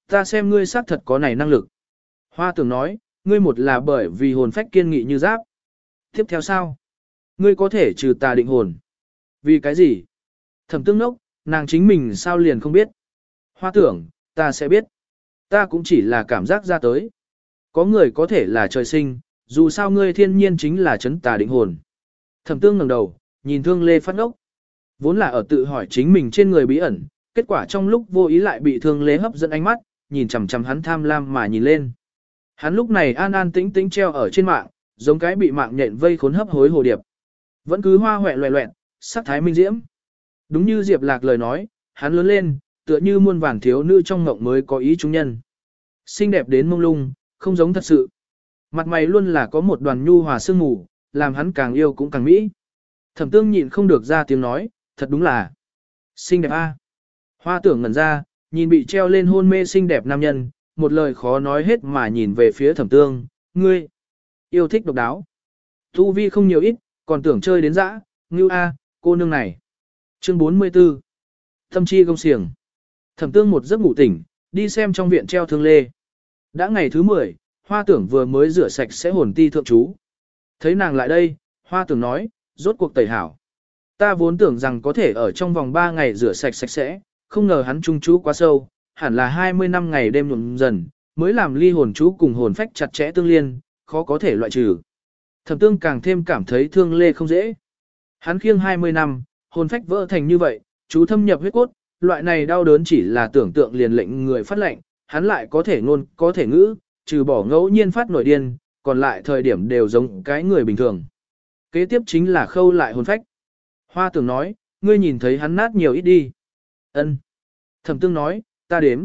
Ta xem ngươi xác thật có này năng lực. Hoa tưởng nói, ngươi một là bởi vì hồn phách kiên nghị như giáp. Tiếp theo sao? Ngươi có thể trừ tà định hồn. Vì cái gì? Thẩm tương nốc, nàng chính mình sao liền không biết. Hoa tưởng, ta sẽ biết. Ta cũng chỉ là cảm giác ra tới. Có người có thể là trời sinh, dù sao ngươi thiên nhiên chính là chấn tà định hồn. Thẩm tương ngẩng đầu, nhìn Thương Lê phát ngốc. Vốn là ở tự hỏi chính mình trên người bí ẩn, kết quả trong lúc vô ý lại bị Thương Lê hấp dẫn ánh mắt, nhìn chằm chằm hắn tham lam mà nhìn lên. Hắn lúc này an an tĩnh tĩnh treo ở trên mạng, giống cái bị mạng nhện vây khốn hấp hối hồ điệp. Vẫn cứ hoa hoẹ loẹ loẹn, sắc thái minh diễm. Đúng như Diệp Lạc lời nói, hắn lớn lên, tựa như muôn vàn thiếu nữ trong ngộng mới có ý chúng nhân. Xinh đẹp đến mông lung, không giống thật sự. Mặt mày luôn là có một đoàn nhu hòa sương mù, làm hắn càng yêu cũng càng mỹ. Thẩm tương nhịn không được ra tiếng nói, thật đúng là xinh đẹp a. Hoa tưởng ngẩn ra, nhìn bị treo lên hôn mê xinh đẹp nam nhân, một lời khó nói hết mà nhìn về phía thẩm tương, ngươi yêu thích độc đáo. Tu vi không nhiều ít, còn tưởng chơi đến dã, ngưu a, cô nương này. Chương 44 Thâm chi công xiềng. Thẩm tương một giấc ngủ tỉnh, đi xem trong viện treo Thương Lê. Đã ngày thứ 10, Hoa tưởng vừa mới rửa sạch sẽ hồn ti thượng chú. Thấy nàng lại đây, Hoa tưởng nói, rốt cuộc tẩy hảo. Ta vốn tưởng rằng có thể ở trong vòng 3 ngày rửa sạch sạch sẽ, không ngờ hắn trung chú quá sâu, hẳn là 20 năm ngày đêm nhuộm dần, mới làm ly hồn chú cùng hồn phách chặt chẽ tương liên, khó có thể loại trừ. Thẩm tương càng thêm cảm thấy Thương Lê không dễ. Hắn khiêng 20 năm, hồn phách vỡ thành như vậy, chú thâm nhập huyết cốt, loại này đau đớn chỉ là tưởng tượng liền lệnh người phát lệnh, hắn lại có thể ngôn, có thể ngữ, trừ bỏ ngẫu nhiên phát nổi điên, còn lại thời điểm đều giống cái người bình thường. Kế tiếp chính là khâu lại hồn phách. Hoa tưởng nói, ngươi nhìn thấy hắn nát nhiều ít đi. Ân. Thẩm tương nói, ta đếm,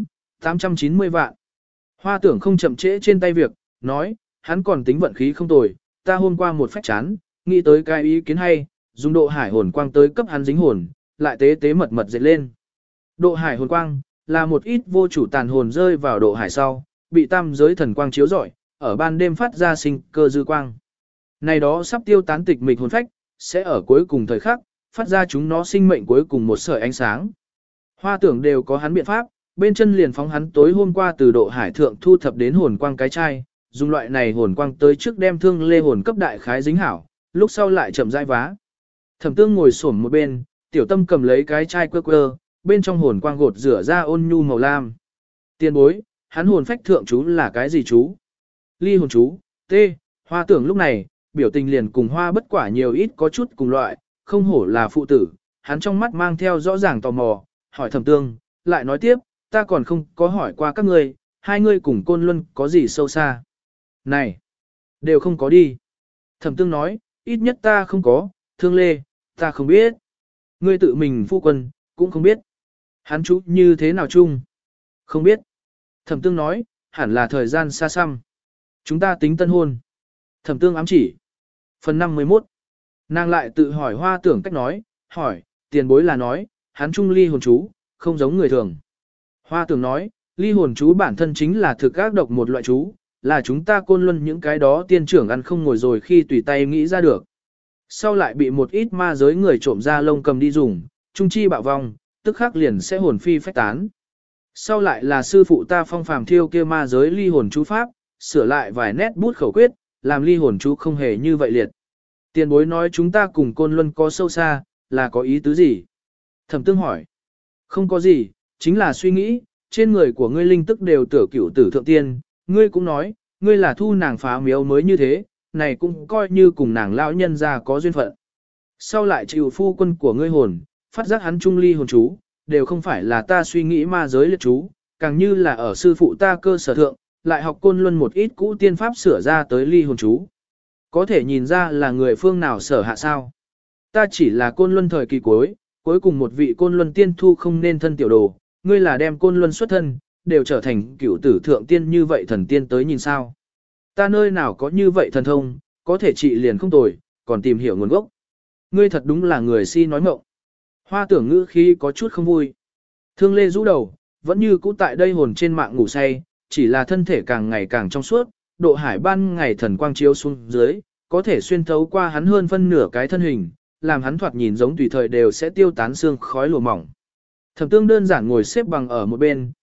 890 vạn. Hoa tưởng không chậm trễ trên tay việc, nói, hắn còn tính vận khí không tồi, ta hôm qua một phách chán, nghĩ tới cái ý kiến hay, dùng độ hải hồn quang tới cấp hắn dính hồn, lại tế tế mật mật dệt lên. Độ hải hồn quang là một ít vô chủ tàn hồn rơi vào độ hải sau, bị tam giới thần quang chiếu rọi, ở ban đêm phát ra sinh cơ dư quang. Này đó sắp tiêu tán tịch mịch hồn phách, sẽ ở cuối cùng thời khắc, phát ra chúng nó sinh mệnh cuối cùng một sợi ánh sáng. Hoa tưởng đều có hắn biện pháp, bên chân liền phóng hắn tối hôm qua từ độ hải thượng thu thập đến hồn quang cái chai, dùng loại này hồn quang tới trước đem Thương Lê hồn cấp đại khái dính hảo, lúc sau lại chậm rãi vá. Thẩm tương ngồi xổm một bên, tiểu tâm cầm lấy cái chai quơ quơ, bên trong hồn quang gột rửa ra ôn nhu màu lam. Tiên bối, hắn hồn phách thượng chú là cái gì chú? Ly hồn chú, Hoa tưởng lúc này, biểu tình liền cùng Hoa bất quả nhiều ít có chút cùng loại, không hổ là phụ tử, hắn trong mắt mang theo rõ ràng tò mò, hỏi Thẩm tương, lại nói tiếp, ta còn không có hỏi qua các ngươi, hai ngươi cùng Côn Luân có gì sâu xa. Này, đều không có đi. Thẩm tương nói, ít nhất ta không có, Thương Lê, ta không biết. Ngươi tự mình phu quân, cũng không biết. Hắn chú như thế nào chung? Không biết. Thẩm tương nói, hẳn là thời gian xa xăm. Chúng ta tính tân hôn. Thẩm tương ám chỉ. Phần 51. Nàng lại tự hỏi Hoa tưởng cách nói, hỏi, tiền bối là nói, hắn chung ly hồn chú, không giống người thường. Hoa tưởng nói, ly hồn chú bản thân chính là thực ác độc một loại chú, là chúng ta Côn Luân những cái đó tiên trưởng ăn không ngồi rồi khi tùy tay nghĩ ra được. Sau lại bị một ít ma giới người trộm ra lông cầm đi dùng, trung chi bạo vong, tức khắc liền sẽ hồn phi phách tán. Sau lại là sư phụ ta Phong Phàm thiêu kia ma giới ly hồn chú pháp, sửa lại vài nét bút khẩu quyết, làm ly hồn chú không hề như vậy liệt. Tiền bối nói chúng ta cùng Côn Luân có sâu xa, là có ý tứ gì? Thẩm tương hỏi. Không có gì, chính là suy nghĩ, trên người của ngươi linh tức đều tử cửu tử thượng tiên, ngươi cũng nói, ngươi là thu nàng phá miếu mới như thế, này cũng coi như cùng nàng lão nhân ra có duyên phận. Sau lại chịu phu quân của ngươi hồn, phát giác hắn trung ly hồn chú, đều không phải là ta suy nghĩ ma giới liệt chú, càng như là ở sư phụ ta cơ sở thượng, lại học Côn Luân một ít cũ tiên pháp sửa ra tới ly hồn chú. Có thể nhìn ra là người phương nào sở hạ sao. Ta chỉ là Côn Luân thời kỳ cuối cùng một vị Côn Luân tiên thu không nên thân tiểu đồ, ngươi là đem Côn Luân xuất thân, đều trở thành cửu tử thượng tiên như vậy thần tiên tới nhìn sao. Ta nơi nào có như vậy thần thông, có thể trị liền không tồi, còn tìm hiểu nguồn gốc. Ngươi thật đúng là người si nói mộng. Hoa tưởng ngữ khi có chút không vui. Thương Lê rũ đầu, vẫn như cũ tại đây hồn trên mạng ngủ say, chỉ là thân thể càng ngày càng trong suốt, độ hải ban ngày thần quang chiếu xuống dưới, có thể xuyên thấu qua hắn hơn phân nửa cái thân hình, làm hắn thoạt nhìn giống tùy thời đều sẽ tiêu tán xương khói lùa mỏng. Thẩm tương đơn giản ngồi xếp bằng ở một bên,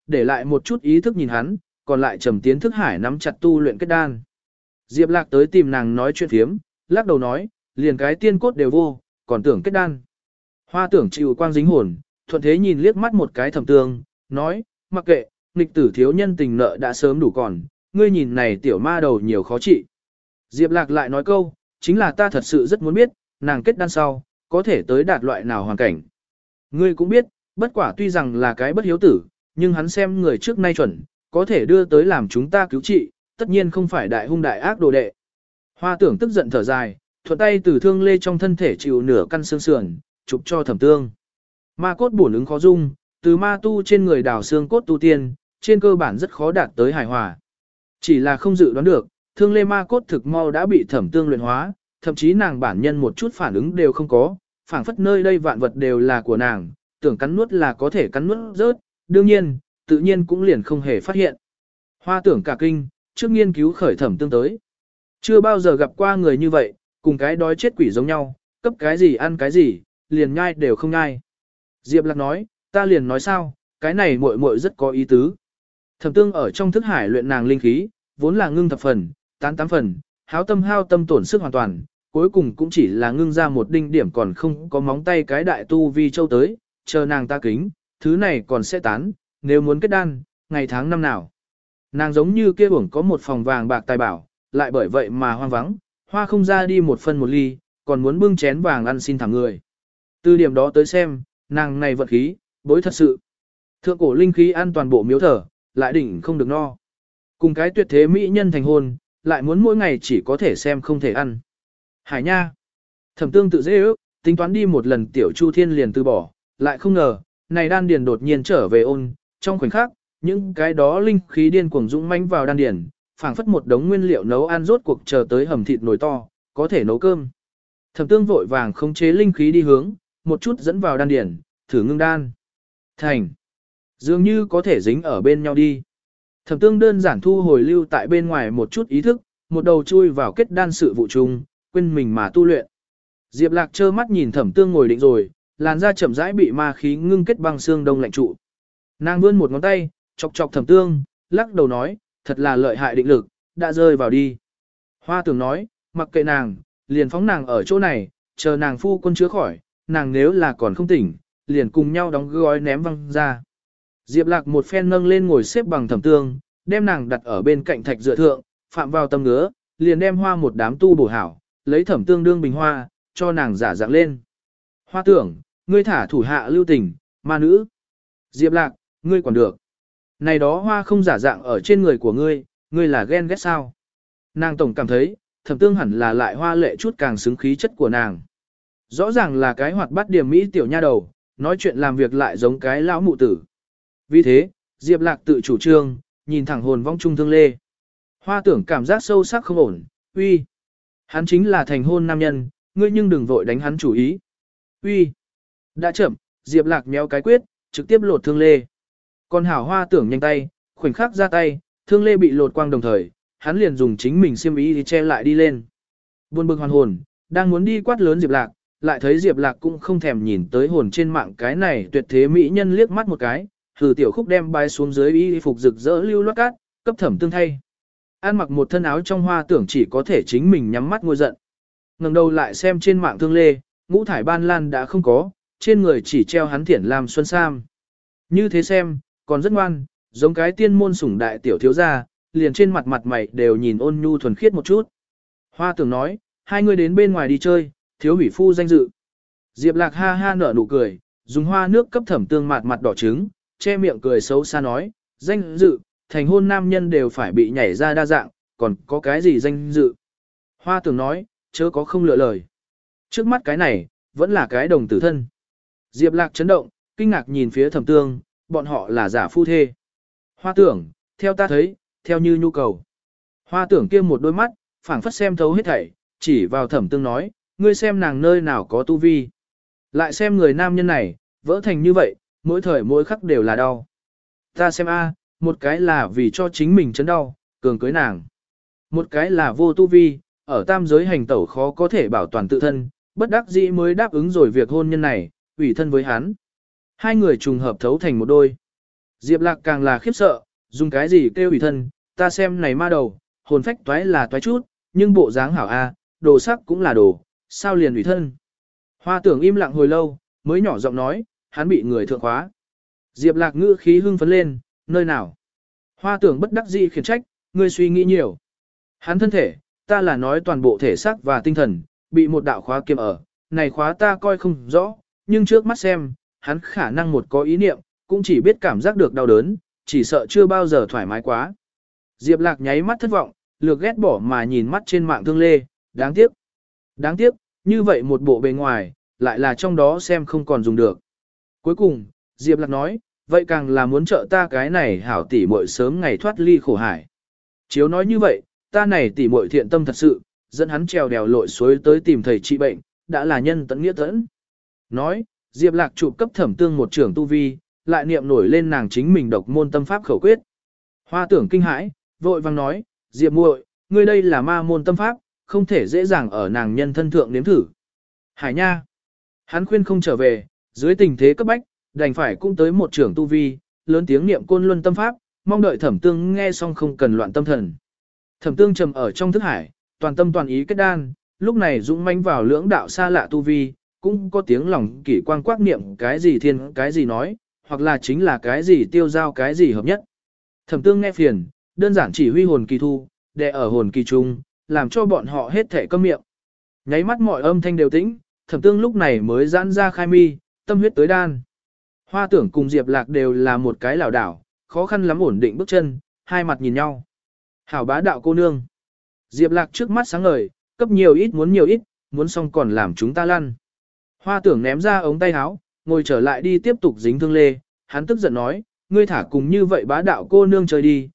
để lại một chút ý thức nhìn hắn, còn lại trầm tiến thức hải nắm chặt tu luyện kết đan. Diệp Lạc tới tìm nàng nói chuyện phiếm, lắc đầu nói, liền cái tiên cốt đều vô, còn tưởng kết đan. Hoa tưởng chịu quang dính hồn, thuận thế nhìn liếc mắt một cái Thẩm Tương, nói, mặc kệ, nghịch tử thiếu nhân tình nợ đã sớm đủ còn, ngươi nhìn này tiểu ma đầu nhiều khó trị. Diệp Lạc lại nói câu, chính là ta thật sự rất muốn biết, nàng kết đan sau, có thể tới đạt loại nào hoàn cảnh. Ngươi cũng biết, bất quả tuy rằng là cái bất hiếu tử, nhưng hắn xem người trước nay chuẩn, có thể đưa tới làm chúng ta cứu trị, tất nhiên không phải đại hung đại ác đồ đệ. Hoa tưởng tức giận thở dài, thuận tay từ thương lê trong thân thể chịu nửa căn xương sườn, chụp cho Thẩm Tương. Ma cốt bổn ứng khó dung, từ ma tu trên người đào xương cốt tu tiên, trên cơ bản rất khó đạt tới hài hòa. Chỉ là không dự đoán được, thương lê ma cốt thực mau đã bị Thẩm Tương luyện hóa, thậm chí nàng bản nhân một chút phản ứng đều không có, phảng phất nơi đây vạn vật đều là của nàng, tưởng cắn nuốt là có thể cắn nuốt rớt, đương nhiên, tự nhiên cũng liền không hề phát hiện. Hoa tưởng cả kinh, trước nghiên cứu khởi Thẩm Tương tới. Chưa bao giờ gặp qua người như vậy, cùng cái đói chết quỷ giống nhau, cấp cái gì ăn cái gì, liền nhai đều không nhai. Diệp Lạc nói, ta liền nói sao, cái này muội muội rất có ý tứ. Thẩm Tương ở trong thức hải luyện nàng linh khí, vốn là ngưng thập phần, tán tám phần, hao tâm tổn sức hoàn toàn, cuối cùng cũng chỉ là ngưng ra một đinh điểm còn không có móng tay cái đại tu vi châu tới, chờ nàng ta kính, thứ này còn sẽ tán, nếu muốn kết đan, ngày tháng năm nào. Nàng giống như kia uổng có một phòng vàng bạc tài bảo, lại bởi vậy mà hoang vắng, hoa không ra đi một phân một ly, còn muốn bưng chén vàng ăn xin thẳng người. Từ điểm đó tới xem, nàng này vận khí, bối thật sự. Thượng cổ linh khí ăn toàn bộ miếu thờ, lại đỉnh không được no. Cùng cái tuyệt thế mỹ nhân thành hôn, lại muốn mỗi ngày chỉ có thể xem không thể ăn. Hải nha. Thẩm Tương tự dễ ước, tính toán đi một lần tiểu Chu Thiên liền từ bỏ, lại không ngờ, này đan điền đột nhiên trở về ôn, trong khoảnh khắc, những cái đó linh khí điên cuồng dũng mãnh vào đan điền, phảng phất một đống nguyên liệu nấu ăn rốt cuộc chờ tới hầm thịt nồi to, có thể nấu cơm. Thẩm Tương vội vàng khống chế linh khí đi hướng, một chút dẫn vào đan điền, thử ngưng đan. Thành. Dường như có thể dính ở bên nhau đi. Thẩm Tương đơn giản thu hồi lưu tại bên ngoài một chút ý thức, một đầu chui vào kết đan sự vụ chung, quên mình mà tu luyện. Diệp Lạc trơ mắt nhìn Thẩm Tương ngồi định rồi, làn da chậm rãi bị ma khí ngưng kết băng xương đông lạnh trụ. Nàng vươn một ngón tay, chọc chọc Thẩm Tương, lắc đầu nói, thật là lợi hại định lực, đã rơi vào đi. Hoa tưởng nói, mặc kệ nàng, liền phóng nàng ở chỗ này, chờ nàng phu quân chữa khỏi, nàng nếu là còn không tỉnh, liền cùng nhau đóng gói ném văng ra. Diệp Lạc một phen nâng lên ngồi xếp bằng Thẩm Tương, đem nàng đặt ở bên cạnh thạch dựa thượng, phạm vào tâm ngứa, liền đem hoa một đám tu bổ hảo, lấy Thẩm Tương đương bình hoa, cho nàng giả dạng lên. Hoa tưởng, ngươi thả thủ hạ lưu tình, ma nữ. Diệp Lạc, ngươi còn được. Này đó hoa không giả dạng ở trên người của ngươi, ngươi là ghen ghét sao? Nàng tổng cảm thấy, Thẩm Tương hẳn là lại hoa lệ chút càng xứng khí chất của nàng. Rõ ràng là cái hoạt bát điểm mỹ tiểu nha đầu, nói chuyện làm việc lại giống cái lão mụ tử. Vì thế, Diệp Lạc tự chủ trương, nhìn thẳng hồn vong trung Thương Lê. Hoa tưởng cảm giác sâu sắc không ổn, uy. Hắn chính là thành hôn nam nhân, ngươi nhưng đừng vội đánh hắn chủ ý. Uy. Đã chậm, Diệp Lạc méo cái quyết, trực tiếp lột Thương Lê. Còn hảo hoa tưởng nhanh tay, khoảnh khắc ra tay, Thương Lê bị lột quang đồng thời, hắn liền dùng chính mình xiêm y để che lại đi lên. Buồn bực hoàn hồn, đang muốn đi quát lớn Diệp Lạc, lại thấy Diệp Lạc cũng không thèm nhìn tới hồn trên mạng cái này tuyệt thế mỹ nhân liếc mắt một cái, thử tiểu khúc đem bay xuống dưới y phục rực rỡ lưu loát cát, cấp Thẩm Tương thay. An mặc một thân áo trong hoa tưởng chỉ có thể chính mình nhắm mắt ngồi giận. Ngẩng đầu lại xem trên mạng Thương Lê, ngũ thải ban lan đã không có, trên người chỉ treo hắn thiển làm xuân sam. Như thế xem, còn rất ngoan, giống cái tiên môn sủng đại tiểu thiếu gia, liền trên mặt mặt mày đều nhìn ôn nhu thuần khiết một chút. Hoa tưởng nói, hai người đến bên ngoài đi chơi, thiếu hủy phu danh dự. Diệp Lạc ha ha nở nụ cười, dùng hoa nước cấp Thẩm Tương mặt đỏ trứng, che miệng cười xấu xa nói, danh dự, thành hôn nam nhân đều phải bị nhảy ra đa dạng, còn có cái gì danh dự. Hoa tưởng nói, chớ có không lựa lời. Trước mắt cái này, vẫn là cái đồng tử thân. Diệp Lạc chấn động, kinh ngạc nhìn phía Thẩm Tương, bọn họ là giả phu thê. Hoa tưởng, theo ta thấy, theo như nhu cầu. Hoa tưởng kia một đôi mắt, phảng phất xem thấu hết thảy, chỉ vào Thẩm Tương nói, ngươi xem nàng nơi nào có tu vi. Lại xem người nam nhân này, vỡ thành như vậy, mỗi thời mỗi khắc đều là đau. Ta xem a, một cái là vì cho chính mình chấn đau, cường cưới nàng. Một cái là vô tu vi, ở tam giới hành tẩu khó có thể bảo toàn tự thân, bất đắc dĩ mới đáp ứng rồi việc hôn nhân này, ủy thân với hắn. Hai người trùng hợp thấu thành một đôi. Diệp Lạc càng là khiếp sợ, dùng cái gì kêu ủy thân, ta xem này ma đầu, hồn phách toái là toái chút, nhưng bộ dáng hảo a, đồ sắc cũng là đồ, sao liền ủy thân. Hoa tưởng im lặng hồi lâu, mới nhỏ giọng nói, hắn bị người thượng khóa. Diệp Lạc ngữ khí hưng phấn lên, nơi nào? Hoa tưởng bất đắc dĩ khiển trách, ngươi suy nghĩ nhiều. Hắn thân thể, ta là nói toàn bộ thể xác và tinh thần, bị một đạo khóa kiềm ở, này khóa ta coi không rõ, nhưng trước mắt xem, hắn khả năng một có ý niệm, cũng chỉ biết cảm giác được đau đớn, chỉ sợ chưa bao giờ thoải mái quá. Diệp Lạc nháy mắt thất vọng, lược ghét bỏ mà nhìn mắt trên mạng Thương Lê, đáng tiếc. Đáng tiếc, như vậy một bộ bề ngoài, lại là trong đó xem không còn dùng được. Cuối cùng, Diệp Lạc nói, vậy càng là muốn trợ ta cái này hảo tỷ muội sớm ngày thoát ly khổ hải. Chiếu nói như vậy, ta này tỷ muội thiện tâm thật sự, dẫn hắn trèo đèo lội suối tới tìm thầy trị bệnh, đã là nhân tận nghĩa tẫn. Nói, Diệp Lạc chụp cấp Thẩm Tương một trưởng tu vi, lại niệm nổi lên nàng chính mình độc môn tâm pháp khẩu quyết. Hoa tưởng kinh hãi, vội vang nói, Diệp muội, ngươi đây là ma môn tâm pháp, không thể dễ dàng ở nàng nhân thân thượng nếm thử. Hải nha. Hắn khuyên không trở về, dưới tình thế cấp bách, đành phải cũng tới một trưởng tu vi, lớn tiếng niệm côn luân tâm pháp, mong đợi Thẩm Tương nghe xong không cần loạn tâm thần. Thẩm Tương trầm ở trong thức hải, toàn tâm toàn ý kết đan, lúc này dũng mãnh vào lưỡng đạo xa lạ tu vi, cũng có tiếng lòng kỷ quang quắc niệm cái gì thiên cái gì nói, hoặc là chính là cái gì tiêu giao cái gì hợp nhất. Thẩm Tương nghe phiền, đơn giản chỉ huy hồn kỳ thu, để ở hồn kỳ trung, làm cho bọn họ hết thể câm miệng. Nháy mắt mọi âm thanh đều tĩnh, Thẩm Tương lúc này mới giãn ra khai mi, tâm huyết tới đan. Hoa tưởng cùng Diệp Lạc đều là một cái lảo đảo, khó khăn lắm ổn định bước chân, hai mặt nhìn nhau. Hảo bá đạo cô nương. Diệp Lạc trước mắt sáng ngời, cấp nhiều ít, muốn xong còn làm chúng ta lăn. Hoa tưởng ném ra ống tay áo, ngồi trở lại đi tiếp tục dính Thương Lê, hắn tức giận nói, ngươi thả cùng như vậy bá đạo cô nương chơi đi,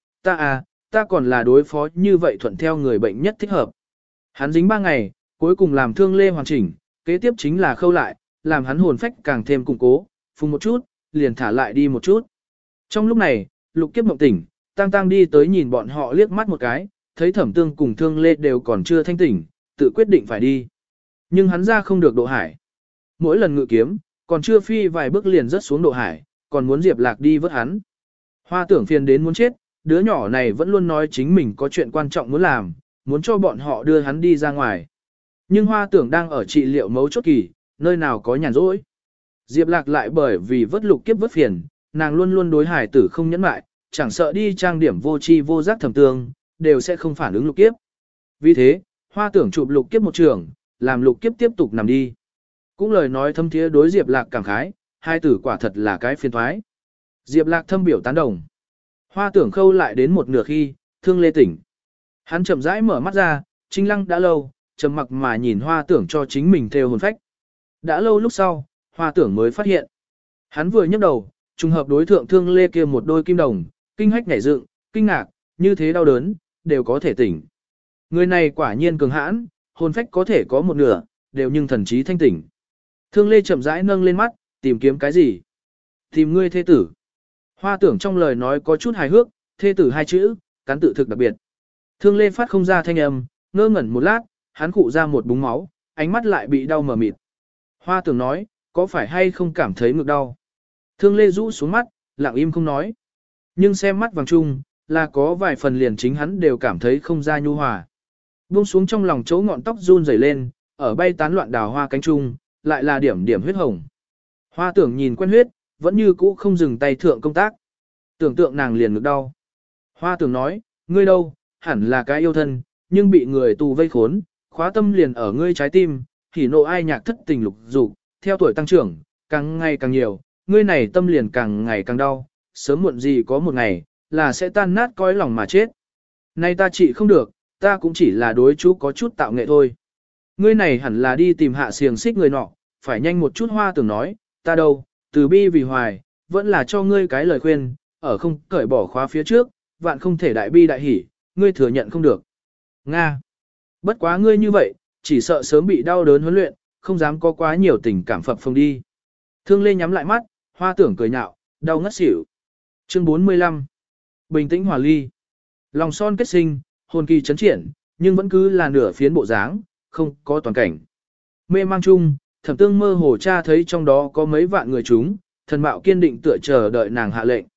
ta còn là đối phó như vậy thuận theo người bệnh nhất thích hợp. Hắn dính 3 ngày, cuối cùng làm Thương Lê hoàn chỉnh, kế tiếp chính là khâu lại, làm hắn hồn phách càng thêm củng cố, phùng một chút, liền thả lại đi một chút. Trong lúc này, Lục Kiếp mộng tỉnh, Tăng Tăng đi tới nhìn bọn họ liếc mắt một cái, thấy Thẩm Tương cùng Thương Lê đều còn chưa thanh tỉnh, tự quyết định phải đi. Nhưng hắn ra không được độ hải. Mỗi lần ngự kiếm, còn chưa phi vài bước liền rớt xuống độ hải, còn muốn Diệp Lạc đi vớt hắn. Hoa tưởng phiền đến muốn chết, đứa nhỏ này vẫn luôn nói chính mình có chuyện quan trọng muốn làm, muốn cho bọn họ đưa hắn đi ra ngoài. Nhưng Hoa tưởng đang ở trị liệu mấu chốt kỳ, nơi nào có nhàn rỗi. Diệp Lạc lại bởi vì vớt Lục Kiếp vớt phiền, nàng luôn luôn đối hải tử không nhẫn mại, chẳng sợ đi trang điểm vô tri vô giác Thẩm Tương, đều sẽ không phản ứng Lục Kiếp. Vì thế, Hoa tưởng chụp Lục Kiếp một trường, làm Lục Kiếp tiếp tục nằm đi. Cũng lời nói thâm thiế đối Diệp Lạc cảm khái, hai tử quả thật là cái phiền toái. Diệp Lạc thâm biểu tán đồng. Hoa tưởng khâu lại đến một nửa khi, Thương Lê tỉnh. Hắn chậm rãi mở mắt ra, Trinh Lăng đã lâu, trầm mặc mà nhìn Hoa tưởng cho chính mình theo hồn phách. Đã lâu lúc sau, Hoa tưởng mới phát hiện. Hắn vừa nhấc đầu, trùng hợp đối thượng Thương Lê kia một đôi kim đồng, kinh hách nhảy dựng, kinh ngạc, như thế đau đớn, đều có thể tỉnh. Người này quả nhiên cường hãn, hồn phách có thể có một nửa, đều nhưng thần trí thanh tỉnh. Thương Lê chậm rãi nâng lên mắt, tìm kiếm cái gì? Tìm ngươi thê tử. Hoa tưởng trong lời nói có chút hài hước, thê tử hai chữ, cắn tự thực đặc biệt. Thương Lê phát không ra thanh âm, ngơ ngẩn một lát, hắn khụ ra một búng máu, ánh mắt lại bị đau mờ mịt. Hoa tưởng nói, có phải hay không cảm thấy ngực đau? Thương Lê rũ xuống mắt, lặng im không nói. Nhưng xem mắt vàng trung, là có vài phần liền chính hắn đều cảm thấy không ra nhu hòa. Buông xuống trong lòng chỗ ngọn tóc run rẩy lên, ở bay tán loạn đào hoa cánh trung, lại là điểm điểm huyết hồng. Hoa tưởng nhìn quen huyết, vẫn như cũ không dừng tay thượng công tác. Tưởng tượng nàng liền ngực đau. Hoa tưởng nói, ngươi đâu, hẳn là cái yêu thân, nhưng bị người tù vây khốn, khóa tâm liền ở ngươi trái tim, hỉ nộ ai nhạc thất tình lục dục, theo tuổi tăng trưởng, càng ngày càng nhiều, ngươi này tâm liền càng ngày càng đau, sớm muộn gì có một ngày, là sẽ tan nát cõi lòng mà chết. Nay ta trị không được, ta cũng chỉ là đối chú có chút tạo nghệ thôi. Ngươi này hẳn là đi tìm hạ xiềng xích người nọ, phải nhanh một chút. Hoa tưởng nói, ta đâu, từ bi vì hoài, vẫn là cho ngươi cái lời khuyên, ở không cởi bỏ khóa phía trước, vạn không thể đại bi đại hỉ, ngươi thừa nhận không được. Nga. Bất quá ngươi như vậy, chỉ sợ sớm bị đau đớn huấn luyện, không dám có quá nhiều tình cảm phập phồng đi. Thương Lê nhắm lại mắt, Hoa tưởng cười nhạo, đau ngất xỉu. Chương 45. Bình tĩnh hòa ly. Lòng son kết sinh, hồn kỳ chấn triển, nhưng vẫn cứ là nửa phiến bộ dáng, không có toàn cảnh. Mê mang chung, Thẩm Tương mơ hồ cha thấy trong đó có mấy vạn người chúng, thần mạo kiên định tựa chờ đợi nàng hạ lệnh.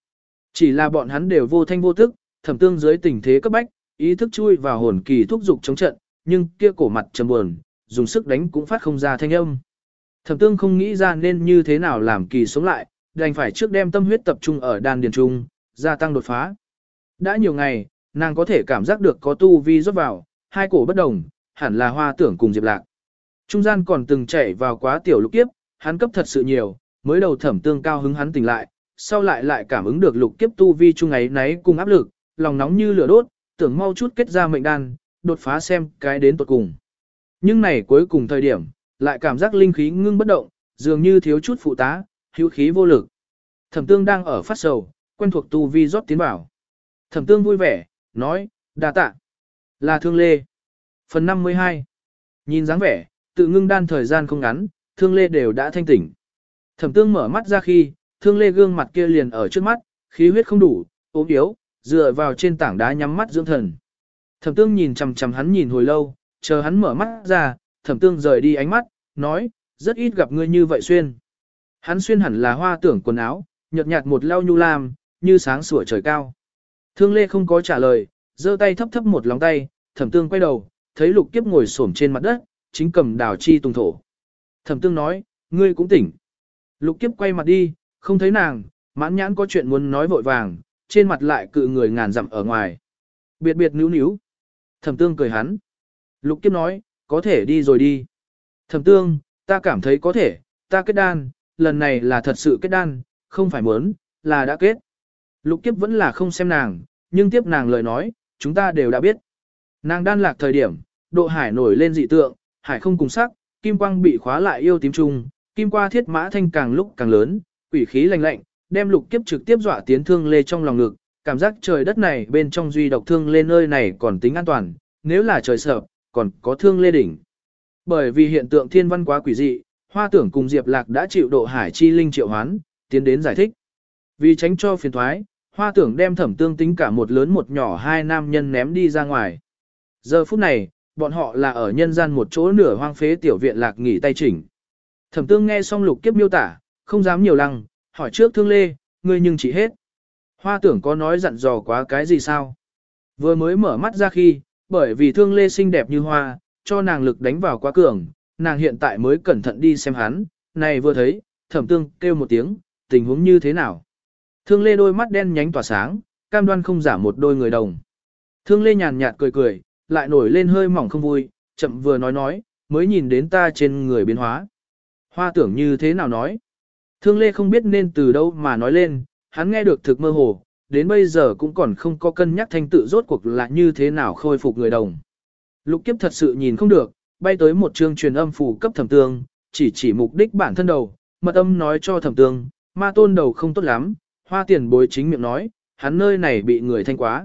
Chỉ là bọn hắn đều vô thanh vô tức, Thẩm Tương dưới tình thế cấp bách, ý thức chui vào hồn kỳ thúc dục chống trận, nhưng kia cổ mặt trầm buồn, dùng sức đánh cũng phát không ra thanh âm. Thẩm Tương không nghĩ ra nên như thế nào làm kỳ sống lại, đành phải trước đem tâm huyết tập trung ở đan điền trung, gia tăng đột phá. Đã nhiều ngày, nàng có thể cảm giác được có tu vi rót vào, hai cổ bất đồng, hẳn là Hoa Tưởng cùng Diệp Lạc. Trung gian còn từng chảy vào quá tiểu lục kiếp, hắn cấp thật sự nhiều, mới đầu Thẩm Tương cao hứng hắn tỉnh lại, sau lại cảm ứng được lục kiếp tu vi chung ấy náy cùng áp lực, lòng nóng như lửa đốt, tưởng mau chút kết ra mệnh đan, đột phá xem cái đến tột cùng. Nhưng này cuối cùng thời điểm, lại cảm giác linh khí ngưng bất động, dường như thiếu chút phụ tá, hữu khí vô lực. Thẩm Tương đang ở phát sầu, quen thuộc tu vi rót tiến bảo. Thẩm Tương vui vẻ, nói, đa tạ. Là Thương Lê. Phần 52. Nhìn dáng vẻ, tự ngưng đan thời gian không ngắn, Thương Lê đều đã thanh tỉnh. Thẩm Tương mở mắt ra khi, Thương Lê gương mặt kia liền ở trước mắt, khí huyết không đủ, ốm yếu, dựa vào trên tảng đá nhắm mắt dưỡng thần. Thẩm Tương nhìn chằm chằm hắn nhìn hồi lâu, chờ hắn mở mắt ra, Thẩm Tương rời đi ánh mắt, nói, rất ít gặp ngươi như vậy xuyên. Hắn xuyên hẳn là Hoa Tưởng quần áo, nhợt nhạt một lau nhu lam, như sáng sủa trời cao. Thương Lê không có trả lời, giơ tay thấp thấp một lòng tay, Thẩm Tương quay đầu, thấy Lục Kiếp ngồi xổm trên mặt đất, chính cầm đào chi tùng thổ. Thẩm Tương nói, ngươi cũng tỉnh. Lục Kiếp quay mặt đi, không thấy nàng, mãn nhãn có chuyện muốn nói vội vàng, trên mặt lại cự người ngàn dặm ở ngoài. Biệt biệt níu níu. Thẩm Tương cười hắn. Lục Kiếp nói, có thể đi rồi đi. Thẩm Tương, ta cảm thấy có thể, ta kết đan, lần này là thật sự kết đan, không phải muốn, là đã kết. Lục Kiếp vẫn là không xem nàng, nhưng tiếp nàng lời nói, chúng ta đều đã biết. Nàng đan lạc thời điểm, độ hải nổi lên dị tượng, hải không cùng sắc, kim quang bị khóa lại yêu tím trung, kim qua thiết mã thanh càng lúc càng lớn, quỷ khí lạnh lạnh, đem Lục Kiếp trực tiếp dọa tiến Thương Lê trong lòng ngực, cảm giác trời đất này bên trong duy độc Thương Lê nơi này còn tính an toàn, nếu là trời sợ, còn có Thương Lê đỉnh. Bởi vì hiện tượng thiên văn quá quỷ dị, Hoa Tưởng cùng Diệp Lạc đã chịu độ hải chi linh triệu hoán, tiến đến giải thích. Vì tránh cho phiền thoái, Hoa Tưởng đem Thẩm Tương tính cả một lớn một nhỏ hai nam nhân ném đi ra ngoài. Giờ phút này, bọn họ là ở nhân gian một chỗ nửa hoang phế tiểu viện Lạc nghỉ tay chỉnh. Thẩm Tương nghe xong Lục Kiếp miêu tả, không dám nhiều lăng, hỏi trước Thương Lê, ngươi nhưng chỉ hết. Hoa Tưởng có nói dặn dò quá cái gì sao? Vừa mới mở mắt ra khi, bởi vì Thương Lê xinh đẹp như hoa, cho nàng lực đánh vào quá cường, nàng hiện tại mới cẩn thận đi xem hắn, này vừa thấy, Thẩm Tương kêu một tiếng, tình huống như thế nào? Thương Lê đôi mắt đen nhánh tỏa sáng, cam đoan không giả một đôi người đồng. Thương Lê nhàn nhạt cười cười, lại nổi lên hơi mỏng không vui, chậm vừa nói, mới nhìn đến ta trên người biến hóa. Hoa Tưởng như thế nào nói? Thương Lê không biết nên từ đâu mà nói lên, hắn nghe được thực mơ hồ, đến bây giờ cũng còn không có cân nhắc thanh tự rốt cuộc là như thế nào khôi phục người đồng. Lục Kiếp thật sự nhìn không được, bay tới một chương truyền âm phù cấp Thẩm Tương, chỉ mục đích bản thân đầu, mật âm nói cho Thẩm Tương, ma tôn đầu không tốt lắm, Hoa tiền bối chính miệng nói, hắn nơi này bị người thanh quá.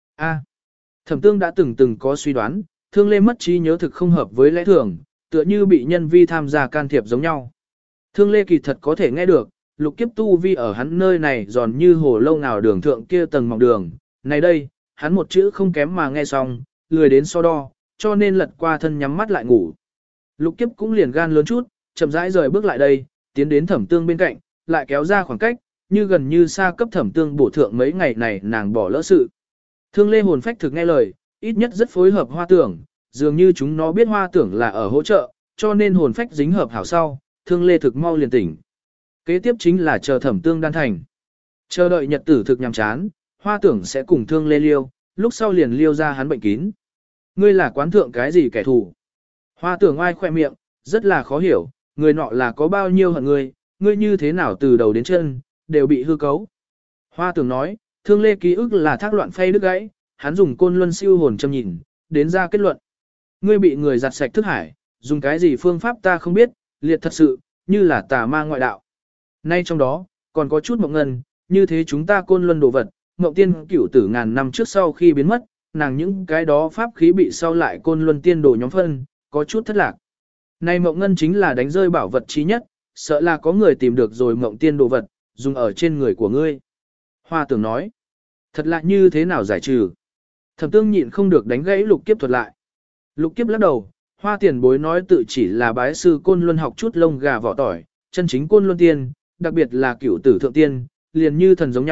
Thẩm Tương đã từng có suy đoán, Thương Lê mất trí nhớ thực không hợp với lẽ thường, tựa như bị nhân vi tham gia can thiệp giống nhau. Thương Lê kỳ thật có thể nghe được, Lục Kiếp tu vi ở hắn nơi này giòn như hồ lâu nào đường thượng kia tầng mỏng đường. Này đây, hắn một chữ không kém mà nghe xong, lười đến so đo, cho nên lật qua thân nhắm mắt lại ngủ. Lục Kiếp cũng liền gan lớn chút, chậm rãi rời bước lại đây, tiến đến Thẩm Tương bên cạnh, lại kéo ra khoảng cách, như gần như xa cấp Thẩm Tương bổ thượng mấy ngày này nàng bỏ lỡ sự. Thương Lê hồn phách thực nghe lời, ít nhất rất phối hợp Hoa Tưởng, dường như chúng nó biết Hoa Tưởng là ở hỗ trợ, cho nên hồn phách dính hợp hảo sau, Thương Lê thực mau liền tỉnh. Kế tiếp chính là chờ Thẩm Tương đan thành. Chờ đợi nhật tử thực nhàm chán, Hoa Tưởng sẽ cùng Thương Lê liêu, lúc sau liền liêu ra hắn bệnh kín. Ngươi là quán thượng cái gì kẻ thù? Hoa Tưởng ai khoe miệng, rất là khó hiểu, người nọ là có bao nhiêu hận ngươi như thế nào từ đầu đến chân, đều bị hư cấu. Hoa Tưởng nói, Thương Lê ký ức là thác loạn phay đứt gãy, hắn dùng côn luân siêu hồn châm nhìn, đến ra kết luận. Ngươi bị người giặt sạch thức hải, dùng cái gì phương pháp ta không biết, liệt thật sự, như là tà ma ngoại đạo. Nay trong đó, còn có chút mộng ngân, như thế chúng ta côn luân đồ vật, mộng tiên cửu tử ngàn năm trước sau khi biến mất, nàng những cái đó pháp khí bị sau lại côn luân tiên đồ nhóm phân, có chút thất lạc. Nay mộng ngân chính là đánh rơi bảo vật trí nhất, sợ là có người tìm được rồi mộng tiên đồ vật, dùng ở trên người của ngươi. Hoa Tưởng nói, thật lạ như thế nào giải trừ. Thẩm Tương nhịn không được đánh gãy Lục Kiếp thuật lại. Lục Kiếp lắc đầu, Hoa tiền bối nói tự chỉ là bái sư côn luân học chút lông gà vỏ tỏi, chân chính côn luân tiên, đặc biệt là cửu tử thượng tiên, liền như thần giống nhau,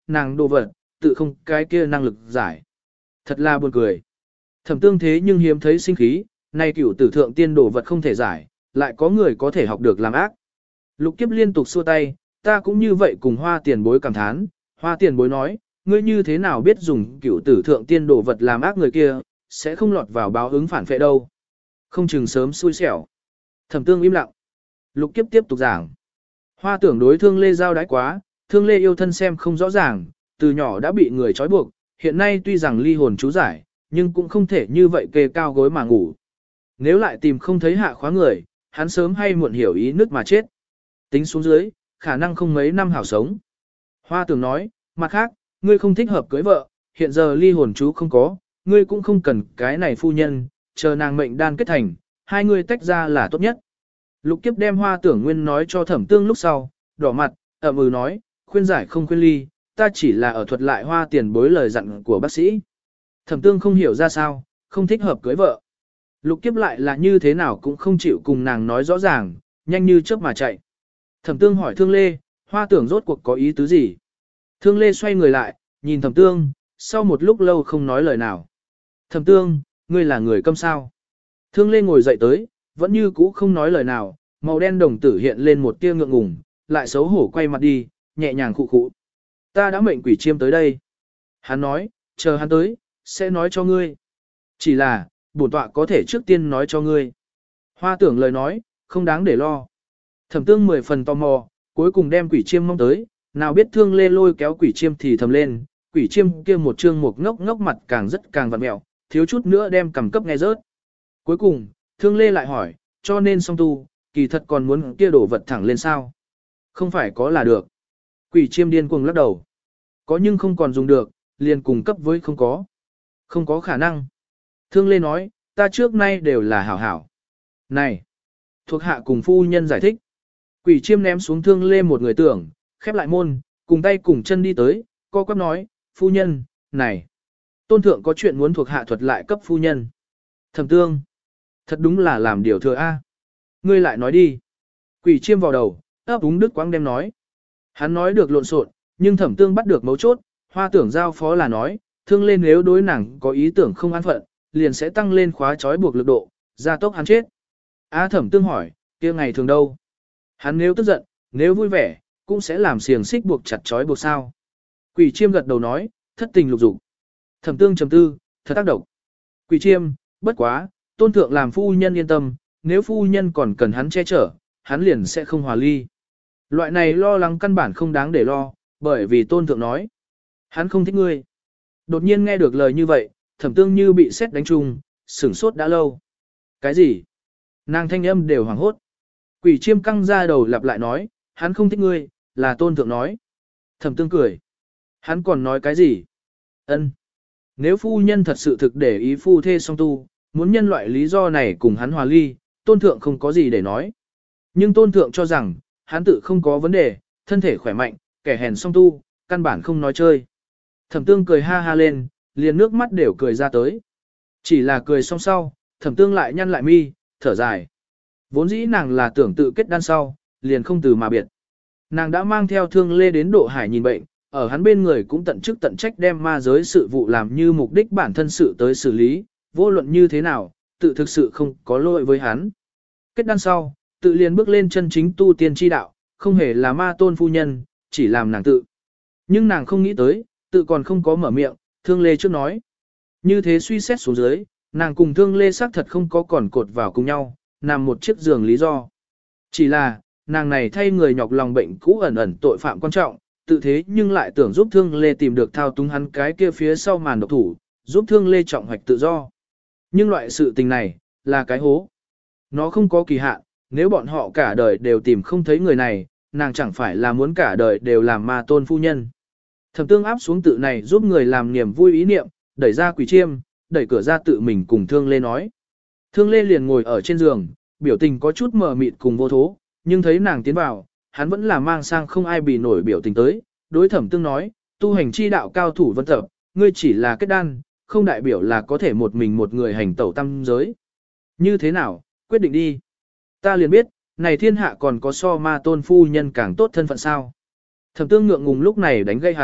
nàng đồ vật, tự không cái kia năng lực giải. Thật là buồn cười. Thẩm tương thế nhưng hiếm thấy sinh khí, nay cửu tử thượng tiên đồ vật không thể giải, lại có người có thể học được làm ác. Lục kiếp liên tục xua tay, ta cũng như vậy cùng hoa tiền bối cảm thán, hoa tiền bối nói, ngươi như thế nào biết dùng cửu tử thượng tiên đồ vật làm ác người kia, sẽ không lọt vào báo ứng phản phệ đâu. Không chừng sớm xui xẻo. Thẩm tương im lặng. Lục kiếp tiếp tục giảng. Hoa tưởng đối thương lê giao đái quá, thương lê yêu thân xem không rõ ràng, từ nhỏ đã bị người trói buộc, hiện nay tuy rằng ly hồn chú giải, nhưng cũng không thể như vậy kê cao gối mà ngủ. Nếu lại tìm không thấy hạ khóa người, hắn sớm hay muộn hiểu ý nước mà chết. Tính xuống dưới, khả năng không mấy năm hảo sống. Hoa tưởng nói, mặt khác, ngươi không thích hợp cưới vợ, hiện giờ ly hồn chú không có, ngươi cũng không cần cái này phu nhân, chờ nàng mệnh đan kết thành, hai người tách ra là tốt nhất. Lục kiếp đem hoa tưởng nguyên nói cho thẩm tương lúc sau, đỏ mặt, nói, khuyên giải không khuyên ly, ta chỉ là ở thuật lại hoa tiền bối lời dặn của bác sĩ. Thẩm tương không hiểu ra sao, không thích hợp cưới vợ. Lục kiếp lại là như thế nào cũng không chịu cùng nàng nói rõ ràng, nhanh như chớp mà chạy. Thẩm tương hỏi thương lê, hoa tưởng rốt cuộc có ý tứ gì? Thương lê xoay người lại, nhìn thẩm tương, sau một lúc lâu không nói lời nào. Thẩm tương, ngươi là người câm sao? Thương lê ngồi dậy tới, vẫn như cũ không nói lời nào, màu đen đồng tử hiện lên một tia ngượng ngùng, lại xấu hổ quay mặt đi, nhẹ nhàng khụ khụ. Ta đã mệnh quỷ chiêm tới đây. Hắn nói, chờ hắn tới, sẽ nói cho ngươi. Chỉ là, bổn tọa có thể trước tiên nói cho ngươi. Hoa tưởng lời nói, không đáng để lo. Thẩm tương 10 phần tò mò, cuối cùng đem quỷ chiêm mong tới, nào biết thương lê lôi kéo quỷ chiêm thì thầm lên, quỷ chiêm kia một trương một ngốc ngốc mặt càng rất càng vặn mẹo, thiếu chút nữa đem cầm cấp nghe rớt. Cuối cùng, thương lê lại hỏi, cho nên song tu, kỳ thật còn muốn kia đổ vật thẳng lên sao? Không phải có là được. Quỷ chiêm điên cuồng lắc đầu. Có nhưng không còn dùng được, liền cùng cấp với không có. Không có khả năng. Thương lê nói, ta trước nay đều là hảo hảo. Này! Thuộc hạ cùng phu nhân giải thích. Quỷ chiêm ném xuống thương lê một người tưởng, khép lại môn, cùng tay cùng chân đi tới, co quắp nói, phu nhân, này. Tôn thượng có chuyện muốn thuộc hạ thuật lại cấp phu nhân. Thẩm tương. Thật đúng là làm điều thừa A. Ngươi lại nói đi. Quỷ chiêm vào đầu, ấp úng đức quang đem nói. Hắn nói được lộn xộn, nhưng thẩm tương bắt được mấu chốt, hoa tưởng giao phó là nói, thương lên nếu đối nàng có ý tưởng không an phận, liền sẽ tăng lên khóa trói buộc lực độ, gia tốc hắn chết. A thẩm tương hỏi, kia ngày thường đâu? Hắn nếu tức giận, nếu vui vẻ, cũng sẽ làm xiềng xích buộc chặt trói buộc sao. Quỷ chiêm gật đầu nói, thất tình lục dục. Thẩm tương trầm tư, thật tác động. Quỷ chiêm, bất quá, tôn thượng làm phu nhân yên tâm, nếu phu nhân còn cần hắn che chở, hắn liền sẽ không hòa ly. Loại này lo lắng căn bản không đáng để lo, bởi vì tôn thượng nói. Hắn không thích ngươi. Đột nhiên nghe được lời như vậy, thẩm tương như bị sét đánh trúng, sửng sốt đã lâu. Cái gì? Nàng thanh âm đều hoảng hốt. Quỷ chiêm căng ra đầu lặp lại nói, hắn không thích ngươi, là tôn thượng nói. Thẩm tương cười. Hắn còn nói cái gì? Ân. Nếu phu nhân thật sự thực để ý phu thê song tu, muốn nhân loại lý do này cùng hắn hòa ly, tôn thượng không có gì để nói. Nhưng tôn thượng cho rằng, hắn tự không có vấn đề, thân thể khỏe mạnh, kẻ hèn song tu, căn bản không nói chơi. Thẩm tương cười ha ha lên, liền nước mắt đều cười ra tới. Chỉ là cười xong sau, thẩm tương lại nhăn lại mi, thở dài. Vốn dĩ nàng là tưởng tự kết đan sau, liền không từ mà biệt. Nàng đã mang theo thương lê đến độ hải nhìn bệnh, ở hắn bên người cũng tận chức tận trách đem ma giới sự vụ làm như mục đích bản thân sự tới xử lý, vô luận như thế nào, tự thực sự không có lỗi với hắn. Kết đan sau, tự liền bước lên chân chính tu tiên chi đạo, không hề là ma tôn phu nhân, chỉ làm nàng tự. Nhưng nàng không nghĩ tới, tự còn không có mở miệng, thương lê trước nói. Như thế suy xét xuống dưới, nàng cùng thương lê xác thật không có còn cột vào cùng nhau, nằm một chiếc giường lý do. Chỉ là, nàng này thay người nhọc lòng bệnh cũ ẩn ẩn tội phạm quan trọng, tự thế nhưng lại tưởng giúp thương lê tìm được thao túng hắn cái kia phía sau màn độc thủ, giúp thương lê trọng hoạch tự do. Nhưng loại sự tình này, là cái hố. Nó không có kỳ hạn, nếu bọn họ cả đời đều tìm không thấy người này, nàng chẳng phải là muốn cả đời đều làm ma tôn phu nhân. Thẩm tương áp xuống tự này giúp người làm niềm vui ý niệm, đẩy ra quỷ chiêm, đẩy cửa ra tự mình cùng thương lê nói. Thương lê liền ngồi ở trên giường, biểu tình có chút mờ mịt cùng vô thố, nhưng thấy nàng tiến vào, hắn vẫn là mang sang không ai bị nổi biểu tình tới, đối thẩm tương nói, tu hành chi đạo cao thủ vân tập, ngươi chỉ là kết đan, không đại biểu là có thể một mình một người hành tẩu tam giới. Như thế nào, quyết định đi. Ta liền biết, này thiên hạ còn có so ma tôn phu nhân càng tốt thân phận sao. Thẩm tương ngượng ngùng lúc này đánh gây hắn,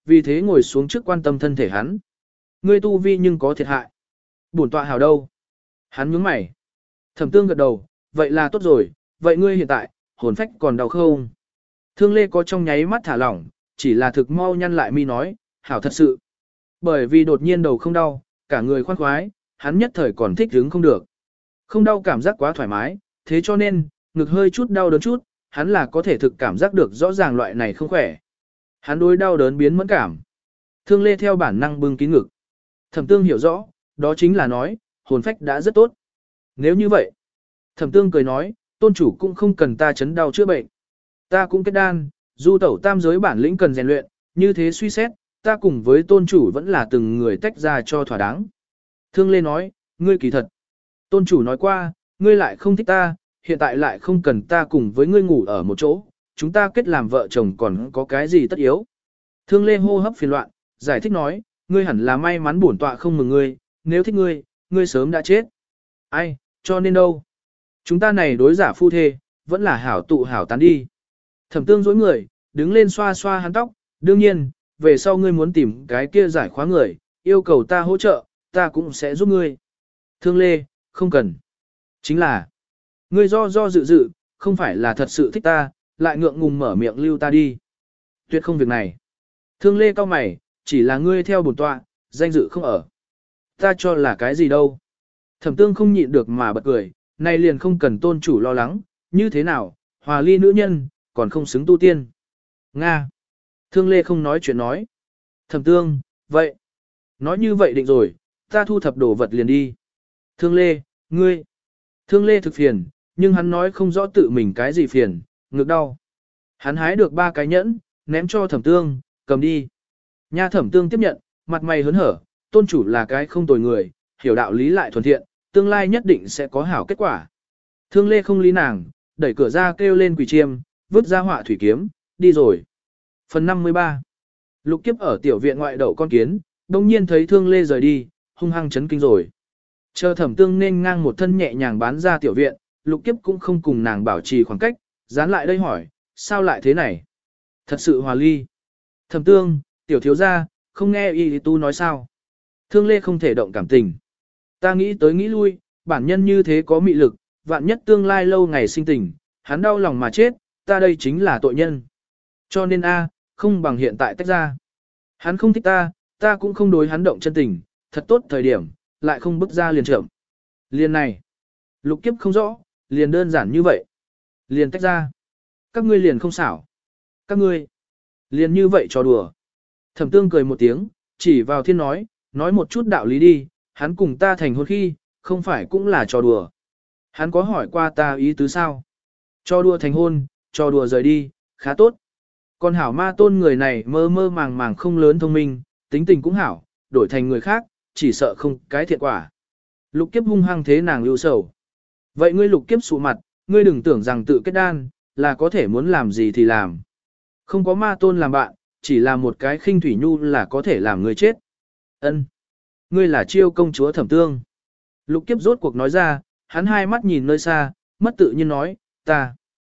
vì thế ngồi xuống trước quan tâm thân thể hắn. Ngươi tu vi nhưng có thiệt hại. Bổn tọa hào đâu? Hắn nhướng mày. Thẩm Tương gật đầu, vậy là tốt rồi, vậy ngươi hiện tại, hồn phách còn đau không? Thương Lê có trong nháy mắt thả lỏng, chỉ là thực mau nhăn lại mi nói, hảo thật sự. Bởi vì đột nhiên đầu không đau, cả người khoan khoái, hắn nhất thời còn thích hứng không được. Không đau cảm giác quá thoải mái, thế cho nên, ngực hơi chút đau đớn chút, hắn là có thể thực cảm giác được rõ ràng loại này không khỏe. Hắn đối đau đớn biến mẫn cảm. Thương Lê theo bản năng bưng kín ngực. Thẩm Tương hiểu rõ, đó chính là nói, hồn phách đã rất tốt. Nếu như vậy, Thẩm Tương cười nói, tôn chủ cũng không cần ta chấn đau chữa bệnh. Ta cũng kết đan, du tẩu tam giới bản lĩnh cần rèn luyện, như thế suy xét, ta cùng với tôn chủ vẫn là từng người tách ra cho thỏa đáng. Thương Lê nói, ngươi kỳ thật. Tôn chủ nói qua, ngươi lại không thích ta, hiện tại lại không cần ta cùng với ngươi ngủ ở một chỗ, chúng ta kết làm vợ chồng còn có cái gì tất yếu. Thương Lê hô hấp phiền loạn, giải thích nói, ngươi hẳn là may mắn bổn tọa không mừng ngươi, nếu thích ngươi, ngươi sớm đã chết. Ai, cho nên đâu? Chúng ta này đối giả phu thê, vẫn là hảo tụ hảo tán đi. Thẩm Tương dối người, đứng lên xoa xoa hắn tóc, đương nhiên, về sau ngươi muốn tìm cái kia giải khóa người, yêu cầu ta hỗ trợ, ta cũng sẽ giúp ngươi. Thương Lê, không cần. Chính là, ngươi do dự, không phải là thật sự thích ta, lại ngượng ngùng mở miệng lưu ta đi. Tuyệt không việc này. Thương Lê cau mày, chỉ là ngươi theo bổn tọa, danh dự không ở. Ta cho là cái gì đâu. Thẩm Tương không nhịn được mà bật cười, này liền không cần tôn chủ lo lắng, như thế nào, hòa ly nữ nhân, còn không xứng tu tiên. Nga. Thương Lê không nói chuyện nói. Thẩm Tương, vậy. Nói như vậy định rồi, ta thu thập đồ vật liền đi. Thương Lê, ngươi. Thương Lê thực phiền, nhưng hắn nói không rõ tự mình cái gì phiền, ngực đau. Hắn hái được 3 cái nhẫn, ném cho Thẩm Tương, cầm đi. Nha Thẩm Tương tiếp nhận, mặt mày hớn hở, tôn chủ là cái không tồi người, hiểu đạo lý lại thuần thiện, tương lai nhất định sẽ có hảo kết quả. Thương Lê không lý nàng, đẩy cửa ra kêu lên quỷ chiêm, vứt ra họa thủy kiếm, đi rồi. Phần 53. Lục Kiếp ở tiểu viện ngoại đậu con kiến, đông nhiên thấy Thương Lê rời đi, hung hăng chấn kinh rồi. Chờ Thẩm Tương nên ngang một thân nhẹ nhàng bán ra tiểu viện, Lục Kiếp cũng không cùng nàng bảo trì khoảng cách, dán lại đây hỏi, sao lại thế này? Thật sự hòa ly. Thẩm Tương, tiểu thiếu gia, không nghe y tu nói sao? Thương Lê không thể động cảm tình. Ta nghĩ tới nghĩ lui, bản nhân như thế có mị lực, vạn nhất tương lai lâu ngày sinh tình, hắn đau lòng mà chết, ta đây chính là tội nhân. Cho nên không bằng hiện tại tách ra. Hắn không thích ta, ta cũng không đối hắn động chân tình, thật tốt thời điểm, lại không bước ra liền trưởng. Liền này, Lục Kiếp không rõ, liền đơn giản như vậy. Liền tách ra. Các ngươi liền không xảo. Các ngươi, liền như vậy trò đùa. Thẩm Tương cười một tiếng, chỉ vào thiên nói một chút đạo lý đi, hắn cùng ta thành hôn khi, không phải cũng là trò đùa. Hắn có hỏi qua ta ý tứ sao? Trò đùa thành hôn, trò đùa rời đi, khá tốt. Còn hảo ma tôn người này mơ mơ màng màng không lớn thông minh, tính tình cũng hảo, đổi thành người khác, chỉ sợ không cái thiện quả. Lục Kiếp hung hăng thế nàng lưu sầu. Vậy ngươi Lục Kiếp sụ mặt, ngươi đừng tưởng rằng tự kết đan, là có thể muốn làm gì thì làm. Không có ma tôn làm bạn, chỉ là một cái khinh thủy nhu là có thể làm người chết. Ân, ngươi là Chiêu công chúa Thẩm Tương. Lục Kiếp rốt cuộc nói ra, hắn hai mắt nhìn nơi xa, mất tự nhiên nói, ta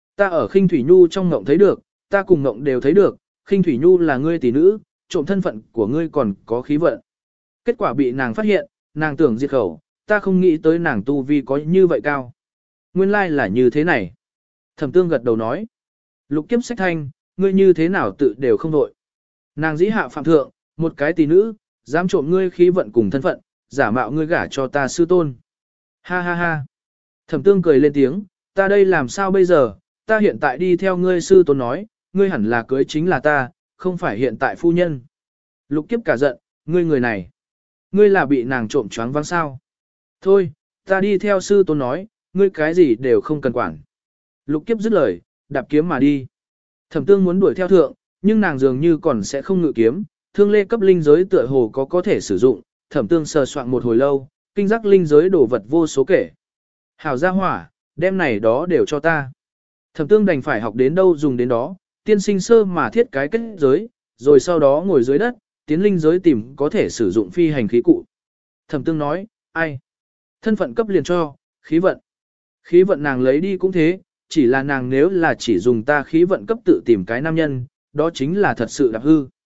ở khinh thủy nhu trong ngộng thấy được, ta cùng ngộng đều thấy được, khinh thủy nhu là ngươi tỷ nữ, trộm thân phận của ngươi còn có khí vận. Kết quả bị nàng phát hiện, nàng tưởng diệt khẩu, ta không nghĩ tới nàng tu vi có như vậy cao. Nguyên lai là như thế này. Thẩm Tương gật đầu nói. Lục Kiếp sách thanh, ngươi như thế nào tự đều không đội. Nàng dĩ hạ phạm thượng, một cái tỷ nữ, dám trộm ngươi khí vận cùng thân phận, giả mạo ngươi gả cho ta sư tôn. Ha ha ha. Thẩm Tương cười lên tiếng, ta đây làm sao bây giờ, ta hiện tại đi theo ngươi sư tôn nói, ngươi hẳn là cưới chính là ta, không phải hiện tại phu nhân. Lục Kiếp cả giận, ngươi người này. Ngươi là bị nàng trộm choáng váng sao. Thôi, ta đi theo sư tôn nói, ngươi cái gì đều không cần quản. Lục Kiếp dứt lời, đạp kiếm mà đi. Thẩm Tương muốn đuổi theo thượng, nhưng nàng dường như còn sẽ không ngự kiếm, Thương Lê cấp linh giới tựa hồ có thể sử dụng, Thẩm Tương sờ soạn một hồi lâu, kinh giác linh giới đổ vật vô số kể. Hảo gia hỏa, đem này đó đều cho ta. Thẩm Tương đành phải học đến đâu dùng đến đó, tiên sinh sơ mà thiết cái kết giới, rồi sau đó ngồi dưới đất, tiến linh giới tìm có thể sử dụng phi hành khí cụ. Thẩm Tương nói, ai? Thân phận cấp liền cho, khí vận. Khí vận nàng lấy đi cũng thế, chỉ là nàng nếu là chỉ dùng ta khí vận cấp tự tìm cái nam nhân, đó chính là thật sự đạp hư.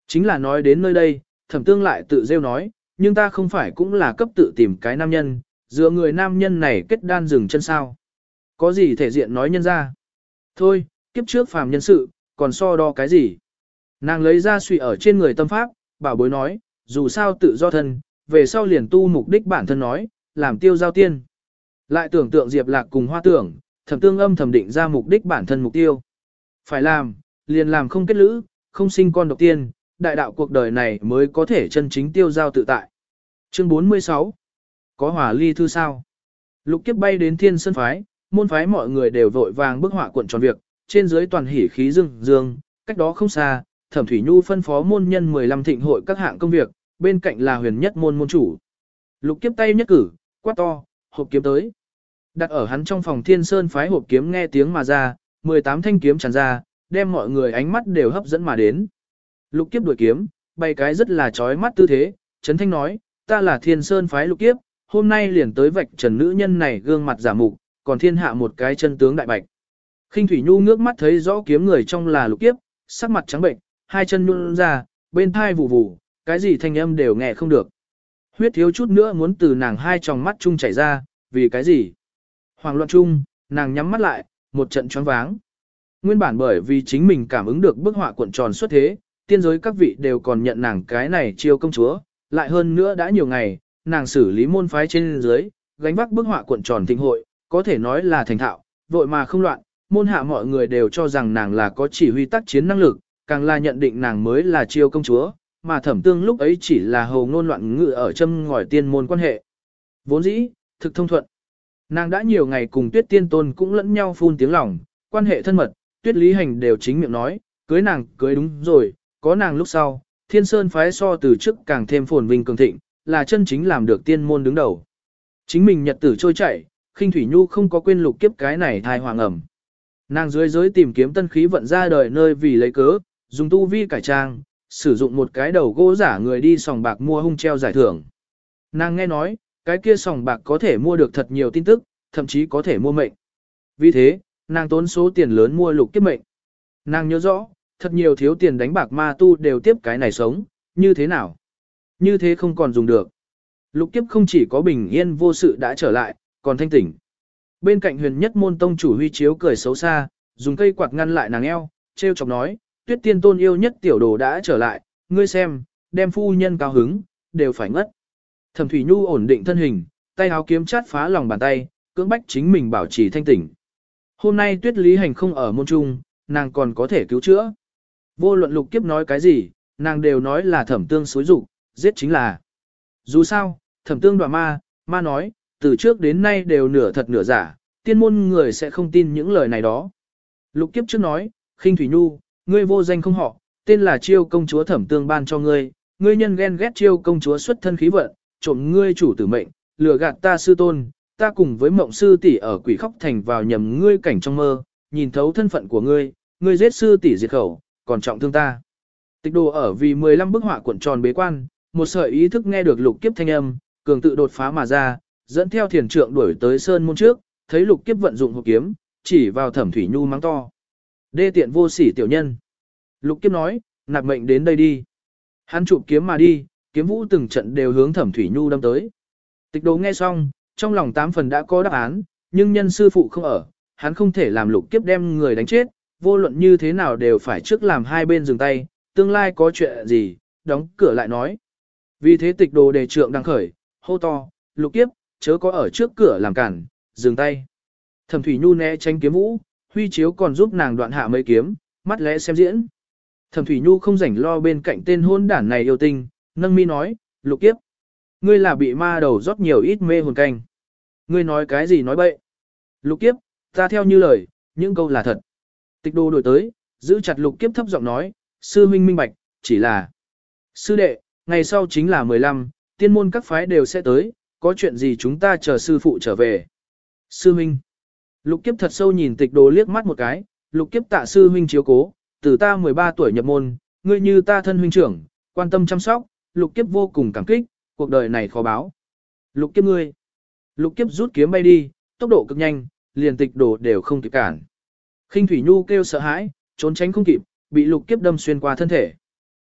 Chính là nói đến nơi đây, thẩm tương lại tự rêu nói, nhưng ta không phải cũng là cấp tự tìm cái nam nhân, dựa người nam nhân này kết đan dừng chân sao. Có gì thể diện nói nhân ra. Thôi, kiếp trước phàm nhân sự, còn so đo cái gì. Nàng lấy ra suy ở trên người tâm pháp, bảo bối nói, dù sao tự do thân, về sau liền tu mục đích bản thân nói, làm tiêu giao tiên. Lại tưởng tượng Diệp Lạc cùng Hoa Tưởng, thẩm tương âm thẩm định ra mục đích bản thân mục tiêu. Phải làm, liền làm không kết lữ, không sinh con độc tiên, đại đạo cuộc đời này mới có thể chân chính tiêu giao tự tại. Chương 46. Có hỏa ly thư sao? Lục Kiếp bay đến Thiên Sơn phái, môn phái mọi người đều vội vàng bức họa cuộn tròn việc, trên dưới toàn hỉ khí dương dương, cách đó không xa, Thẩm Thủy Nhu phân phó môn nhân 15 thịnh hội các hạng công việc, bên cạnh là huyền nhất môn môn chủ. Lục Kiếp tay nhất cử, quát to, hộp kiếm tới. Đặt ở hắn trong phòng Thiên Sơn phái hộp kiếm nghe tiếng mà ra, 18 thanh kiếm tràn ra, đem mọi người ánh mắt đều hấp dẫn mà đến. Lục Kiếp đuổi kiếm, bày cái rất là chói mắt tư thế, Trấn Thanh nói, ta là Thiên Sơn phái Lục Kiếp, hôm nay liền tới vạch trần nữ nhân này gương mặt giả mục, còn thiên hạ một cái chân tướng đại bạch. Khinh Thủy Nhu ngước mắt thấy rõ kiếm người trong là Lục Kiếp, sắc mặt trắng bệnh, hai chân nhún ra, bên thai vụ vụ, cái gì thanh âm đều nghe không được. Huyết thiếu chút nữa muốn từ nàng hai tròng mắt chung chảy ra, vì cái gì? Hoàng loạn chung, nàng nhắm mắt lại, một trận choáng váng. Nguyên bản bởi vì chính mình cảm ứng được bức họa cuộn tròn xuất thế, tiên giới các vị đều còn nhận nàng cái này chiêu công chúa, lại hơn nữa đã nhiều ngày, nàng xử lý môn phái trên dưới, gánh vác bức họa cuộn tròn thịnh hội, có thể nói là thành thạo, vội mà không loạn, môn hạ mọi người đều cho rằng nàng là có chỉ huy tác chiến năng lực, càng là nhận định nàng mới là chiêu công chúa, mà Thẩm Tương lúc ấy chỉ là hầu ngôn loạn ngữ ở châm ngòi tiên môn quan hệ. Vốn dĩ, thực thông thuận. Nàng đã nhiều ngày cùng Tuyết Tiên Tôn cũng lẫn nhau phun tiếng lòng, quan hệ thân mật, Tuyết Lý Hành đều chính miệng nói, cưới nàng cưới đúng rồi, có nàng lúc sau, Thiên Sơn phái so từ trước càng thêm phồn vinh cường thịnh, là chân chính làm được tiên môn đứng đầu. Chính mình nhật tử trôi chảy, Khinh Thủy Nhu không có quên Lục Kiếp cái này thai hoàng ẩm. Nàng dưới giới tìm kiếm tân khí vận ra đời nơi vì lấy cớ, dùng tu vi cải trang, sử dụng một cái đầu gỗ giả người đi sòng bạc mua hung treo giải thưởng. Nàng nghe nói, cái kia sòng bạc có thể mua được thật nhiều tin tức, thậm chí có thể mua mệnh. Vì thế, nàng tốn số tiền lớn mua Lục Kiếp mệnh. Nàng nhớ rõ, thật nhiều thiếu tiền đánh bạc ma tu đều tiếp cái này sống, như thế nào? Như thế không còn dùng được. Lục Kiếp không chỉ có bình yên vô sự đã trở lại, còn thanh tỉnh. Bên cạnh huyền nhất môn tông chủ Huy Chiếu cười xấu xa, dùng cây quạt ngăn lại nàng eo, treo chọc nói, Tuyết Tiên Tôn yêu nhất tiểu đồ đã trở lại, ngươi xem, đem phu nhân cao hứng, đều phải ngất. Thẩm Thủy Nhu ổn định thân hình, tay áo kiếm chát phá lòng bàn tay, cưỡng bách chính mình bảo trì thanh tỉnh. Hôm nay Tuyết Lý Hành không ở môn trung, nàng còn có thể cứu chữa. Vô luận Lục Kiếp nói cái gì, nàng đều nói là Thẩm Tương xúi dục, giết chính là. Dù sao, Thẩm Tương đọa ma, ma nói, từ trước đến nay đều nửa thật nửa giả, tiên môn người sẽ không tin những lời này đó. Lục Kiếp trước nói, Khinh Thủy Nhu, ngươi vô danh không họ, tên là Chiêu công chúa Thẩm Tương ban cho ngươi, ngươi nhân ghen ghét Chiêu công chúa xuất thân khí vận, trộm ngươi chủ tử mệnh, lừa gạt ta sư tôn, ta cùng với Mộng sư tỷ ở Quỷ Khóc Thành vào nhầm ngươi cảnh trong mơ, nhìn thấu thân phận của ngươi, ngươi giết sư tỷ diệt khẩu, còn trọng thương ta. Tịch đồ ở vì 15 bức họa cuộn tròn bế quan, một sợi ý thức nghe được Lục Kiếp thanh âm, cường tự đột phá mà ra, dẫn theo thiền trượng đuổi tới sơn môn trước, thấy Lục Kiếp vận dụng hộp kiếm, chỉ vào Thẩm Thủy Nhu mắng to. Đê tiện vô sỉ tiểu nhân. Lục Kiếp nói, nạp mệnh đến đây đi. Hắn chụp kiếm mà đi, kiếm vũ từng trận đều hướng Thẩm Thủy Nhu đâm tới. Tịch đồ nghe xong, trong lòng 8 phần đã có đáp án, nhưng nhân sư phụ không ở, hắn không thể làm Lục Kiếp đem người đánh chết, vô luận như thế nào đều phải trước làm hai bên dừng tay, tương lai có chuyện gì, đóng cửa lại nói. Vì thế tịch đồ đề trượng đang khởi, hô to, Lục Kiếp, chớ có ở trước cửa làm cản, dừng tay. Thẩm Thủy Nhu né tránh kiếm vũ, Huy Chiếu còn giúp nàng đoạn hạ mấy kiếm, mắt lẽ xem diễn. Thẩm Thủy Nhu không rảnh lo bên cạnh tên hôn đản này yêu tinh, nâng mi nói, Lục Kiếp, ngươi là bị ma đầu rót nhiều ít mê hồn canh. Ngươi nói cái gì nói bậy. Lục Kiếp, ta theo như lời, những câu là thật. Tịch đồ đổi tới, giữ chặt Lục Kiếp thấp giọng nói, sư huynh minh bạch, chỉ là. Sư đệ, ngày sau chính là 15, tiên môn các phái đều sẽ tới, có chuyện gì chúng ta chờ sư phụ trở về. Sư huynh. Lục Kiếp thật sâu nhìn tịch đồ liếc mắt một cái, Lục Kiếp tạ sư huynh chiếu cố, từ ta 13 tuổi nhập môn, ngươi như ta thân huynh trưởng, quan tâm chăm sóc, Lục Kiếp vô cùng cảm kích, cuộc đời này khó báo. Lục Kiếp ngươi. Lục Kiếp rút kiếm bay đi, tốc độ cực nhanh, liền tịch đồ đều không kịp cản. Khinh Thủy Nhu kêu sợ hãi, trốn tránh không kịp, bị Lục Kiếp đâm xuyên qua thân thể.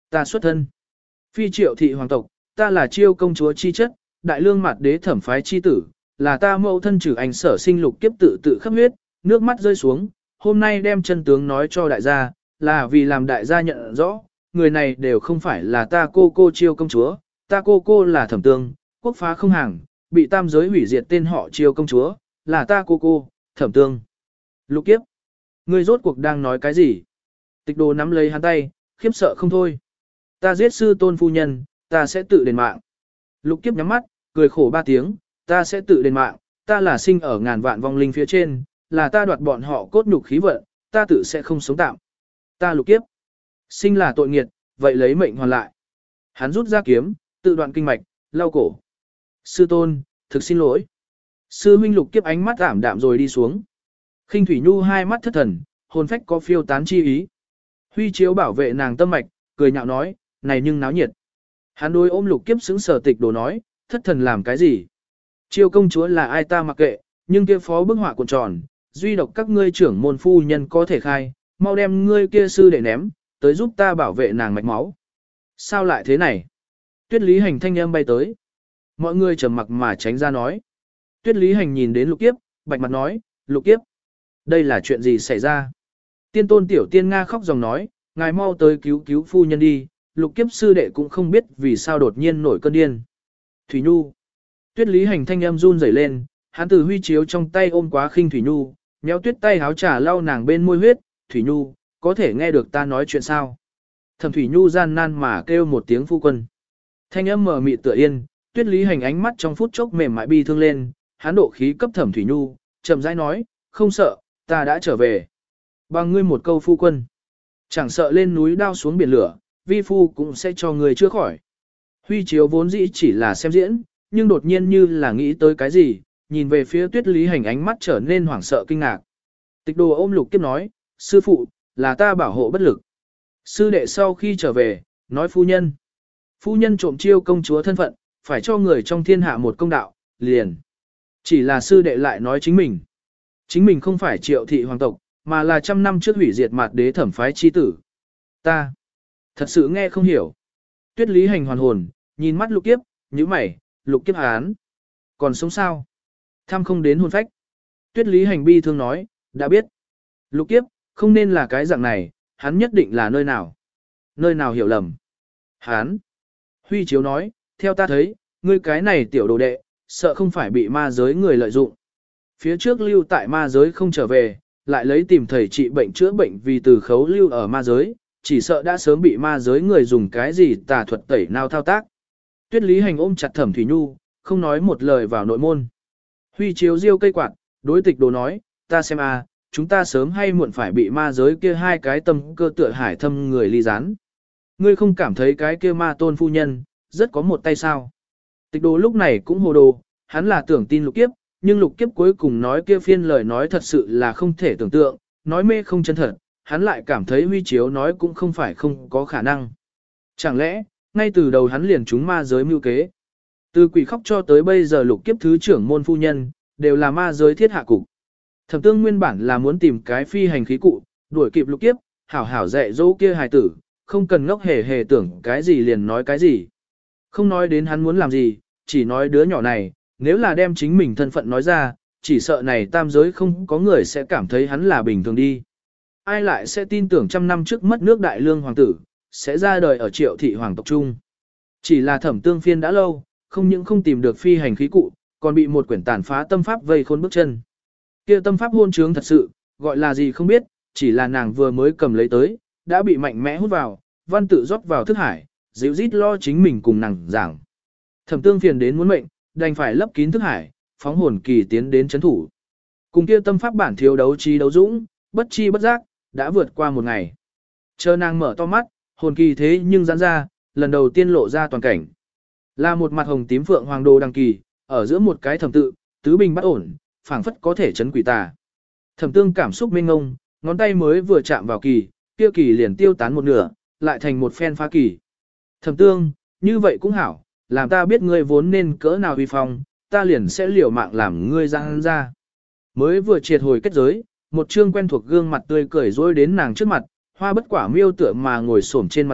Ta xuất thân. Phi Triệu thị hoàng tộc, ta là Chiêu công chúa chi chất, đại lương mặt đế thẩm phái chi tử, là ta mẫu thân trừ anh sở sinh lục kiếp tự tự khắp huyết, nước mắt rơi xuống, hôm nay đem chân tướng nói cho đại gia, là vì làm đại gia nhận rõ, người này đều không phải là ta cô Chiêu công chúa, ta cô là thẩm tương, quốc phá không hàng, bị tam giới hủy diệt tên họ Chiêu công chúa, là ta cô thẩm tương. Lục kiếp, ngươi rốt cuộc đang nói cái gì? Tịch Đồ nắm lấy hắn tay, khiếp sợ không thôi. Ta giết sư tôn phu nhân, ta sẽ tự đền mạng. Lục kiếp nhắm mắt, cười khổ 3 tiếng, ta sẽ tự đền mạng, ta là sinh ở ngàn vạn vong linh phía trên, là ta đoạt bọn họ cốt nhục khí vận, ta tự sẽ không sống tạm. Ta lục kiếp, sinh là tội nghiệt, vậy lấy mệnh hoàn lại. Hắn rút ra kiếm, tự đoạn kinh mạch, lau cổ. Sư tôn, thực xin lỗi. Sư huynh lục kiếp ánh mắt ảm đạm rồi đi xuống. Khinh Thủy Nhu hai mắt thất thần, hồn phách có phiêu tán chi ý. Huy Chiếu bảo vệ nàng tâm mạch, cười nhạo nói, này nhưng náo nhiệt. Hắn đối ôm lục kiếp xứng sở Tịch Đồ nói, thất thần làm cái gì? Chiêu công chúa là ai ta mặc kệ, nhưng kia phó bức họa cuộn tròn, duy độc các ngươi trưởng môn phu nhân có thể khai, mau đem ngươi kia sư để ném, tới giúp ta bảo vệ nàng mạch máu. Sao lại thế này? Tuyết Lý Hành thanh âm bay tới. Mọi người trầm mặc mà tránh ra nói. Tuyết Lý Hành nhìn đến lục kiếp, bạch mặt nói, lục kiếp. Đây là chuyện gì xảy ra? Tiên tôn tiểu tiên Nga khóc dòng nói, ngài mau tới cứu cứu phu nhân đi, lục kiếp sư đệ cũng không biết vì sao đột nhiên nổi cơn điên. Thủy Nhu. Tuyết Lý Hành thanh âm run rẩy lên, hắn từ Huy Chiếu trong tay ôm quá Khinh Thủy Nhu, nhéo tuyết tay háo trà lau nàng bên môi huyết, Thủy Nhu, có thể nghe được ta nói chuyện sao? Thẩm Thủy Nhu gian nan mà kêu một tiếng phu quân. Thanh âm mờ mịt tựa yên, Tuyết Lý Hành ánh mắt trong phút chốc mềm mại bi thương lên, hắn độ khí cấp Thẩm Thủy Nhu, chậm rãi nói, không sợ, ta đã trở về. Bằng ngươi một câu phu quân. Chẳng sợ lên núi đao xuống biển lửa, vi phu cũng sẽ cho người chữa khỏi. Huy Chiếu vốn dĩ chỉ là xem diễn, nhưng đột nhiên như là nghĩ tới cái gì, nhìn về phía Tuyết Lý Hành ánh mắt trở nên hoảng sợ kinh ngạc. Tịch Đồ ôm lục kiếp nói, sư phụ, là ta bảo hộ bất lực. Sư đệ sau khi trở về, nói phu nhân. Phu nhân trộm Chiêu công chúa thân phận, phải cho người trong thiên hạ một công đạo, liền. Chỉ là sư đệ lại nói chính mình. Chính mình không phải Triệu thị hoàng tộc, mà là 100 năm trước hủy diệt mạt đế thẩm phái chi tử. Ta thật sự nghe không hiểu. Tuyết Lý Hành hoàn hồn, nhìn mắt lục kiếp, nhíu mày, lục kiếp hán. Còn sống sao? Thăm không đến hồn phách. Tuyết Lý Hành bi thương nói, đã biết. Lục kiếp, không nên là cái dạng này, hắn nhất định là nơi nào. Nơi nào hiểu lầm. Hán. Huy Chiếu nói, theo ta thấy, ngươi cái này tiểu đồ đệ, sợ không phải bị ma giới người lợi dụng. Phía trước lưu tại ma giới không trở về, lại lấy tìm thầy trị bệnh chữa bệnh vì từ khấu lưu ở ma giới, chỉ sợ đã sớm bị ma giới người dùng cái gì tà thuật tẩy nào thao tác. Tuyết Lý Hành ôm chặt Thẩm Thủy Nhu, không nói một lời vào nội môn. Huy Chiếu diêu cây quạt, đối Tịch Đồ nói, ta xem chúng ta sớm hay muộn phải bị ma giới kia hai cái tâm cơ tựa hải thâm người ly gián. Ngươi không cảm thấy cái kia ma tôn phu nhân, rất có một tay sao. Tịch Đồ lúc này cũng hồ đồ, hắn là tưởng tin lục kiếp, nhưng lục kiếp cuối cùng nói kia phiên lời nói thật sự là không thể tưởng tượng, nói mê không chân thật, hắn lại cảm thấy Huy Chiếu nói cũng không phải không có khả năng. Chẳng lẽ, ngay từ đầu hắn liền trúng ma giới mưu kế. Từ quỷ khóc cho tới bây giờ lục kiếp thứ trưởng môn phu nhân, đều là ma giới thiết hạ cục. Thẩm Tương nguyên bản là muốn tìm cái phi hành khí cụ, đuổi kịp lục kiếp, hảo hảo dạy dỗ kia hài tử, không cần ngốc hề hề tưởng cái gì liền nói cái gì. Không nói đến hắn muốn làm gì, chỉ nói đứa nhỏ này, nếu là đem chính mình thân phận nói ra, chỉ sợ này tam giới không có người sẽ cảm thấy hắn là bình thường đi. Ai lại sẽ tin tưởng 100 năm trước mất nước đại lương hoàng tử, sẽ ra đời ở Triệu thị hoàng tộc trung. Chỉ là Thẩm Tương phiên đã lâu, không những không tìm được phi hành khí cụ, còn bị một quyển tàn phá tâm pháp vây khôn bước chân. Kia tâm pháp hôn trướng thật sự, gọi là gì không biết, chỉ là nàng vừa mới cầm lấy tới, đã bị mạnh mẽ hút vào, văn tự rót vào thức hải, dịu rít lo chính mình cùng nàng giảng. Thẩm Tương phiền đến muốn mệnh, đành phải lấp kín thức hải, phóng hồn kỳ tiến đến chấn thủ. Cùng kia tâm pháp bản thiếu đấu trí đấu dũng, bất chi bất giác, đã vượt qua một ngày. Chờ nàng mở to mắt, hồn kỳ thế nhưng giãn ra, lần đầu tiên lộ ra toàn cảnh. Là một mặt hồng tím phượng hoàng đồ đăng kỳ, ở giữa một cái thẩm tự, tứ bình bất ổn, phảng phất có thể chấn quỷ tà. Thẩm Tương cảm xúc mênh ngông, ngón tay mới vừa chạm vào kỳ, kia kỳ liền tiêu tán một nửa, lại thành một phen phá kỳ. Thẩm Tương, như vậy cũng hảo, làm ta biết ngươi vốn nên cỡ nào uy phong, ta liền sẽ liều mạng làm ngươi giãn ra. Mới vừa triệt hồi kết giới, một trương quen thuộc gương mặt tươi cười rối đến nàng trước mặt, Hoa Bất Quả miêu tựa mà ngồi xổm trên mặt đất,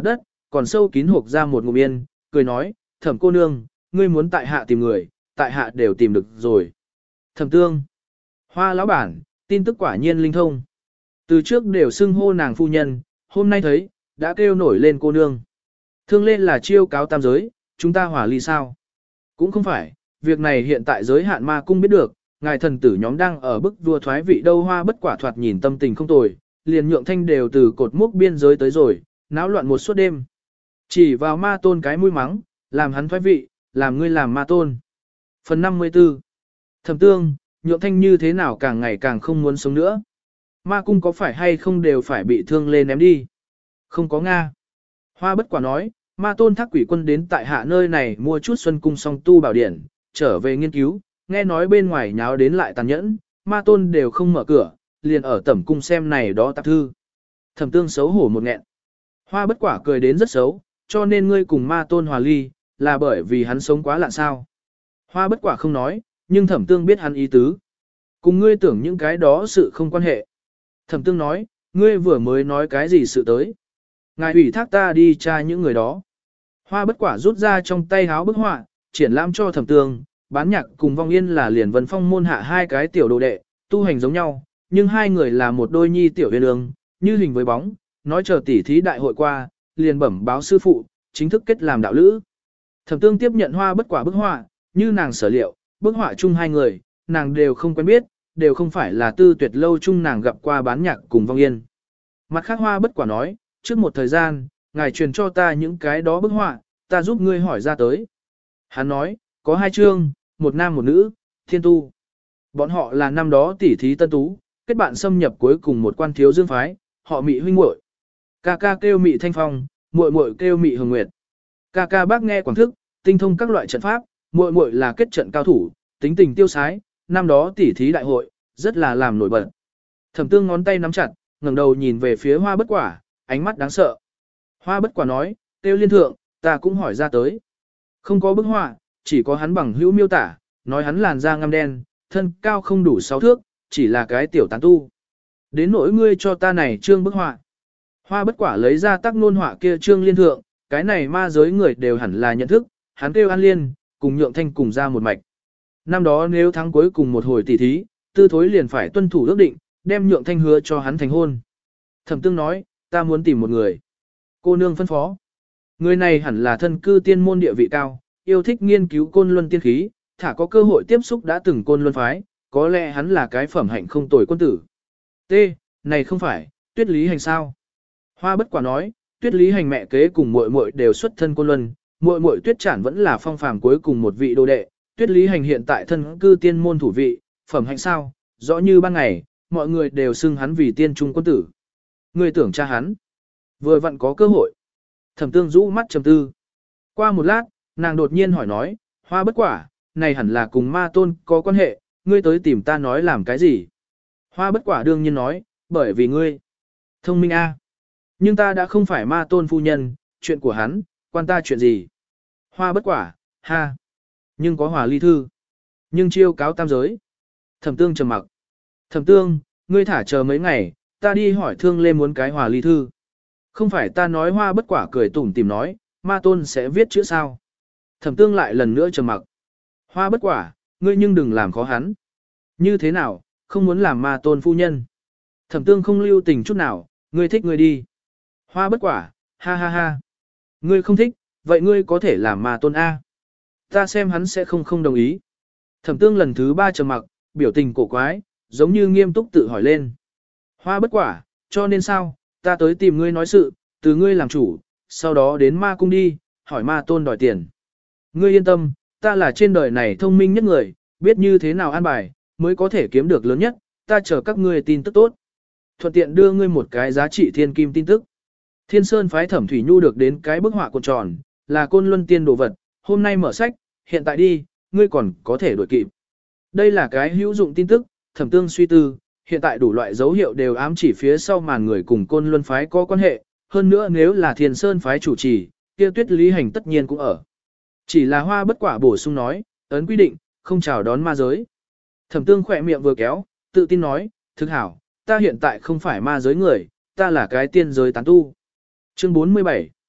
còn sâu kín hộp ra một ngụm yên, cười nói, Thẩm cô nương, ngươi muốn tại hạ tìm người, tại hạ đều tìm được rồi. Thẩm Tương, Hoa lão bản, tin tức quả nhiên linh thông. Từ trước đều xưng hô nàng phu nhân, hôm nay thấy, đã kêu nổi lên cô nương. Thương lên là chiêu cáo tam giới, chúng ta hòa ly sao? Cũng không phải, việc này hiện tại giới hạn ma cung biết được, ngài thần tử nhóm đang ở bức vua thoái vị đâu. Hoa bất quả thoạt nhìn tâm tình không tồi, liền nhượng thanh đều từ cột mốc biên giới tới rồi, náo loạn một suốt đêm. Chỉ vào ma tôn cái mũi mắng, làm hắn thoái vị, làm ngươi làm ma tôn. Phần 54 Thẩm Tương, nhượng thanh như thế nào càng ngày càng không muốn sống nữa. Ma cung có phải hay không đều phải bị thương lên ném đi. Không có Nga. Hoa bất quả nói, ma tôn thác quỷ quân đến tại hạ nơi này mua chút xuân cung song tu bảo điển, trở về nghiên cứu, nghe nói bên ngoài nháo đến lại tàn nhẫn, ma tôn đều không mở cửa, liền ở tẩm cung xem này đó tạp thư. Thẩm Tương xấu hổ một nghẹn. Hoa bất quả cười đến rất xấu, cho nên ngươi cùng ma tôn hòa ly, là bởi vì hắn sống quá lạ sao. Hoa bất quả không nói, nhưng Thẩm Tương biết hắn ý tứ. Cùng ngươi tưởng những cái đó sự không quan hệ. Thẩm Tương nói, ngươi vừa mới nói cái gì sự tới. Ngài ủy thác ta đi tra những người đó. Hoa bất quả rút ra trong tay háo bức họa, triển lãm cho Thẩm Tương, bán nhạc cùng Vong Yên là liền Vân Phong môn hạ hai cái tiểu đồ đệ, tu hành giống nhau, nhưng hai người là một đôi nhi tiểu huyền ương, như hình với bóng, nói chờ tỉ thí đại hội qua, liền bẩm báo sư phụ, chính thức kết làm đạo lữ. Thẩm Tương tiếp nhận Hoa bất quả bức họa, như nàng sở liệu, bức họa chung hai người, nàng đều không quen biết, đều không phải là Tư Tuyệt lâu chung nàng gặp qua bán nhạc cùng Vong Yên. Mặt khác Hoa bất quả nói, trước một thời gian, ngài truyền cho ta những cái đó bức họa, ta giúp ngươi hỏi ra tới. Hắn nói, có hai chương, một nam một nữ, thiên tu. Bọn họ là năm đó tỷ thí tân tú, kết bạn xâm nhập cuối cùng một quan thiếu dương phái, họ Mị huynh muội. Ca ca kêu Mị Thanh Phong, muội muội kêu Mị Hồng Nguyệt. Ca ca bác nghe quảng thức, tinh thông các loại trận pháp, muội muội là kết trận cao thủ, tính tình tiêu sái, năm đó tỷ thí đại hội, rất là làm nổi bật. Thẩm Tương ngón tay nắm chặt, ngẩng đầu nhìn về phía Hoa bất quả, ánh mắt đáng sợ. Hoa bất quả nói, tiêu liên thượng, ta cũng hỏi ra tới. Không có bức họa, chỉ có hắn bằng hữu miêu tả, nói hắn làn da ngăm đen, thân cao không đủ 6 thước, chỉ là cái tiểu tán tu. Đến nỗi ngươi cho ta này trương bức họa. Hoa bất quả lấy ra tác nôn họa kia trương liên thượng, cái này ma giới người đều hẳn là nhận thức, hắn kêu An Liên, cùng nhượng thanh cùng ra một mạch. Năm đó nếu thắng cuối cùng một hồi tỷ thí, tư thối liền phải tuân thủ ước định, đem nhượng thanh hứa cho hắn thành hôn. Thẩm Tương nói, ta muốn tìm một người. Cô nương phân phó. Người này hẳn là thân cư tiên môn địa vị cao, yêu thích nghiên cứu côn luân tiên khí, thả có cơ hội tiếp xúc đã từng côn luân phái, có lẽ hắn là cái phẩm hạnh không tồi quân tử. T. Này không phải, Tuyết Lý Hành sao? Hoa bất quả nói, Tuyết Lý Hành mẹ kế cùng muội muội đều xuất thân côn luân, muội muội Tuyết Trản vẫn là phong phàm cuối cùng một vị đô đệ, Tuyết Lý Hành hiện tại thân cư tiên môn thủ vị, phẩm hạnh sao? Rõ như ban ngày, mọi người đều xưng hắn vì tiên trung quân tử. Người tưởng cha hắn, vừa vặn có cơ hội. Thẩm Tương rũ mắt trầm tư. Qua một lát, nàng đột nhiên hỏi nói, Hoa bất quả, này hẳn là cùng ma tôn có quan hệ, ngươi tới tìm ta nói làm cái gì? Hoa bất quả đương nhiên nói, bởi vì ngươi thông minh a. Nhưng ta đã không phải ma tôn phu nhân, chuyện của hắn, quan ta chuyện gì? Hoa bất quả, ha. Nhưng có hòa ly thư. Nhưng chiêu cáo tam giới. Thẩm Tương trầm mặc. Thẩm Tương, ngươi thả chờ mấy ngày, ta đi hỏi Thương Lê muốn cái hòa ly thư. Không phải ta nói. Hoa bất quả cười tủm tìm nói, ma tôn sẽ viết chữ sao? Thẩm Tương lại lần nữa trầm mặc. Hoa bất quả, ngươi nhưng đừng làm khó hắn. Như thế nào, không muốn làm ma tôn phu nhân. Thẩm Tương không lưu tình chút nào, ngươi thích ngươi đi. Hoa bất quả, ha ha ha. Ngươi không thích, vậy ngươi có thể làm ma tôn A. Ta xem hắn sẽ không đồng ý. Thẩm Tương lần thứ 3 trầm mặc, biểu tình cổ quái, giống như nghiêm túc tự hỏi lên. Hoa bất quả, cho nên sao, ta tới tìm ngươi nói sự, từ ngươi làm chủ, sau đó đến ma cung đi, hỏi ma tôn đòi tiền. Ngươi yên tâm, ta là trên đời này thông minh nhất người, biết như thế nào an bài, mới có thể kiếm được lớn nhất, ta chờ các ngươi tin tức tốt. Thuận tiện đưa ngươi một cái giá trị thiên kim tin tức. Thiên Sơn phái Thẩm Thủy Nhu được đến cái bức họa cuộn tròn, là côn luân tiên đồ vật, hôm nay mở sách, hiện tại đi, ngươi còn có thể đuổi kịp. Đây là cái hữu dụng tin tức, Thẩm Tương suy tư, hiện tại đủ loại dấu hiệu đều ám chỉ phía sau màn người cùng côn luân phái có quan hệ, hơn nữa nếu là Thiên Sơn phái chủ trì, kia Tuyết Lý Hành tất nhiên cũng ở. Chỉ là Hoa bất quả bổ sung nói, ấn quy định, không chào đón ma giới. Thẩm Tương khỏe miệng vừa kéo, tự tin nói, thực hảo, ta hiện tại không phải ma giới người, ta là cái tiên giới tán tu. Chương 47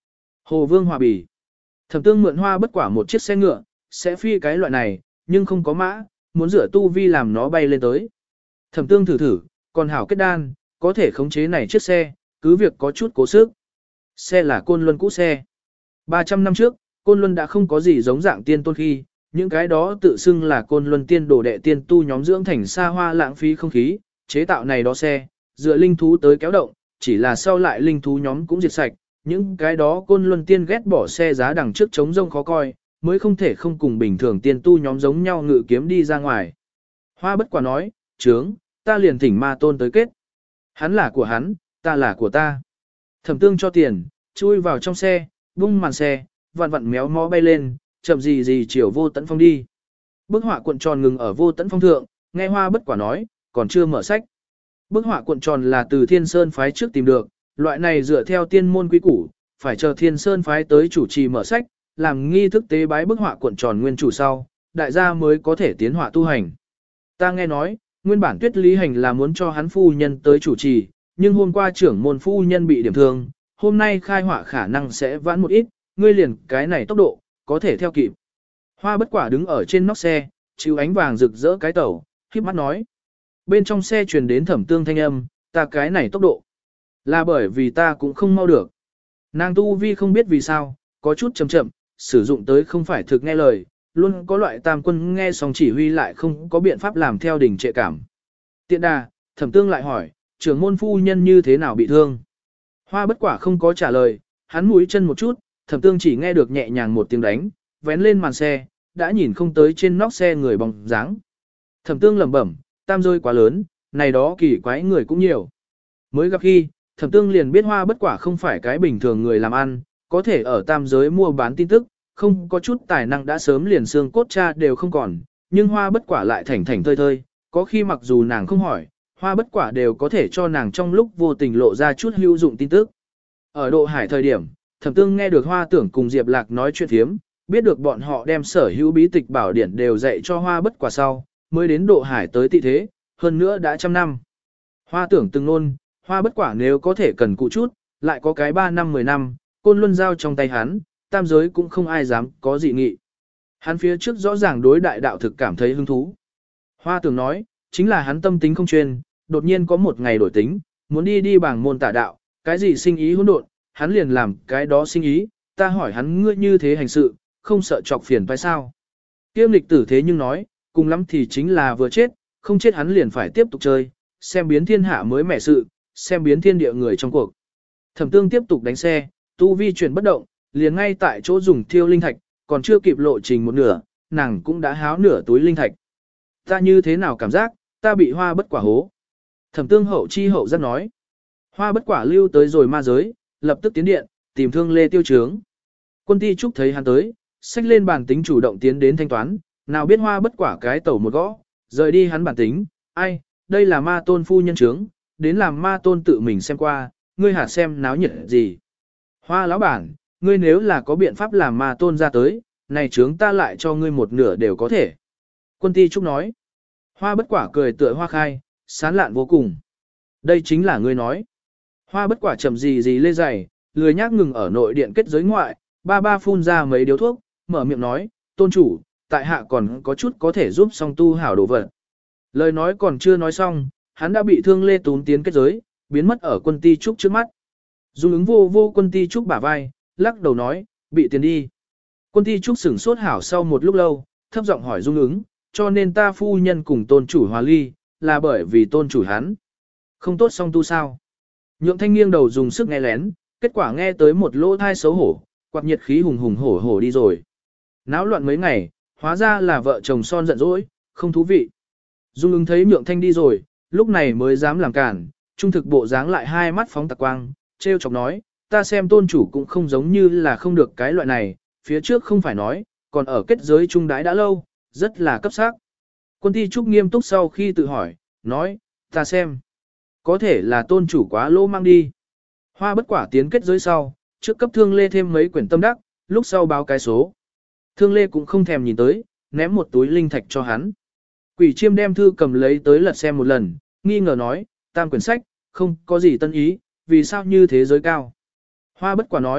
Hồ Vương Hòa Bỉ. Thẩm Tương mượn Hoa Bất Quả một chiếc xe ngựa, sẽ phi cái loại này, nhưng không có mã, muốn rửa tu vi làm nó bay lên tới. Thẩm Tương thử thử, còn hảo kết đan, có thể khống chế này chiếc xe, cứ việc có chút cố sức. Xe là Côn Luân cũ xe. 300 năm trước, Côn Luân đã không có gì giống dạng tiên tôn khi, những cái đó tự xưng là Côn Luân tiên đồ đệ tiên tu nhóm dưỡng thành xa hoa lãng phí không khí, chế tạo này đó xe, dựa linh thú tới kéo động, chỉ là sau lại linh thú nhóm cũng diệt sạch, những cái đó Côn Luân tiên ghét bỏ xe giá đằng trước chống rông khó coi, mới không thể không cùng bình thường tiên tu nhóm giống nhau ngự kiếm đi ra ngoài. Hoa Bất Quả nói, chướng, ta liền thỉnh ma tôn tới kết. Hắn là của hắn, ta là của ta. Thẩm Tương cho tiền, chui vào trong xe, bung màn xe, vặn vặn méo mó bay lên, chậm gì gì chiều Vô Tấn Phong đi. Bức họa cuộn tròn ngừng ở Vô Tấn Phong thượng, nghe Hoa Bất Quả nói, còn chưa mở sách. Bức họa cuộn tròn là từ Thiên Sơn phái trước tìm được, loại này dựa theo tiên môn quý củ, phải chờ Thiên Sơn phái tới chủ trì mở sách, làm nghi thức tế bái bức họa cuộn tròn nguyên chủ sau, đại gia mới có thể tiến họa tu hành. Ta nghe nói, nguyên bản Tuyết Lý Hành là muốn cho hắn phu nhân tới chủ trì, nhưng hôm qua trưởng môn phu nhân bị điểm thương, hôm nay khai họa khả năng sẽ vãn một ít, ngươi liền cái này tốc độ, có thể theo kịp. Hoa Bất Quả đứng ở trên nóc xe, chịu ánh vàng rực rỡ cái tẩu, khiếp mắt nói. Bên trong xe truyền đến Thẩm Tương thanh âm, ta cái này tốc độ, là bởi vì ta cũng không mau được. Nàng tu vi không biết vì sao, có chút chậm chậm, sử dụng tới không phải thực nghe lời, luôn có loại tam quân nghe xong chỉ huy lại không có biện pháp làm theo đỉnh trệ cảm. Tiện đà, Thẩm Tương lại hỏi, trưởng môn phu nhân như thế nào bị thương? Hoa Bất Quả không có trả lời, hắn mũi chân một chút, Thẩm Tương chỉ nghe được nhẹ nhàng một tiếng đánh, vén lên màn xe, đã nhìn không tới trên nóc xe người bóng dáng. Thẩm Tương lẩm bẩm, tam rơi quá lớn, này đó kỳ quái người cũng nhiều. Mới gặp khi, Thẩm Tương liền biết Hoa Bất Quả không phải cái bình thường người làm ăn, có thể ở tam giới mua bán tin tức, không có chút tài năng đã sớm liền xương cốt cha đều không còn, nhưng Hoa Bất Quả lại thảnh thảnh thơi thơi, có khi mặc dù nàng không hỏi, Hoa Bất Quả đều có thể cho nàng trong lúc vô tình lộ ra chút hữu dụng tin tức. Ở Độ Hải thời điểm, Thẩm Tương nghe được Hoa Tưởng cùng Diệp Lạc nói chuyện thiếm, biết được bọn họ đem sở hữu bí tịch bảo điển đều dạy cho Hoa Bất Quả sau, mới đến Độ Hải tới tị thế, hơn nữa đã 100 năm. Hoa Tưởng từng nôn, Hoa Bất Quả nếu có thể cần cụ chút, lại có cái 3 năm 10 năm, Côn Luân giao trong tay hắn, tam giới cũng không ai dám có dị nghị. Hắn phía trước rõ ràng đối đại đạo thực cảm thấy hứng thú. Hoa Tưởng nói, chính là hắn tâm tính không chuyên, đột nhiên có một ngày đổi tính, muốn đi bảng môn tả đạo, cái gì sinh ý hỗn độn, hắn liền làm cái đó sinh ý, ta hỏi hắn ngươi như thế hành sự, không sợ chọc phiền phải sao? Kiêm lịch tử thế nhưng nói, cùng lắm thì chính là vừa chết, không chết hắn liền phải tiếp tục chơi, xem biến thiên hạ mới mẻ sự, xem biến thiên địa người trong cuộc. Thẩm Tương tiếp tục đánh xe, tu vi chuyển bất động, liền ngay tại chỗ dùng thiêu linh thạch, còn chưa kịp lộ trình một nửa, nàng cũng đã háo nửa túi linh thạch. Ta như thế nào cảm giác, ta bị Hoa Bất Quả hố. Thẩm Tương hậu chi hậu giác nói. Hoa Bất Quả lưu tới rồi ma giới, lập tức tiến điện, tìm Thương Lê tiêu trướng. Quân Ti Trúc thấy hắn tới, xách lên bản tính chủ động tiến đến thanh toán, nào biết Hoa Bất Quả cái tẩu một gõ, rời đi hắn bản tính, ai, đây là ma tôn phu nhân trướng, đến làm ma tôn tự mình xem qua, ngươi hả xem náo nhiệt gì. Hoa lão bản, ngươi nếu là có biện pháp làm ma tôn ra tới, này trướng ta lại cho ngươi một nửa đều có thể. Quân Ti Trúc nói. Hoa Bất Quả cười tựa hoa khai, sán lạn vô cùng. Đây chính là ngươi nói. Hoa Bất Quả chậm gì gì lê dày, lười nhác ngừng ở nội điện kết giới ngoại, ba phun ra mấy điếu thuốc, mở miệng nói, tôn chủ, tại hạ còn có chút có thể giúp song tu hảo đồ vật. Lời nói còn chưa nói xong, hắn đã bị Thương Lê tún tiến kết giới, biến mất ở Quân Ti Trúc trước mắt. Dung ứng vô Quân Ti Trúc bả vai, lắc đầu nói, bị tiền đi. Quân Ti Trúc sửng sốt hảo sau một lúc lâu, thấp giọng hỏi Dung ứng, cho nên ta phu nhân cùng tôn chủ hòa ly, là bởi vì tôn chủ hắn. Không tốt song tu sao. Nhượng Thanh nghiêng đầu dùng sức nghe lén, kết quả nghe tới một lỗ thai xấu hổ, quạt nhiệt khí hùng hùng hổ hổ đi rồi. Náo loạn mấy ngày, hóa ra là vợ chồng son giận dỗi, không thú vị. Dung ứng thấy Nhượng Thanh đi rồi, lúc này mới dám làm cản, trung thực bộ dáng lại hai mắt phóng tạc quang, trêu chọc nói, ta xem tôn chủ cũng không giống như là không được cái loại này, phía trước không phải nói, còn ở kết giới trung đái đã lâu, rất là cấp sắc. Quân Ti Trúc nghiêm túc sau khi tự hỏi, nói, ta xem, có thể là tôn chủ quá lô mang đi. Hoa Bất Quả tiến kết giới sau, trước cấp Thương Lê thêm mấy quyển tâm đắc, lúc sau báo cái số. Thương Lê cũng không thèm nhìn tới, ném một túi linh thạch cho hắn. Quỷ Chiêm đem thư cầm lấy tới lật xem một lần, nghi ngờ nói, tam quyển sách, không có gì tân ý, vì sao như thế giới cao. Hoa Bất Quả nói,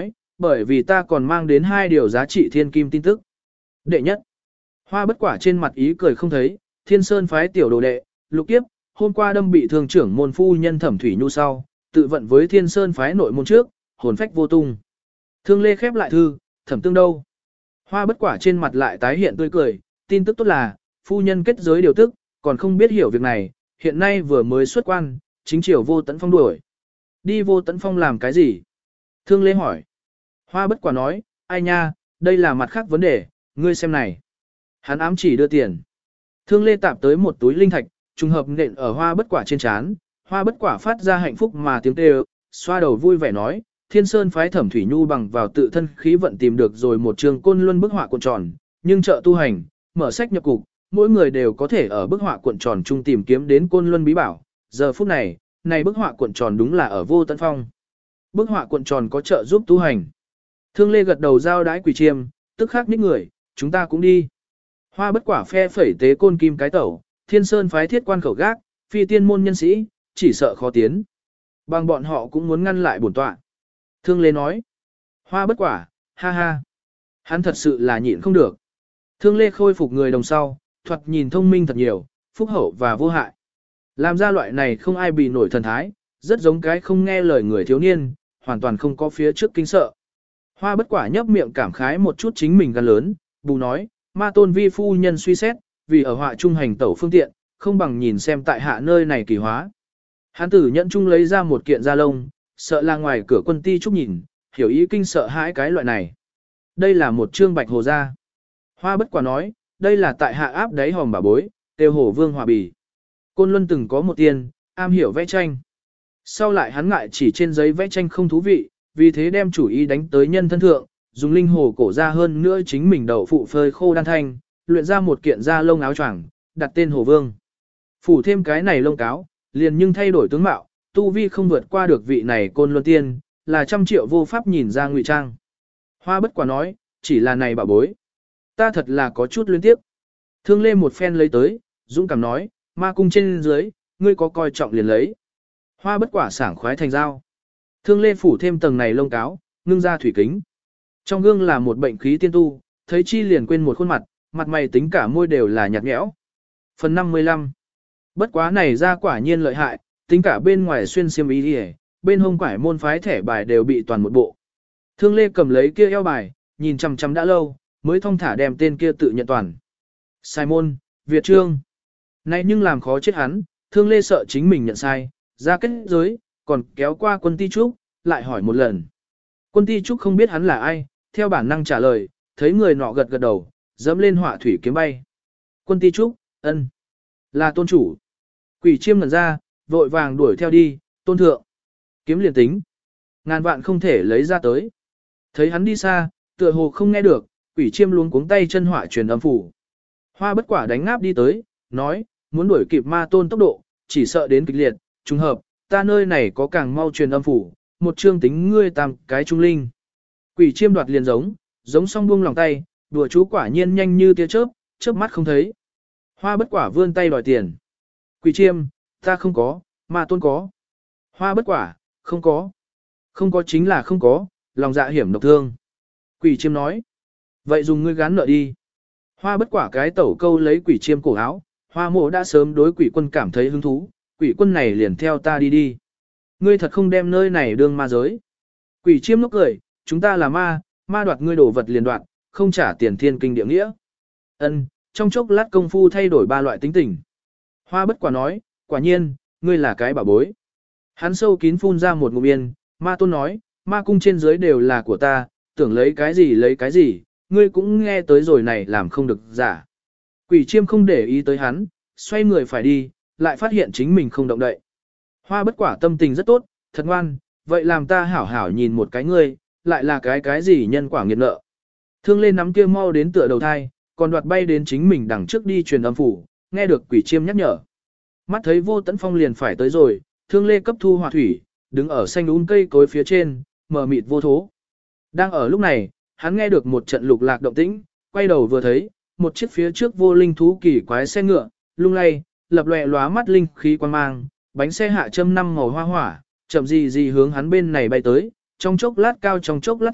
bởi vì ta còn mang đến 2 điều giá trị thiên kim tin tức. Đệ nhất, Hoa Bất Quả trên mặt ý cười không thấy, Thiên Sơn phái tiểu đồ đệ, Lục Kiếp, hôm qua đâm bị thương trưởng môn phu nhân Thẩm Thủy Nhu sau, tự vận với Thiên Sơn phái nội môn trước, hồn phách vô tung. Thương Lê khép lại thư, Thẩm Tương đâu? Hoa Bất Quả trên mặt lại tái hiện tươi cười, tin tức tốt là, phu nhân kết giới điều tức, còn không biết hiểu việc này, hiện nay vừa mới xuất quan, chính triều Vô Tấn Phong đuổi. Đi Vô Tấn Phong làm cái gì? Thương Lê hỏi. Hoa Bất Quả nói, ai nha, đây là mặt khác vấn đề, ngươi xem này. Hắn ám chỉ đưa tiền. Thương Lê tạp tới một túi linh thạch, trùng hợp nện ở Hoa Bất Quả trên trán. Hoa Bất Quả phát ra hạnh phúc mà tiếng kêu, xoa đầu vui vẻ nói, Thiên Sơn phái Thẩm Thủy Nhu bằng vào tự thân khí vận tìm được rồi một trường côn luân bức họa cuộn tròn, nhưng trợ tu hành, mở sách nhập cục, mỗi người đều có thể ở bức họa cuộn tròn chung tìm kiếm đến côn luân bí bảo. Giờ phút này, này bức họa cuộn tròn đúng là ở Vô Tấn Phong. Bức họa cuộn tròn có trợ giúp tu hành. Thương Lê gật đầu giao đái Quỷ Chiêm, tức khắc ních người, chúng ta cũng đi. Hoa Bất Quả phe phẩy tế côn kim cái tẩu, Thiên Sơn phái thiết quan khẩu gác, phi tiên môn nhân sĩ, chỉ sợ khó tiến. Bằng bọn họ cũng muốn ngăn lại bổn tọa. Thương Lê nói. Hoa Bất Quả, ha ha. Hắn thật sự là nhịn không được. Thương Lê khôi phục người đồng sau, thoạt nhìn thông minh thật nhiều, phúc hậu và vô hại. Làm ra loại này không ai bị nổi thần thái, rất giống cái không nghe lời người thiếu niên, hoàn toàn không có phía trước kinh sợ. Hoa Bất Quả nhấp miệng cảm khái một chút chính mình gan lớn, bù nói, ma tôn vi phu nhân suy xét, vì ở họa trung hành tẩu phương tiện, không bằng nhìn xem tại hạ nơi này kỳ hóa. Hán tử nhẫn trung lấy ra một kiện da lông, sợ là ngoài cửa quân ti trúc nhìn, hiểu ý kinh sợ hãi cái loại này. Đây là một trương bạch hồ da. Hoa Bất Quả nói, đây là tại hạ áp đáy hòm bà bối, tiêu hổ vương hòa bì. Côn Luân từng có một tiền, am hiểu vẽ tranh. Sau lại hắn ngại chỉ trên giấy vẽ tranh không thú vị, vì thế đem chủ ý đánh tới nhân thân thượng, dùng linh hồ cổ ra hơn nữa chính mình đậu phụ phơi khô đan thanh, luyện ra một kiện da lông áo choàng, đặt tên Hồ Vương. Phủ thêm cái này lông cáo, liền nhưng thay đổi tướng mạo, tu vi không vượt qua được vị này Côn Luân tiên, là 100 triệu vô pháp nhìn ra ngụy trang. Hoa Bất Quả nói, chỉ là này bảo bối. Ta thật là có chút luyến tiếp. Thương Lê một phen lấy tới, dũng cảm nói, ma cung trên dưới, ngươi có coi trọng liền lấy. Hoa Bất Quả sảng khoái thành dao. Thương Lê phủ thêm tầng này lông cáo, ngưng ra thủy kính. Trong gương là một bệnh khí tiên tu, thấy chi liền quên một khuôn mặt, mặt mày tính cả môi đều là nhạt nhẽo. Phần 55. Bất quá này ra quả nhiên lợi hại, tính cả bên ngoài xuyên xiêm y đi, bên hông quải môn phái thẻ bài đều bị toàn một bộ. Thương Lê cầm lấy kia eo bài, nhìn chằm chằm đã lâu, mới thong thả đem tên kia tự nhận toàn. Sai môn, Việt Trương. Này nhưng làm khó chết hắn, Thương Lê sợ chính mình nhận sai, ra kết giới, còn kéo qua Quân Ti Trúc, lại hỏi một lần. Quân Ti Trúc không biết hắn là ai, theo bản năng trả lời, thấy người nọ gật gật đầu, dẫm lên họa thủy kiếm bay. Quân Ti Trúc, ân, là tôn chủ. Quỷ Chiêm ngẩn ra, vội vàng đuổi theo đi, tôn thượng. Kiếm liền tính. Ngàn vạn không thể lấy ra tới. Thấy hắn đi xa, tựa hồ không nghe được, Quỷ Chiêm luống cuống tay chân họa truyền âm phủ. Hoa Bất Quả đánh ngáp đi tới, nói, muốn đuổi kịp ma tôn tốc độ, chỉ sợ đến kịch liệt, trùng hợp, ta nơi này có càng mau truyền âm phủ, một chương tính ngươi tam cái trung linh. Quỷ Chiêm đoạt liền giống xong buông lòng tay, đùa chú quả nhiên nhanh như tia chớp, chớp mắt không thấy. Hoa Bất Quả vươn tay đòi tiền. Quỷ Chiêm, ta không có, ma tôn có. Hoa Bất Quả, không có. Không có chính là không có, lòng dạ hiểm độc thương. Quỷ Chiêm nói, vậy dùng ngươi gán nợ đi. Hoa Bất Quả cái tẩu câu lấy Quỷ Chiêm cổ áo, Hoa Mộ đã sớm đối Quỷ Quân cảm thấy hứng thú, Quỷ Quân này liền theo ta đi đi. Ngươi thật không đem nơi này đương ma giới. Quỷ Chiêm lúc cười, chúng ta là ma, ma đoạt ngươi đổ vật liền đoạt, không trả tiền thiên kinh địa nghĩa. Ân, trong chốc lát công phu thay đổi 3 loại tính tình. Hoa Bất Quả nói, quả nhiên, ngươi là cái bảo bối. Hắn sâu kín phun ra một ngụm yên, ma tôn nói, ma cung trên dưới đều là của ta, tưởng lấy cái gì, ngươi cũng nghe tới rồi này làm không được giả. Quỷ Chiêm không để ý tới hắn, xoay người phải đi, lại phát hiện chính mình không động đậy. Hoa Bất Quả tâm tình rất tốt, thật ngoan, vậy làm ta hảo hảo nhìn một cái ngươi, lại là cái gì nhân quả nghiệt nợ. Thương Lê nắm kia mau đến tựa đầu thai, còn đoạt bay đến chính mình đằng trước đi truyền âm phủ, nghe được Quỷ Chiêm nhắc nhở. Mắt thấy Vô Tấn Phong liền phải tới rồi, Thương Lê cấp thu hỏa thủy, đứng ở xanh ún cây cối phía trên, mờ mịt vô thố. Đang ở lúc này, hắn nghe được một trận lục lạc động tĩnh, quay đầu vừa thấy, một chiếc phía trước vô linh thú kỳ quái xe ngựa, lung lay, lập lòe lóa mắt linh khí quan mang, bánh xe hạ châm 5 màu hoa hỏa, chậm gì hướng hắn bên này bay tới, trong chốc lát cao trong chốc lát thấp,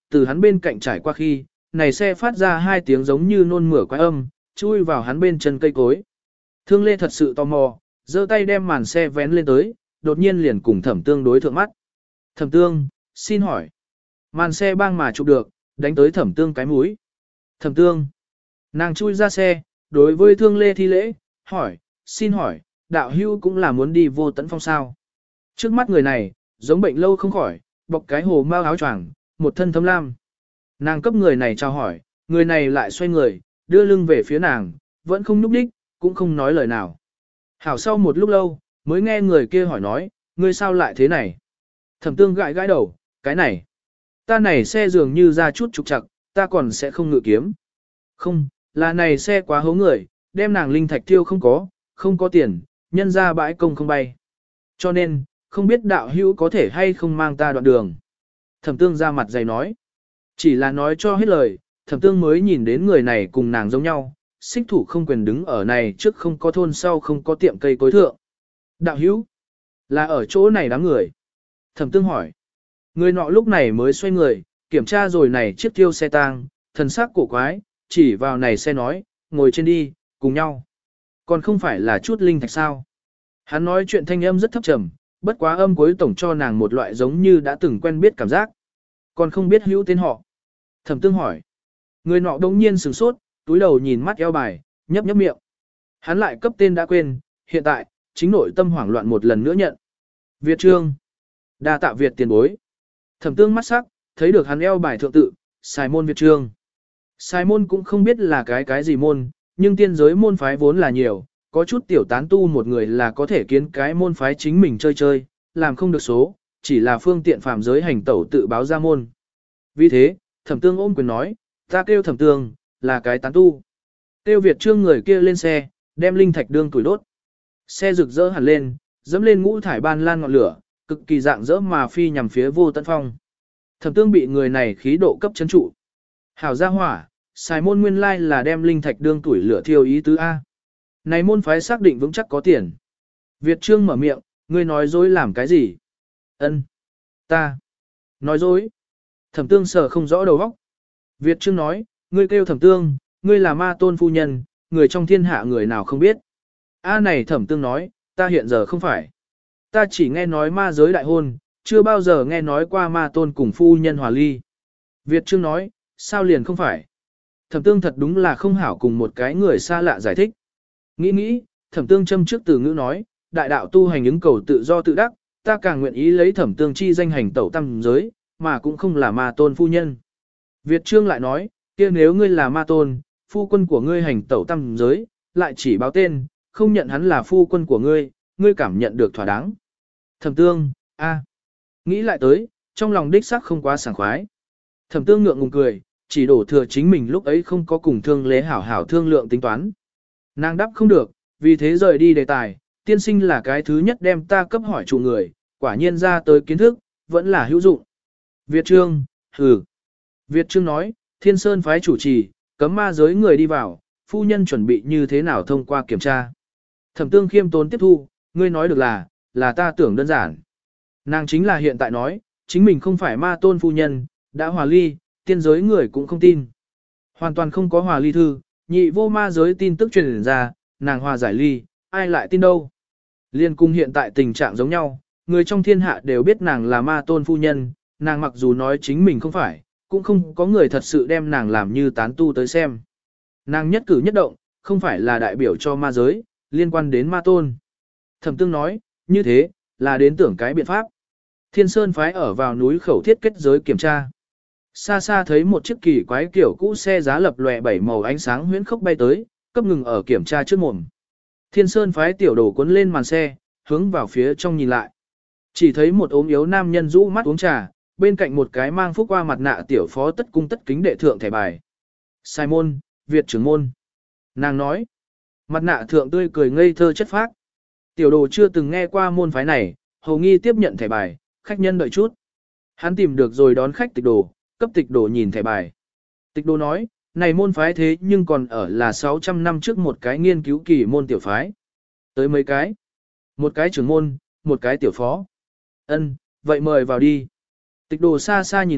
từ hắn bên cạnh trải qua khi, này xe phát ra hai tiếng giống như nôn mửa quái âm, chui vào hắn bên chân cây cối. Thương Lê thật sự tò mò, giơ tay đem màn xe vén lên tới, đột nhiên liền cùng Thẩm Tương đối thượng mắt. Thẩm Tương, xin hỏi. Màn xe bang mà chụp được, đánh tới Thẩm Tương cái mũi. Thẩm Tương. Nàng chui ra xe, đối với Thương Lê thi lễ, hỏi, xin hỏi, đạo hưu cũng là muốn đi Vô Tấn Phong sao. Trước mắt người này, giống bệnh lâu không khỏi, bọc cái hồ mau áo choàng, một thân thấm lam. Nàng cấp người này chào hỏi, người này lại xoay người, đưa lưng về phía nàng, vẫn không nhúc đích, cũng không nói lời nào. Hảo sau một lúc lâu, mới nghe người kia hỏi nói, ngươi sao lại thế này? Thẩm Tương gãi gãi đầu, cái này. Ta này xe dường như ra chút trục trặc, ta còn sẽ không ngự kiếm. Không, là này xe quá hố người, đem nàng linh thạch tiêu không có tiền, nhân ra bãi công không bay. Cho nên, không biết đạo hữu có thể hay không mang ta đoạn đường. Thẩm Tương ra mặt dày nói. Chỉ là nói cho hết lời, Thẩm Tương mới nhìn đến người này cùng nàng giống nhau, xích thủ không quyền đứng ở này trước không có thôn sau không có tiệm cây cối thượng. Đạo hữu, là ở chỗ này đám người. Thẩm Tương hỏi. Người nọ lúc này mới xoay người, kiểm tra rồi này chiếc tiêu xe tang, thần sắc cổ quái, chỉ vào này xe nói, ngồi trên đi, cùng nhau. Còn không phải là chút linh thạch sao. Hắn nói chuyện thanh âm rất thấp trầm, bất quá âm cuối tổng cho nàng một loại giống như đã từng quen biết cảm giác. Còn không biết hữu tên họ. Thẩm Tương hỏi. Người nọ đống nhiên sửng sốt, túi đầu nhìn mắt eo bài, nhấp nhấp miệng. Hắn lại cấp tên đã quên, hiện tại, chính nội tâm hoảng loạn một lần nữa nhận. Việt Trương. Đa tạ Việt tiền bối. Thẩm Tương mắt sắc, thấy được hắn eo bài thượng tự, Sài môn Việt Trương. Sài môn cũng không biết là cái gì môn, nhưng tiên giới môn phái vốn là nhiều, có chút tiểu tán tu một người là có thể kiến cái môn phái chính mình chơi, làm không được số, chỉ là phương tiện phạm giới hành tẩu tự báo ra môn. Vì thế, Thẩm Tương ôm quyền nói, ta kêu Thẩm Tương, là cái tán tu. Kêu Việt Trương người kia lên xe, đem linh thạch đương tuổi đốt. Xe rực rỡ hẳn lên, dẫm lên ngũ thải ban lan ngọn lửa, cực kỳ dạng dỡ mà phi nhằm phía Vô Tấn Phong. Thẩm Tương bị người này khí độ cấp chấn trụ. Hảo gia hỏa, xài môn nguyên lai là đem linh thạch đương tuổi lửa thiêu ý tứ A. Này môn phái xác định vững chắc có tiền. Việt Trương mở miệng, ngươi nói dối làm cái gì? Ân, ta. Nói dối. Thẩm Tương sờ không rõ đầu óc. Việt Trương nói, ngươi kêu Thẩm Tương, ngươi là ma tôn phu nhân, người trong thiên hạ người nào không biết. A này Thẩm Tương nói, ta hiện giờ không phải. Ta chỉ nghe nói ma giới đại hôn, chưa bao giờ nghe nói qua ma tôn cùng phu nhân hòa ly. Việt Trương nói, sao liền không phải? Thẩm Tương thật đúng là không hảo cùng một cái người xa lạ giải thích. Nghĩ, Thẩm Tương châm trước từ ngữ nói, đại đạo tu hành ứng cầu tự do tự đắc, ta càng nguyện ý lấy Thẩm Tương chi danh hành tẩu tam giới, mà cũng không là ma tôn phu nhân. Việt Trương lại nói, kia nếu ngươi là ma tôn, phu quân của ngươi hành tẩu tam giới, lại chỉ báo tên, không nhận hắn là phu quân của ngươi, ngươi cảm nhận được thỏa đáng. Thẩm Tương, nghĩ lại tới, trong lòng đích xác không quá sảng khoái. Thẩm Tương ngượng ngùng cười, chỉ đổ thừa chính mình lúc ấy không có cùng Thương Lê hảo hảo thương lượng tính toán. Nàng đáp không được, vì thế rời đi đề tài, tiên sinh là cái thứ nhất đem ta cấp hỏi chủ người, quả nhiên ra tới kiến thức, vẫn là hữu dụng. Việt Trương, hừ. Việt Trương nói, Thiên Sơn phái chủ trì, cấm ma giới người đi vào, phu nhân chuẩn bị như thế nào thông qua kiểm tra. Thẩm Tương khiêm tốn tiếp thu, ngươi nói được là ta tưởng đơn giản. Nàng chính là hiện tại nói, chính mình không phải ma tôn phu nhân, đã hòa ly, tiên giới người cũng không tin. Hoàn toàn không có hòa ly thư, nhị vô ma giới tin tức truyền ra, nàng hòa giải ly, ai lại tin đâu. Liên cung hiện tại tình trạng giống nhau, người trong thiên hạ đều biết nàng là ma tôn phu nhân, nàng mặc dù nói chính mình không phải, cũng không có người thật sự đem nàng làm như tán tu tới xem. Nàng nhất cử nhất động, không phải là đại biểu cho ma giới, liên quan đến ma tôn. Thẩm Tương nói, như thế, là đến tưởng cái biện pháp. Thiên Sơn phái ở vào núi khẩu thiết kết giới kiểm tra. Xa xa thấy một chiếc kỳ quái kiểu cũ xe giá lập lòe bảy màu ánh sáng huyễn khốc bay tới, cấp ngừng ở kiểm tra trước mồm. Thiên Sơn phái tiểu đồ cuốn lên màn xe, hướng vào phía trong nhìn lại. Chỉ thấy một ốm yếu nam nhân rũ mắt uống trà, bên cạnh một cái mang phúc qua mặt nạ tiểu phó tất cung tất kính đệ thượng thẻ bài. Sai môn, Việt trưởng môn. Nàng nói, mặt nạ thượng tươi cười ngây thơ chất phác. Tiểu đồ chưa từng nghe qua môn phái này, hầu nghi tiếp nhận thẻ bài, khách nhân đợi chút. Hắn tìm được rồi đón khách tịch đồ, cấp tịch đồ nhìn thẻ bài. Tịch đồ nói, này môn phái thế nhưng còn ở là 600 năm trước một cái nghiên cứu kỳ môn tiểu phái. Tới mấy cái? Một cái trưởng môn, một cái tiểu phó. Ân, vậy mời vào đi. Tịch đồ xa xa nhìn mắt,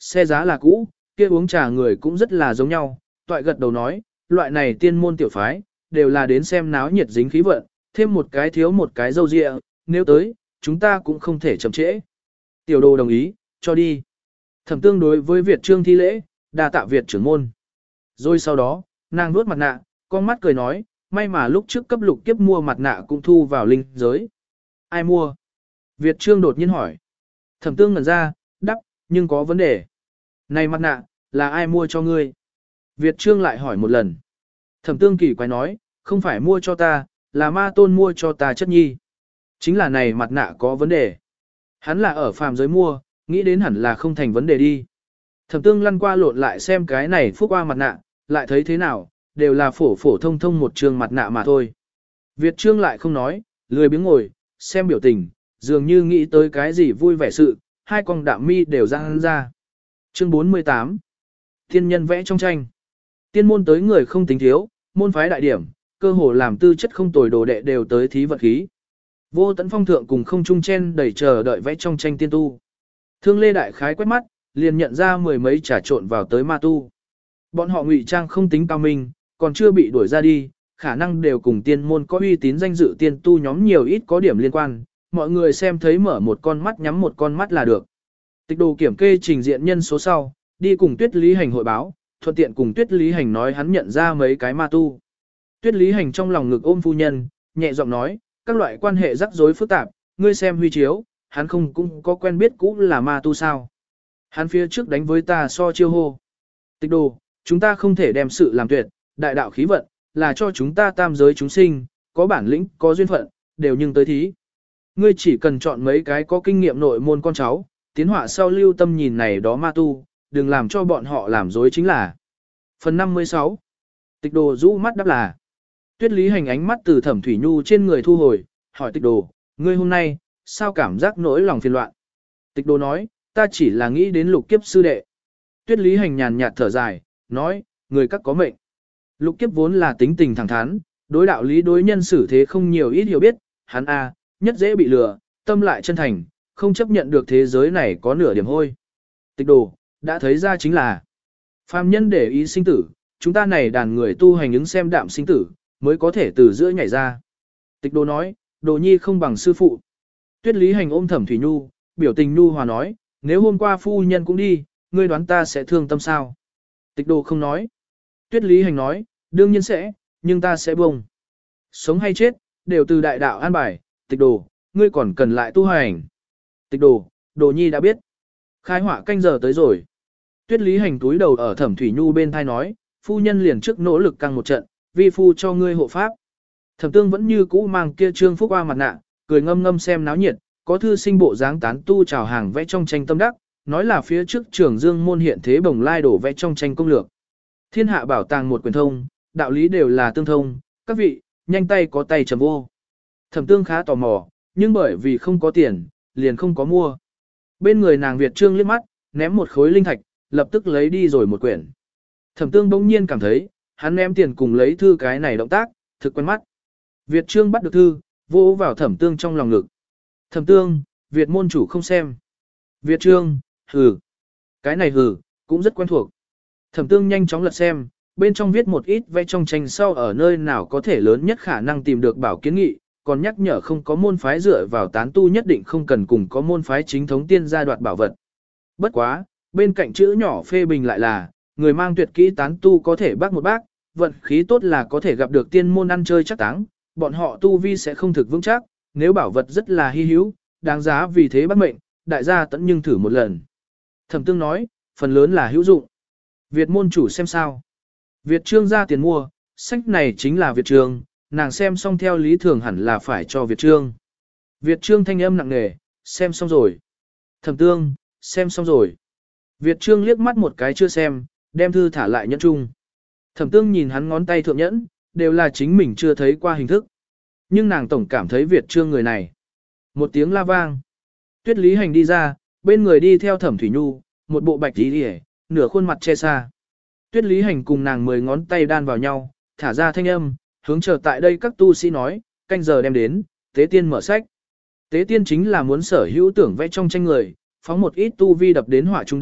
xe giá là cũ, kia uống trà người cũng rất là giống nhau, toại gật đầu nói, loại này tiên môn tiểu phái, đều là đến xem náo nhiệt dính khí vận, thêm một cái thiếu một cái dâu dịa, nếu tới, chúng ta cũng không thể chậm trễ. Tiểu đồ đồng ý, cho đi. Thẩm tương đối với Việt Trương thi lễ, đa tạ Việt trưởng môn. Rồi sau đó, nàng nuốt mặt nạ, con mắt cười nói, may mà lúc trước cấp lục kiếp mua mặt nạ cũng thu vào linh giới. Ai mua? Việt Trương đột nhiên hỏi. Thẩm tương ngẩn ra, đắp, nhưng có vấn đề. Này mặt nạ, là ai mua cho ngươi? Việt Trương lại hỏi một lần. Thẩm tương kỳ quái nói, không phải mua cho ta, là ma tôn mua cho ta chất nhi. Chính là này mặt nạ có vấn đề. Hắn là ở phàm giới mua, nghĩ đến hẳn là không thành vấn đề đi. Thẩm tương lăn qua lộn lại xem cái này phúc qua mặt nạ, lại thấy thế nào, đều là phổ phổ thông thông một trường mặt nạ mà thôi. Việt Trương lại không nói, lười biếng ngồi, xem biểu tình, dường như nghĩ tới cái gì vui vẻ sự, hai con đạm mi đều ra hắn ra. Chương 48 Tiên nhân vẽ trong tranh. Tiên môn tới người không tính thiếu, môn phái đại điểm, cơ hồ làm tư chất không tồi đồ đệ đều tới thí vật khí. Vô Tấn Phong thượng cùng không trung chen đẩy chờ đợi vẽ trong tranh tiên tu. Thương Lê đại khái quét mắt, liền nhận ra mười mấy trà trộn vào tới ma tu. Bọn họ ngụy trang không tính cao minh, còn chưa bị đuổi ra đi, khả năng đều cùng tiên môn có uy tín danh dự tiên tu nhóm nhiều ít có điểm liên quan, mọi người xem thấy mở một con mắt nhắm một con mắt là được. Tịch đồ kiểm kê trình diện nhân số sau, đi cùng Tuyết Lý Hành hội báo, thuận tiện cùng Tuyết Lý Hành nói hắn nhận ra mấy cái ma tu. Tuyết Lý Hành trong lòng ngực ôm phu nhân, nhẹ giọng nói, các loại quan hệ rắc rối phức tạp, ngươi xem huy chiếu, hắn không cũng có quen biết cũ là ma tu sao. Hắn phía trước đánh với ta so chiêu hô. Tịch đồ, chúng ta không thể đem sự làm tuyệt, đại đạo khí vận, là cho chúng ta tam giới chúng sinh, có bản lĩnh, có duyên phận, đều nhưng tới thí. Ngươi chỉ cần chọn mấy cái có kinh nghiệm nội môn con cháu, tiến họa sau lưu tâm nhìn này đó ma tu, đừng làm cho bọn họ làm dối chính là. Phần 56 Tịch đồ rũ mắt đáp là. Tuyết Lý Hành ánh mắt từ Thẩm Thủy Nhu trên người thu hồi, hỏi tịch đồ, ngươi hôm nay, sao cảm giác nỗi lòng phiền loạn? Tịch đồ nói, ta chỉ là nghĩ đến lục kiếp sư đệ. Tuyết Lý Hành nhàn nhạt thở dài, nói, người các có mệnh. Lục kiếp vốn là tính tình thẳng thắn, đối đạo lý đối nhân xử thế không nhiều ít hiểu biết, hắn a nhất dễ bị lừa, tâm lại chân thành, không chấp nhận được thế giới này có nửa điểm hôi. Tịch đồ, đã thấy ra chính là, phàm nhân để ý sinh tử, chúng ta này đàn người tu hành ứng xem đạm sinh tử, mới có thể từ giữa nhảy ra. Tịch đồ nói, đồ nhi không bằng sư phụ. Tuyết Lý Hành ôm Thẩm Thủy Nhu, biểu tình nhu hòa nói, nếu hôm qua phu nhân cũng đi, ngươi đoán ta sẽ thương tâm sao? Tịch đồ không nói. Tuyết Lý Hành nói, đương nhiên sẽ, nhưng ta sẽ bông. Sống hay chết, đều từ đại đạo an bài, tịch đồ, ngươi còn cần lại tu hành. Tịch đồ, đồ nhi đã biết. Khai họa canh giờ tới rồi. Tuyết Lý Hành túi đầu ở Thẩm Thủy Nhu bên thai nói, phu nhân liền trước nỗ lực căng một trận, vi phu cho ngươi hộ pháp. Thẩm Tương vẫn như cũ mang kia trương phúc qua mặt nạ, cười ngâm ngâm xem náo nhiệt, có thư sinh bộ dáng tán tu chào hàng vẽ trong tranh tâm đắc, nói là phía trước Trường Dương môn hiện thế bồng lai đổ vẽ trong tranh công lược. Thiên hạ bảo tàng một quyền thông, đạo lý đều là tương thông, các vị, nhanh tay có tay chầm vô. Thẩm Tương khá tò mò, nhưng bởi vì không có tiền, liền không có mua. Bên người nàng Việt Trương liếc mắt, ném một khối linh thạch, lập tức lấy đi rồi một quyển. Thẩm Tương bỗng nhiên cảm thấy, hắn ném tiền cùng lấy thư cái này động tác, thực quen mắt. Việt Trương bắt được thư, vỗ vào Thẩm Tương trong lòng ngực. Thẩm Tương, Việt môn chủ không xem. Việt Trương, hừ. Cái này hừ, cũng rất quen thuộc. Thẩm Tương nhanh chóng lật xem, bên trong viết một ít vẽ trong tranh sau ở nơi nào có thể lớn nhất khả năng tìm được bảo kiến nghị, còn nhắc nhở không có môn phái dựa vào tán tu nhất định không cần cùng có môn phái chính thống tiên gia đoạt bảo vật. Bất quá, bên cạnh chữ nhỏ phê bình lại là, người mang tuyệt kỹ tán tu có thể bác một bác, vận khí tốt là có thể gặp được tiên môn ăn chơi chắc táng, bọn họ tu vi sẽ không thực vững chắc, nếu bảo vật rất là hy hữu, đáng giá vì thế bắt mệnh, đại gia tận nhưng thử một lần. Thẩm Tương nói, phần lớn là hữu dụng. Việt môn chủ xem sao. Việt Trương ra tiền mua, sách này chính là Việt Trương, nàng xem xong theo lý thường hẳn là phải cho Việt Trương. Việt Trương thanh âm nặng nề, xem xong rồi. Thẩm Tương, xem xong rồi. Việt Trương liếc mắt một cái chưa xem, đem thư thả lại nhẫn chung. Thẩm Tương nhìn hắn ngón tay thượng nhẫn, đều là chính mình chưa thấy qua hình thức. Nhưng nàng tổng cảm thấy Việt Trương người này. Một tiếng la vang. Tuyết Lý Hành đi ra, bên người đi theo Thẩm Thủy Nhu, một bộ bạch tí hề, nửa khuôn mặt che xa. Tuyết Lý Hành cùng nàng 10 ngón tay đan vào nhau, thả ra thanh âm, hướng chờ tại đây các tu sĩ nói, canh giờ đem đến, tế tiên mở sách. Tế tiên chính là muốn sở hữu tưởng vẽ trong tranh người, phóng một ít tu vi đập đến hỏa trung đi,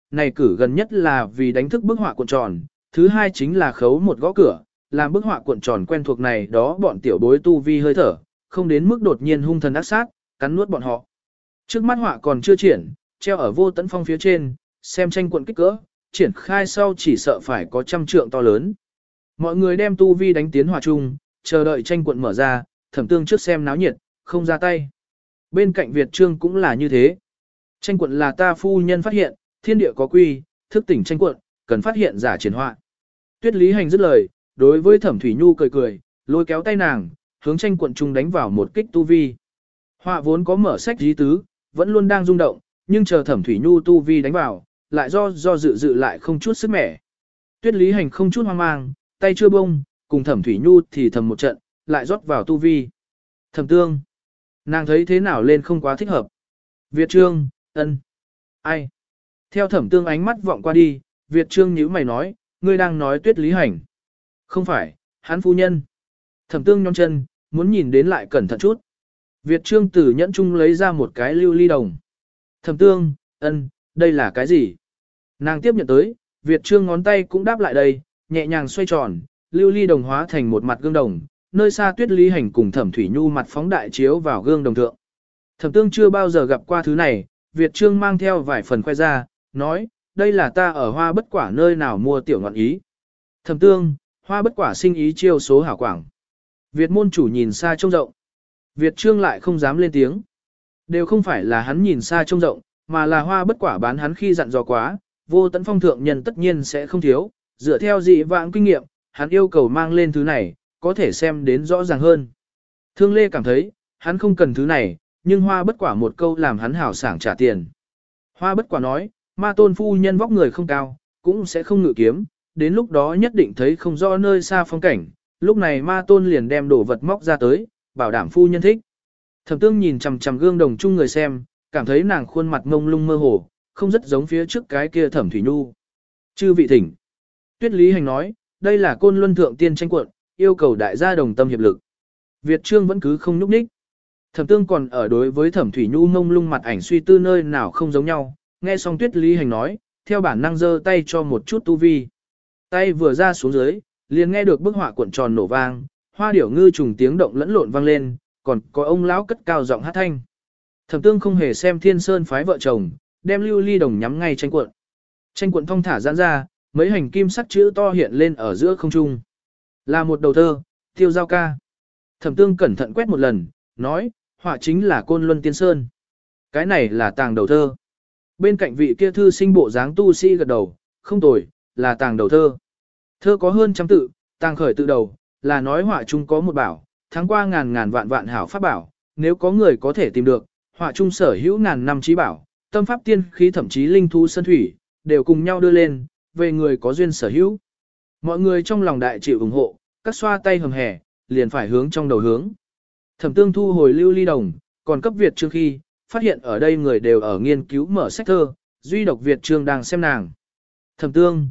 này cử gần nhất là vì đánh thức bức họa cuộn tròn, thứ hai chính là khấu một gõ cửa, làm bức họa cuộn tròn quen thuộc này đó bọn tiểu bối tu vi hơi thở, không đến mức đột nhiên hung thần ác sát, cắn nuốt bọn họ. Trước mắt họa còn chưa triển, treo ở Vô Tấn Phong phía trên, xem tranh cuộn kích cỡ, triển khai sau chỉ sợ phải có trăm trượng to lớn. Mọi người đem tu vi đánh tiến họa chung, chờ đợi tranh cuộn mở ra, Thẩm Tương trước xem náo nhiệt, không ra tay. Bên cạnh Việt Trương cũng là như thế. Tranh cuộn là ta phu nhân phát hiện, thiên địa có quy, thức tỉnh tranh cuộn, cần phát hiện giả triển họa. Tuyết Lý Hành dứt lời, đối với Thẩm Thủy Nhu cười cười, lôi kéo tay nàng, hướng tranh cuộn chung đánh vào một kích tu vi. Họa vốn có mở sách dí tứ, vẫn luôn đang rung động, nhưng chờ Thẩm Thủy Nhu tu vi đánh vào, lại do dự lại không chút sức mẻ. Tuyết Lý Hành không chút hoang mang, tay chưa bông, cùng Thẩm Thủy Nhu thì thầm một trận, lại rót vào tu vi. Thẩm Tương, nàng thấy thế nào lên không quá thích hợp. Việt Trương, ân, ai? Theo Thẩm Tương ánh mắt vọng qua đi, Việt Trương nhíu mày nói, ngươi đang nói Tuyết Lý Hành. Không phải, hắn phu nhân. Thẩm Tương nhón chân, muốn nhìn đến lại cẩn thận chút. Việt Trương từ nhẫn chung lấy ra một cái lưu ly đồng. Thẩm Tương, ân, đây là cái gì? Nàng tiếp nhận tới, Việt Trương ngón tay cũng đáp lại đây, nhẹ nhàng xoay tròn, lưu ly đồng hóa thành một mặt gương đồng, nơi xa Tuyết Lý Hành cùng Thẩm Thủy Nhu mặt phóng đại chiếu vào gương đồng thượng. Thẩm Tương chưa bao giờ gặp qua thứ này, Việt Trương mang theo vài phần khoe ra, nói, đây là ta ở Hoa Bất Quả nơi nào mua tiểu ngọn ý. Thẩm Tương, Hoa Bất Quả sinh ý chiêu số hảo quảng. Việt môn chủ nhìn xa trông rộng. Việt Trương lại không dám lên tiếng. Đều không phải là hắn nhìn xa trông rộng, mà là Hoa Bất Quả bán hắn khi dặn dò quá, Vô Tấn Phong thượng nhân tất nhiên sẽ không thiếu, dựa theo dị vãng kinh nghiệm, hắn yêu cầu mang lên thứ này, có thể xem đến rõ ràng hơn. Thương Lê cảm thấy, hắn không cần thứ này, nhưng Hoa Bất Quả một câu làm hắn hảo sảng trả tiền. Hoa Bất Quả nói, ma tôn phu nhân vóc người không cao, cũng sẽ không ngự kiếm, đến lúc đó nhất định thấy không rõ nơi xa phong cảnh, lúc này ma tôn liền đem đồ vật móc ra tới, bảo đảm phu nhân thích. Thẩm Tương nhìn chằm chằm gương đồng chung người xem, cảm thấy nàng khuôn mặt ngông lung mơ hồ, không rất giống phía trước cái kia Thẩm Thủy Nhu. Chư vị thỉnh. Tuyết Lý Hành nói, đây là Côn Luân thượng tiên tranh cuộn, yêu cầu đại gia đồng tâm hiệp lực. Việt Trương vẫn cứ không nhúc nhích. Thẩm Tương còn ở đối với Thẩm Thủy Nhu ngông lung mặt ảnh suy tư nơi nào không giống nhau, nghe xong Tuyết Lý Hành nói, theo bản năng giơ tay cho một chút tu vi. Tay vừa ra xuống dưới, liền nghe được bức họa cuộn tròn nổ vang, hoa điểu ngư trùng tiếng động lẫn lộn vang lên, còn có ông lão cất cao giọng hát thanh. Thẩm Tương không hề xem Thiên Sơn phái vợ chồng, đem lưu ly đồng nhắm ngay tranh cuộn. Tranh cuộn thong thả giãn ra, mấy hành kim sắc chữ to hiện lên ở giữa không trung. Là một đầu thơ, Tiêu Giao ca. Thẩm Tương cẩn thận quét một lần, nói, họa chính là Côn Luân Tiên Sơn. Cái này là tàng đầu thơ. Bên cạnh vị kia thư sinh bộ dáng tu sĩ gật đầu, không tồi, là tàng đầu thơ. Thơ có hơn trăm tự, tàng khởi tự đầu, là nói họa chung có một bảo, tháng qua ngàn ngàn vạn vạn hảo pháp bảo, nếu có người có thể tìm được, họa chung sở hữu ngàn năm trí bảo, tâm pháp tiên khí thậm chí linh thú sơn thủy, đều cùng nhau đưa lên, về người có duyên sở hữu. Mọi người trong lòng đại chịu ủng hộ, các xoa tay hầm hè, liền phải hướng trong đầu hướng. Thẩm Tương thu hồi lưu ly đồng, còn cấp Việt Trương khi, phát hiện ở đây người đều ở nghiên cứu mở sách thơ, duy độc Việt Trương đang xem nàng. Thẩm Tương,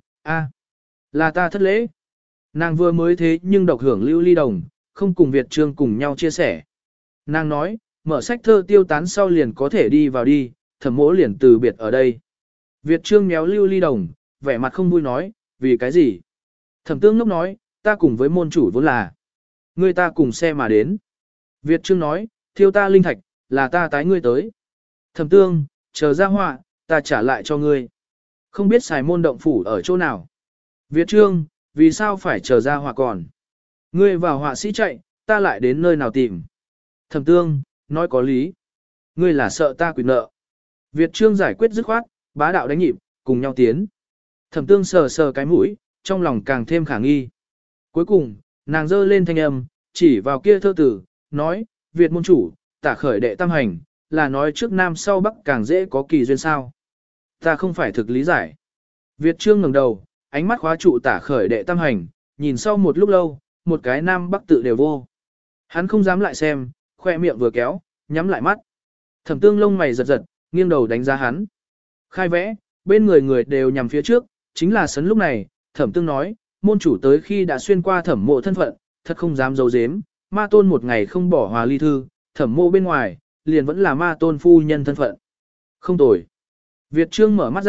là ta thất lễ. Nàng vừa mới thế nhưng độc hưởng lưu ly đồng, không cùng Việt Trương cùng nhau chia sẻ. Nàng nói, mở sách thơ tiêu tán sau liền có thể đi vào đi, Thẩm mỗ liền từ biệt ở đây. Việt Trương méo lưu ly đồng, vẻ mặt không vui nói, vì cái gì? Thẩm Tương ngốc nói, ta cùng với môn chủ vốn là. Người ta cùng xe mà đến. Việt Trương nói, thiêu ta linh thạch, là ta tái ngươi tới. Thẩm Tương, chờ ra họa, ta trả lại cho ngươi. Không biết xài môn động phủ ở chỗ nào. Việt Trương, vì sao phải chờ ra họa còn? Ngươi vào họa sĩ chạy, ta lại đến nơi nào tìm? Thẩm Tương, nói có lý. Ngươi là sợ ta quyền nợ. Việt Trương giải quyết dứt khoát, bá đạo đánh nhịp, cùng nhau tiến. Thẩm Tương sờ sờ cái mũi, trong lòng càng thêm khả nghi. Cuối cùng, nàng giơ lên thanh âm, chỉ vào kia thơ tử, nói, Việt môn chủ, tả khởi đệ tam hành, là nói trước nam sau bắc càng dễ có kỳ duyên sao. Ta không phải thực lý giải. Việt Trương ngẩng đầu, ánh mắt khóa trụ tả khởi đệ tam hành, nhìn sau một lúc lâu, một cái nam bắc tự đều vô. Hắn không dám lại xem, khoe miệng vừa kéo, nhắm lại mắt. Thẩm Tương lông mày giật giật, nghiêng đầu đánh giá hắn. Khai vẽ, bên người người đều nhằm phía trước, chính là sấn lúc này, Thẩm Tương nói, môn chủ tới khi đã xuyên qua Thẩm mộ thân phận, thật không dám giấu giếm, ma tôn một ngày không bỏ hòa ly thư, Thẩm mộ bên ngoài, liền vẫn là ma tôn phu nhân thân phận. Không tồi. Việt Trương mở mắt ra,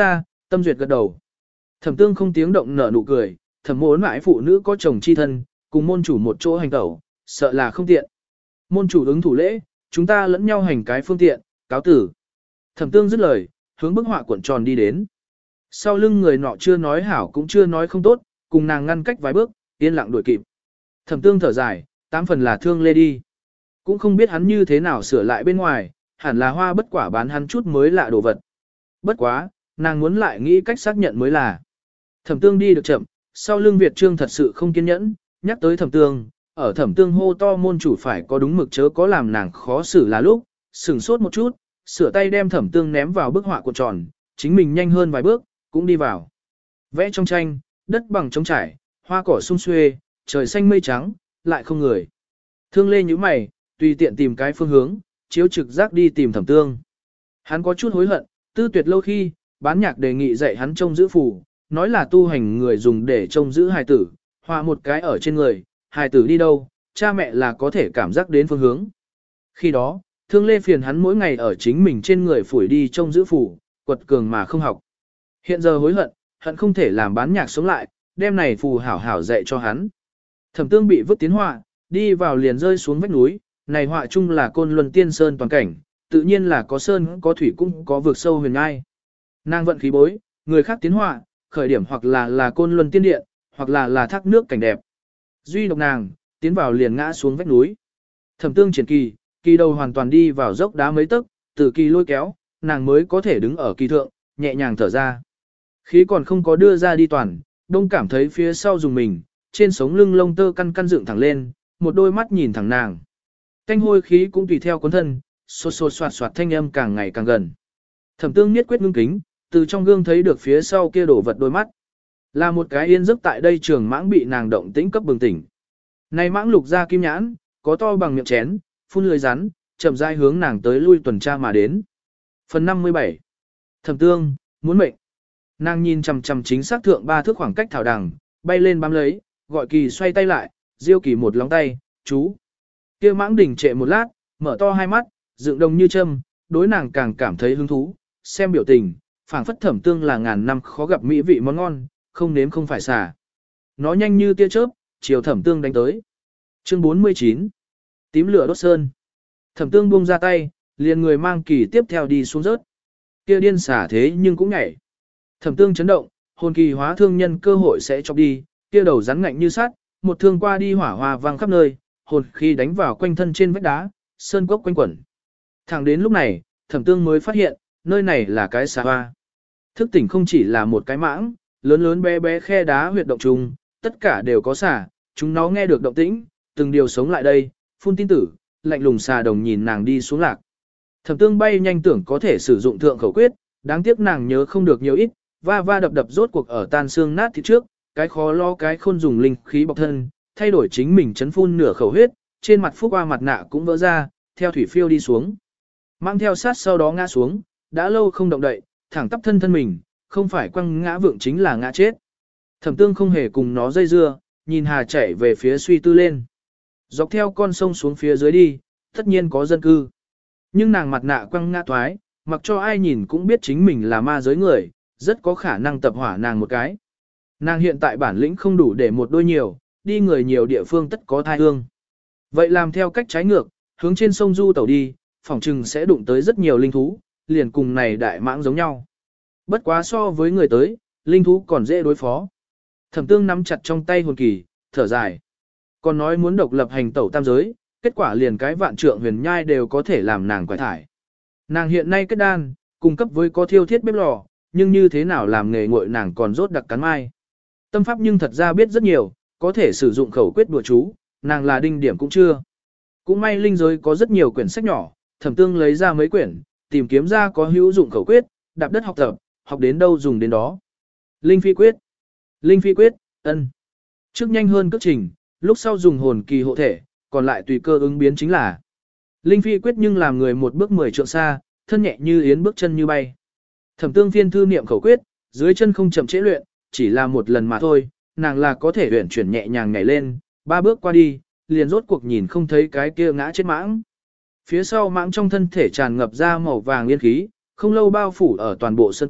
Tâm duyệt gật đầu. Thẩm tương không tiếng động nở nụ cười, thẩm mỗ mãi phụ nữ có chồng chi thân, cùng môn chủ một chỗ hành tẩu, sợ là không tiện. Môn chủ ứng thủ lễ, chúng ta lẫn nhau hành cái phương tiện, cáo tử. Thẩm tương dứt lời, hướng bức họa cuộn tròn đi đến. Sau lưng người nọ chưa nói hảo cũng chưa nói không tốt, cùng nàng ngăn cách vài bước, yên lặng đuổi kịp. Thẩm tương thở dài, 8 phần là thương lê đi. Cũng không biết hắn như thế nào sửa lại bên ngoài, hẳn là hoa bất quả bán hắn chút mới lạ đồ vật. Bất quá, nàng muốn lại nghĩ cách xác nhận mới là. Thẩm tương đi được chậm, sau lưng Việt Trương thật sự không kiên nhẫn, nhắc tới thẩm tương, ở thẩm tương hô to môn chủ phải có đúng mực chớ có làm nàng khó xử là lúc, sửng sốt một chút, sửa tay đem thẩm tương ném vào bức họa cuộn tròn, chính mình nhanh hơn vài bước, cũng đi vào. Vẽ trong tranh, đất bằng trống trải, hoa cỏ sum xuê, trời xanh mây trắng, lại không người. Thương lê như mày, tùy tiện tìm cái phương hướng, chiếu trực giác đi tìm thẩm tương. Hắn có chút hối hận, tư tuyệt lâu khi, bán nhạc đề nghị dạy hắn trông giữ phù, nói là tu hành người dùng để trông giữ hài tử, họa một cái ở trên người, hài tử đi đâu, cha mẹ là có thể cảm giác đến phương hướng. Khi đó, thương lê phiền hắn mỗi ngày ở chính mình trên người phủi đi trông giữ phù, quật cường mà không học. Hiện giờ hối hận, hận không thể làm bán nhạc sống lại, đem này phù hảo hảo dạy cho hắn. Thẩm tương bị vứt tiến họa, đi vào liền rơi xuống vách núi, này họa chung là Côn Luân Tiên Sơn toàn cảnh, tự nhiên là có sơn, có thủy cũng có vực sâu huyền ngai. Nàng vận khí bối, người khác tiến họa, khởi điểm hoặc là Côn Luân Tiên Điện, hoặc là thác nước cảnh đẹp. Duy độc nàng, tiến vào liền ngã xuống vách núi. Thẩm tương triển kỳ, kỳ đầu hoàn toàn đi vào dốc đá mấy tấc, từ kỳ lôi kéo, nàng mới có thể đứng ở kỳ thượng, nhẹ nhàng thở ra. Khí còn không có đưa ra đi toàn, đông cảm thấy phía sau dùng mình, trên sống lưng lông tơ căn căn dựng thẳng lên, một đôi mắt nhìn thẳng nàng. Canh hôi khí cũng tùy theo cuốn thân, xô xô soạt soạt thanh âm càng ngày càng gần. Thẩm tương nhất quyết ngưng kính, từ trong gương thấy được phía sau kia đổ vật đôi mắt. Là một cái yên giấc tại đây trường mãng bị nàng động tĩnh cấp bừng tỉnh. Này mãng lục ra kim nhãn, có to bằng miệng chén, phun lưới rắn, chậm rãi hướng nàng tới lui tuần tra mà đến. Phần 57. Thẩm tương, muốn mệnh. Nàng nhìn chằm chằm chính xác thượng 3 thước khoảng cách thảo đằng, bay lên bám lấy, gọi kỳ xoay tay lại, diêu kỳ một lóng tay, chú. Kia mãng đỉnh trệ một lát, mở to hai mắt, dựng đồng như châm, đối nàng càng cảm thấy hứng thú, xem biểu tình, phảng phất thẩm tương là ngàn năm khó gặp mỹ vị món ngon, không nếm không phải xả. Nó nhanh như tia chớp, chiều thẩm tương đánh tới. Chương 49. Tím lửa đốt sơn. Thẩm tương buông ra tay, liền người mang kỳ tiếp theo đi xuống rớt. Kia điên xả thế nhưng cũng nhảy. Thẩm tương chấn động, hồn kỳ hóa thương nhân cơ hội sẽ chọc đi, kia đầu rắn ngạnh như sắt, một thương qua đi hỏa hoa vang khắp nơi, hồn khi đánh vào quanh thân trên vách đá, sơn cốc quanh quẩn. Thẳng đến lúc này, thẩm tương mới phát hiện, nơi này là cái xà hoa. Thức tỉnh không chỉ là một cái mãng, lớn lớn bé bé khe đá huyệt động trùng, tất cả đều có xà, chúng nó nghe được động tĩnh, từng điều sống lại đây, phun tin tử, lạnh lùng xà đồng nhìn nàng đi xuống lạc. Thẩm tương bay nhanh tưởng có thể sử dụng thượng khẩu quyết, đáng tiếc nàng nhớ không được nhiều ít, va va đập đập rốt cuộc ở tan xương nát thịt trước, cái khó lo cái khôn dùng linh khí bọc thân, thay đổi chính mình chấn phun nửa khẩu huyết, trên mặt phúc qua mặt nạ cũng vỡ ra, theo thủy phiêu đi xuống. Mang theo sát sau đó ngã xuống, đã lâu không động đậy, thẳng tắp thân mình, không phải quăng ngã vượng chính là ngã chết. Thẩm tương không hề cùng nó dây dưa, nhìn hà chảy về phía suy tư lên. Dọc theo con sông xuống phía dưới đi, tất nhiên có dân cư. Nhưng nàng mặt nạ quăng ngã thoái, mặc cho ai nhìn cũng biết chính mình là ma giới người, rất có khả năng tập hỏa nàng một cái. Nàng hiện tại bản lĩnh không đủ để một đôi nhiều, đi người nhiều địa phương tất có thai hương. Vậy làm theo cách trái ngược, hướng trên sông du tàu đi, phỏng chừng sẽ đụng tới rất nhiều linh thú, liền cùng này đại mãng giống nhau. Bất quá so với người tới, linh thú còn dễ đối phó. Thẩm tương nắm chặt trong tay hồn kỳ, thở dài. Còn nói muốn độc lập hành tẩu tam giới, kết quả liền cái vạn trượng huyền nhai đều có thể làm nàng quải thải. Nàng hiện nay kết đan, cung cấp với có thiêu thiết bếp lò, nhưng như thế nào làm nghề nguội nàng còn rốt đặc cắn mai. Tâm pháp nhưng thật ra biết rất nhiều, có thể sử dụng khẩu quyết đùa chú, nàng là đinh điểm cũng chưa. Cũng may linh giới có rất nhiều quyển sách nhỏ, thẩm tương lấy ra mấy quyển, tìm kiếm ra có hữu dụng khẩu quyết, đạp đất học tập, học đến đâu dùng đến đó. Linh phi quyết. Linh phi quyết, ân. Trước nhanh hơn cước trình, lúc sau dùng hồn kỳ hộ thể, còn lại tùy cơ ứng biến chính là. Linh phi quyết nhưng làm người một bước 10 trượng xa, thân nhẹ như yến bước chân như bay. Thẩm tương phiên thư niệm khẩu quyết, dưới chân không chậm trễ luyện, chỉ là một lần mà thôi, nàng là có thể luyện chuyển nhẹ nhàng nhảy lên, 3 bước qua đi, liền rốt cuộc nhìn không thấy cái kia ngã chết mãng. Phía sau mãng trong thân thể tràn ngập ra màu vàng yên khí, không lâu bao phủ ở toàn bộ sân cốc,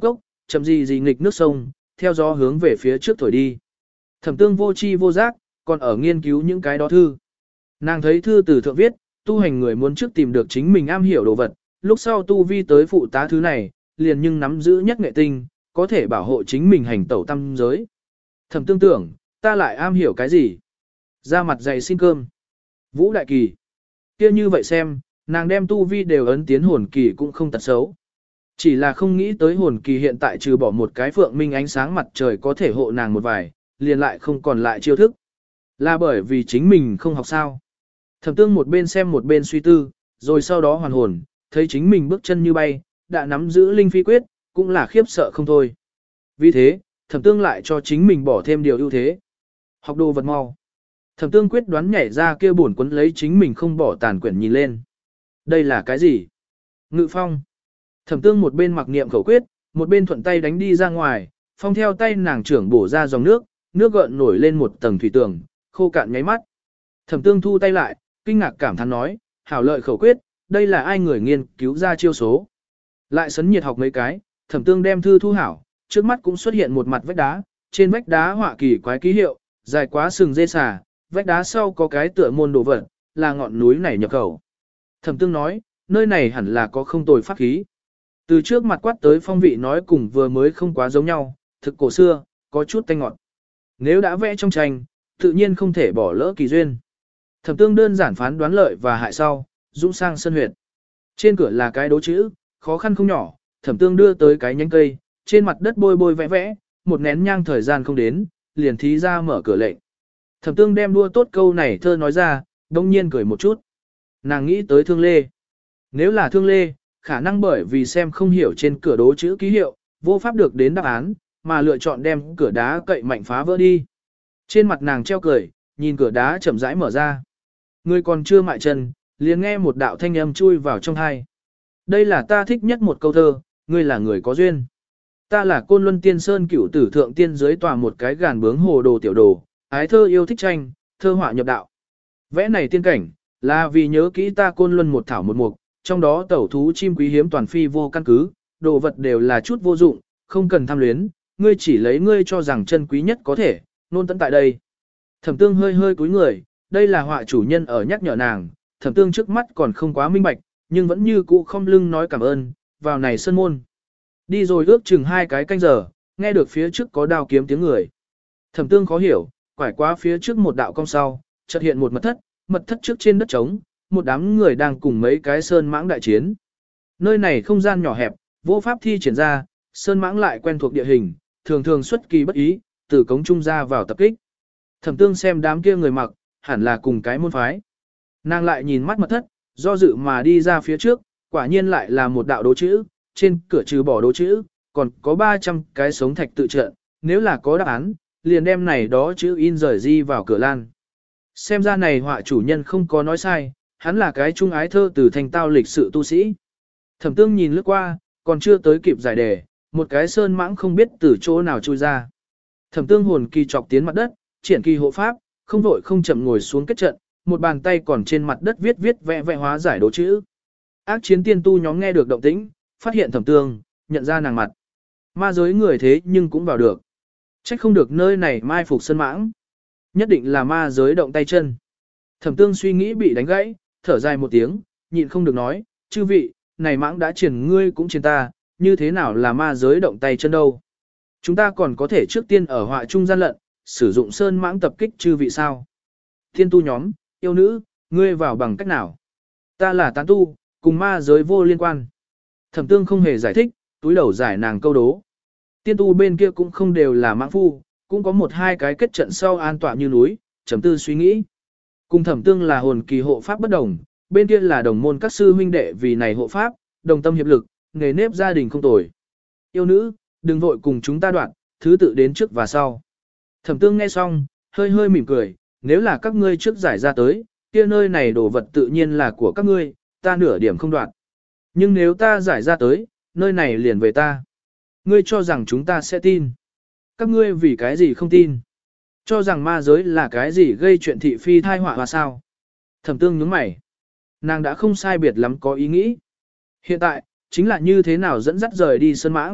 chậm gì nghịch nước sông, theo gió hướng về phía trước thổi đi. Thẩm Tương vô chi vô giác, còn ở nghiên cứu những cái đó thư. Nàng thấy thư từ thượng viết, tu hành người muốn trước tìm được chính mình am hiểu đồ vật, lúc sau tu vi tới phụ tá thứ này, liền nhưng nắm giữ nhất nghệ tinh, có thể bảo hộ chính mình hành tẩu tâm giới. Thẩm Tương tưởng, ta lại am hiểu cái gì? Ra mặt dày xin cơm. Vũ Đại Kỳ. Kia như vậy xem, nàng đem tu vi đều ấn tiến hồn kỳ cũng không tật xấu. Chỉ là không nghĩ tới hồn kỳ hiện tại trừ bỏ một cái phượng minh ánh sáng mặt trời có thể hộ nàng một vài, liền lại không còn lại chiêu thức. Là bởi vì chính mình không học sao. Thẩm Tương một bên xem một bên suy tư, rồi sau đó hoàn hồn, thấy chính mình bước chân như bay, đã nắm giữ linh phi quyết, cũng là khiếp sợ không thôi. Vì thế, Thẩm Tương lại cho chính mình bỏ thêm điều ưu thế. Học đồ vật mau. Thẩm Tương quyết đoán nhảy ra kia buồn quấn lấy chính mình không bỏ tàn quyển nhìn lên. Đây là cái gì? Ngự phong. Thẩm Tương một bên mặc niệm khẩu quyết, một bên thuận tay đánh đi ra ngoài, phong theo tay nàng trưởng bổ ra dòng nước, nước gợn nổi lên một tầng thủy tường, khô cạn nháy mắt. Thẩm Tương thu tay lại, kinh ngạc cảm thán nói, hảo lợi khẩu quyết, đây là ai người nghiên cứu ra chiêu số. Lại sấn nhiệt học mấy cái, Thẩm Tương đem thư thu hảo, trước mắt cũng xuất hiện một mặt vách đá, trên vách đá họa kỳ quái ký hiệu, dài quá sừng dê xà, vách đá sau có cái tựa môn đồ vật, là ngọn núi này nhập khẩu. Thẩm Tương nói, nơi này hẳn là có không tồi pháp khí. Từ trước mặt quát tới phong vị nói cùng vừa mới không quá giống nhau, thực cổ xưa, có chút tanh ngọt. Nếu đã vẽ trong tranh, tự nhiên không thể bỏ lỡ kỳ duyên. Thẩm Tương đơn giản phán đoán lợi và hại sau, dũng sang sân huyệt. Trên cửa là cái đố chữ, khó khăn không nhỏ, Thẩm Tương đưa tới cái nhánh cây, trên mặt đất bôi bôi vẽ vẽ, một nén nhang thời gian không đến, liền thí ra mở cửa lệnh. Thẩm Tương đem đua tốt câu này thơ nói ra, đông nhiên cười một chút. Nàng nghĩ tới Thương Lê. Nếu là Thương Lê, khả năng bởi vì xem không hiểu trên cửa đố chữ ký hiệu, vô pháp được đến đáp án, mà lựa chọn đem cửa đá cậy mạnh phá vỡ đi. Trên mặt nàng treo cười, nhìn cửa đá chậm rãi mở ra. Người còn chưa mại chân, liền nghe một đạo thanh âm chui vào trong tai. Đây là ta thích nhất một câu thơ, ngươi là người có duyên. Ta là Côn Luân Tiên Sơn Cửu Tử Thượng Tiên dưới tòa một cái gàn bướng hồ đồ tiểu đồ, ái thơ yêu thích tranh, thơ họa nhập đạo. Vẽ này tiên cảnh, là vì nhớ kỹ ta Côn Luân một thảo một mục, trong đó tẩu thú chim quý hiếm toàn phi vô căn cứ, đồ vật đều là chút vô dụng, không cần tham luyến, ngươi chỉ lấy ngươi cho rằng chân quý nhất có thể, nôn tận tại đây. Thẩm Tương hơi hơi cúi người, đây là họa chủ nhân ở nhắc nhở nàng, Thẩm Tương trước mắt còn không quá minh bạch, nhưng vẫn như cũ không lưng nói cảm ơn, vào này sân môn. Đi rồi ước chừng 2 cái canh giờ, nghe được phía trước có đao kiếm tiếng người. Thẩm Tương khó hiểu, quải qua phía trước một đạo cong sau, chợt hiện một mật thất trước trên đất trống, một đám người đang cùng mấy cái sơn mãng đại chiến. Nơi này không gian nhỏ hẹp, vô pháp thi triển ra, sơn mãng lại quen thuộc địa hình, thường thường xuất kỳ bất ý, từ cống trung ra vào tập kích. Thẩm Tương xem đám kia người mặc, hẳn là cùng cái môn phái. Nàng lại nhìn mắt mật thất, do dự mà đi ra phía trước, quả nhiên lại là một đạo đố chữ, trên cửa trừ bỏ đố chữ, còn có 300 cái sống thạch tự trận, nếu là có đáp án, liền đem này đó chữ in rời di vào cửa lan. Xem ra này họa chủ nhân không có nói sai, hắn là cái trung ái thơ từ thành tao lịch sự tu sĩ. Thẩm Tương nhìn lướt qua, còn chưa tới kịp giải đề, một cái sơn mãng không biết từ chỗ nào chui ra. Thẩm Tương hồn kỳ chọc tiến mặt đất, triển kỳ hộ pháp, không vội không chậm ngồi xuống kết trận, một bàn tay còn trên mặt đất viết vẽ hóa giải đố chữ. Ác chiến tiên tu nhóm nghe được động tĩnh, phát hiện Thẩm Tương, nhận ra nàng mặt. Ma giới người thế nhưng cũng vào được. Trách không được nơi này mai phục sơn mãng. Nhất định là ma giới động tay chân. Thẩm Tương suy nghĩ bị đánh gãy, thở dài một tiếng, nhịn không được nói, chư vị, này mãng đã triển ngươi cũng triển ta, như thế nào là ma giới động tay chân đâu. Chúng ta còn có thể trước tiên ở họa trung gian lận, sử dụng sơn mãng tập kích chư vị sao. Thiên tu nhóm, yêu nữ, ngươi vào bằng cách nào? Ta là tán tu, cùng ma giới vô liên quan. Thẩm Tương không hề giải thích, túi đầu giải nàng câu đố. Tiên tu bên kia cũng không đều là mãng phu, cũng có 1-2 cái kết trận sau an tọa như núi, chấm tư suy nghĩ. Cùng Thẩm Tương là hồn kỳ hộ pháp bất đồng, bên kia là đồng môn các sư huynh đệ vì này hộ pháp, đồng tâm hiệp lực, nghề nếp gia đình không tồi. Yêu nữ, đừng vội cùng chúng ta đoạn, thứ tự đến trước và sau. Thẩm Tương nghe xong, hơi hơi mỉm cười, nếu là các ngươi trước giải ra tới, kia nơi này đồ vật tự nhiên là của các ngươi, ta nửa điểm không đoạn. Nhưng nếu ta giải ra tới, nơi này liền về ta. Ngươi cho rằng chúng ta sẽ tin. Các ngươi vì cái gì không tin? Cho rằng ma giới là cái gì gây chuyện thị phi thai họa và sao? Thẩm Tương nhướng mày. Nàng đã không sai biệt lắm có ý nghĩ. Hiện tại, chính là như thế nào dẫn dắt rời đi sơn mãng,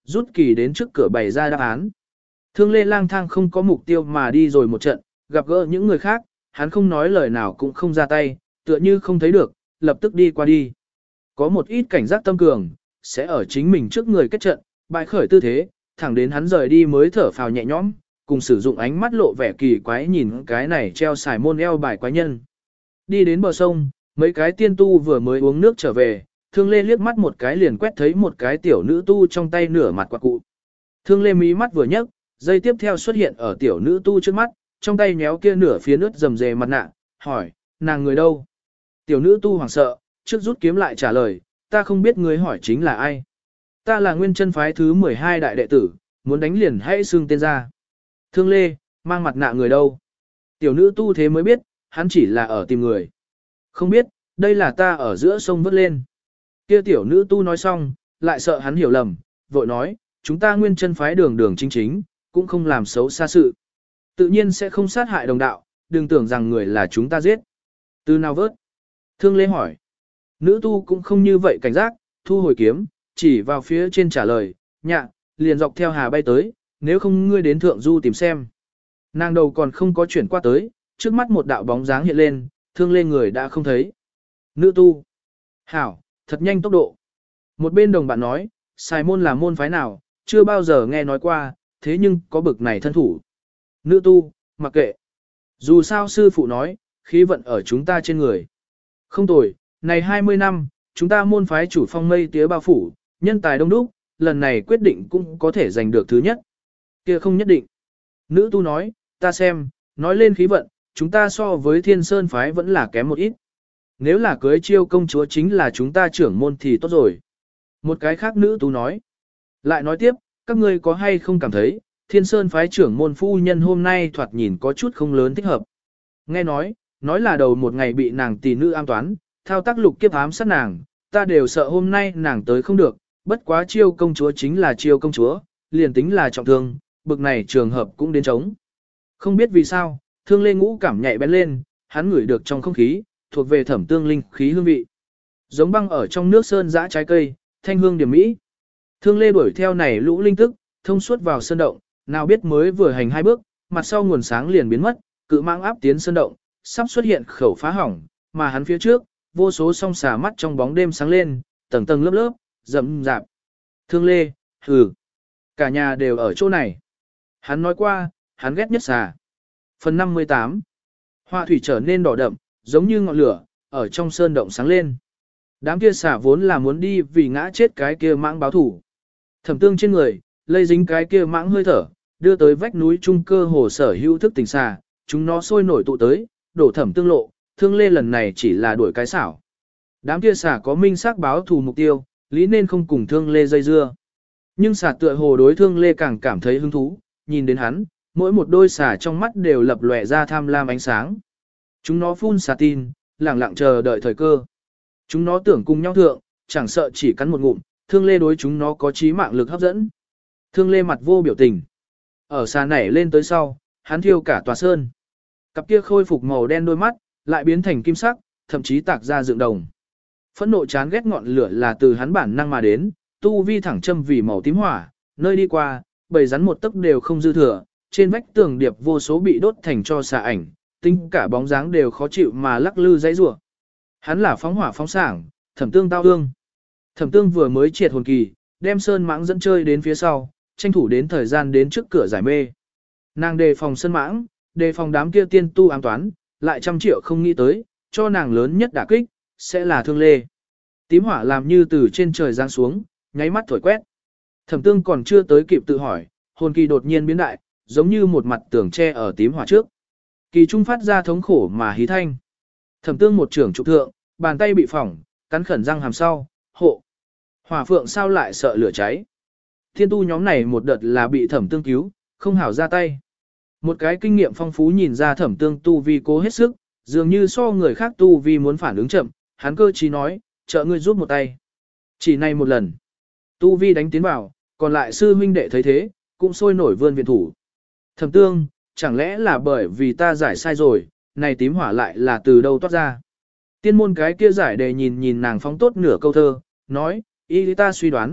rút kỳ đến trước cửa bày ra đáp án. Thương Lê lang thang không có mục tiêu mà đi rồi một trận, gặp gỡ những người khác, hắn không nói lời nào cũng không ra tay, tựa như không thấy được, lập tức đi qua đi. Có một ít cảnh giác tâm cường, sẽ ở chính mình trước người kết trận, bại khởi tư thế, thẳng đến hắn rời đi mới thở phào nhẹ nhõm, cùng sử dụng ánh mắt lộ vẻ kỳ quái nhìn cái này treo xài môn eo bài quái nhân. Đi đến bờ sông, mấy cái tiên tu vừa mới uống nước trở về, Thương Lê liếc mắt một cái liền quét thấy một cái tiểu nữ tu trong tay nửa mặt quạt cụ. Thương Lê mí mắt vừa nhấc, giây tiếp theo xuất hiện ở tiểu nữ tu trước mắt, trong tay nhéo kia nửa phía nước rầm rề mặt nạ, hỏi, nàng người đâu? Tiểu nữ tu hoảng sợ, trước rút kiếm lại trả lời, ta không biết người hỏi chính là ai. Ta là nguyên chân phái thứ 12 đại đệ tử, muốn đánh liền hãy xưng tên ra. Thương Lê, mang mặt nạ người đâu? Tiểu nữ tu thế mới biết, hắn chỉ là ở tìm người. Không biết, đây là ta ở giữa sông vớt lên. Kia tiểu nữ tu nói xong, lại sợ hắn hiểu lầm, vội nói, chúng ta nguyên chân phái đường đường chính chính, cũng không làm xấu xa sự. Tự nhiên sẽ không sát hại đồng đạo, đừng tưởng rằng người là chúng ta giết. Từ nào vớt? Thương Lê hỏi. Nữ tu cũng không như vậy cảnh giác, thu hồi kiếm, chỉ vào phía trên trả lời, nhạ, liền dọc theo hà bay tới, nếu không ngươi đến thượng du tìm xem. Nàng đầu còn không có chuyển qua tới, trước mắt một đạo bóng dáng hiện lên, Thương Lê người đã không thấy. Nữ tu. Hảo, thật nhanh tốc độ. Một bên đồng bạn nói, Sài môn là môn phái nào, chưa bao giờ nghe nói qua, thế nhưng có bực này thân thủ. Nữ tu, mặc kệ. Dù sao sư phụ nói, khí vận ở chúng ta trên người. Không tồi, này 20 năm, chúng ta môn phái chủ phong mây tía bao phủ, nhân tài đông đúc, lần này quyết định cũng có thể giành được thứ nhất. Kia không nhất định. Nữ tu nói, ta xem, nói lên khí vận, chúng ta so với thiên sơn phái vẫn là kém một ít. Nếu là cưới chiêu công chúa chính là chúng ta trưởng môn thì tốt rồi. Một cái khác nữ tu nói. Lại nói tiếp, các ngươi có hay không cảm thấy, thiên sơn phái trưởng môn phu nhân hôm nay thoạt nhìn có chút không lớn thích hợp. Nghe nói là đầu một ngày bị nàng tỷ nữ am toán, thao tác lục kiếp ám sát nàng, ta đều sợ hôm nay nàng tới không được, bất quá chiêu công chúa chính là chiêu công chúa, liền tính là trọng thương, bực này trường hợp cũng đến chống. Không biết vì sao, Thương Lê ngũ cảm nhạy bén lên, hắn ngửi được trong không khí, thuộc về thẩm tương linh khí hương vị. Giống băng ở trong nước sơn dã trái cây, thanh hương điểm mỹ. Thương Lê đuổi theo này lũ linh tức, thông suốt vào sơn động, nào biết mới vừa hành 2 bước, mặt sau nguồn sáng liền biến mất, cự mãng áp tiến sơn động, sắp xuất hiện khẩu phá hỏng, mà hắn phía trước, vô số song xà mắt trong bóng đêm sáng lên, tầng tầng lớp lớp, rậm rạp. Thương Lê, hừ, cả nhà đều ở chỗ này. Hắn nói qua, hắn ghét nhất xà. Phần 58. Hoa thủy trở nên đỏ đậm, giống như ngọn lửa, ở trong sơn động sáng lên. Đám kia xà vốn là muốn đi vì ngã chết cái kia mãng báo thủ. Thẩm tương trên người, lây dính cái kia mãng hơi thở, đưa tới vách núi trung cơ hồ sở hữu thức tình xà, chúng nó sôi nổi tụ tới, đổ Thẩm tương lộ, Thương Lê lần này chỉ là đuổi cái xảo. Đám kia xà có minh xác báo thù mục tiêu, lý nên không cùng Thương Lê dây dưa. Nhưng xà tựa hồ đối Thương Lê càng cảm thấy hứng thú, nhìn đến hắn, mỗi một đôi xà trong mắt đều lập lòe ra tham lam ánh sáng. Chúng nó phun xà tin, lẳng lặng chờ đợi thời cơ. Chúng nó tưởng cùng nhau thượng, chẳng sợ chỉ cắn một ngụm, Thương Lê đối chúng nó có chí mạng lực hấp dẫn. Thương Lê mặt vô biểu tình. Ở xà nảy lên tới sau, hắn thiêu cả tòa sơn. Cặp kia khôi phục màu đen đôi mắt, lại biến thành kim sắc, thậm chí tạc ra dựng đồng. Phẫn nộ chán ghét ngọn lửa là từ hắn bản năng mà đến, tu vi thẳng châm vì màu tím hỏa, nơi đi qua, bầy rắn một tấc đều không dư thừa, trên vách tường điệp vô số bị đốt thành cho xà ảnh, tính cả bóng dáng đều khó chịu mà lắc lư dãy rủa. Hắn là phóng hỏa phóng sảng, Thẩm tương tao ương. Thẩm tương vừa mới triệt hồn kỳ, đem sơn mãng dẫn chơi đến phía sau, tranh thủ đến thời gian đến trước cửa giải mê. Nàng đề phòng sơn mãng, đề phòng đám kia tiên tu ám toán, lại 100 triệu không nghĩ tới, cho nàng lớn nhất đả kích, sẽ là Thương Lê. Tím hỏa làm như từ trên trời giáng xuống, nháy mắt thổi quét. Thẩm tương còn chưa tới kịp tự hỏi, hồn kỳ đột nhiên biến đại, giống như một mặt tường tre ở tím hỏa trước. Kỳ trung phát ra thống khổ mà hí thanh. Thẩm tương một trưởng trụ thượng, bàn tay bị phỏng, cắn khẩn răng hàm sau, hộ. Hỏa phượng sao lại sợ lửa cháy. Thiên tu nhóm này một đợt là bị thẩm tương cứu, không hảo ra tay. Một cái kinh nghiệm phong phú nhìn ra thẩm tương tu vi cố hết sức, dường như so người khác tu vi muốn phản ứng chậm, hắn cơ trí nói, trợ ngươi giúp một tay. Chỉ này một lần, tu vi đánh tiến vào, còn lại sư huynh đệ thấy thế, cũng sôi nổi vươn viện thủ. Thẩm tương, chẳng lẽ là bởi vì ta giải sai rồi, này tím hỏa lại là từ đâu toát ra. Tiên môn cái kia giải đề nhìn nàng phóng tốt nửa câu thơ, nói, y ta suy đoán,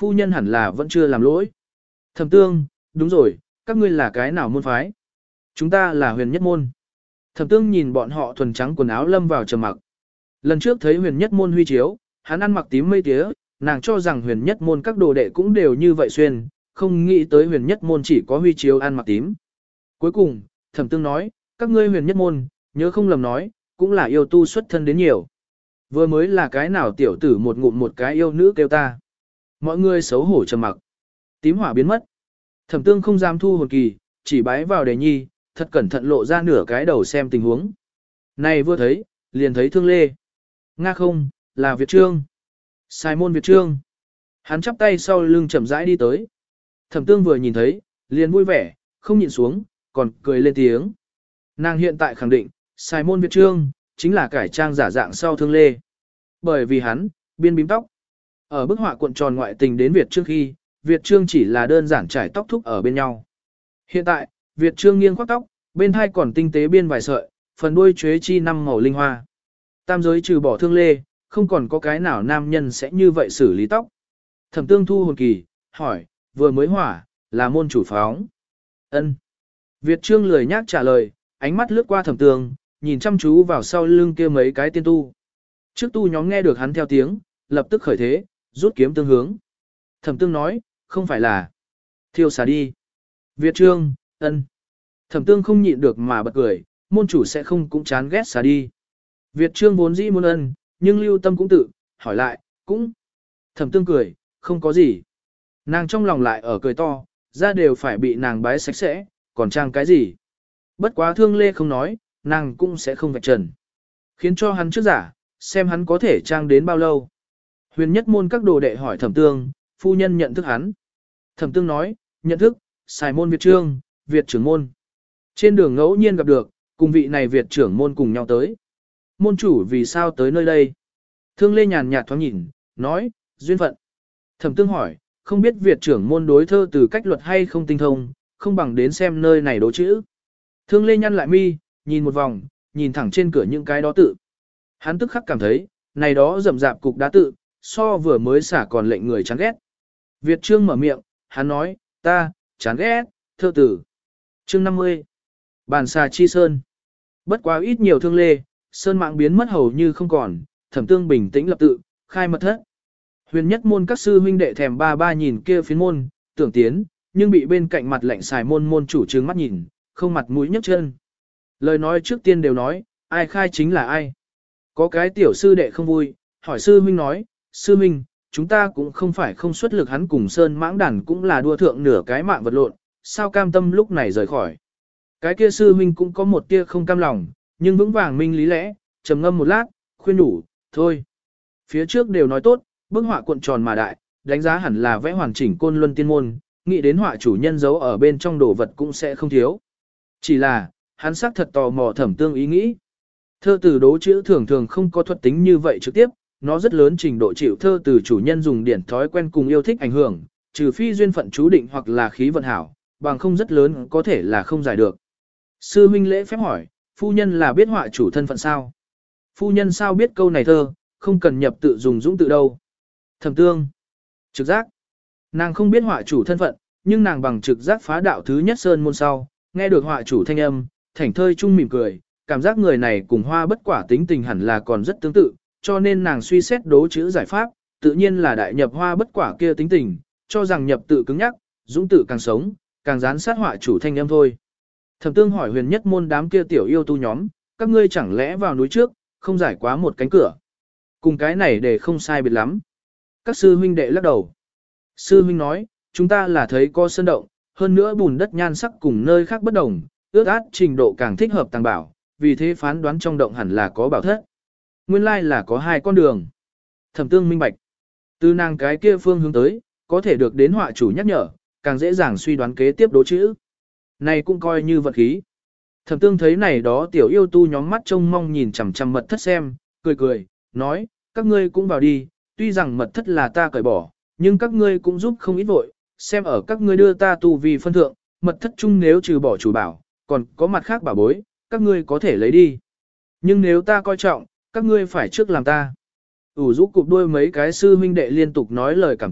phu nhân hẳn là vẫn chưa làm lỗi. Thẩm tương, đúng rồi, các ngươi là cái nào môn phái? Chúng ta là huyền nhất môn. Thẩm tương nhìn bọn họ thuần trắng quần áo lâm vào trầm mặc. Lần trước thấy huyền nhất môn huy chiếu, hắn ăn mặc tím mây tía, nàng cho rằng huyền nhất môn các đồ đệ cũng đều như vậy xuyên, không nghĩ tới huyền nhất môn chỉ có huy chiếu ăn mặc tím. Cuối cùng, thẩm tương nói, các ngươi huyền nhất môn, nhớ không lầm nói, cũng là yêu tu xuất thân đến nhiều. Vừa mới là cái nào tiểu tử một ngụm một cái yêu nữ kêu ta. Mọi người xấu hổ trầm mặc. Tím hỏa biến mất. Thẩm tương không dám thu hồn kỳ, chỉ bái vào đề nhi, thật cẩn thận lộ ra nửa cái đầu xem tình huống. Này vừa thấy, liền thấy Thương Lê. Nga không, là Việt Trương. Sai môn Việt Trương. Hắn chắp tay sau lưng chậm rãi đi tới. Thẩm tương vừa nhìn thấy, liền vui vẻ, không nhịn xuống, còn cười lên tiếng. Nàng hiện tại khẳng định, Sai môn Việt Trương, chính là cải trang giả dạng sau Thương Lê. Bởi vì hắn, biên bím tóc. Ở bức họa cuộn tròn ngoại tình đến Việt Trương khi, Việt Trương chỉ là đơn giản trải tóc thúc ở bên nhau. Hiện tại, Việt Trương nghiêng khoác tóc, bên hai còn tinh tế biên vài sợi, phần đuôi chuế chi năm màu linh hoa. Tam giới trừ bỏ Thương Lê, không còn có cái nào nam nhân sẽ như vậy xử lý tóc. Thẩm tương thu hồn kỳ, hỏi, vừa mới hỏa, là môn chủ phóng. Ân. Việt Trương lười nhác trả lời, ánh mắt lướt qua thẩm tương, nhìn chăm chú vào sau lưng kia mấy cái tiên tu. Trước tu nhóm nghe được hắn theo tiếng, lập tức khởi thế, rút kiếm tương hướng. Thẩm tương nói, không phải là thiêu xả đi. Việt Trương, ân. Thẩm tương không nhịn được mà bật cười, môn chủ sẽ không cũng chán ghét xả đi. Việt Trương vốn dĩ muốn ân, nhưng lưu tâm cũng tự, hỏi lại, cũng. Thẩm tương cười, không có gì. Nàng trong lòng lại ở cười to, ra đều phải bị nàng bái sạch sẽ, còn trang cái gì. Bất quá Thương Lê không nói, nàng cũng sẽ không vạch trần. Khiến cho hắn trước giả, xem hắn có thể trang đến bao lâu. Huyền nhất môn các đồ đệ hỏi thẩm tương, phu nhân nhận thức hắn. Thẩm tương nói, nhận thức, xài môn Việt Trương, Việt trưởng môn. Trên đường ngẫu nhiên gặp được, cùng vị này Việt trưởng môn cùng nhau tới. Môn chủ vì sao tới nơi đây? Thương Lê nhàn nhạt thoáng nhìn, nói, duyên phận. Thẩm tương hỏi, không biết Việt trưởng môn đối thơ từ cách luật hay không tinh thông, không bằng đến xem nơi này đố chữ. Thương Lê nhăn lại mi, nhìn một vòng, nhìn thẳng trên cửa những cái đó tự. Hắn tức khắc cảm thấy, này đó rậm rạp cục đá tự, so vừa mới xả còn lệnh người chán ghét. Việt Trương mở miệng, hắn nói, ta, chán ghét, thơ tử. Chương 50. Bàn xà chi sơn. Bất quá ít nhiều Thương Lê, sơn mạng biến mất hầu như không còn, thẩm tương bình tĩnh lập tự, khai mật thất. Huyền nhất môn các sư huynh đệ thèm ba ba nhìn kia phiến môn, tưởng tiến, nhưng bị bên cạnh mặt lạnh xài môn môn chủ trừng mắt nhìn, không mặt mũi nhấc chân. Lời nói trước tiên đều nói, ai khai chính là ai. Có cái tiểu sư đệ không vui, hỏi sư huynh nói, sư huynh, chúng ta cũng không phải không xuất lực, hắn cùng sơn mãng đàn cũng là đua thượng nửa cái mạng vật lộn, sao cam tâm lúc này rời khỏi. Cái kia sư huynh cũng có một tia không cam lòng, nhưng vững vàng minh lý lẽ, trầm ngâm một lát, khuyên đủ, thôi. Phía trước đều nói tốt, bức họa cuộn tròn mà đại, đánh giá hẳn là vẽ hoàn chỉnh côn luân tiên môn, nghĩ đến họa chủ nhân giấu ở bên trong đồ vật cũng sẽ không thiếu. Chỉ là, hắn xác thật tò mò thẩm tương ý nghĩ. Thơ từ đố chữ thường thường không có thuật tính như vậy trực tiếp, nó rất lớn trình độ chịu thơ từ chủ nhân dùng điển thói quen cùng yêu thích ảnh hưởng, trừ phi duyên phận chú định hoặc là khí vận hảo, bằng không rất lớn có thể là không giải được. Sư huynh lễ phép hỏi, phu nhân là biết họa chủ thân phận sao? Phu nhân sao biết câu này thơ, không cần nhập tự dùng dũng tự đâu. Thẩm tương. Trực giác. Nàng không biết họa chủ thân phận, nhưng nàng bằng trực giác phá đạo thứ nhất sơn môn sau, nghe được họa chủ thanh âm, thảnh thơi chung mỉm cười, cảm giác người này cùng hoa bất quả tính tình hẳn là còn rất tương tự, cho nên nàng suy xét đố chữ giải pháp, tự nhiên là đại nhập hoa bất quả kia tính tình, cho rằng nhập tự cứng nhắc, dũng tự càng sống, càng dán sát họa chủ thanh âm thôi. Thẩm tương hỏi huyền nhất môn đám kia tiểu yêu tu nhóm, các ngươi chẳng lẽ vào núi trước, không giải quá một cánh cửa. Cùng cái này để không sai biệt lắm. Các sư huynh đệ lắc đầu. Sư huynh nói, chúng ta là thấy có sơn động, hơn nữa bùn đất nhan sắc cùng nơi khác bất đồng, ước át trình độ càng thích hợp tàng bảo, vì thế phán đoán trong động hẳn là có bảo thất. Nguyên lai là có hai con đường. Thẩm tương minh bạch. Từ nàng cái kia phương hướng tới, có thể được đến họa chủ nhắc nhở, càng dễ dàng suy đoán kế tiếp đố chữ. Này cũng coi như vật khí. Thẩm tương thấy này đó tiểu yêu tu nhóm mắt trông mong nhìn chằm chằm mật thất xem, cười cười, nói, các ngươi cũng vào đi, tuy rằng mật thất là ta cởi bỏ, nhưng các ngươi cũng giúp không ít vội, xem ở các ngươi đưa ta tu vì phân thượng, mật thất chung nếu trừ bỏ chủ bảo, còn có mặt khác bảo bối, các ngươi có thể lấy đi. Nhưng nếu ta coi trọng, các ngươi phải trước làm ta. Rũ cụp đuôi mấy cái sư huynh đệ liên tục nói lời cảm tạ,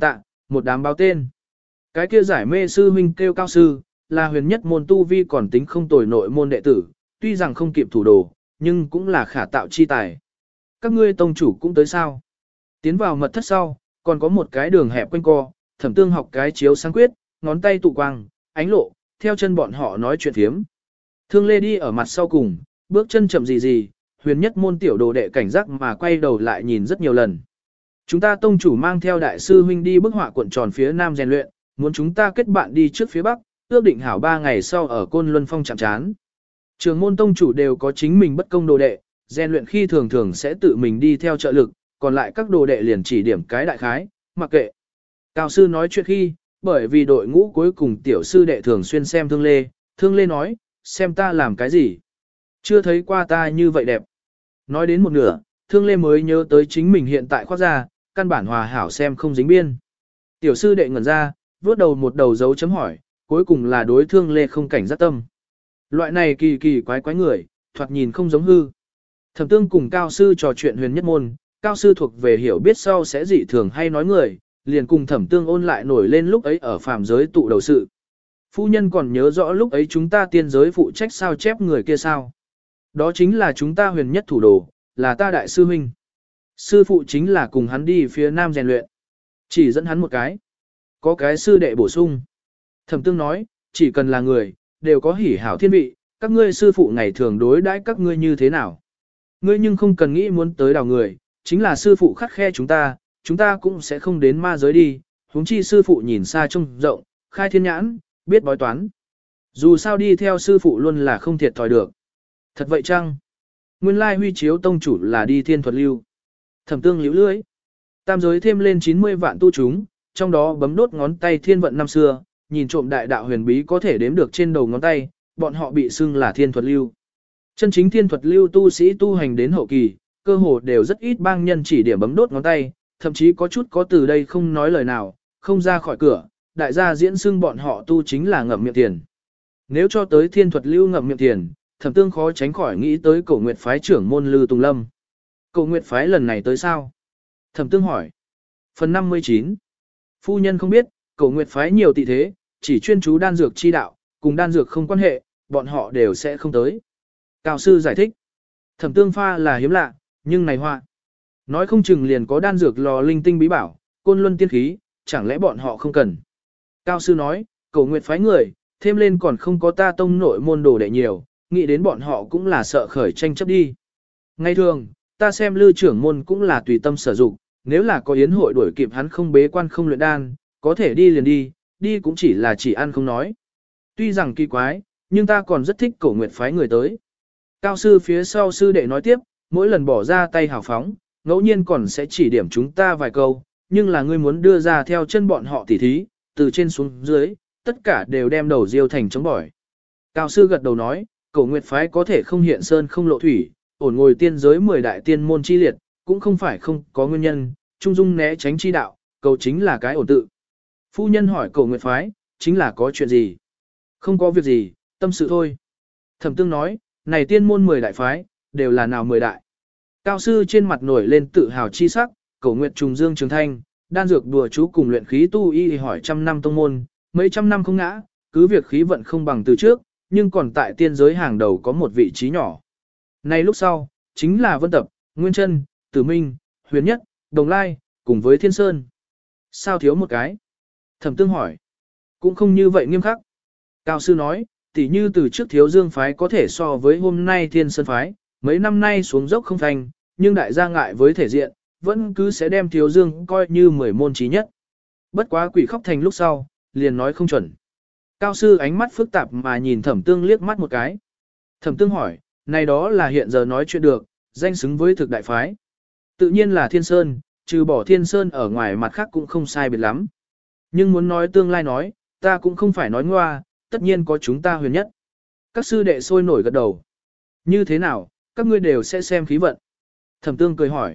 một đám báo tên. Cái kia giải mê sư huynh kêu Cao sư, là huyền nhất môn tu vi còn tính không tồi nội môn đệ tử, tuy rằng không kịp thủ đồ, nhưng cũng là khả tạo chi tài. Các ngươi tông chủ cũng tới sao? Tiến vào mật thất sau, còn có một cái đường hẹp quanh co, Thẩm Tương học cái chiếu sáng quyết, ngón tay tụ quang, ánh lộ, theo chân bọn họ nói chuyện thiếm. Thương Lê đi ở mặt sau cùng, bước chân chậm gì, huyền nhất môn tiểu đồ đệ cảnh giác mà quay đầu lại nhìn rất nhiều lần. Chúng ta tông chủ mang theo đại sư huynh đi bức họa cuộn tròn phía nam rèn luyện, muốn chúng ta kết bạn đi trước phía bắc, ước định hảo 3 ngày sau ở Côn Luân Phong chạm trán. Trường môn tông chủ đều có chính mình bất công đồ đệ, rèn luyện khi thường thường sẽ tự mình đi theo trợ lực, còn lại các đồ đệ liền chỉ điểm cái đại khái, mặc kệ. Cao sư nói chuyện khi, bởi vì đội ngũ cuối cùng tiểu sư đệ thường xuyên xem Thương Lê nói, xem ta làm cái gì. Chưa thấy qua ta như vậy đẹp. Nói đến một nửa, Thương Lê mới nhớ tới chính mình hiện tại khoác ra, căn bản hòa hảo xem không dính biên. Tiểu sư đệ ngẩn ra, vuốt đầu một đầu dấu chấm hỏi, cuối cùng là đối Thương Lê không cảnh giác tâm. Loại này kỳ kỳ quái quái người, thoạt nhìn không giống hư. Thẩm Tương cùng Cao sư trò chuyện huyền nhất môn, Cao sư thuộc về hiểu biết sau sẽ dị thường hay nói người, liền cùng Thẩm Tương ôn lại nổi lên lúc ấy ở phàm giới tụ đầu sự. Phu nhân còn nhớ rõ lúc ấy chúng ta tiên giới phụ trách sao chép người kia sao. Đó chính là chúng ta huyền nhất thủ đồ, là ta đại sư huynh. Sư phụ chính là cùng hắn đi phía nam rèn luyện. Chỉ dẫn hắn một cái. Có cái sư đệ bổ sung. Thẩm Tương nói, chỉ cần là người, đều có hỉ hảo thiên vị, các ngươi sư phụ ngày thường đối đãi các ngươi như thế nào. Ngươi nhưng không cần nghĩ muốn tới đào người, chính là sư phụ khắt khe chúng ta cũng sẽ không đến ma giới đi, huống chi sư phụ nhìn xa trông rộng, khai thiên nhãn, biết bói toán. Dù sao đi theo sư phụ luôn là không thiệt thòi được. Thật vậy chăng? Nguyên lai huy chiếu tông chủ là đi thiên thuật lưu. Thẩm Tương liễu lưỡi. Tam giới thêm lên 90 vạn tu chúng, trong đó bấm đốt ngón tay thiên vận năm xưa, nhìn trộm đại đạo huyền bí có thể đếm được trên đầu ngón tay, bọn họ bị xưng là thiên thuật lưu. Chân chính thiên thuật lưu tu sĩ tu hành đến hậu kỳ, cơ hồ đều rất ít bang nhân chỉ điểm bấm đốt ngón tay, thậm chí có chút có từ đây không nói lời nào, không ra khỏi cửa, đại gia diễn xưng bọn họ tu chính là ngậm miệng tiền. Nếu cho tới thiên thuật lưu ngậm miệng tiền, Thẩm Tương khó tránh khỏi nghĩ tới Cổ Nguyệt phái trưởng môn Lư Tùng Lâm. Cổ Nguyệt phái lần này tới sao? Thẩm Tương hỏi. Phần 59. Phu nhân không biết, Cổ Nguyệt phái nhiều tị thế, chỉ chuyên chú đan dược chi đạo, cùng đan dược không quan hệ, bọn họ đều sẽ không tới. Cao sư giải thích. Thẩm Tương pha là hiếm lạ, nhưng này hoa. Nói không chừng liền có đan dược lò linh tinh bí bảo, côn luân tiên khí, chẳng lẽ bọn họ không cần. Cao sư nói, Cổ Nguyệt phái người, thêm lên còn không có ta tông nội môn đồ đệ nhiều, nghĩ đến bọn họ cũng là sợ khởi tranh chấp đi. Ngay thường, ta xem Lư trưởng môn cũng là tùy tâm sở dụng, nếu là có yến hội đuổi kịp hắn không bế quan không luyện đan, có thể đi liền đi cũng chỉ là chỉ ăn không nói. Tuy rằng kỳ quái, nhưng ta còn rất thích Cổ Nguyệt phái người tới. Cao sư phía sau sư đệ nói tiếp, mỗi lần bỏ ra tay hào phóng, ngẫu nhiên còn sẽ chỉ điểm chúng ta vài câu, nhưng là ngươi muốn đưa ra theo chân bọn họ tỉ thí, từ trên xuống dưới, tất cả đều đem đầu diêu thành chống bỏi. Cao sư gật đầu nói, Cổ Nguyệt phái có thể không hiện sơn không lộ thủy, ổn ngồi tiên giới 10 đại tiên môn chi liệt, cũng không phải không có nguyên nhân, trung dung né tránh chi đạo, cầu chính là cái ổn tự. Phu nhân hỏi Cổ Nguyệt phái, chính là có chuyện gì? Không có việc gì, tâm sự thôi. Thẩm Tương nói, này tiên môn 10 đại phái, đều là nào 10 đại. Cao sư trên mặt nổi lên tự hào chi sắc, Cổ Nguyệt trùng dương trường thanh, đan dược đùa chú cùng luyện khí tu y hỏi trăm năm tông môn, mấy trăm năm không ngã, cứ việc khí vận không bằng từ trước, nhưng còn tại tiên giới hàng đầu có một vị trí nhỏ. Nay lúc sau, chính là Vân Tập, Nguyên Trân, Tử Minh, Huyền Nhất, Đồng Lai, cùng với Thiên Sơn. Sao thiếu một cái? Thẩm Tương hỏi. Cũng không như vậy nghiêm khắc. Cao sư nói, tỉ như từ trước Thiếu Dương phái có thể so với hôm nay Thiên Sơn phái, mấy năm nay xuống dốc không thành, nhưng đại gia ngại với thể diện, vẫn cứ sẽ đem Thiếu Dương coi như 10 môn trí nhất. Bất quá Quỷ Khóc Thành lúc sau, liền nói không chuẩn. Cao sư ánh mắt phức tạp mà nhìn Thẩm Tương liếc mắt một cái. Thẩm Tương hỏi, này đó là hiện giờ nói chuyện được, danh xứng với thực đại phái. Tự nhiên là Thiên Sơn, trừ bỏ Thiên Sơn ở ngoài mặt khác cũng không sai biệt lắm. Nhưng muốn nói tương lai nói, ta cũng không phải nói ngoa, tất nhiên có chúng ta huyền nhất. Các sư đệ sôi nổi gật đầu. Như thế nào, các ngươi đều sẽ xem khí vận. Thẩm Tương cười hỏi.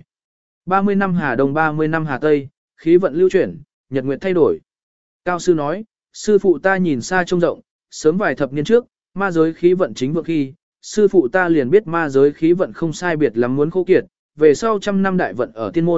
30 năm Hà Đông 30 năm Hà Tây, khí vận lưu chuyển, nhật nguyệt thay đổi. Cao sư nói, sư phụ ta nhìn xa trông rộng, sớm vài thập niên trước, ma giới khí vận chính vượng khi, sư phụ ta liền biết ma giới khí vận không sai biệt lắm muốn khô kiệt, về sau trăm năm đại vận ở tiên môn,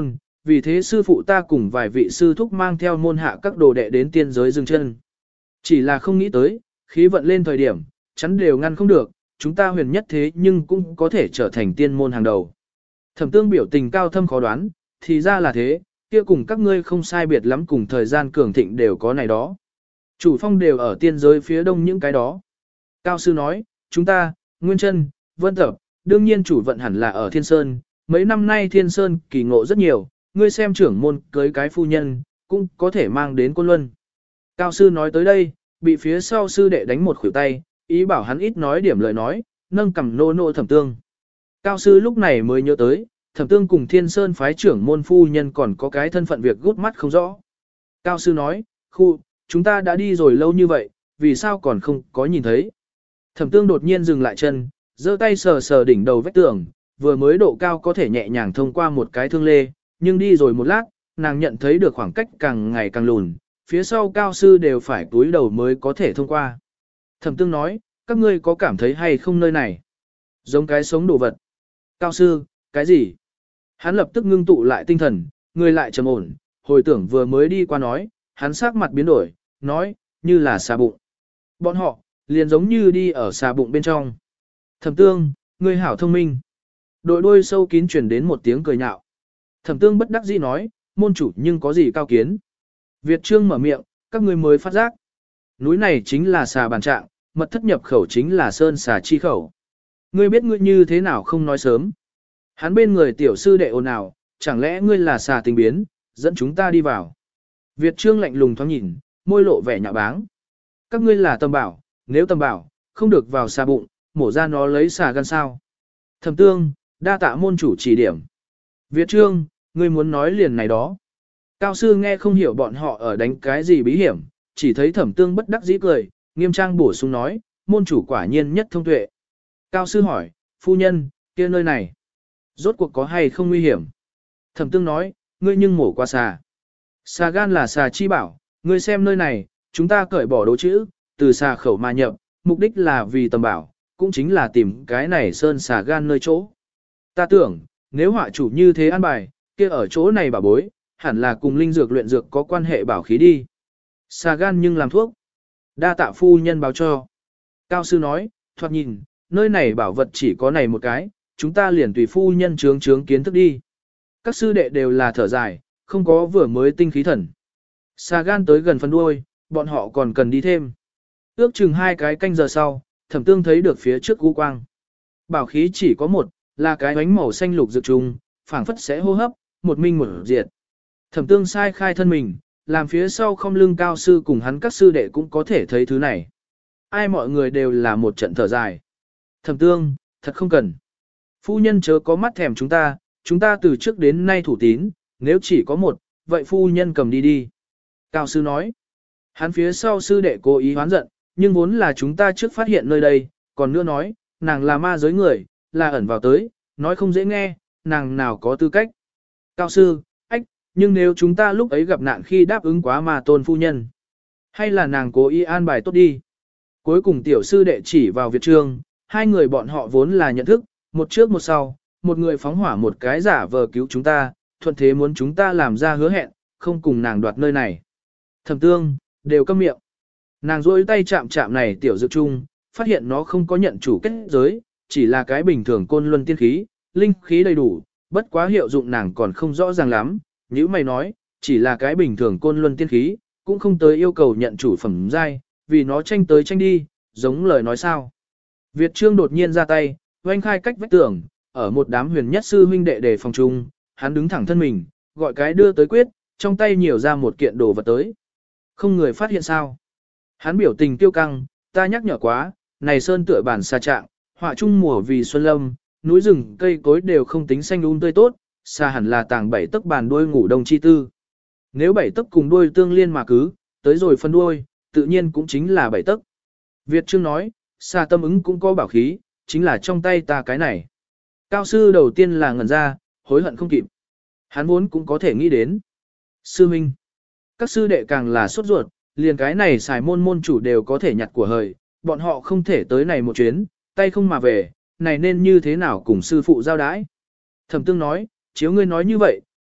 Vì thế sư phụ ta cùng vài vị sư thúc mang theo môn hạ các đồ đệ đến tiên giới dừng chân. Chỉ là không nghĩ tới, khí vận lên thời điểm, chắn đều ngăn không được, chúng ta huyền nhất thế nhưng cũng có thể trở thành tiên môn hàng đầu. Thẩm Tương biểu tình cao thâm khó đoán, thì ra là thế, kia cùng các ngươi không sai biệt lắm, cùng thời gian cường thịnh đều có này đó. Chủ phong đều ở tiên giới phía đông những cái đó. Cao sư nói, chúng ta, Nguyên Chân, Vân Tập, đương nhiên chủ vận hẳn là ở Thiên Sơn, mấy năm nay Thiên Sơn kỳ ngộ rất nhiều, ngươi xem trưởng môn cưới cái phu nhân, cũng có thể mang đến Côn Luân. Cao sư nói tới đây, bị phía sau sư đệ đánh một khuỷu tay, ý bảo hắn ít nói điểm lời nói, nâng cằm nô nô Thẩm Tương. Cao sư lúc này mới nhớ tới, Thẩm Tương cùng Thiên Sơn phái trưởng môn phu nhân còn có cái thân phận việc gút mắt không rõ. Cao sư nói, chúng ta đã đi rồi lâu như vậy, vì sao còn không có nhìn thấy. Thẩm Tương đột nhiên dừng lại chân, giơ tay sờ sờ đỉnh đầu vách tường, vừa mới độ cao có thể nhẹ nhàng thông qua một cái thương lê, nhưng đi rồi một lát, nàng nhận thấy được khoảng cách càng ngày càng lùn, phía sau cao sư đều phải túi đầu mới có thể thông qua. Thẩm Tương nói, các ngươi có cảm thấy hay không nơi này? Giống cái sống đồ vật. Cao sư, cái gì? Hắn lập tức ngưng tụ lại tinh thần, người lại trầm ổn, hồi tưởng vừa mới đi qua nói, hắn sắc mặt biến đổi, nói, như là xà bụng. Bọn họ, liền giống như đi ở xà bụng bên trong. Thẩm Tương, ngươi hảo thông minh. Đội đuôi sâu kín truyền đến một tiếng cười nhạo. Thẩm Tương bất đắc dĩ nói, môn chủ nhưng có gì cao kiến. Việt Trương mở miệng, các ngươi mới phát giác. Núi này chính là xà bàn trạng, mật thất nhập khẩu chính là sơn xà chi khẩu. Ngươi biết ngươi như thế nào không nói sớm. Hắn bên người tiểu sư đệ ồn ào, chẳng lẽ ngươi là xà tình biến, dẫn chúng ta đi vào. Việt Trương lạnh lùng thoáng nhìn, môi lộ vẻ nhạo báng. Các ngươi là tầm bảo, nếu tầm bảo, không được vào xà bụng, mổ ra nó lấy xà gan sao. Thẩm Tương, đa tạ môn chủ chỉ điểm. Việt Trương, ngươi muốn nói liền này đó. Cao sư nghe không hiểu bọn họ ở đánh cái gì bí hiểm, chỉ thấy Thẩm Tương bất đắc dĩ cười, nghiêm trang bổ sung nói, môn chủ quả nhiên nhất thông tuệ. Cao sư hỏi, phu nhân, kia nơi này, rốt cuộc có hay không nguy hiểm? Thẩm Tương nói, ngươi nhưng mổ qua xà. Xà gan là xà chi bảo, ngươi xem nơi này, chúng ta cởi bỏ đố chữ, từ xà khẩu mà nhập, mục đích là vì tầm bảo, cũng chính là tìm cái này sơn xà gan nơi chỗ. Ta tưởng, nếu họa chủ như thế an bài, kia ở chỗ này bảo bối, hẳn là cùng linh dược luyện dược có quan hệ bảo khí đi. Xà gan nhưng làm thuốc. Đa tạ phu nhân báo cho. Cao sư nói, thoạt nhìn, nơi này bảo vật chỉ có này một cái, chúng ta liền tùy phu nhân trướng kiến thức đi. Các sư đệ đều là thở dài, không có vừa mới tinh khí thần. Xà gan tới gần phần đuôi, bọn họ còn cần đi thêm. Ước chừng 2 cái canh giờ sau, Thẩm Tương thấy được phía trước u quang. Bảo khí chỉ có một, là cái bánh màu xanh lục dược trùng, phảng phất sẽ hô hấp, một minh một diệt. Thẩm Tương sai khai thân mình, làm phía sau không lưng cao sư cùng hắn các sư đệ cũng có thể thấy thứ này. Ai mọi người đều là một trận thở dài. Thẩm Tương, thật không cần. Phu nhân chớ có mắt thèm chúng ta từ trước đến nay thủ tín, nếu chỉ có một, vậy phu nhân cầm đi đi. Cao sư nói. Hắn phía sau sư đệ cố ý hoán giận, nhưng vốn là chúng ta trước phát hiện nơi đây, còn nữa nói, nàng là ma giới người, là ẩn vào tới, nói không dễ nghe, nàng nào có tư cách. Cao sư, nhưng nếu chúng ta lúc ấy gặp nạn khi đáp ứng quá ma tôn phu nhân, hay là nàng cố ý an bài tốt đi. Cuối cùng tiểu sư đệ chỉ vào Việt Trương, hai người bọn họ vốn là nhận thức, một trước một sau, một người phóng hỏa một cái giả vờ cứu chúng ta, thuận thế muốn chúng ta làm ra hứa hẹn, không cùng nàng đoạt nơi này. Thẩm Tương, đều câm miệng. Nàng rôi tay chạm chạm này tiểu dược chung, phát hiện nó không có nhận chủ kết giới, chỉ là cái bình thường côn luân tiên khí, linh khí đầy đủ, bất quá hiệu dụng nàng còn không rõ ràng lắm. Như mày nói, chỉ là cái bình thường côn luân tiên khí, cũng không tới yêu cầu nhận chủ phẩm giai, vì nó tranh tới tranh đi, giống lời nói sao. Việt Trương đột nhiên ra tay, oanh khai cách vách tường, ở một đám huyền nhất sư huynh đệ đề phòng chung, hắn đứng thẳng thân mình, gọi cái đưa tới quyết, trong tay nhiều ra một kiện đồ vật tới. Không người phát hiện sao. Hắn biểu tình tiêu căng, ta nhắc nhở quá, này sơn tựa bản xa trạng, họa trung mùa vì xuân lâm, núi rừng cây cối đều không tính xanh tươi tốt, xa hẳn là tàng 7 tấc bàn đuôi ngủ đông chi tư. Nếu 7 tấc cùng đuôi tương liên mà cứ, tới rồi phân đuôi, tự nhiên cũng chính là 7 tấc. Việt Trương nói, xa tâm ứng cũng có bảo khí, chính là trong tay ta cái này. Cao sư đầu tiên là ngẩn ra, hối hận không kịp. Hắn vốn cũng có thể nghĩ đến. Sư Minh. Các sư đệ càng là sốt ruột, liền cái này xài môn chủ đều có thể nhặt của hời, bọn họ không thể tới này một chuyến, tay không mà về, này nên như thế nào cùng sư phụ giao đái. Thẩm Tương nói, chiếu ngươi nói như vậy,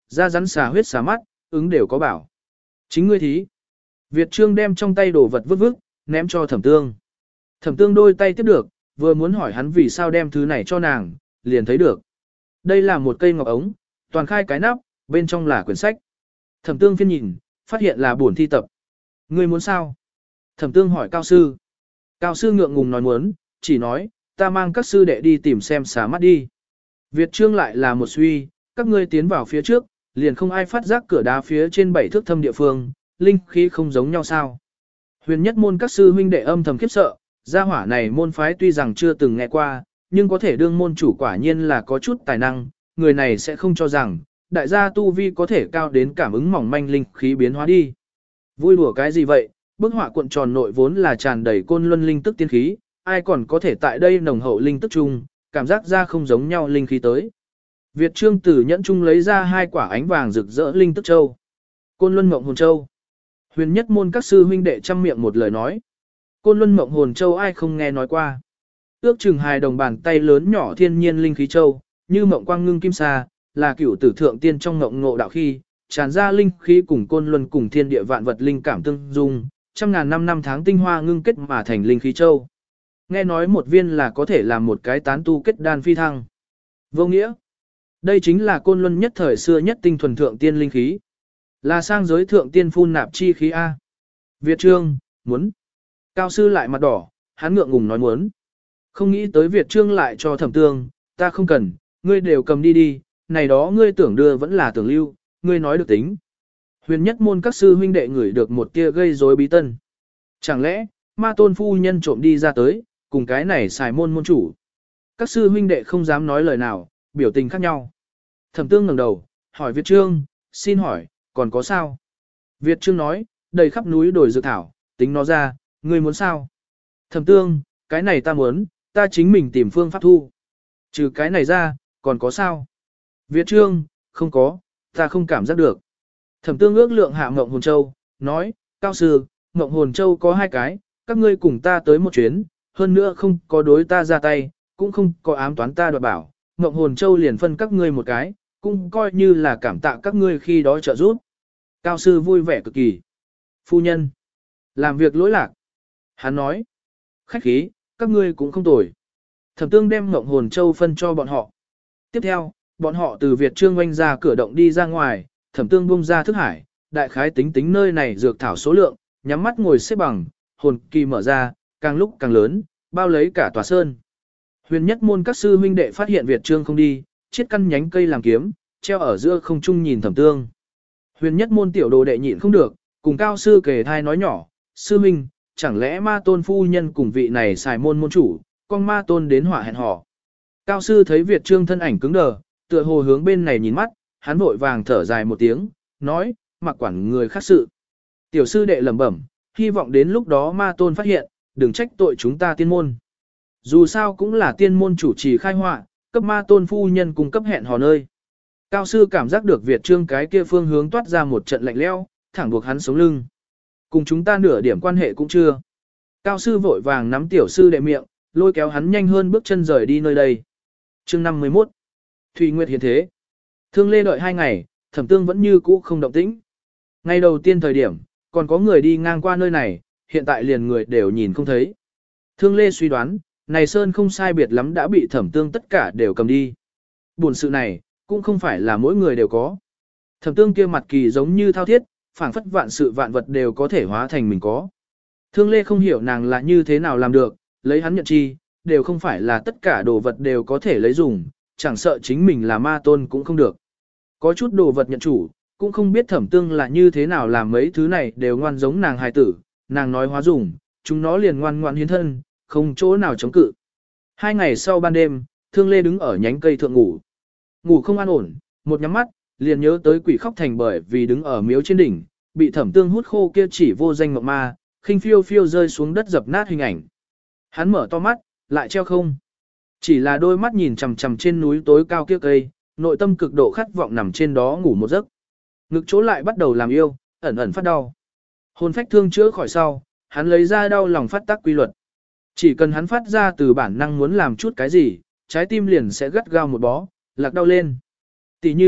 da rắn xà huyết xà mắt, ứng đều có bảo. Chính ngươi thí. Việt Trương đem trong tay đồ vật vứt vứt, ném cho Thẩm Tương. Thẩm Tương đôi tay tiếp được, vừa muốn hỏi hắn vì sao đem thứ này cho nàng, liền thấy được. Đây là một cây ngọc ống, toàn khai cái nắp, bên trong là quyển sách. Thẩm Tương phiên nhìn, phát hiện là buồn thi tập. Ngươi muốn sao? Thẩm Tương hỏi Cao Sư. Cao Sư ngượng ngùng nói muốn, chỉ nói, ta mang các sư đệ đi tìm xem xà mắt đi. Việt Trương lại là một suy, các ngươi tiến vào phía trước, liền không ai phát giác cửa đá phía trên 7 thước thâm địa phương, linh khí không giống nhau sao. Huyền nhất môn các sư huynh đệ âm thầm khiếp sợ, gia hỏa này môn phái tuy rằng chưa từng nghe qua, nhưng có thể đương môn chủ quả nhiên là có chút tài năng, người này sẽ không cho rằng, đại gia tu vi có thể cao đến cảm ứng mỏng manh linh khí biến hóa đi. Vui đùa cái gì vậy, bức họa cuộn tròn nội vốn là tràn đầy côn luân linh tức tiên khí, ai còn có thể tại đây nồng hậu linh tức chung, cảm giác ra không giống nhau linh khí tới. Việt Trương từ nhẫn chung lấy ra 2 quả ánh vàng rực rỡ linh tức châu. Côn luân mộng hồn châu. Huyền nhất môn các sư huynh đệ trăm miệng một lời nói. Côn luân mộng hồn châu ai không nghe nói qua. Ước chừng 2 đồng bàn tay lớn nhỏ thiên nhiên linh khí châu, như mộng quang ngưng kim sa, là cửu tử thượng tiên trong mộng ngộ đạo khi, tràn ra linh khí cùng côn luân cùng thiên địa vạn vật linh cảm tương dung, trăm ngàn năm tháng tinh hoa ngưng kết mà thành linh khí châu. Nghe nói một viên là có thể làm một cái tán tu kết đan phi thăng. Vô nghĩa. Đây chính là côn luân nhất thời xưa nhất tinh thuần thượng tiên linh khí. Là sang giới thượng tiên phun nạp chi khí A. Việt Trương, muốn. Cao sư lại mặt đỏ, hắn ngượng ngùng nói muốn. Không nghĩ tới Việt Trương lại cho Thẩm Tương, ta không cần, ngươi đều cầm đi đi, này đó ngươi tưởng đưa vẫn là tưởng lưu, ngươi nói được tính. Huyền nhất môn các sư huynh đệ ngửi được một tia gây rối bí tân. Chẳng lẽ, ma tôn phu nhân trộm đi ra tới, cùng cái này xài môn môn chủ. Các sư huynh đệ không dám nói lời nào, biểu tình khác nhau. Thẩm Tương ngẩng đầu, hỏi Việt Trương, xin hỏi, còn có sao? Việt Trương nói, đầy khắp núi đồi dược thảo, tính nó ra, ngươi muốn sao? Thẩm Tương, cái này ta muốn, ta chính mình tìm phương pháp thu. Trừ cái này ra, còn có sao? Việt Trương, không có, ta không cảm giác được. Thẩm Tương ước lượng hạ Ngộng Hồn Châu, nói, Cao sư, Ngộng Hồn Châu có 2 cái, các ngươi cùng ta tới một chuyến, hơn nữa không có đối ta ra tay, cũng không có ám toán ta đoạt bảo, Ngộng Hồn Châu liền phân các ngươi một cái, cũng coi như là cảm tạ các ngươi khi đó trợ giúp. Cao sư vui vẻ cực kỳ. Phu nhân, làm việc lỗi lạc. Hắn nói, khách khí, các ngươi cũng không tồi. Thẩm Tương đem Ngộng Hồn Châu phân cho bọn họ. Tiếp theo, bọn họ từ Việt Trương oanh ra cửa động đi ra ngoài, Thẩm Tương bung ra thức hải, đại khái tính tính nơi này dược thảo số lượng, nhắm mắt ngồi xếp bằng, hồn kỳ mở ra, càng lúc càng lớn, bao lấy cả tòa sơn. Huyền nhất môn các sư huynh đệ phát hiện Việt Trương không đi, chiết căn nhánh cây làm kiếm, treo ở giữa không trung nhìn Thẩm Tương. Huyền nhất môn tiểu đồ đệ nhịn không được, cùng Cao sư kề thai nói nhỏ, sư minh, chẳng lẽ ma tôn phu nhân cùng vị này xài môn môn chủ, con ma tôn đến hỏa hẹn hò. Cao sư thấy Việt Trương thân ảnh cứng đờ, tựa hồ hướng bên này nhìn mắt, hắn vội vàng thở dài một tiếng, nói, mặc quản người khác sự. Tiểu sư đệ lẩm bẩm, hy vọng đến lúc đó ma tôn phát hiện, đừng trách tội chúng ta tiên môn. Dù sao cũng là tiên môn chủ trì khai họa, cấp ma tôn phu nhân cung cấp hẹn hò nơi. Cao sư cảm giác được Việt Trương cái kia phương hướng toát ra một trận lạnh lẽo, thẳng buộc hắn sống lưng. Cùng chúng ta nửa điểm quan hệ cũng chưa. Cao sư vội vàng nắm tiểu sư đệ miệng, lôi kéo hắn nhanh hơn bước chân rời đi nơi đây. Chương 51. Thủy Nguyệt hiện thế. Thương Lê đợi 2 ngày, Thẩm Tương vẫn như cũ không động tĩnh. Ngày đầu tiên thời điểm, còn có người đi ngang qua nơi này, hiện tại liền người đều nhìn không thấy. Thương Lê suy đoán, này sơn không sai biệt lắm đã bị Thẩm Tương tất cả đều cầm đi. Buồn sự này, cũng không phải là mỗi người đều có. Thẩm Tương kia mặt kỳ giống như thao thiết, phảng phất vạn sự vạn vật đều có thể hóa thành mình có. Thương Lê không hiểu nàng là như thế nào làm được, lấy hắn nhận chi, đều không phải là tất cả đồ vật đều có thể lấy dùng, chẳng sợ chính mình là ma tôn cũng không được. Có chút đồ vật nhận chủ, cũng không biết Thẩm Tương là như thế nào làm mấy thứ này đều ngoan giống nàng hài tử, nàng nói hóa dùng, chúng nó liền ngoan ngoan hiến thân, không chỗ nào chống cự. 2 ngày sau ban đêm, Thương Lê đứng ở nhánh cây thượng ngủ. Ngủ không an ổn, một nhắm mắt, liền nhớ tới quỷ khóc thành bởi vì đứng ở miếu trên đỉnh, bị Thẩm Tương hút khô kia chỉ vô danh mộng ma, khinh phiêu phiêu rơi xuống đất dập nát hình ảnh. Hắn mở to mắt, lại treo không. Chỉ là đôi mắt nhìn chằm chằm trên núi tối cao kia cây, nội tâm cực độ khát vọng nằm trên đó ngủ một giấc. Ngực chỗ lại bắt đầu làm yêu, ẩn ẩn phát đau. Hồn phách thương chữa khỏi sau, hắn lấy ra đau lòng phát tác quy luật. Chỉ cần hắn phát ra từ bản năng muốn làm chút cái gì, trái tim liền sẽ gắt gao một bó, lạc đau lên. Tỷ như,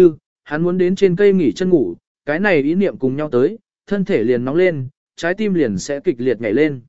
hắn muốn đến trên cây nghỉ chân ngủ, cái này ý niệm cùng nhau tới, thân thể liền nóng lên, trái tim liền sẽ kịch liệt nhảy lên.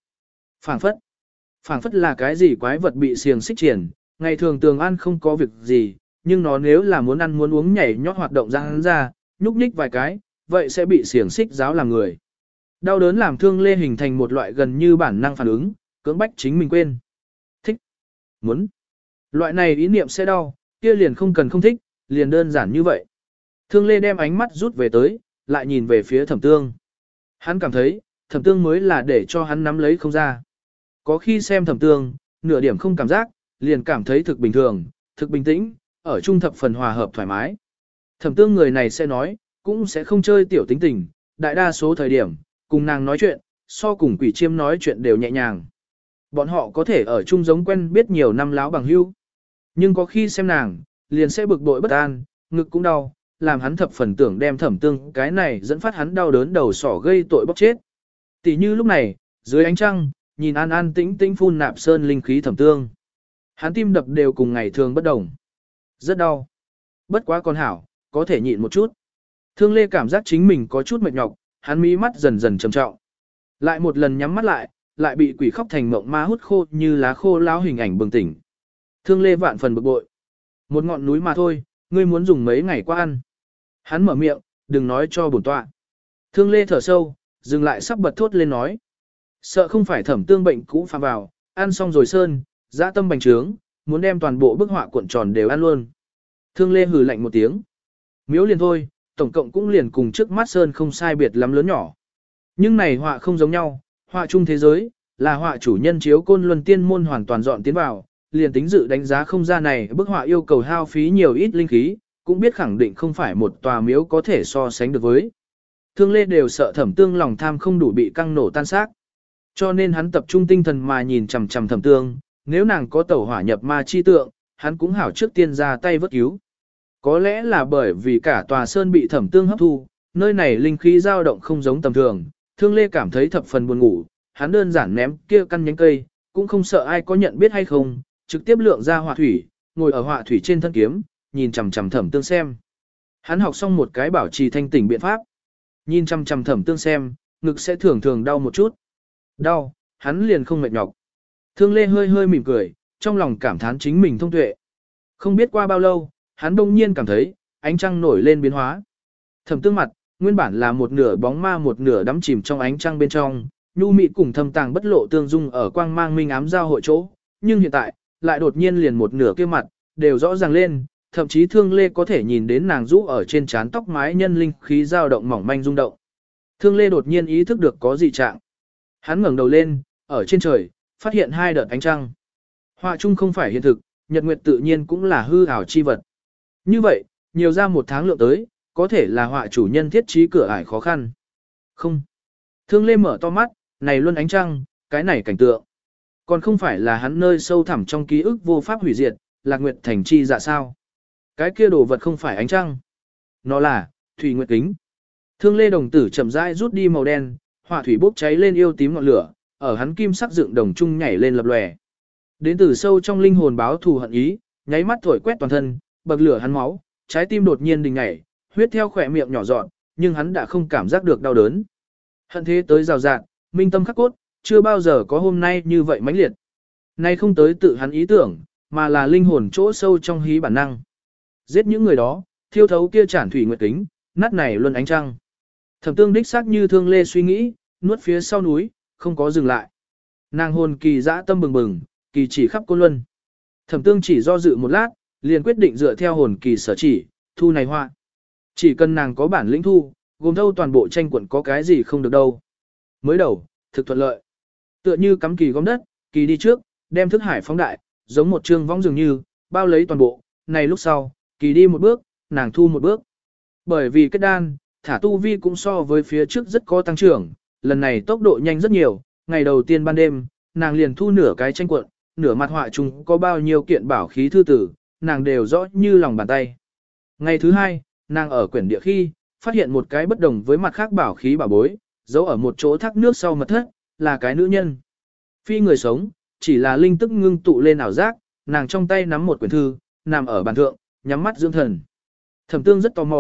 Phảng phất là cái gì quái vật bị xiềng xích triển, ngày thường tường ăn không có việc gì, nhưng nó nếu là muốn ăn muốn uống nhảy nhót hoạt động ra hắn ra, nhúc nhích vài cái, vậy sẽ bị xiềng xích giáo làm người. Đau đớn làm Thương Lê hình thành một loại gần như bản năng phản ứng, cưỡng bách chính mình quên. Thích. Muốn. Loại này ý niệm sẽ đau, kia liền không cần không thích, liền đơn giản như vậy. Thương Lê đem ánh mắt rút về tới, lại nhìn về phía Thẩm Tương. Hắn cảm thấy, Thẩm Tương mới là để cho hắn nắm lấy không ra. Có khi xem Thẩm Tương, nửa điểm không cảm giác, liền cảm thấy thực bình thường, thực bình tĩnh, ở trung thập phần hòa hợp thoải mái. Thẩm Tương người này sẽ nói, cũng sẽ không chơi tiểu tính tình, đại đa số thời điểm, cùng nàng nói chuyện, so cùng quỷ chiêm nói chuyện đều nhẹ nhàng. Bọn họ có thể ở chung giống quen biết nhiều năm láo bằng hữu. Nhưng có khi xem nàng, liền sẽ bực bội bất an, ngực cũng đau, làm hắn thập phần tưởng đem Thẩm Tương cái này dẫn phát hắn đau đớn đầu sỏ gây tội bóc chết. Tỷ như lúc này, dưới ánh trăng, nhìn an an tĩnh tĩnh phun nạp sơn linh khí Thẩm Tương. Hắn tim đập đều cùng ngày thường bất đồng. Rất đau. Bất quá còn hảo, có thể nhịn một chút. Thương Lê cảm giác chính mình có chút mệt nhọc, hắn mí mắt dần dần trầm trọng. Lại một lần nhắm mắt lại bị quỷ khóc thành mộng ma hút khô như lá khô láo hình ảnh bừng tỉnh. Thương Lê vạn phần bực bội. Một ngọn núi mà thôi, ngươi muốn dùng mấy ngày qua ăn. Hắn mở miệng, đừng nói cho bổn tọa. Thương Lê thở sâu, dừng lại sắp bật thốt lên nói. Sợ không phải Thẩm Tương bệnh cũ phạm vào, ăn xong rồi sơn, dã tâm bành trướng, muốn đem toàn bộ bức họa cuộn tròn đều ăn luôn. Thương Lê hừ lạnh một tiếng. Miếu liền thôi, tổng cộng cũng liền cùng trước mắt sơn không sai biệt lắm lớn nhỏ. Nhưng này họa không giống nhau, họa chung thế giới, là họa chủ nhân chiếu Côn Luân Tiên môn hoàn toàn dọn tiến vào, liền tính dự đánh giá không ra này bức họa yêu cầu hao phí nhiều ít linh khí, cũng biết khẳng định không phải một tòa miếu có thể so sánh được với. Thương Lê đều sợ Thẩm Tương lòng tham không đủ bị căng nổ tan xác. Cho nên hắn tập trung tinh thần mà nhìn chằm chằm Thẩm Tương, nếu nàng có tẩu hỏa nhập ma chi tượng, hắn cũng hảo trước tiên ra tay vớt cứu. Có lẽ là bởi vì cả tòa sơn bị Thẩm Tương hấp thu, nơi này linh khí dao động không giống tầm thường, Thương Lê cảm thấy thập phần buồn ngủ, hắn đơn giản ném kia căn nhánh cây, cũng không sợ ai có nhận biết hay không, trực tiếp lượng ra họa thủy, ngồi ở họa thủy trên thân kiếm, nhìn chằm chằm Thẩm Tương xem. Hắn học xong một cái bảo trì thanh tỉnh biện pháp. Nhìn chằm chằm Thẩm Tương xem, ngực sẽ thường thường đau một chút. Đau, hắn liền không mệt nhọc. Thương Lê hơi hơi mỉm cười, trong lòng cảm thán chính mình thông tuệ. Không biết qua bao lâu, hắn đông nhiên cảm thấy, ánh trăng nổi lên biến hóa. Thẩm Tương mặt, nguyên bản là một nửa bóng ma một nửa đắm chìm trong ánh trăng bên trong, nhu mị cùng thâm tàng bất lộ tương dung ở quang mang minh ám giao hội chỗ, nhưng hiện tại, lại đột nhiên liền một nửa kia mặt, đều rõ ràng lên, thậm chí Thương Lê có thể nhìn đến nàng rũ ở trên trán tóc mái nhân linh khí dao động mỏng manh rung động. Thương Lê đột nhiên ý thức được có dị trạng. Hắn ngẩng đầu lên, ở trên trời, phát hiện hai đợt ánh trăng. Họa chung không phải hiện thực, nhật nguyệt tự nhiên cũng là hư ảo chi vật. Như vậy, nhiều ra một tháng lượng tới, có thể là họa chủ nhân thiết trí cửa ải khó khăn. Không. Thương Lê mở to mắt, này luôn ánh trăng, cái này cảnh tượng. Còn không phải là hắn nơi sâu thẳm trong ký ức vô pháp hủy diệt, Lạc Nguyệt thành chi dạ sao. Cái kia đồ vật không phải ánh trăng. Nó là, thủy nguyệt kính. Thương Lê đồng tử chậm rãi rút đi màu đen, họa thủy bốc cháy lên yêu tím ngọn lửa, ở hắn kim sắc dựng đồng trung nhảy lên lập lòe. Đến từ sâu trong linh hồn báo thù hận ý, nháy mắt thổi quét toàn thân, bậc lửa hắn máu, trái tim đột nhiên đình nhảy, huyết theo khỏe miệng nhỏ dọn, nhưng hắn đã không cảm giác được đau đớn. Hận thế tới rào rạt, minh tâm khắc cốt, chưa bao giờ có hôm nay như vậy mãnh liệt. Nay không tới tự hắn ý tưởng, mà là linh hồn chỗ sâu trong hí bản năng. Giết những người đó, thiêu thấu kia chản thủy nguyệt kính, nát này luôn ánh trăng. Thẩm Tương đích xác như Thương Lê suy nghĩ, nuốt phía sau núi, không có dừng lại. Nàng hồn kỳ dã tâm bừng bừng, kỳ chỉ khắp Côn Luân. Thẩm Tương chỉ do dự một lát, liền quyết định dựa theo hồn kỳ sở chỉ, thu này họa. Chỉ cần nàng có bản lĩnh thu, gồm thâu toàn bộ tranh quận có cái gì không được đâu. Mới đầu, thực thuận lợi. Tựa như cắm kỳ gom đất, kỳ đi trước, đem thức hải phóng đại, giống một trương vong dường như, bao lấy toàn bộ. Này lúc sau, kỳ đi một bước, nàng thu một bước. Bởi vì kết đan, thả tu vi cũng so với phía trước rất có tăng trưởng, lần này tốc độ nhanh rất nhiều, ngày đầu tiên ban đêm, nàng liền thu nửa cái tranh cuộn, nửa mặt họa chung có bao nhiêu kiện bảo khí thư tử, nàng đều rõ như lòng bàn tay. Ngày thứ hai, nàng ở quyển địa khi, phát hiện một cái bất đồng với mặt khác bảo khí bảo bối, giấu ở một chỗ thác nước sau mật thất, là cái nữ nhân. Phi người sống, chỉ là linh tức ngưng tụ lên ảo giác, nàng trong tay nắm một quyển thư, nằm ở bàn thượng, nhắm mắt dưỡng thần. Thẩm Tương rất tò mò,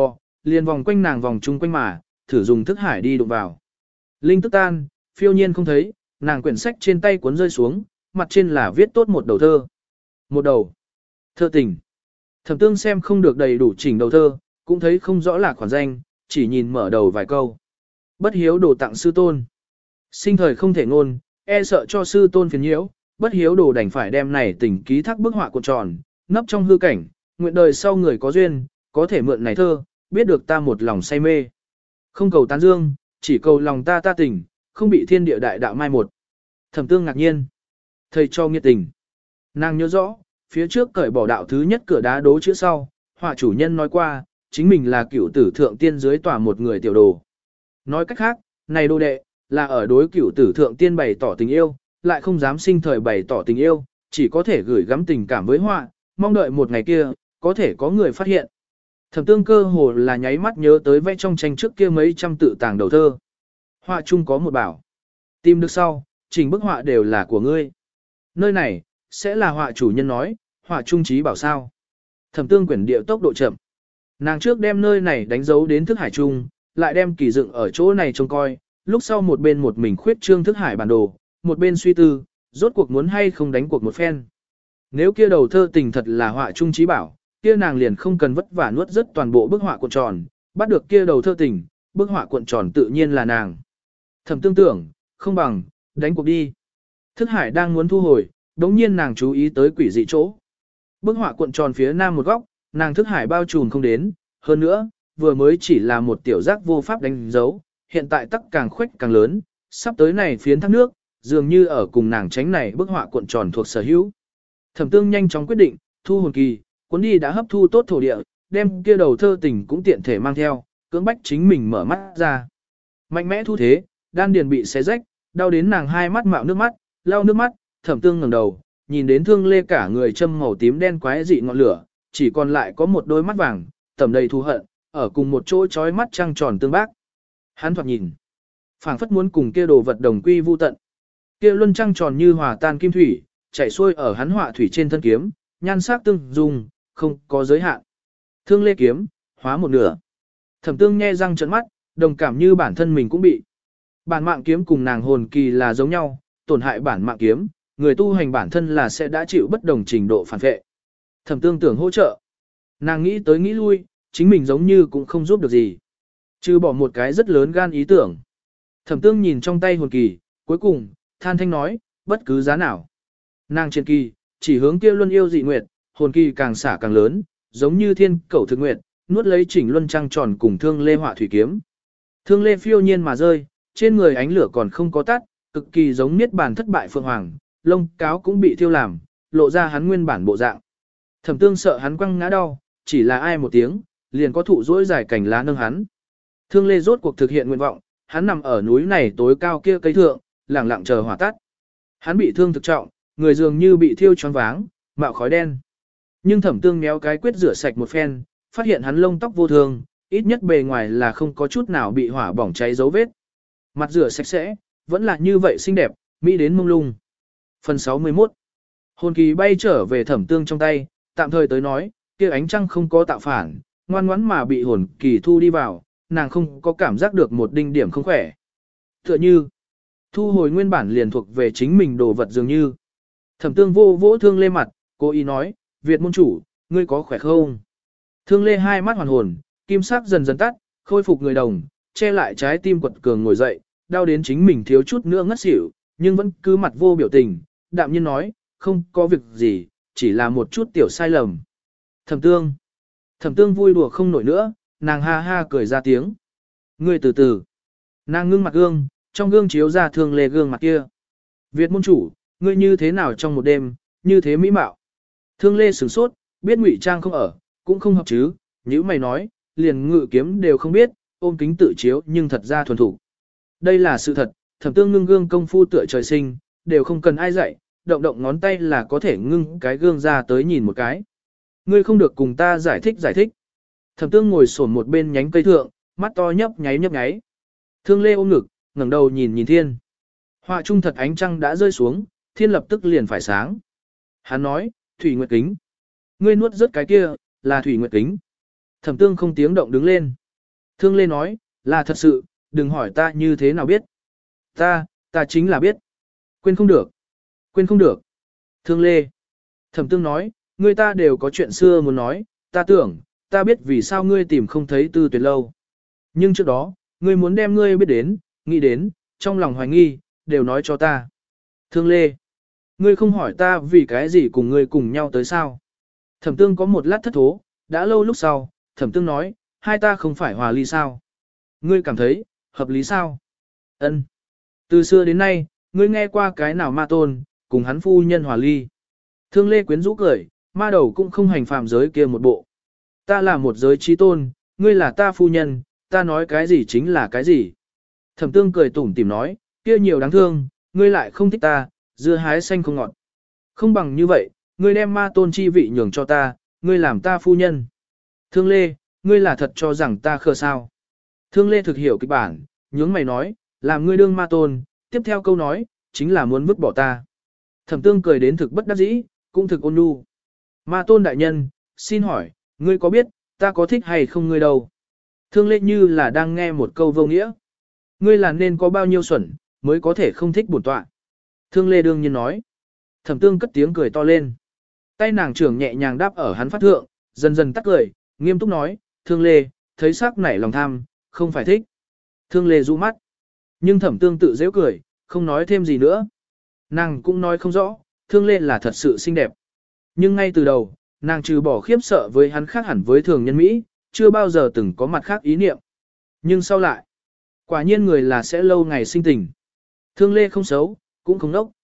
liền vòng quanh nàng vòng chung quanh mà, thử dùng thức hải đi đụng vào. Linh tức tan, phiêu nhiên không thấy, nàng quyển sách trên tay cuốn rơi xuống, mặt trên là viết tốt một đầu thơ. Một đầu. Thơ tình. Thẩm Tương xem không được đầy đủ chỉnh đầu thơ, cũng thấy không rõ là khoản danh, chỉ nhìn mở đầu vài câu. Bất hiếu đồ tặng sư tôn. Sinh thời không thể ngôn, e sợ cho sư tôn phiền nhiễu, bất hiếu đồ đành phải đem này tình ký thác bức họa cuộn tròn, nấp trong hư cảnh, nguyện đời sau người có duyên, có thể mượn này thơ, biết được ta một lòng say mê. Không cầu tán dương, chỉ cầu lòng ta tình, không bị thiên địa đại đạo mai một. Thẩm Tương ngạc nhiên. Thầy cho nghĩa tình. Nàng nhớ rõ, phía trước cởi bỏ đạo thứ nhất cửa đá đố chữ sau, họa chủ nhân nói qua, chính mình là cửu tử thượng tiên dưới tòa một người tiểu đồ. Nói cách khác, này đô đệ, là ở đối cửu tử thượng tiên bày tỏ tình yêu, lại không dám sinh thời bày tỏ tình yêu, chỉ có thể gửi gắm tình cảm với họa, mong đợi một ngày kia, có thể có người phát hiện. Thẩm Tương cơ hồ là nháy mắt nhớ tới vẽ trong tranh trước kia mấy trăm tự tàng đầu thơ. Họa chung có một bảo. Tìm được sau, trình bức họa đều là của ngươi. Nơi này, sẽ là họa chủ nhân nói, họa trung trí bảo sao. Thẩm Tương quyển điệu tốc độ chậm. Nàng trước đem nơi này đánh dấu đến thức hải trung, lại đem kỳ dựng ở chỗ này trông coi, lúc sau một bên một mình khuyết trương thức hải bản đồ, một bên suy tư, rốt cuộc muốn hay không đánh cuộc một phen. Nếu kia đầu thơ tình thật là họa trung trí bảo, kia nàng liền không cần vất vả nuốt rất toàn bộ bức họa cuộn tròn, bắt được kia đầu thơ tình, bức họa cuộn tròn tự nhiên là nàng. Thẩm Tương tưởng, không bằng, đánh cuộc đi. Thức hải đang muốn thu hồi, đống nhiên nàng chú ý tới quỷ dị chỗ. Bức họa cuộn tròn phía nam một góc, nàng thức hải bao trùm không đến, hơn nữa, vừa mới chỉ là một tiểu giác vô pháp đánh dấu, hiện tại tắc càng khuếch càng lớn, sắp tới này phiến thác nước, dường như ở cùng nàng tránh này bức họa cuộn tròn thuộc sở hữu. Thẩm Tương nhanh chóng quyết định, thu hồn kỳ, cuốn đi đã hấp thu tốt thổ địa, đem kia đầu thơ tình cũng tiện thể mang theo, cưỡng bách chính mình mở mắt ra. Mạnh mẽ thu thế, đan điền bị xé rách, đau đến nàng hai mắt mạo nước mắt, lau nước mắt, Thẩm Tương ngẩng đầu, nhìn đến Thương Lê cả người châm màu tím đen quái dị ngọn lửa, chỉ còn lại có một đôi mắt vàng, tẩm đầy thù hận, ở cùng một chỗ chói mắt trăng tròn tương bác. Hắn thoạt nhìn, phảng phất muốn cùng kia đồ vật đồng quy vu tận. Kia luân trăng tròn như hòa tan kim thủy, chảy xuôi ở hắn họa thủy trên thân kiếm, nhan sắc tương dung, không có giới hạn. Thương Lê kiếm, hóa một nửa. Thẩm Tương nhe răng trợn mắt, đồng cảm như bản thân mình cũng bị. Bản mạng kiếm cùng nàng hồn kỳ là giống nhau, tổn hại bản mạng kiếm, người tu hành bản thân là sẽ đã chịu bất đồng trình độ phản vệ. Thẩm Tương tưởng hỗ trợ. Nàng nghĩ tới nghĩ lui, chính mình giống như cũng không giúp được gì. Trừ bỏ một cái rất lớn gan ý tưởng. Thẩm Tương nhìn trong tay hồn kỳ, cuối cùng, than thanh nói, bất cứ giá nào. Nàng trên kỳ, chỉ hướng kia luân yêu dị nguyệt, hồn kỳ càng xả càng lớn, giống như thiên cẩu thực nguyệt, nuốt lấy chỉnh luân trăng tròn cùng Thương Lê họa thủy kiếm. Thương Lê phiêu nhiên mà rơi, trên người ánh lửa còn không có tắt, cực kỳ giống niết bàn thất bại phượng hoàng, lông cáo cũng bị thiêu làm, lộ ra hắn nguyên bản bộ dạng. Thẩm Tương sợ hắn quăng ngã đau, chỉ là ai một tiếng, liền có thụ rỗi dài cành lá nâng hắn. Thương Lê rốt cuộc thực hiện nguyện vọng, hắn nằm ở núi này tối cao kia cây thượng, lẳng lặng chờ hỏa tắt. Hắn bị thương thực trọng, người dường như bị thiêu choáng váng, mạo khói đen. Nhưng Thẩm Tương méo cái quyết rửa sạch một phen, phát hiện hắn lông tóc vô thương, ít nhất bề ngoài là không có chút nào bị hỏa bỏng cháy dấu vết. Mặt rửa sạch sẽ, vẫn là như vậy xinh đẹp, mỹ đến mông lung. Phần 61. Hồn kỳ bay trở về Thẩm Tương trong tay, tạm thời tới nói, kia ánh trăng không có tạo phản, ngoan ngoãn mà bị hồn kỳ thu đi vào, nàng không có cảm giác được một đinh điểm không khỏe. Tựa như, thu hồi nguyên bản liền thuộc về chính mình đồ vật dường như. Thẩm Tương vô vỗ Thương Lê mặt, cố ý nói, Việt môn chủ, ngươi có khỏe không? Thương Lê hai mắt hoàn hồn, kim sắc dần dần tắt, khôi phục người đồng, che lại trái tim quật cường ngồi dậy, đau đến chính mình thiếu chút nữa ngất xỉu, nhưng vẫn cứ mặt vô biểu tình, đạm nhiên nói, không có việc gì, chỉ là một chút tiểu sai lầm. Thẩm Tương vui đùa không nổi nữa, nàng ha ha cười ra tiếng. Ngươi từ từ. Nàng ngưng mặt gương, trong gương chiếu ra Thương Lê gương mặt kia. Việt môn chủ, ngươi như thế nào trong một đêm, như thế mỹ mạo. Thương Lê sửng sốt, biết Ngụy Trang không ở, cũng không hợp chứ, như mày nói, liền ngự kiếm đều không biết, ôm kính tự chiếu nhưng thật ra thuần thủ. Đây là sự thật, Thẩm Tương ngưng gương công phu tựa trời sinh, đều không cần ai dạy, động động ngón tay là có thể ngưng cái gương ra tới nhìn một cái. Ngươi không được cùng ta giải thích. Thẩm Tương ngồi xổm một bên nhánh cây thượng, mắt to nhấp nháy. Thương Lê ôm ngực, ngẩng đầu nhìn thiên. Họa trung thật ánh trăng đã rơi xuống, thiên lập tức liền phải sáng. Hắn nói, Thủy Nguyệt Kính. Ngươi nuốt rớt cái kia, là Thủy Nguyệt Kính. Thẩm Tương không tiếng động đứng lên. Thương Lê nói, là thật sự, đừng hỏi ta như thế nào biết. Ta chính là biết. Quên không được. Quên không được. Thương Lê. Thẩm Tương nói, người ta đều có chuyện xưa muốn nói, ta tưởng, ta biết vì sao ngươi tìm không thấy Tư Tuyệt lâu. Nhưng trước đó, ngươi muốn đem ngươi biết đến, nghĩ đến, trong lòng hoài nghi, đều nói cho ta. Thương Lê. Ngươi không hỏi ta vì cái gì cùng ngươi cùng nhau tới sao. Thẩm Tương có một lát thất thố, đã lâu lúc sau, Thẩm Tương nói, hai ta không phải hòa ly sao. Ngươi cảm thấy, hợp lý sao? Ân. Từ xưa đến nay, ngươi nghe qua cái nào ma tôn, cùng hắn phu nhân hòa ly. Thương Lê quyến rũ cười, ma đầu cũng không hành phàm giới kia một bộ. Ta là một giới trí tôn, ngươi là ta phu nhân, ta nói cái gì chính là cái gì. Thẩm Tương cười tủm tỉm nói, kia nhiều đáng thương, ngươi lại không thích ta, dưa hái xanh không ngọt. Không bằng như vậy, ngươi đem ma tôn chi vị nhường cho ta, ngươi làm ta phu nhân. Thương Lê, ngươi là thật cho rằng ta khờ sao. Thương Lê thực hiểu kịch bản, nhướng mày nói, làm ngươi đương ma tôn, tiếp theo câu nói, chính là muốn vứt bỏ ta. Thẩm Tương cười đến thực bất đắc dĩ, cũng thực ôn nhu. Ma tôn đại nhân, xin hỏi, ngươi có biết, ta có thích hay không ngươi đâu? Thương Lê như là đang nghe một câu vô nghĩa. Ngươi là nên có bao nhiêu xuẩn, mới có thể không thích bổn tọa. Thương Lê đương nhiên nói. Thẩm Tương cất tiếng cười to lên. Tay nàng trưởng nhẹ nhàng đáp ở hắn phát thượng, dần dần tắt cười, nghiêm túc nói, Thương Lê, thấy sắc nảy lòng tham, không phải thích. Thương Lê rũ mắt. Nhưng Thẩm Tương tự dễ cười, không nói thêm gì nữa. Nàng cũng nói không rõ, Thương Lê là thật sự xinh đẹp. Nhưng ngay từ đầu, nàng trừ bỏ khiếp sợ với hắn khác hẳn với thường nhân Mỹ, chưa bao giờ từng có mặt khác ý niệm. Nhưng sau lại, quả nhiên người là sẽ lâu ngày sinh tình. Thương Lê không xấu, cũng không đốc,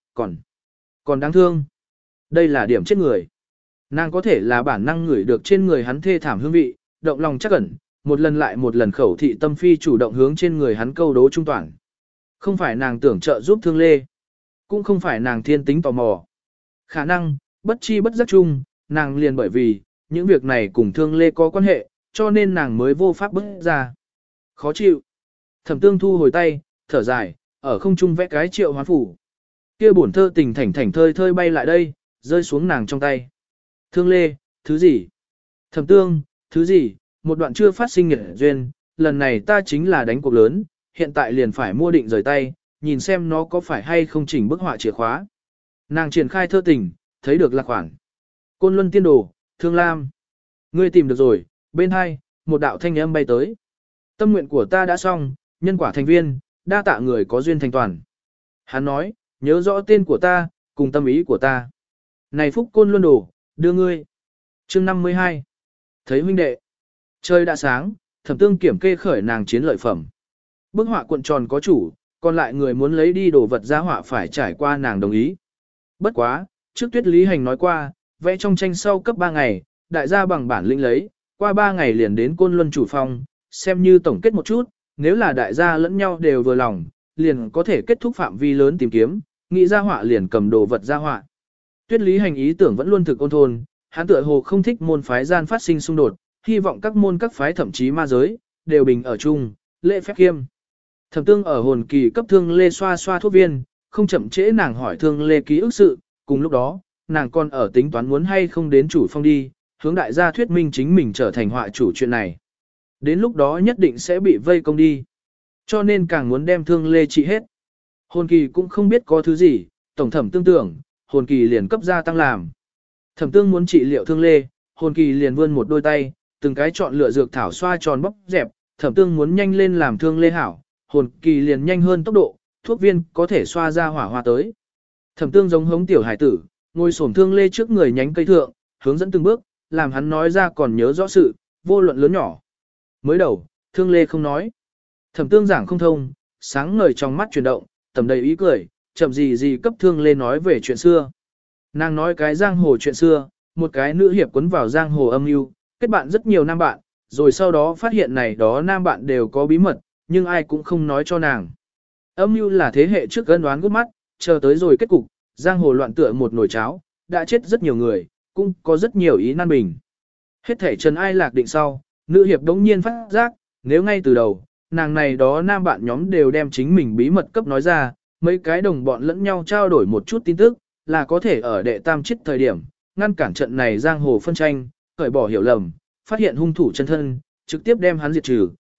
còn đáng thương. Đây là điểm chết người. Nàng có thể là bản năng ngửi được trên người hắn thê thảm hương vị, động lòng chắc ẩn, một lần lại một lần khẩu thị tâm phi chủ động hướng trên người hắn câu đố trung toàn. Không phải nàng tưởng trợ giúp Thương Lê, cũng không phải nàng thiên tính tò mò. Khả năng, bất chi bất giác chung, nàng liền bởi vì, những việc này cùng Thương Lê có quan hệ, cho nên nàng mới vô pháp bước ra. Khó chịu. Thẩm Tương thu hồi tay, thở dài, ở không trung vẽ cái triệu hoán phủ. Kia bổn thơ tình thảnh thảnh thơi thơi bay lại đây, rơi xuống nàng trong tay. Thương Lê, thứ gì? Thẩm Tương, thứ gì? Một đoạn chưa phát sinh nghiệt duyên, lần này ta chính là đánh cuộc lớn, hiện tại liền phải mua định rời tay, nhìn xem nó có phải hay không chỉnh bức họa chìa khóa. Nàng triển khai thơ tình, thấy được lạc khoản. Côn Luân Tiên Đồ, Thương Lam. Ngươi tìm được rồi, bên hai, một đạo thanh âm bay tới. Tâm nguyện của ta đã xong, nhân quả thành viên, đa tạ người có duyên thành toàn. Hắn nói, nhớ rõ tên của ta, cùng tâm ý của ta. Này phúc Côn Luân Đồ, đưa ngươi. Chương 52. Thấy huynh đệ. Trời đã sáng, Thẩm Tương kiểm kê khởi nàng chiến lợi phẩm. Bức họa cuộn tròn có chủ, còn lại người muốn lấy đi đồ vật ra họa phải trải qua nàng đồng ý. Bất quá, trước Tuyết Lý Hành nói qua, vẽ trong tranh sau cấp 3 ngày, đại gia bằng bản lĩnh lấy, qua 3 ngày liền đến Côn Luân chủ phong, xem như tổng kết một chút, nếu là đại gia lẫn nhau đều vừa lòng, liền có thể kết thúc phạm vi lớn tìm kiếm, nghĩ ra họa liền cầm đồ vật ra họa. Tuyết Lý Hành ý tưởng vẫn luôn thực ôn thôn, hắn tựa hồ không thích môn phái gian phát sinh xung đột, hy vọng các môn các phái thậm chí ma giới, đều bình ở chung, lễ phép khiêm. Thẩm Tương ở hồn kỳ cấp Thương Lê xoa xoa thuốc viên, không chậm trễ nàng hỏi Thương Lê ký ức sự, cùng lúc đó, nàng còn ở tính toán muốn hay không đến chủ phong đi, hướng đại gia thuyết minh chính mình trở thành họa chủ chuyện này. Đến lúc đó nhất định sẽ bị vây công đi. Cho nên càng muốn đem Thương Lê trị hết. Hồn kỳ cũng không biết có thứ gì, tổng thẩm tương tưởng, hồn kỳ liền cấp gia tăng làm. Thẩm Tương muốn trị liệu Thương Lê, hồn kỳ liền vươn một đôi tay, từng cái chọn lựa dược thảo xoa tròn bóc dẹp, Thẩm Tương muốn nhanh lên làm Thương Lê hảo, hồn kỳ liền nhanh hơn tốc độ, thuốc viên có thể xoa ra hỏa hoa tới. Thẩm Tương giống hống tiểu hải tử, ngồi xổm Thương Lê trước người nhánh cây thượng, hướng dẫn từng bước, làm hắn nói ra còn nhớ rõ sự, vô luận lớn nhỏ. Mới đầu, Thương Lê không nói. Thẩm Tương giảng không thông, sáng ngời trong mắt chuyển động, tầm đầy ý cười, chậm gì cấp Thương Lê nói về chuyện xưa. Nàng nói cái giang hồ chuyện xưa, một cái nữ hiệp quấn vào giang hồ âm mưu, kết bạn rất nhiều nam bạn, rồi sau đó phát hiện này đó nam bạn đều có bí mật, nhưng ai cũng không nói cho nàng. Âm mưu là thế hệ trước gân đoán gút mắt, chờ tới rồi kết cục, giang hồ loạn tựa một nồi cháo, đã chết rất nhiều người, cũng có rất nhiều ý nan bình. Hết thể Trần Ai Lạc định sau, nữ hiệp đống nhiên phát giác, nếu ngay từ đầu, nàng này đó nam bạn nhóm đều đem chính mình bí mật cấp nói ra, mấy cái đồng bọn lẫn nhau trao đổi một chút tin tức, là có thể ở đệ tam chết thời điểm, ngăn cản trận này giang hồ phân tranh, cởi bỏ hiểu lầm, phát hiện hung thủ chân thân, trực tiếp đem hắn diệt trừ,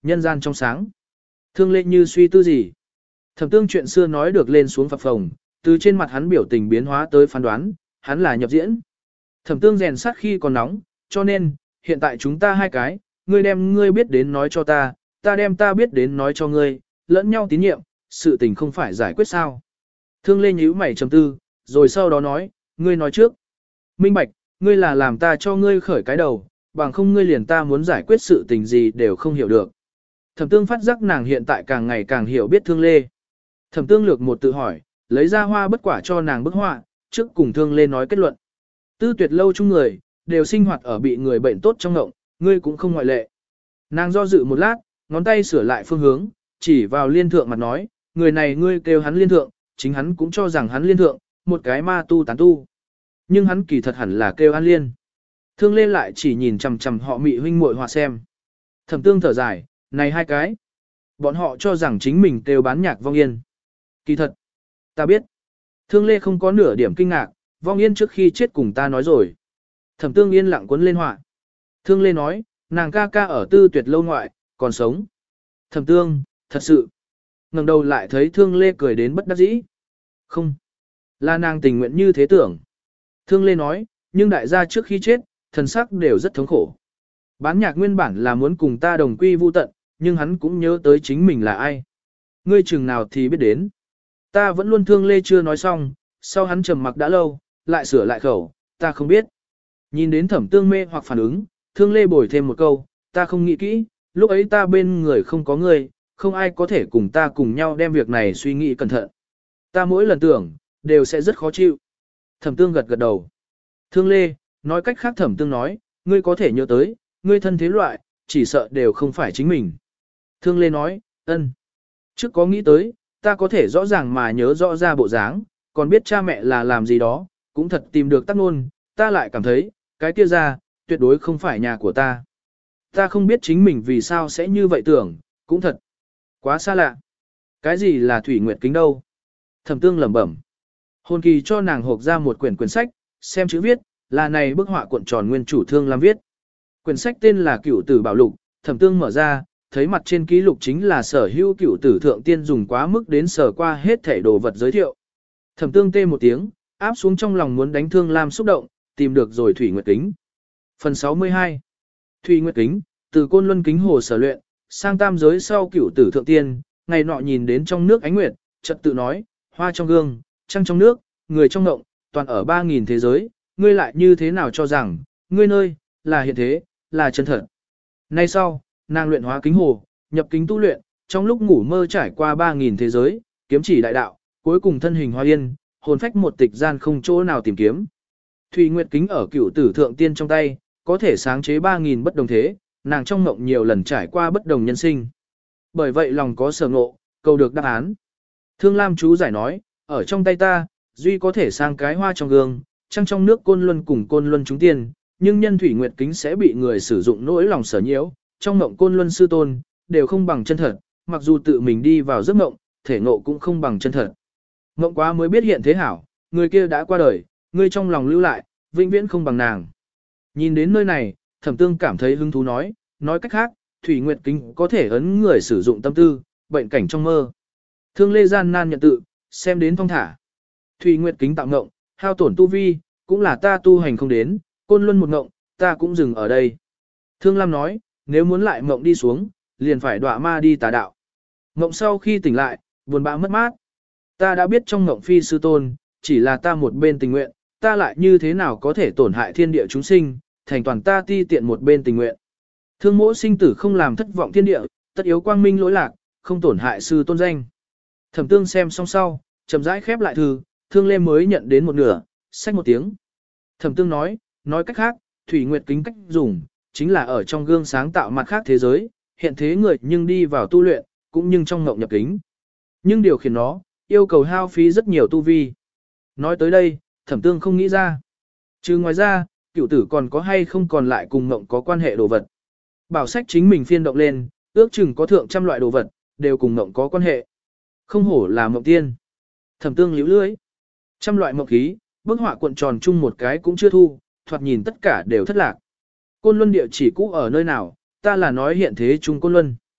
nhân gian trong sáng. Thương Lê như suy tư gì. Thẩm Tương chuyện xưa nói được lên xuống phập phồng, từ trên mặt hắn biểu tình biến hóa tới phán đoán, hắn là nhập diễn. Thẩm Tương rèn sát khi còn nóng, cho nên, hiện tại chúng ta hai cái, ngươi đem ngươi biết đến nói cho ta đem ta biết đến nói cho ngươi, lẫn nhau tín nhiệm, sự tình không phải giải quyết sao. Thương Lê nhíu mày trầm tư, rồi sau đó nói, ngươi nói trước. Minh Bạch, ngươi là làm ta cho ngươi khởi cái đầu, bằng không ngươi liền ta muốn giải quyết sự tình gì đều không hiểu được. Thẩm Tương phát giác nàng hiện tại càng ngày càng hiểu biết Thương Lê. Thẩm Tương lược một tự hỏi, lấy ra hoa bất quả cho nàng bức họa, trước cùng Thương Lê nói kết luận. Tư Tuyệt lâu chung người, đều sinh hoạt ở bị người bệnh tốt trong ngộng, ngươi cũng không ngoại lệ. Nàng do dự một lát, ngón tay sửa lại phương hướng, chỉ vào liên thượng mặt nói, người này ngươi kêu hắn liên thượng, chính hắn cũng cho rằng hắn liên thượng, một cái ma tu tán tu. Nhưng hắn kỳ thật hẳn là kêu An Liên. Thương Lê lại chỉ nhìn chằm chằm họ Mị huynh muội hòa xem. Thẩm Tương thở dài, này hai cái. Bọn họ cho rằng chính mình kêu bán nhạc Vong Yên. Kỳ thật, ta biết. Thương Lê không có nửa điểm kinh ngạc, Vong Yên trước khi chết cùng ta nói rồi. Thẩm Tương yên lặng cuốn lên họa. Thương Lê nói, nàng ca ca ở Tư Tuyệt lâu ngoại, còn sống. Thẩm Tương, thật sự. Ngẩng đầu lại thấy Thương Lê cười đến bất đắc dĩ. Không, là nàng tình nguyện như thế tưởng. Thương Lê nói, nhưng đại gia trước khi chết, thần sắc đều rất thống khổ. Bán nhạc nguyên bản là muốn cùng ta đồng quy vu tận, nhưng hắn cũng nhớ tới chính mình là ai. Ngươi chừng nào thì biết đến. Ta vẫn luôn Thương Lê chưa nói xong, sau hắn trầm mặc đã lâu, lại sửa lại khẩu, ta không biết. Nhìn đến Thẩm Tương mê hoặc phản ứng, Thương Lê bồi thêm một câu, ta không nghĩ kỹ, lúc ấy ta bên người không có ngươi, không ai có thể cùng ta cùng nhau đem việc này suy nghĩ cẩn thận. Ta mỗi lần tưởng, đều sẽ rất khó chịu. Thẩm Tương gật gật đầu. Thương Lê, nói cách khác Thẩm Tương nói, ngươi có thể nhớ tới, ngươi thân thế loại, chỉ sợ đều không phải chính mình. Thương Lê nói, ân. Trước có nghĩ tới, ta có thể rõ ràng mà nhớ rõ ra bộ dáng, còn biết cha mẹ là làm gì đó, cũng thật tìm được tác ngôn, ta lại cảm thấy, cái kia ra, tuyệt đối không phải nhà của ta. Ta không biết chính mình vì sao sẽ như vậy tưởng, cũng thật. Quá xa lạ. Cái gì là Thủy Nguyệt Kính đâu? Thẩm Tương lẩm bẩm. Hồn Kỳ cho nàng hộp ra một quyển sách, xem chữ viết, là này bức họa cuộn tròn nguyên chủ Thương Lam viết. Quyển sách tên là Cửu Tử Bảo Lục, Thẩm Tương mở ra, thấy mặt trên ký lục chính là sở hữu Cửu Tử thượng tiên dùng quá mức đến sở qua hết thể đồ vật giới thiệu. Thẩm Tương tê một tiếng, áp xuống trong lòng muốn đánh Thương Lam xúc động, tìm được rồi Thủy Nguyệt Kính. Phần 62. Thủy Nguyệt Kính, từ Côn Luân Kính Hồ sở luyện, sang tam giới sau Cửu Tử thượng tiên, ngày nọ nhìn đến trong nước ánh nguyệt, chợt tự nói, hoa trong gương, trăng trong nước, người trong ngộng, toàn ở 3.000 thế giới, ngươi lại như thế nào cho rằng, ngươi nơi, là hiện thế, là chân thật. Nay sau, nàng luyện hóa kính hồ, nhập kính tu luyện, trong lúc ngủ mơ trải qua 3.000 thế giới, kiếm chỉ đại đạo, cuối cùng thân hình hoa yên, hồn phách một tịch gian không chỗ nào tìm kiếm. Thủy Nguyệt Kính ở Cửu Tử thượng tiên trong tay, có thể sáng chế 3.000 bất đồng thế, nàng trong mộng nhiều lần trải qua bất đồng nhân sinh. Bởi vậy lòng có sở ngộ, cầu được đáp án. Thương Lam chú giải nói, ở trong tay ta, duy có thể sang cái hoa trong gương, trăng trong nước Côn Luân cùng Côn Luân chúng tiên, nhưng nhân Thủy Nguyệt Kính sẽ bị người sử dụng nỗi lòng sở nhiễu, trong mộng Côn Luân sư tôn, đều không bằng chân thật, mặc dù tự mình đi vào giấc mộng, thể ngộ cũng không bằng chân thật. Mộng quá mới biết hiện thế hảo, người kia đã qua đời, người trong lòng lưu lại, vĩnh viễn không bằng nàng. Nhìn đến nơi này, Thẩm Tương cảm thấy hứng thú nói cách khác, Thủy Nguyệt Kính có thể ấn người sử dụng tâm tư, bệnh cảnh trong mơ. Thương Lê gian nan nhận tự, xem đến thong thả. Thủy Nguyệt Kính tạo ngộng, hao tổn tu vi, cũng là ta tu hành không đến, Côn Luân một ngộng, ta cũng dừng ở đây. Thương Lam nói, nếu muốn lại ngộng đi xuống, liền phải đọa ma đi tà đạo. Ngộng sau khi tỉnh lại, buồn bã mất mát. Ta đã biết trong ngộng phi sư tôn, chỉ là ta một bên tình nguyện, ta lại như thế nào có thể tổn hại thiên địa chúng sinh, thành toàn ta ti tiện một bên tình nguyện. Thương mỗ sinh tử không làm thất vọng thiên địa, tất yếu quang minh lỗi lạc, không tổn hại sư tôn danh. Thẩm Tương xem xong sau, chậm rãi khép lại thư, Thương Lê mới nhận đến một nửa, xách một tiếng. Thẩm Tương nói cách khác, Thủy Nguyệt Kính cách dùng, chính là ở trong gương sáng tạo mặt khác thế giới, hiện thế người nhưng đi vào tu luyện, cũng nhưng trong ngộng nhập kính. Nhưng điều khiển nó, yêu cầu hao phí rất nhiều tu vi. Nói tới đây, Thẩm Tương không nghĩ ra. Chứ ngoài ra, Cửu Tử còn có hay không còn lại cùng ngộng có quan hệ đồ vật. Bảo sách chính mình phiên động lên, ước chừng có thượng trăm loại đồ vật, đều cùng ngộng có quan hệ. Không hổ là ngộng tiên. Thẩm Tương liễu lưới. Trăm loại ngộng khí, bức họa cuộn tròn chung một cái cũng chưa thu, thoạt nhìn tất cả đều thất lạc. Côn Luân địa chỉ cũ ở nơi nào, ta là nói hiện thế chung Côn Luân.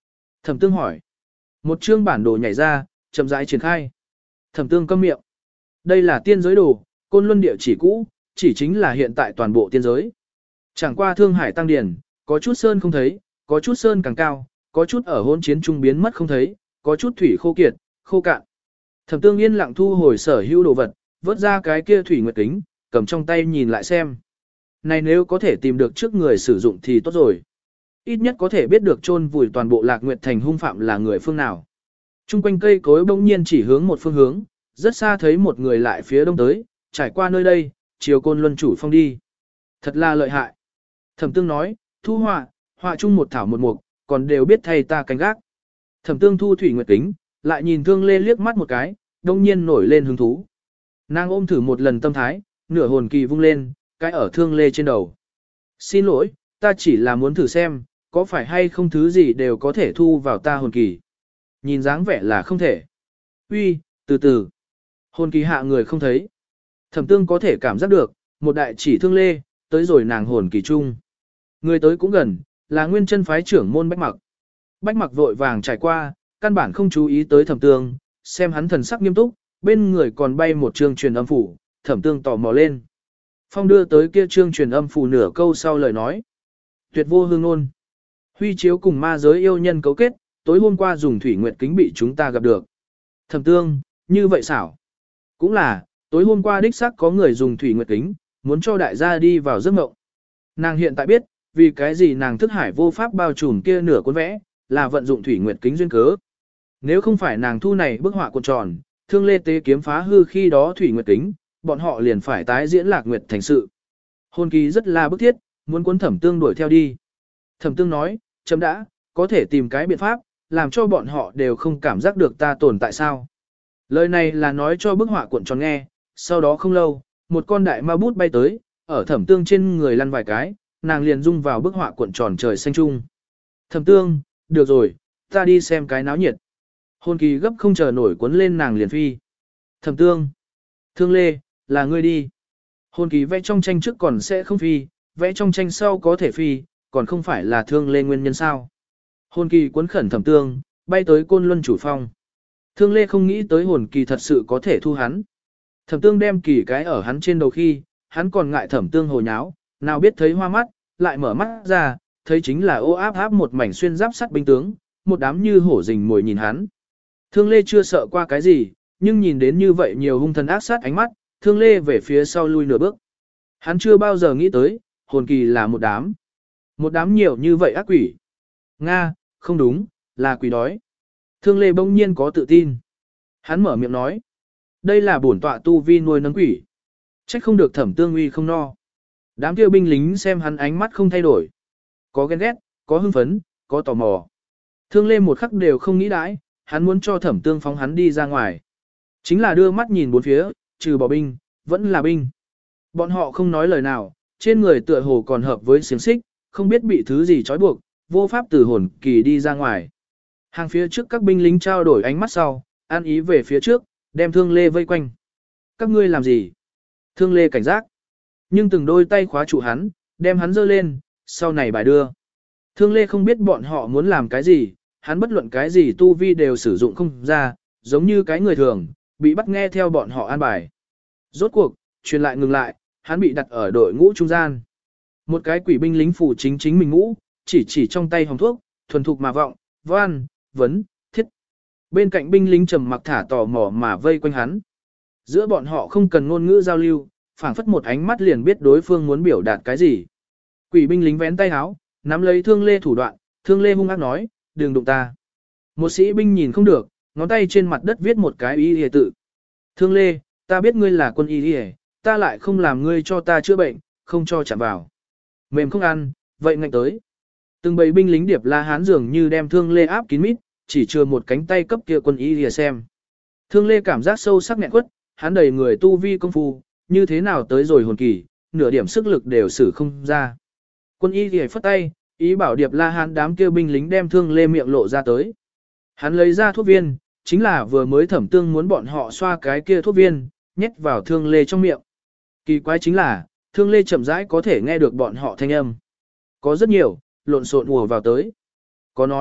Thẩm Tương hỏi. Một chương bản đồ nhảy ra, chậm rãi triển khai. Thẩm Tương câm miệng. Đây là tiên giới đồ, Côn Luân địa chỉ cũ, chỉ chính là hiện tại toàn bộ tiên giới. Chẳng qua Thương Hải tăng điển, có chút sơn không thấy, có chút sơn càng cao, có chút ở hôn chiến trung biến mất không thấy, có chút thủy khô kiệt, khô cạn. Thẩm Tương yên lặng thu hồi sở hữu đồ vật, vớt ra cái kia thủy nguyệt kính, cầm trong tay nhìn lại xem. Này nếu có thể tìm được trước người sử dụng thì tốt rồi. Ít nhất có thể biết được chôn vùi toàn bộ Lạc Nguyệt Thành hung phạm là người phương nào. Trung quanh cây cối bỗng nhiên chỉ hướng một phương hướng, rất xa thấy một người lại phía đông tới, trải qua nơi đây, chiều Côn Luân chủ phong đi. Thật là lợi hại. Thẩm Tương nói, thu họa chung một thảo một mục, còn đều biết thay ta canh gác. Thẩm Tương thu thủy nguyệt kính, lại nhìn Thương Lê liếc mắt một cái, đông nhiên nổi lên hứng thú. Nàng ôm thử một lần tâm thái, nửa hồn kỳ vung lên, cái ở Thương Lê trên đầu. Xin lỗi, ta chỉ là muốn thử xem, có phải hay không thứ gì đều có thể thu vào ta hồn kỳ. Nhìn dáng vẻ là không thể. Uy, từ từ. Hồn kỳ hạ người không thấy. Thẩm Tương có thể cảm giác được, một đại chỉ Thương Lê, tới rồi nàng hồn kỳ chung. Người tới cũng gần, là Nguyên Chân phái trưởng môn Bách Mặc. Bách Mặc vội vàng trải qua, căn bản không chú ý tới Thẩm Tương, xem hắn thần sắc nghiêm túc, bên người còn bay một chương truyền âm phủ, Thẩm Tương tò mò lên. Phong đưa tới kia chương truyền âm phủ nửa câu sau lời nói. Tuyệt vô hương ngôn. Huy chiếu cùng ma giới yêu nhân cấu kết, tối hôm qua dùng thủy nguyệt kính bị chúng ta gặp được. Thẩm Tương, như vậy xảo. Cũng là, tối hôm qua đích xác có người dùng thủy nguyệt kính, muốn cho đại gia đi vào giấc mộng. Nàng hiện tại biết, vì cái gì nàng thức hải vô pháp bao trùm kia nửa cuốn vẽ, là vận dụng thủy nguyệt kính duyên cớ. Nếu không phải nàng thu này bức họa cuộn tròn, Thương Lê tế kiếm phá hư khi đó thủy nguyệt kính, bọn họ liền phải tái diễn Lạc Nguyệt thành sự. Hôn kỳ rất là bức thiết, muốn cuốn Thẩm Tương đuổi theo đi. Thẩm Tương nói, chấm đã, có thể tìm cái biện pháp, làm cho bọn họ đều không cảm giác được ta tồn tại sao. Lời này là nói cho bức họa cuộn tròn nghe, sau đó không lâu, một con đại ma bút bay tới, ở Thẩm Tương trên người lăn vài cái, nàng liền rung vào bức họa cuộn tròn trời xanh trung. Thẩm Tương, được rồi, ta đi xem cái náo nhiệt. Hôn kỳ gấp không chờ nổi cuốn lên nàng liền phi. Thẩm Tương, Thương Lê, là ngươi đi. Hôn kỳ vẽ trong tranh trước còn sẽ không phi, vẽ trong tranh sau có thể phi, còn không phải là Thương Lê nguyên nhân sao. Hôn kỳ cuốn khẩn Thẩm Tương, bay tới Côn Luân chủ phong. Thương Lê không nghĩ tới hồn kỳ thật sự có thể thu hắn. Thẩm Tương đem kỳ cái ở hắn trên đầu khi, hắn còn ngại Thẩm Tương hồ nháo, nào biết thấy hoa mắt, lại mở mắt ra, thấy chính là ô áp áp một mảnh xuyên giáp sắt binh tướng, một đám như hổ rình mồi nhìn hắn. Thương Lê chưa sợ qua cái gì, nhưng nhìn đến như vậy nhiều hung thần ác sát ánh mắt, Thương Lê về phía sau lui nửa bước. Hắn chưa bao giờ nghĩ tới, hồn kỳ là một đám. Một đám nhiều như vậy ác quỷ. Nga, không đúng, là quỷ đói. Thương Lê bỗng nhiên có tự tin. Hắn mở miệng nói. Đây là bổn tọa tu vi nuôi nấng quỷ. Trách không được Thẩm Tương uy không no. Đám kia binh lính xem hắn ánh mắt không thay đổi. Có ghen ghét, có hưng phấn, có tò mò. Thương Lê một khắc đều không nghĩ đãi, hắn muốn cho Thẩm Tương phóng hắn đi ra ngoài. Chính là đưa mắt nhìn bốn phía, trừ bỏ binh, vẫn là binh. Bọn họ không nói lời nào, trên người tựa hồ còn hợp với xiềng xích, không biết bị thứ gì trói buộc, vô pháp từ hồn kỳ đi ra ngoài. Hàng phía trước các binh lính trao đổi ánh mắt sau, an ý về phía trước, đem Thương Lê vây quanh. Các ngươi làm gì? Thương Lê cảnh giác. Nhưng từng đôi tay khóa trụ hắn, đem hắn giơ lên, sau này bài đưa. Thương Lê không biết bọn họ muốn làm cái gì, hắn bất luận cái gì tu vi đều sử dụng không ra, giống như cái người thường, bị bắt nghe theo bọn họ an bài. Rốt cuộc, truyền lại ngừng lại, hắn bị đặt ở đội ngũ trung gian. Một cái quỷ binh lính phủ chính mình ngũ, chỉ trong tay hồng thuốc, thuần thục mà vọng, văn, vấn, thiết. Bên cạnh binh lính trầm mặc thả tò mò mà vây quanh hắn. Giữa bọn họ không cần ngôn ngữ giao lưu, phảng phất một ánh mắt liền biết đối phương muốn biểu đạt cái gì. Quỷ binh lính vén tay áo, nắm lấy Thương Lê thủ đoạn, Thương Lê hung ác nói, đừng đụng ta. Một sĩ binh nhìn không được, ngón tay trên mặt đất viết một cái y hề tự. Thương Lê, ta biết ngươi là quân y hề, ta lại không làm ngươi cho ta chữa bệnh, không cho chạm vào. Mềm không ăn, vậy ngạnh tới. Từng bầy binh lính điệp la hán dường như đem Thương Lê áp kín mít, chỉ chừa một cánh tay cấp kia quân y hề xem. Thương Lê cảm giác sâu sắc nghẹn quất, hắn đầy người tu vi công phu, như thế nào tới rồi hồn kỳ, nửa điểm sức lực đều sử không ra. Quân y hề phất tay, ý bảo điệp la hán đám kia binh lính đem Thương Lê miệng lộ ra tới. Hắn lấy ra thuốc viên, chính là vừa mới Thẩm Tương muốn bọn họ xoa cái kia thuốc viên, nhét vào Thương Lê trong miệng. Kỳ quái chính là, Thương Lê chậm rãi có thể nghe được bọn họ thanh âm. Có rất nhiều, lộn xộn ùa vào tới. Có nói,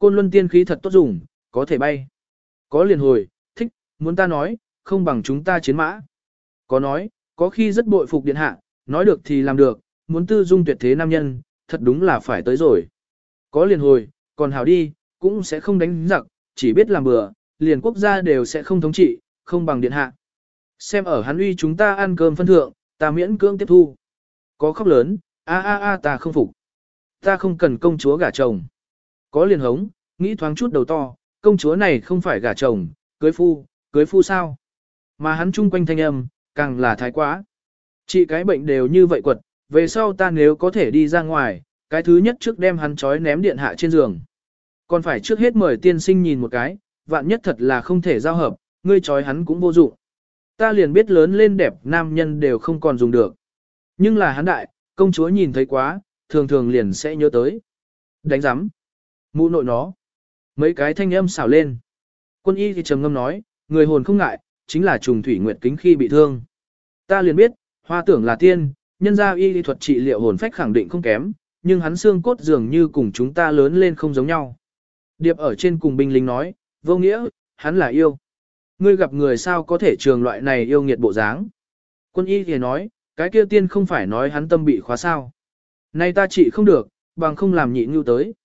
Côn Luân tiên khí thật tốt dùng, có thể bay. Có liền hồi, thích, muốn ta nói, không bằng chúng ta chiến mã. Có nói, có khi rất bội phục điện hạ, nói được thì làm được, muốn tư dung tuyệt thế nam nhân, thật đúng là phải tới rồi. Có liền hồi, còn hảo đi, cũng sẽ không đánh giặc, chỉ biết làm bừa, liền quốc gia đều sẽ không thống trị, không bằng điện hạ. Xem ở hắn uy chúng ta ăn cơm phân thượng, ta miễn cưỡng tiếp thu. Có khóc lớn, ta không phục. Ta không cần công chúa gả chồng. Có liền hống, nghĩ thoáng chút đầu to, công chúa này không phải gả chồng, cưới phu sao? Mà hắn chung quanh thanh âm, càng là thái quá. Chị cái bệnh đều như vậy quật, về sau ta nếu có thể đi ra ngoài, cái thứ nhất trước đem hắn trói ném điện hạ trên giường. Còn phải trước hết mời tiên sinh nhìn một cái, vạn nhất thật là không thể giao hợp, ngươi trói hắn cũng vô dụng. Ta liền biết lớn lên đẹp nam nhân đều không còn dùng được. Nhưng là hắn đại, công chúa nhìn thấy quá, thường thường liền sẽ nhớ tới. Đánh giám. Mụ nội nó. Mấy cái thanh âm xảo lên. Quân y thì trầm ngâm nói, người hồn không ngại, chính là trùng thủy nguyệt kính khi bị thương. Ta liền biết, hoa tưởng là tiên, nhân gia y thuật trị liệu hồn phách khẳng định không kém, nhưng hắn xương cốt dường như cùng chúng ta lớn lên không giống nhau. Điệp ở trên cùng binh lính nói, vô nghĩa, hắn là yêu. Ngươi gặp người sao có thể trường loại này yêu nghiệt bộ dáng. Quân y thì nói, cái kia tiên không phải nói hắn tâm bị khóa sao. Nay ta trị không được, bằng không làm nhị ngưu tới.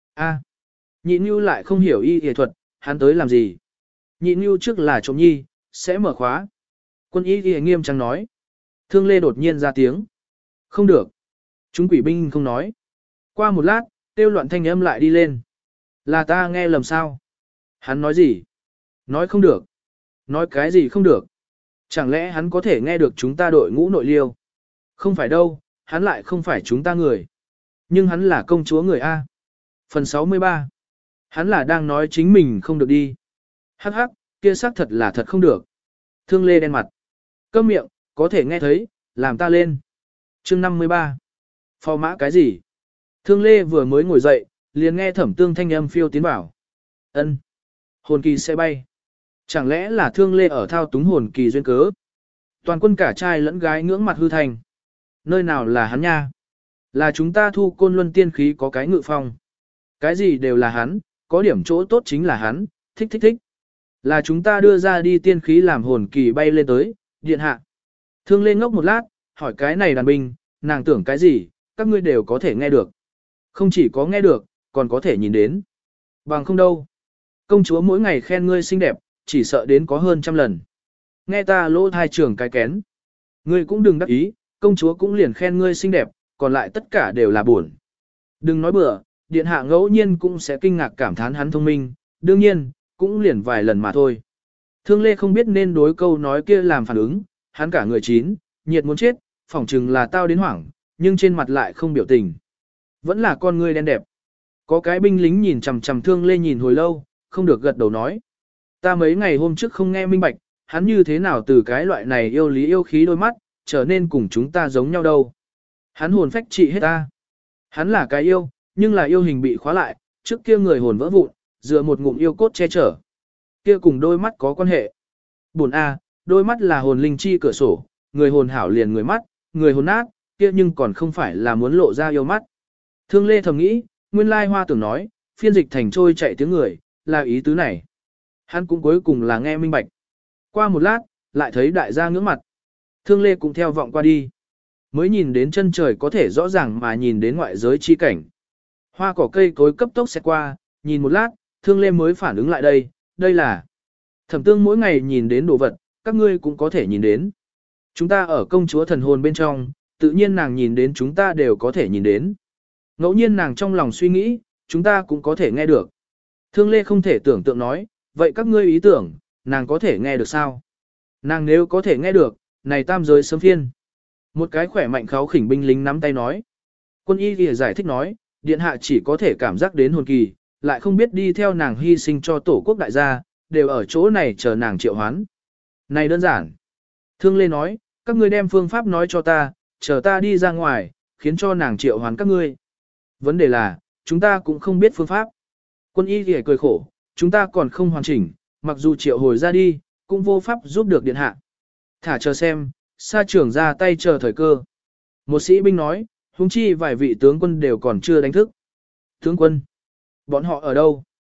Nhị ngưu lại không hiểu y y thuật, hắn tới làm gì. Nhị ngưu trước là trộm nhi, sẽ mở khóa. Quân y thì nghiêm trang nói. Thương Lê đột nhiên ra tiếng. Không được. Chúng quỷ binh không nói. Qua một lát, tiêu loạn thanh âm lại đi lên. Là ta nghe lầm sao? Hắn nói gì? Nói không được. Nói cái gì không được? Chẳng lẽ hắn có thể nghe được chúng ta đội ngũ nội liêu? Không phải đâu, hắn lại không phải chúng ta người. Nhưng hắn là công chúa người A. Phần 63. Hắn là đang nói chính mình không được đi. Hắc hắc, kia xác thật là thật không được. Thương Lê đen mặt. Câm miệng, có thể nghe thấy, làm ta lên. Chương 53. Phò mã cái gì? Thương Lê vừa mới ngồi dậy, liền nghe Thẩm Tương thanh âm phiêu tiến vào. Ân, hồn kỳ sẽ bay. Chẳng lẽ là Thương Lê ở thao túng hồn kỳ duyên cớ? Toàn quân cả trai lẫn gái ngưỡng mặt hư thành. Nơi nào là hắn nha? Là chúng ta thu Côn Luân tiên khí có cái ngự phong. Cái gì đều là hắn, có điểm chỗ tốt chính là hắn, thích thích thích. Là chúng ta đưa ra đi tiên khí làm hồn kỳ bay lên tới, điện hạ. Thương Lê ngốc một lát, hỏi cái này đàn binh, nàng tưởng cái gì, các ngươi đều có thể nghe được. Không chỉ có nghe được, còn có thể nhìn đến. Bằng không đâu. Công chúa mỗi ngày khen ngươi xinh đẹp, chỉ sợ đến có hơn 100 lần. Nghe ta lỗ thai trưởng cái kén. Ngươi cũng đừng đắc ý, công chúa cũng liền khen ngươi xinh đẹp, còn lại tất cả đều là buồn. Đừng nói bừa, điện hạ ngẫu nhiên cũng sẽ kinh ngạc cảm thán hắn thông minh, đương nhiên, cũng liền vài lần mà thôi. Thương Lê không biết nên đối câu nói kia làm phản ứng, hắn cả người chín, nhiệt muốn chết, phỏng chừng là tao đến hoảng, nhưng trên mặt lại không biểu tình. Vẫn là con ngươi đen đẹp. Có cái binh lính nhìn chằm chằm Thương Lê nhìn hồi lâu, không được gật đầu nói. Ta mấy ngày hôm trước không nghe minh bạch, hắn như thế nào từ cái loại này yêu lý yêu khí đôi mắt, trở nên cùng chúng ta giống nhau đâu. Hắn hồn phách trị hết ta. Hắn là cái yêu, nhưng là yêu hình bị khóa lại, trước kia người hồn vỡ vụn, dựa một ngụm yêu cốt che chở. Kia cùng đôi mắt có quan hệ. Bổn A, đôi mắt là hồn linh chi cửa sổ, người hồn hảo liền người mắt, người hồn nát, kia nhưng còn không phải là muốn lộ ra yêu mắt. Thương Lê thầm nghĩ, nguyên lai hoa tưởng nói, phiên dịch thành trôi chạy tiếng người, là ý tứ này. Hắn cũng cuối cùng là nghe minh bạch. Qua một lát, lại thấy đại gia ngưỡng mặt. Thương Lê cũng theo vọng qua đi. Mới nhìn đến chân trời có thể rõ ràng mà nhìn đến ngoại giới chi cảnh. Hoa cỏ cây cối cấp tốc xẹt qua, nhìn một lát, Thương Lê mới phản ứng lại đây là. Thẩm Tương mỗi ngày nhìn đến đồ vật, các ngươi cũng có thể nhìn đến. Chúng ta ở công chúa thần hồn bên trong, tự nhiên nàng nhìn đến chúng ta đều có thể nhìn đến. Ngẫu nhiên nàng trong lòng suy nghĩ, chúng ta cũng có thể nghe được. Thương Lê không thể tưởng tượng nói, vậy các ngươi ý tưởng, nàng có thể nghe được sao? Nàng nếu có thể nghe được, này tam giới sớm phiên. Một cái khỏe mạnh kháo khỉnh binh lính nắm tay nói. Quân y thì giải thích nói, điện hạ chỉ có thể cảm giác đến hồn kỳ, lại không biết đi theo nàng hy sinh cho tổ quốc đại gia, đều ở chỗ này chờ nàng triệu hoán. Này đơn giản. Thương Lê nói, các ngươi đem phương pháp nói cho ta, chờ ta đi ra ngoài, khiến cho nàng triệu hoán các ngươi. Vấn đề là, chúng ta cũng không biết phương pháp. Quân y thì cười khổ, chúng ta còn không hoàn chỉnh, mặc dù triệu hồi ra đi, cũng vô pháp giúp được điện hạ. Thả chờ xem, sa trưởng ra tay chờ thời cơ. Một sĩ binh nói, huống chi vài vị tướng quân đều còn chưa đánh thức. Tướng quân, bọn họ ở đâu?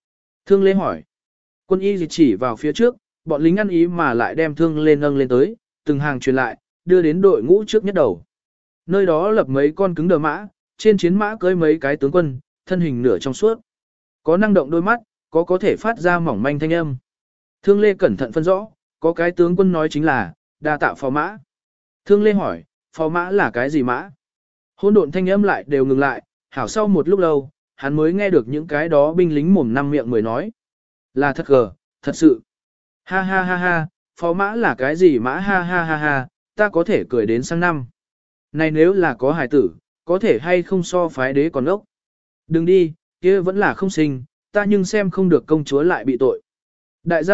Thương Lê hỏi. Quân y chỉ vào phía trước, bọn lính ăn ý mà lại đem Thương Lê nâng lên tới, từng hàng truyền lại, đưa đến đội ngũ trước nhất đầu. Nơi đó lập mấy con cứng đờ mã, trên chiến mã cưỡi mấy cái tướng quân, thân hình nửa trong suốt. Có năng động đôi mắt, có thể phát ra mỏng manh thanh âm. Thương Lê cẩn thận phân rõ, có cái tướng quân nói chính là, đa tạ phò mã. Thương Lê hỏi, phò mã là cái gì mã? Hỗn độn thanh âm lại đều ngừng lại, hảo sau một lúc lâu, hắn mới nghe được những cái đó binh lính mồm năm miệng mới nói. Là thật gờ, thật sự. Ha ha ha ha, phò mã là cái gì mã ha ha ha ha, ta có thể cười đến sang năm. Này nếu là có hài tử, có thể hay không so phái đế còn ốc. Đừng đi, kia vẫn là không sinh, ta nhưng xem không được công chúa lại bị tội. Đại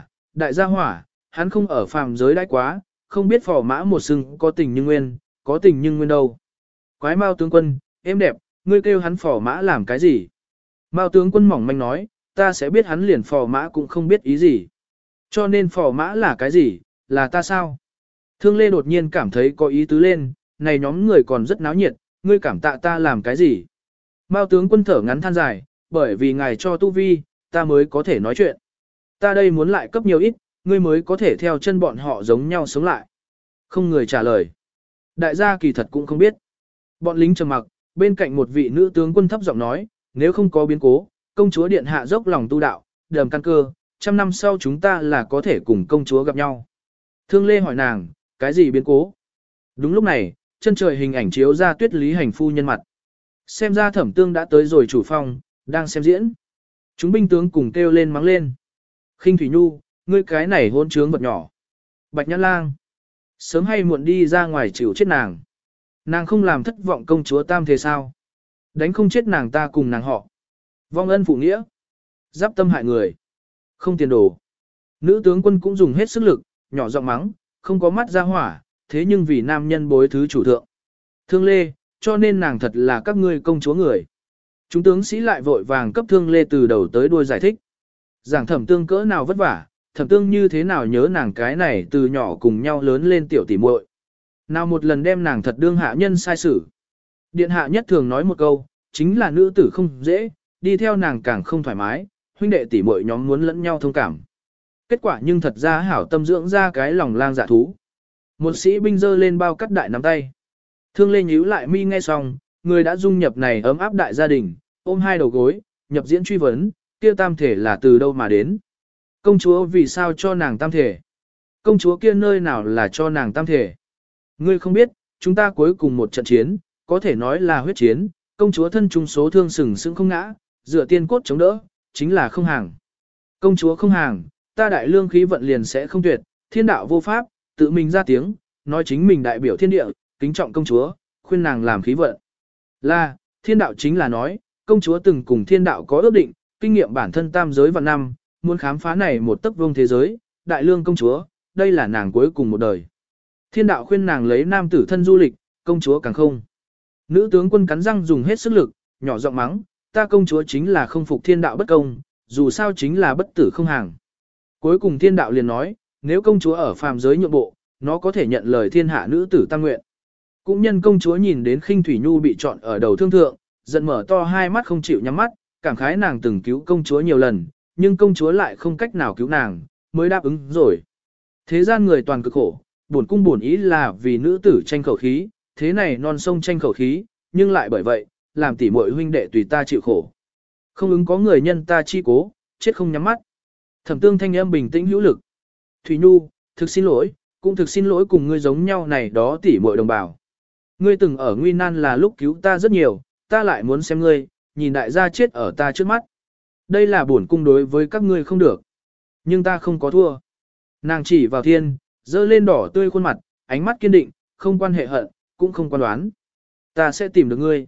gia hỏa, hắn không ở phàm giới đãi quá, không biết phò mã một sừng có tình nhưng nguyên, có tình nhưng nguyên đâu. Quái Mao tướng quân, em đẹp, ngươi kêu hắn phò mã làm cái gì? Mao tướng quân mỏng manh nói, ta sẽ biết hắn liền phò mã cũng không biết ý gì. Cho nên phò mã là cái gì, là ta sao? Thương Lê đột nhiên cảm thấy có ý tứ lên, này nhóm người còn rất náo nhiệt, ngươi cảm tạ ta làm cái gì? Mao tướng quân thở ngắn than dài, bởi vì ngài cho tu vi, ta mới có thể nói chuyện. Ta đây muốn lại cấp nhiều ít, ngươi mới có thể theo chân bọn họ giống nhau sống lại. Không người trả lời. Đại gia kỳ thật cũng không biết. Bọn lính trầm mặc, bên cạnh một vị nữ tướng quân thấp giọng nói, nếu không có biến cố, công chúa điện hạ dốc lòng tu đạo, đầm căn cơ, 100 năm sau chúng ta là có thể cùng công chúa gặp nhau. Thương Lê hỏi nàng, cái gì biến cố? Đúng lúc này, chân trời hình ảnh chiếu ra Tuyết Lý hành phu nhân mặt. Xem ra Thẩm Tương đã tới rồi chủ phòng, đang xem diễn. Chúng binh tướng cùng kêu lên mắng lên. Khinh Thủy Nhu, ngươi cái này hôn trướng vật nhỏ. Bạch Nhã Lang, sớm hay muộn đi ra ngoài chịu chết nàng. Nàng không làm thất vọng công chúa tam thế sao? Đánh không chết nàng ta cùng nàng họ. Vong ân phụ nghĩa. Giáp tâm hại người. Không tiền đồ. Nữ tướng quân cũng dùng hết sức lực, nhỏ giọng mắng, không có mắt ra hỏa, thế nhưng vì nam nhân bối thứ chủ thượng. Thương Lê, cho nên nàng thật là các ngươi công chúa người. Chúng tướng sĩ lại vội vàng cấp Thương Lê từ đầu tới đuôi giải thích. Giảng Thẩm Tương cỡ nào vất vả, Thẩm Tương như thế nào nhớ nàng cái này từ nhỏ cùng nhau lớn lên tiểu tỉ muội. Nào một lần đem nàng thật đương hạ nhân sai xử. Điện hạ nhất thường nói một câu, chính là nữ tử không dễ, đi theo nàng càng không thoải mái, huynh đệ tỉ muội nhóm muốn lẫn nhau thông cảm. Kết quả nhưng thật ra hảo tâm dưỡng ra cái lòng lang dạ thú. Một sĩ binh dơ lên bao cắt đại nắm tay. Thương Lê nhíu lại mi nghe xong, người đã dung nhập này ấm áp đại gia đình, ôm hai đầu gối, nhập diễn truy vấn, kia tam thể là từ đâu mà đến. Công chúa vì sao cho nàng tam thể? Công chúa kia nơi nào là cho nàng tam thể? Ngươi không biết, chúng ta cuối cùng một trận chiến, có thể nói là huyết chiến, công chúa thân trung số thương sừng sững không ngã, dựa tiên cốt chống đỡ, chính là không hàng. Công chúa không hàng, ta đại lương khí vận liền sẽ không tuyệt, thiên đạo vô pháp, tự mình ra tiếng, nói chính mình đại biểu thiên địa, kính trọng công chúa, khuyên nàng làm khí vận. Là, thiên đạo chính là nói, công chúa từng cùng thiên đạo có ước định, kinh nghiệm bản thân tam giới vạn năm, muốn khám phá này một tấc vương thế giới, đại lương công chúa, đây là nàng cuối cùng một đời. Thiên đạo khuyên nàng lấy nam tử thân du lịch, công chúa càng không. Nữ tướng quân cắn răng dùng hết sức lực, nhỏ giọng mắng, ta công chúa chính là không phục thiên đạo bất công, dù sao chính là bất tử không hàng. Cuối cùng thiên đạo liền nói, nếu công chúa ở phàm giới nhượng bộ, nó có thể nhận lời thiên hạ nữ tử tăng nguyện. Cũng nhân công chúa nhìn đến Khinh Thủy Nhu bị chọn ở đầu thương thượng, giận mở to hai mắt không chịu nhắm mắt, cảm khái nàng từng cứu công chúa nhiều lần, nhưng công chúa lại không cách nào cứu nàng, mới đáp ứng rồi. Thế gian người toàn cực khổ, bổn cung bổn ý là vì nữ tử tranh khẩu khí, thế này non sông tranh khẩu khí, nhưng lại bởi vậy, làm tỉ muội huynh đệ tùy ta chịu khổ. Không ứng có người nhân ta chi cố, chết không nhắm mắt. Thẩm Tương thanh âm bình tĩnh hữu lực. Thủy Nhu, thực xin lỗi, cũng thực xin lỗi cùng ngươi giống nhau này đó tỉ muội đồng bào. Ngươi từng ở nguy nan là lúc cứu ta rất nhiều, ta lại muốn xem ngươi, nhìn đại gia chết ở ta trước mắt. Đây là bổn cung đối với các ngươi không được. Nhưng ta không có thua. Nàng chỉ vào thiên, dơ lên đỏ tươi khuôn mặt, ánh mắt kiên định, không quan hệ hận, cũng không quan đoán. Ta sẽ tìm được ngươi.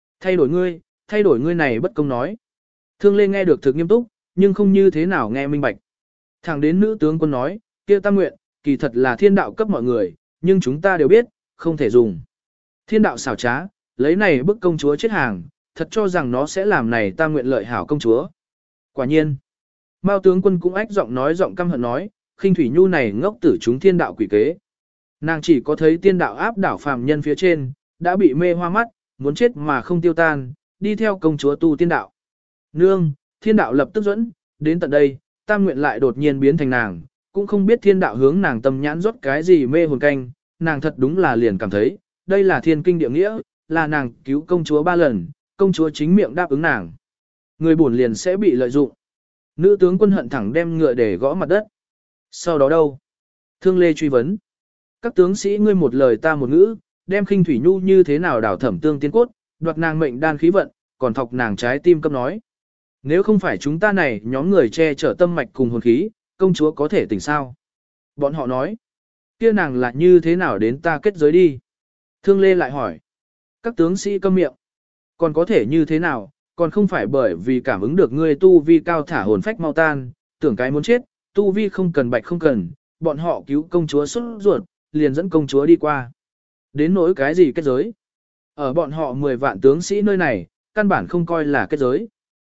Thay đổi ngươi này bất công nói. Thương Lê nghe được thực nghiêm túc, nhưng không như thế nào nghe minh bạch. Thẳng đến nữ tướng quân nói, kia tam nguyện, kỳ thật là thiên đạo cấp mọi người, nhưng chúng ta đều biết, không thể dùng. Thiên đạo xảo trá, lấy này bức công chúa chết hàng, thật cho rằng nó sẽ làm này tam nguyện lợi hảo công chúa. Quả nhiên, Mao tướng quân cũng ách giọng nói giọng căm hận nói, Khinh Thủy Nhu này ngốc tử chúng thiên đạo quỷ kế. Nàng chỉ có thấy tiên đạo áp đảo phàm nhân phía trên, đã bị mê hoa mắt, muốn chết mà không tiêu tan, đi theo công chúa tu tiên đạo. Nương, thiên đạo lập tức dẫn, Đến tận đây, tam nguyện lại đột nhiên biến thành nàng, cũng không biết thiên đạo hướng nàng tâm nhãn rót cái gì mê hồn canh, nàng thật đúng là liền cảm thấy, đây là thiên kinh địa nghĩa, là nàng cứu công chúa 3 lần, công chúa chính miệng đáp ứng nàng. Người buồn liền sẽ bị lợi dụng. Nữ tướng quân hận thẳng đem ngựa để gõ mặt đất. Sau đó đâu? Thương Lê truy vấn. Các tướng sĩ ngươi một lời ta một ngữ, đem khinh thủy nhu như thế nào đảo thẩm tương tiên cốt, đoạt nàng mệnh đan khí vận, còn thọc nàng trái tim cấp nói. Nếu không phải chúng ta này nhóm người che chở tâm mạch cùng hồn khí, công chúa có thể tỉnh sao? Bọn họ nói. Kia nàng là như thế nào đến ta kết giới đi? Thương Lê lại hỏi. Các tướng sĩ câm miệng. Còn có thể như thế nào? Còn không phải bởi vì cảm ứng được ngươi tu vi cao thả hồn phách mau tan, tưởng cái muốn chết, tu vi không cần bạch không cần, bọn họ cứu công chúa xuất ruột, liền dẫn công chúa đi qua. Đến nỗi cái gì kết giới? Ở bọn họ 10 vạn tướng sĩ nơi này, căn bản không coi là kết giới.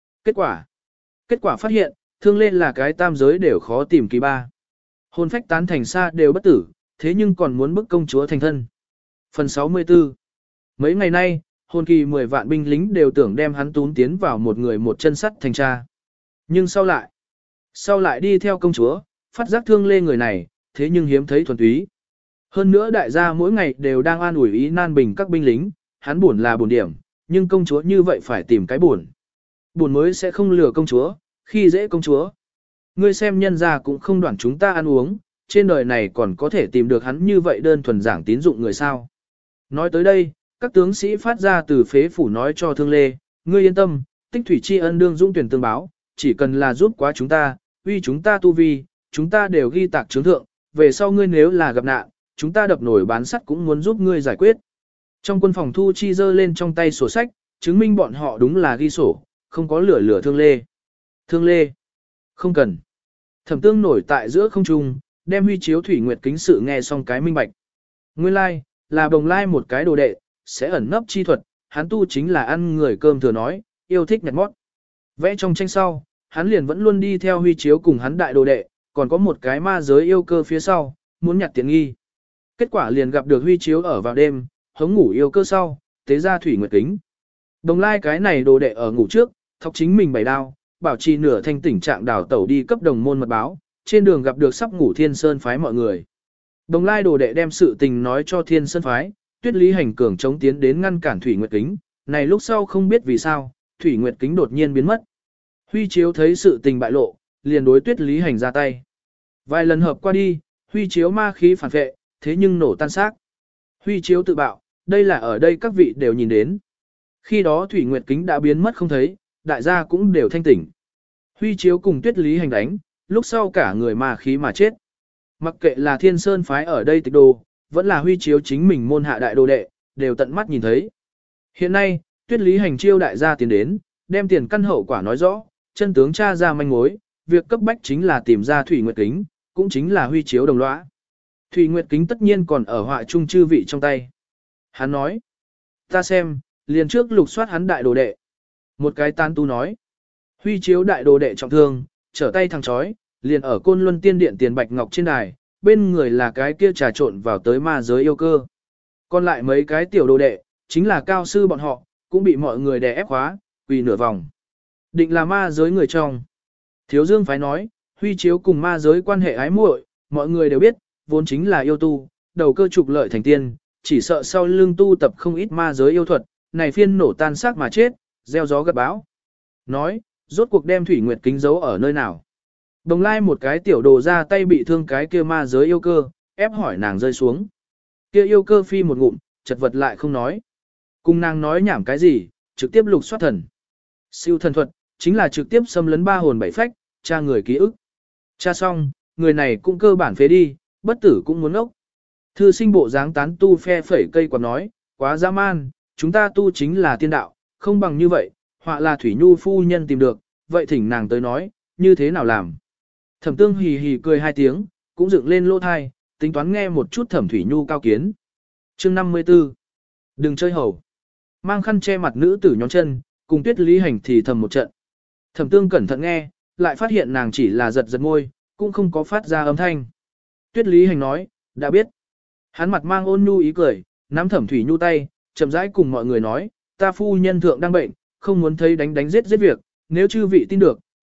Kết quả phát hiện, Thương Lê là cái tam giới đều khó tìm kỳ ba. Hồn phách tán thành xa đều bất tử, thế nhưng còn muốn bức công chúa thành thân. Phần 64. Mấy ngày nay, hồn kỳ 10 vạn binh lính đều tưởng đem hắn tún tiến vào một người một chân sắt thành cha. Nhưng sau lại đi theo công chúa, phát giác Thương Lê người này, thế nhưng hiếm thấy thuần túy. Hơn nữa đại gia mỗi ngày đều đang an ủi ý nan bình các binh lính, hắn buồn là buồn điểm, nhưng công chúa như vậy phải tìm cái buồn. Buồn mới sẽ không lừa công chúa, khi dễ công chúa. Ngươi xem nhân gia cũng không đoản chúng ta ăn uống, trên đời này còn có thể tìm được hắn như vậy đơn thuần giảng tín dụng người sao. Nói tới đây, các tướng sĩ phát ra từ phế phủ nói cho Thương Lê, ngươi yên tâm, tích thủy tri ân đương dung tuyển tương báo, chỉ cần là giúp quá chúng ta, uy chúng ta tu vi, chúng ta đều ghi tạc chứng thượng, về sau ngươi nếu là gặp nạn, chúng ta đập nổi bán sắt cũng muốn giúp ngươi giải quyết. Trong quân phòng Thu Chi giơ lên trong tay sổ sách, chứng minh bọn họ đúng là ghi sổ, không có lửa Thương Lê. Thương Lê, không cần. Thẩm Tương nổi tại giữa không trung, đem huy chiếu thủy nguyệt kính sự nghe xong cái minh bạch. Nguyên lai, là Bồng Lai một cái đồ đệ, sẽ ẩn nấp chi thuật, hắn tu chính là ăn người cơm thừa nói, yêu thích nhặt mót. Vẽ trong tranh sau, hắn liền vẫn luôn đi theo huy chiếu cùng hắn đại đồ đệ, còn có một cái ma giới yêu cơ phía sau, muốn nhặt tiện nghi. Kết quả liền gặp được huy chiếu ở vào đêm, hống ngủ yêu cơ sau, tế ra thủy nguyệt kính. Bồng Lai cái này đồ đệ ở ngủ trước, thọc chính mình 7 đao, bảo trì nửa thanh tỉnh trạng đảo tẩu đi cấp đồng môn mật báo, trên đường gặp được sắp ngủ Thiên Sơn phái mọi người. Bồng Lai đồ đệ đem sự tình nói cho Thiên Sơn phái, Tuyết Lý Hành cường chống tiến đến ngăn cản Thủy Nguyệt Kính, này lúc sau không biết vì sao, Thủy Nguyệt Kính đột nhiên biến mất. Huy Chiếu thấy sự tình bại lộ, liền đối Tuyết Lý Hành ra tay. Vài lần hợp qua đi, Huy Chiếu ma khí phản vệ, thế nhưng nổ tan xác. Huy Chiếu tự bạo, đây là ở đây các vị đều nhìn đến. Khi đó Thủy Nguyệt Kính đã biến mất không thấy, đại gia cũng đều thanh tỉnh. Huy Chiếu cùng Tuyết Lý Hành đánh, lúc sau cả người ma khí mà chết. Mặc kệ là Thiên Sơn phái ở đây tịch đồ, vẫn là Huy Chiếu chính mình môn hạ đại đồ đệ, đều tận mắt nhìn thấy. Hiện nay, Tuyết Lý Hành chiêu đại gia tiến đến, đem tiền căn hậu quả nói rõ, chân tướng tra ra manh mối, việc cấp bách chính là tìm ra Thủy Nguyệt Kính, cũng chính là Huy Chiếu đồng lõa. Thủy Nguyệt Kính tất nhiên còn ở họa trung chư vị trong tay. Hắn nói, ta xem, liền trước lục soát hắn đại đồ đệ. Một cái tán tu nói, Huy Chiếu đại đồ đệ trọng thương, trở tay thằng chói, liền ở Côn Luân Tiên Điện tiền bạch ngọc trên đài, bên người là cái kia trà trộn vào tới ma giới yêu cơ. Còn lại mấy cái tiểu đồ đệ, chính là cao sư bọn họ, cũng bị mọi người đè ép khóa, quỳ nửa vòng. Định là ma giới người trong. Thiếu Dương phái nói, Huy Chiếu cùng ma giới quan hệ ái muội, mọi người đều biết, vốn chính là yêu tu, đầu cơ trục lợi thành tiên, chỉ sợ sau lưng tu tập không ít ma giới yêu thuật, này phiên nổ tan xác mà chết, gieo gió gặt bão. Nói, rốt cuộc đem Thủy Nguyệt Kính giấu ở nơi nào. Đồng Lai một cái tiểu đồ ra tay bị thương cái kia ma giới yêu cơ, ép hỏi nàng rơi xuống. Kia yêu cơ phi một ngụm, chật vật lại không nói. Cùng nàng nói nhảm cái gì, trực tiếp lục soát thần. Siêu thần thuật, chính là trực tiếp xâm lấn 3 hồn 7 phách, tra người ký ức. Tra xong, người này cũng cơ bản phế đi, bất tử cũng muốn ốc. Thư sinh bộ dáng tán tu phe phẩy cây quạt nói, quá dã man, chúng ta tu chính là tiên đạo, không bằng như vậy, họa là Thủy Nhu phu nhân tìm được, vậy thỉnh nàng tới nói, như thế nào làm. Thẩm Tương hì hì cười 2 tiếng, cũng dựng lên lỗ thai, tính toán nghe một chút Thẩm Thủy Nhu cao kiến. Chương 54. Đừng chơi hầu. Mang khăn che mặt nữ tử nhón chân, cùng Tuyết Lý Hành thì thầm một trận. Thẩm Tương cẩn thận nghe, lại phát hiện nàng chỉ là giật giật môi, cũng không có phát ra âm thanh. Tuyết Lý Hành nói, đã biết. Hắn mặt mang ôn nhu ý cười, nắm Thẩm Thủy Nhu tay, chậm rãi cùng mọi người nói, ta phu nhân thượng đang bệnh, không muốn thấy đánh giết việc, nếu chư vị tin được,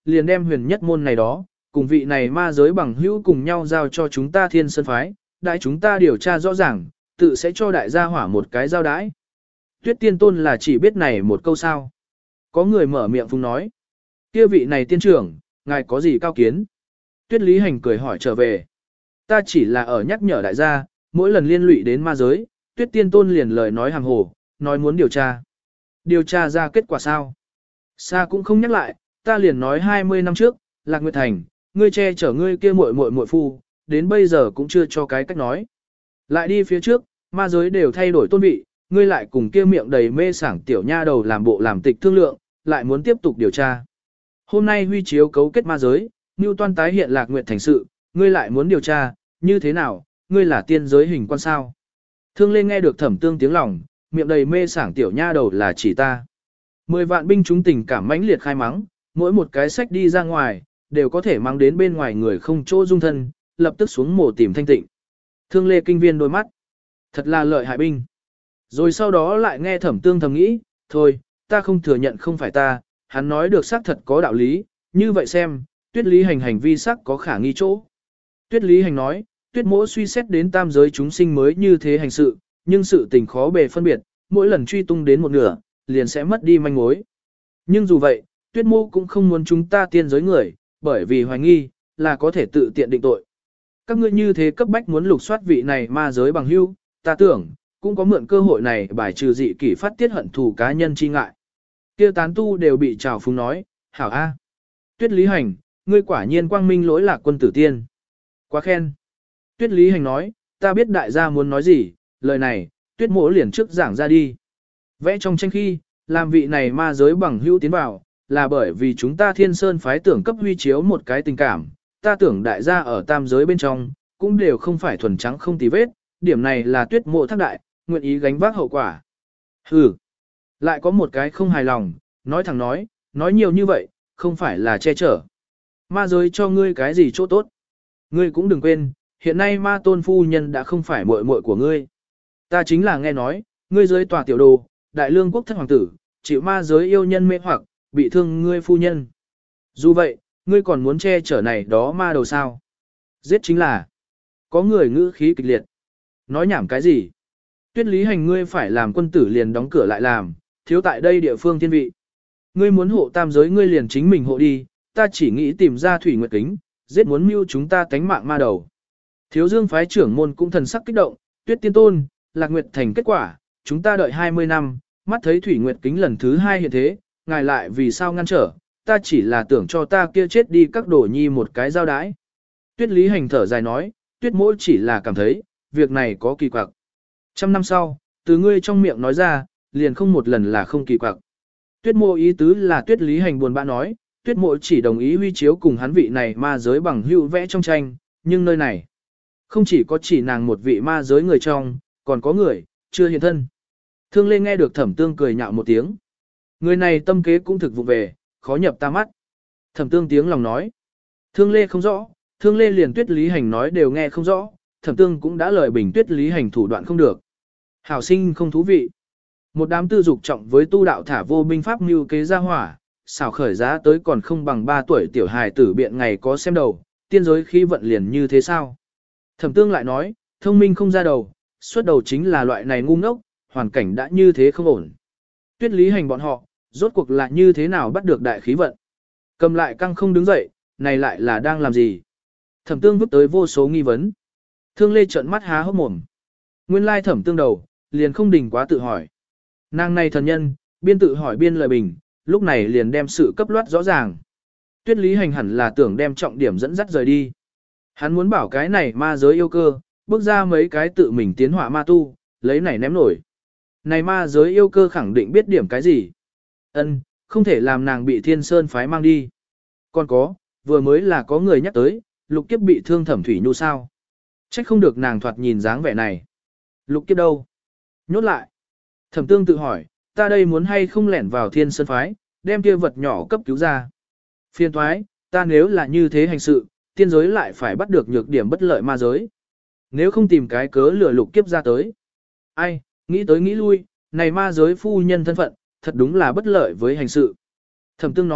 liền đem huyền nhất môn này đó, cùng vị này ma giới bằng hữu cùng nhau giao cho chúng ta Thiên Sơn phái, đại chúng ta điều tra rõ ràng, tự sẽ cho đại gia hỏa một cái giao đãi. Tuyết tiên tôn là chỉ biết này một câu sao. Có người mở miệng phung nói. Kia vị này tiên trưởng, ngài có gì cao kiến? Tuyết Lý Hành cười hỏi trở về. Ta chỉ là ở nhắc nhở đại gia, mỗi lần liên lụy đến ma giới, Tuyết tiên tôn liền lời nói hàng hồ, nói muốn điều tra. Điều tra ra kết quả sao? Sa cũng không nhắc lại, ta liền nói 20 năm trước, Lạc Nguyệt Thành, ngươi che chở ngươi kia muội phu, đến bây giờ cũng chưa cho cái cách nói. Lại đi phía trước, ma giới đều thay đổi tôn vị, ngươi lại cùng kia miệng đầy mê sảng tiểu nha đầu làm bộ làm tịch thương lượng, lại muốn tiếp tục điều tra. Hôm nay huy chiếu cấu kết ma giới, Ngưu Toan tái hiện Lạc Nguyệt Thành sự, ngươi lại muốn điều tra, như thế nào, ngươi là tiên giới hình quan sao? Thương Lê nghe được Thẩm Tương tiếng lòng, miệng đầy mê sảng tiểu nha đầu là chỉ ta. 10 vạn binh chúng tình cảm mãnh liệt khai mắng, mỗi một cái sách đi ra ngoài, đều có thể mang đến bên ngoài người không chỗ dung thân, lập tức xuống mồ tìm thanh tịnh. Thương Lê kinh viên đôi mắt, thật là lợi hại binh. Rồi sau đó lại nghe Thẩm Tương thầm nghĩ, thôi, ta không thừa nhận không phải ta, hắn nói được xác thật có đạo lý, như vậy xem, Tuyết Lý Hành hành vi sắc có khả nghi chỗ. Tuyết Lý Hành nói, Tuyết Mỗ suy xét đến tam giới chúng sinh mới như thế hành sự, nhưng sự tình khó bề phân biệt, mỗi lần truy tung đến một nửa, liền sẽ mất đi manh mối. Nhưng dù vậy, Tuyết Mỗ cũng không muốn chúng ta tiên giới người, bởi vì hoài nghi, là có thể tự tiện định tội. Các ngươi như thế cấp bách muốn lục soát vị này ma giới bằng hữu, ta tưởng, cũng có mượn cơ hội này bài trừ dị kỷ phát tiết hận thù cá nhân chi ngại. Kia tán tu đều bị trào phúng nói, hảo a, Tuyết Lý Hành, ngươi quả nhiên quang minh lỗi lạc quân tử tiên. Quá khen. Tuyết Lý Hành nói, ta biết đại gia muốn nói gì, lời này, Tuyết Mỗ liền trước giảng ra đi. Vẽ trong tranh khi, làm vị này ma giới bằng hữu tiến vào, là bởi vì chúng ta Thiên Sơn phái tưởng cấp huy chiếu một cái tình cảm, ta tưởng đại gia ở tam giới bên trong, cũng đều không phải thuần trắng không tì vết, điểm này là Tuyết Mộ thác đại, nguyện ý gánh vác hậu quả. Hừ, lại có một cái không hài lòng, nói thẳng nói nhiều như vậy, không phải là che chở. Ma giới cho ngươi cái gì chỗ tốt. Ngươi cũng đừng quên, hiện nay ma tôn phu nhân đã không phải muội muội của ngươi. Ta chính là nghe nói, ngươi dưới tòa tiểu đồ, đại lương quốc thất hoàng tử, chịu ma giới yêu nhân mê hoặc, bị thương ngươi phu nhân. Dù vậy, ngươi còn muốn che chở này đó ma đầu sao? Giết chính là. Có người ngữ khí kịch liệt. Nói nhảm cái gì? Tuyết Lý Hành ngươi phải làm quân tử liền đóng cửa lại làm, thiếu tại đây địa phương thiên vị. Ngươi muốn hộ tam giới ngươi liền chính mình hộ đi, ta chỉ nghĩ tìm ra Thủy Nguyệt Kính, giết muốn mưu chúng ta tánh mạng ma đầu. Thiếu Dương phái trưởng môn cũng thần sắc kích động, Tuyết Tiên Tôn, Lạc Nguyệt Thành kết quả, chúng ta đợi 20 năm, mắt thấy Thủy Nguyệt Kính lần thứ 2 hiện thế, ngài lại vì sao ngăn trở, ta chỉ là tưởng cho ta kia chết đi các đồ nhi một cái giao đái. Tuyết Lý Hành thở dài nói, Tuyết Mỗ chỉ là cảm thấy, việc này có kỳ quặc. 100 năm sau, từ ngươi trong miệng nói ra, liền không một lần là không kỳ quặc. Tuyết Mộ ý tứ là Tuyết Lý Hành buồn bã nói, Tuyết Mộ chỉ đồng ý huy chiếu cùng hắn vị này ma giới bằng hữu vẽ trong tranh, nhưng nơi này, không chỉ có chỉ nàng một vị ma giới người trong, còn có người, chưa hiện thân. Thương Lê nghe được Thẩm Tương cười nhạo một tiếng. Người này tâm kế cũng thực vụ về, khó nhập ta mắt. Thẩm Tương tiếng lòng nói. Thương Lê không rõ, Thương Lê liền Tuyết Lý Hành nói đều nghe không rõ, Thẩm Tương cũng đã lời bình Tuyết Lý Hành thủ đoạn không được. Hảo sinh không thú vị. Một đám tư dục trọng với tu đạo thả vô binh pháp mưu kế ra hỏa, xảo khởi giá tới còn không bằng 3 tuổi tiểu hài tử biện ngày có xem đầu, tiên giới khí vận liền như thế sao. Thẩm Tương lại nói, thông minh không ra đầu, xuất đầu chính là loại này ngu ngốc, hoàn cảnh đã như thế không ổn. Tuyết Lý Hành bọn họ, rốt cuộc lại như thế nào bắt được đại khí vận. Cầm lại căng không đứng dậy, này lại là đang làm gì. Thẩm Tương vứt tới vô số nghi vấn. Thương Lê trợn mắt há hốc mồm. Nguyên lai Thẩm Tương đầu, liền không đình quá tự hỏi. Nàng này thần nhân, biên tự hỏi biên lời bình, lúc này liền đem sự cấp loát rõ ràng. Tuyết Lý Hành hẳn là tưởng đem trọng điểm dẫn dắt rời đi. Hắn muốn bảo cái này ma giới yêu cơ, bước ra mấy cái tự mình tiến họa ma tu, lấy này ném nổi. Này ma giới yêu cơ khẳng định biết điểm cái gì. Ân, không thể làm nàng bị Thiên Sơn phái mang đi. Còn có, vừa mới là có người nhắc tới, Lục Kiếp bị thương Thẩm Thủy Nhu sao. Trách không được nàng thoạt nhìn dáng vẻ này. Lục Kiếp đâu? Nhốt lại. Thẩm Tương tự hỏi, ta đây muốn hay không lẻn vào Thiên Sơn phái, đem kia vật nhỏ cấp cứu ra. Phiên thoái, ta nếu là như thế hành sự, tiên giới lại phải bắt được nhược điểm bất lợi ma giới. Nếu không tìm cái cớ lừa Lục Kiếp ra tới. Ai, nghĩ tới nghĩ lui, này ma giới phu nhân thân phận, thật đúng là bất lợi với hành sự. Thẩm Tương nói,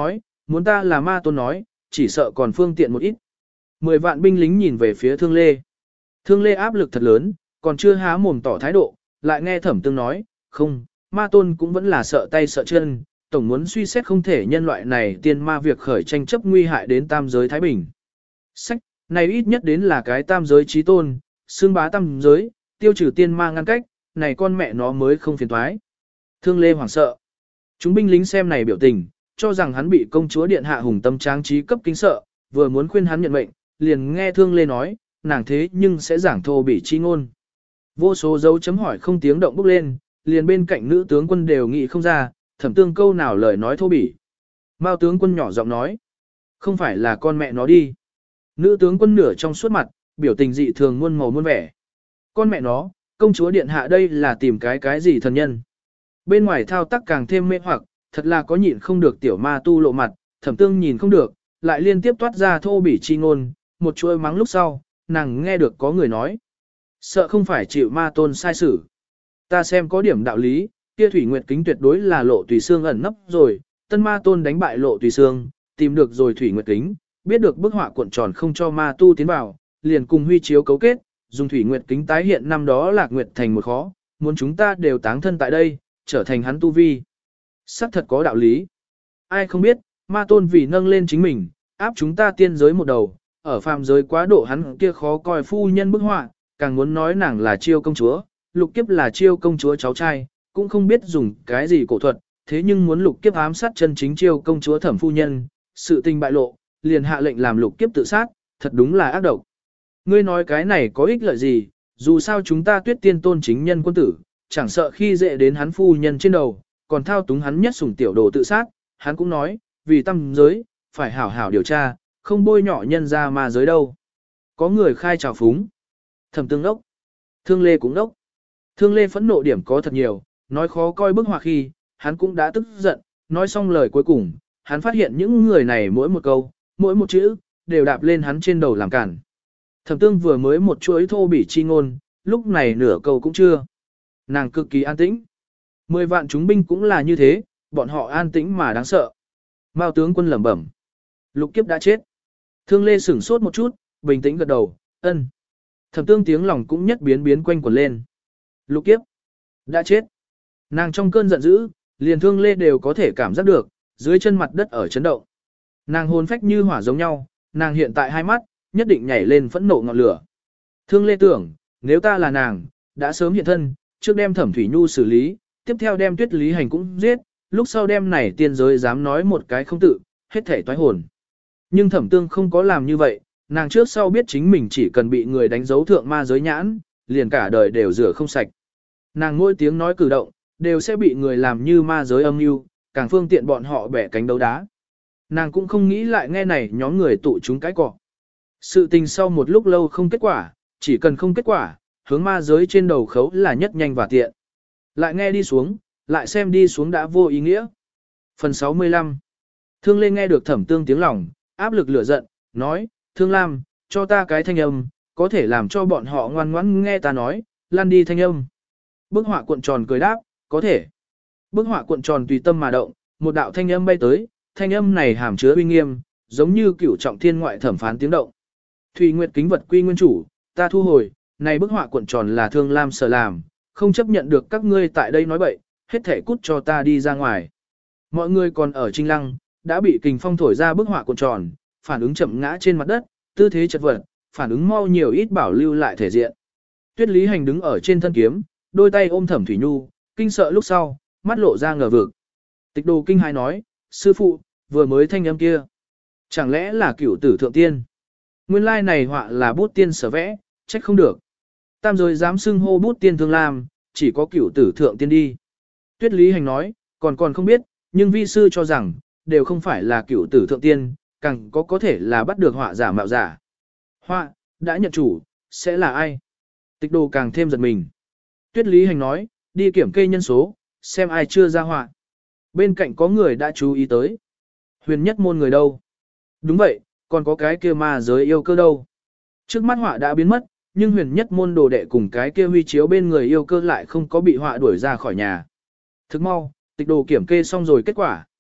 muốn ta là ma tôn nói, chỉ sợ còn phương tiện một ít. 10 vạn binh lính nhìn về phía Thương Lê. Thương Lê áp lực thật lớn, còn chưa há mồm tỏ thái độ, lại nghe Thẩm Tương nói, không, ma tôn cũng vẫn là sợ tay sợ chân, tổng muốn suy xét không thể nhân loại này tiên ma việc khởi tranh chấp nguy hại đến tam giới Thái Bình. Sách, này ít nhất đến là cái tam giới trí tôn, xương bá tam giới, tiêu trừ tiên ma ngăn cách, này con mẹ nó mới không phiền thoái. Thương Lê hoảng sợ. Chúng binh lính xem này biểu tình, cho rằng hắn bị công chúa điện hạ hùng tâm tráng trí cấp kính sợ, vừa muốn khuyên hắn nhận mệnh, liền nghe Thương Lê nói, nàng thế nhưng sẽ giảng thô bỉ chi ngôn. Vô số dấu chấm hỏi không tiếng động bốc lên, liền bên cạnh nữ tướng quân đều nghĩ không ra, Thẩm Tương câu nào lời nói thô bỉ. Mao tướng quân nhỏ giọng nói, không phải là con mẹ nó đi. Nữ tướng quân nửa trong suốt mặt, biểu tình dị thường muôn màu muôn vẻ. Con mẹ nó, công chúa điện hạ đây là tìm cái gì thần nhân. Bên ngoài thao tác càng thêm mê hoặc, thật là có nhịn không được tiểu ma tu lộ mặt, Thẩm Tương nhìn không được, lại liên tiếp toát ra thô bỉ chi ngôn, một chuỗi mắng lúc sau, nàng nghe được có người nói. Sợ không phải chịu ma tôn sai xử. Ta xem có điểm đạo lý, kia Thủy Nguyệt Kính tuyệt đối là Lộ Tùy Xương ẩn nấp rồi, tân ma tôn đánh bại Lộ Tùy Xương, tìm được rồi Thủy Nguyệt Kính, biết được bức họa cuộn tròn không cho ma tu tiến vào, liền cùng Huy Chiếu cấu kết, dùng Thủy Nguyệt Kính tái hiện năm đó Lạc Nguyệt thành một khó, muốn chúng ta đều táng thân tại đây, trở thành hắn tu vi. Sắc thật có đạo lý. Ai không biết, ma tôn vì nâng lên chính mình, áp chúng ta tiên giới một đầu, ở phàm giới quá độ hắn kia khó coi phu nhân bức họa, càng muốn nói nàng là Chiêu công chúa, Lục Kiếp là Chiêu công chúa cháu trai, cũng không biết dùng cái gì cổ thuật, thế nhưng muốn Lục Kiếp ám sát chân chính Chiêu công chúa Thẩm phu nhân, sự tình bại lộ, liền hạ lệnh làm Lục Kiếp tự sát, thật đúng là ác độc. Ngươi nói cái này có ích lợi gì, dù sao chúng ta Tuyết Tiên tôn chính nhân quân tử, chẳng sợ khi dễ đến hắn phu nhân trên đầu, còn thao túng hắn nhất sủng tiểu đồ tự sát, hắn cũng nói, vì tâm giới, phải hảo hảo điều tra, không bôi nhỏ nhân ra ma giới đâu. Có người khai trào phúng. Thẩm Tương đốc. Thương Lê cũng đốc. Thương Lê phẫn nộ điểm có thật nhiều, nói khó coi bức họa khi, hắn cũng đã tức giận, nói xong lời cuối cùng, hắn phát hiện những người này mỗi một câu, mỗi một chữ, đều đạp lên hắn trên đầu làm cản. Thẩm Tương vừa mới một chuỗi thô bỉ chi ngôn, lúc này nửa câu cũng chưa. Nàng cực kỳ an tĩnh. 10 vạn chúng binh cũng là như thế, bọn họ an tĩnh mà đáng sợ. Mao tướng quân lẩm bẩm. Lục Kiếp đã chết. Thương Lê sửng sốt một chút, bình tĩnh gật đầu, ân. Thẩm Tương tiếng lòng cũng nhất biến quanh quẩn lên. Lục Kiếp đã chết. Nàng trong cơn giận dữ, liền Thương Lê đều có thể cảm giác được, dưới chân mặt đất ở chấn động. Nàng hồn phách như hỏa giống nhau, nàng hiện tại hai mắt, nhất định nhảy lên phẫn nộ ngọn lửa. Thương Lê tưởng, nếu ta là nàng, đã sớm hiện thân, trước đem Thẩm Thủy Nhu xử lý, tiếp theo đem Tuyết Lý Hành cũng giết, lúc sau đem này tiên giới dám nói một cái không tự, hết thể toái hồn. Nhưng Thẩm Tương không có làm như vậy, nàng trước sau biết chính mình chỉ cần bị người đánh dấu thượng ma giới nhãn, liền cả đời đều rửa không sạch. Nàng mỗi tiếng nói cử động, đều sẽ bị người làm như ma giới âm mưu, càng phương tiện bọn họ bẻ cánh đấu đá. Nàng cũng không nghĩ lại nghe này nhóm người tụ chúng cái cọ. Sự tình sau một lúc lâu không kết quả, chỉ cần không kết quả, hướng ma giới trên đầu khấu là nhất nhanh và tiện. Lại nghe đi xuống, lại xem đi xuống đã vô ý nghĩa. Phần 65. Thương Lê nghe được Thẩm Tương tiếng lòng, áp lực lửa giận, nói, Thương Lam, cho ta cái thanh âm, có thể làm cho bọn họ ngoan ngoãn nghe ta nói, lan đi thanh âm. Bức họa cuộn tròn cười đáp, có thể. Bức họa cuộn tròn tùy tâm mà động, một đạo thanh âm bay tới, thanh âm này hàm chứa uy nghiêm, giống như cửu trọng thiên ngoại thẩm phán tiếng động. Thủy Nguyệt Kính vật quy nguyên chủ, ta thu hồi, này bức họa cuộn tròn là Thương Lam sở làm, không chấp nhận được các ngươi tại đây nói bậy, hết thể cút cho ta đi ra ngoài. Mọi người còn ở Trinh Lăng, đã bị kình phong thổi ra bức họa cuộn tròn, phản ứng chậm ngã trên mặt đất, tư thế chật vật, phản ứng mau nhiều ít bảo lưu lại thể diện. Tuyết Lý Hành đứng ở trên thân kiếm, đôi tay ôm Thẩm Thủy Nhu, kinh sợ lúc sau, mắt lộ ra ngờ vực. Tịch Đồ kinh hãi nói, sư phụ, vừa mới thanh âm kia, chẳng lẽ là cửu tử thượng tiên? Nguyên lai này họa là bút tiên sở vẽ, trách không được. Tam giới dám xưng hô bút tiên Thương Lam, chỉ có cửu tử thượng tiên đi. Tuyết Lý Hành nói, còn không biết, nhưng vi sư cho rằng, đều không phải là cửu tử thượng tiên, càng có thể là bắt được họa giả mạo giả. Họa, đã nhận chủ, sẽ là ai? Tịch Đồ càng thêm giật mình. Tuyết Lý Hành nói, đi kiểm kê nhân số, xem ai chưa ra họa. Bên cạnh có người đã chú ý tới. Huyền Nhất Môn người đâu? Đúng vậy, còn có cái kia ma giới yêu cơ đâu? Trước mắt họa đã biến mất, nhưng Huyền Nhất Môn đồ đệ cùng cái kia Huy Chiếu bên người yêu cơ lại không có bị họa đuổi ra khỏi nhà. Thức mau, Tịch Đồ kiểm kê xong rồi kết quả.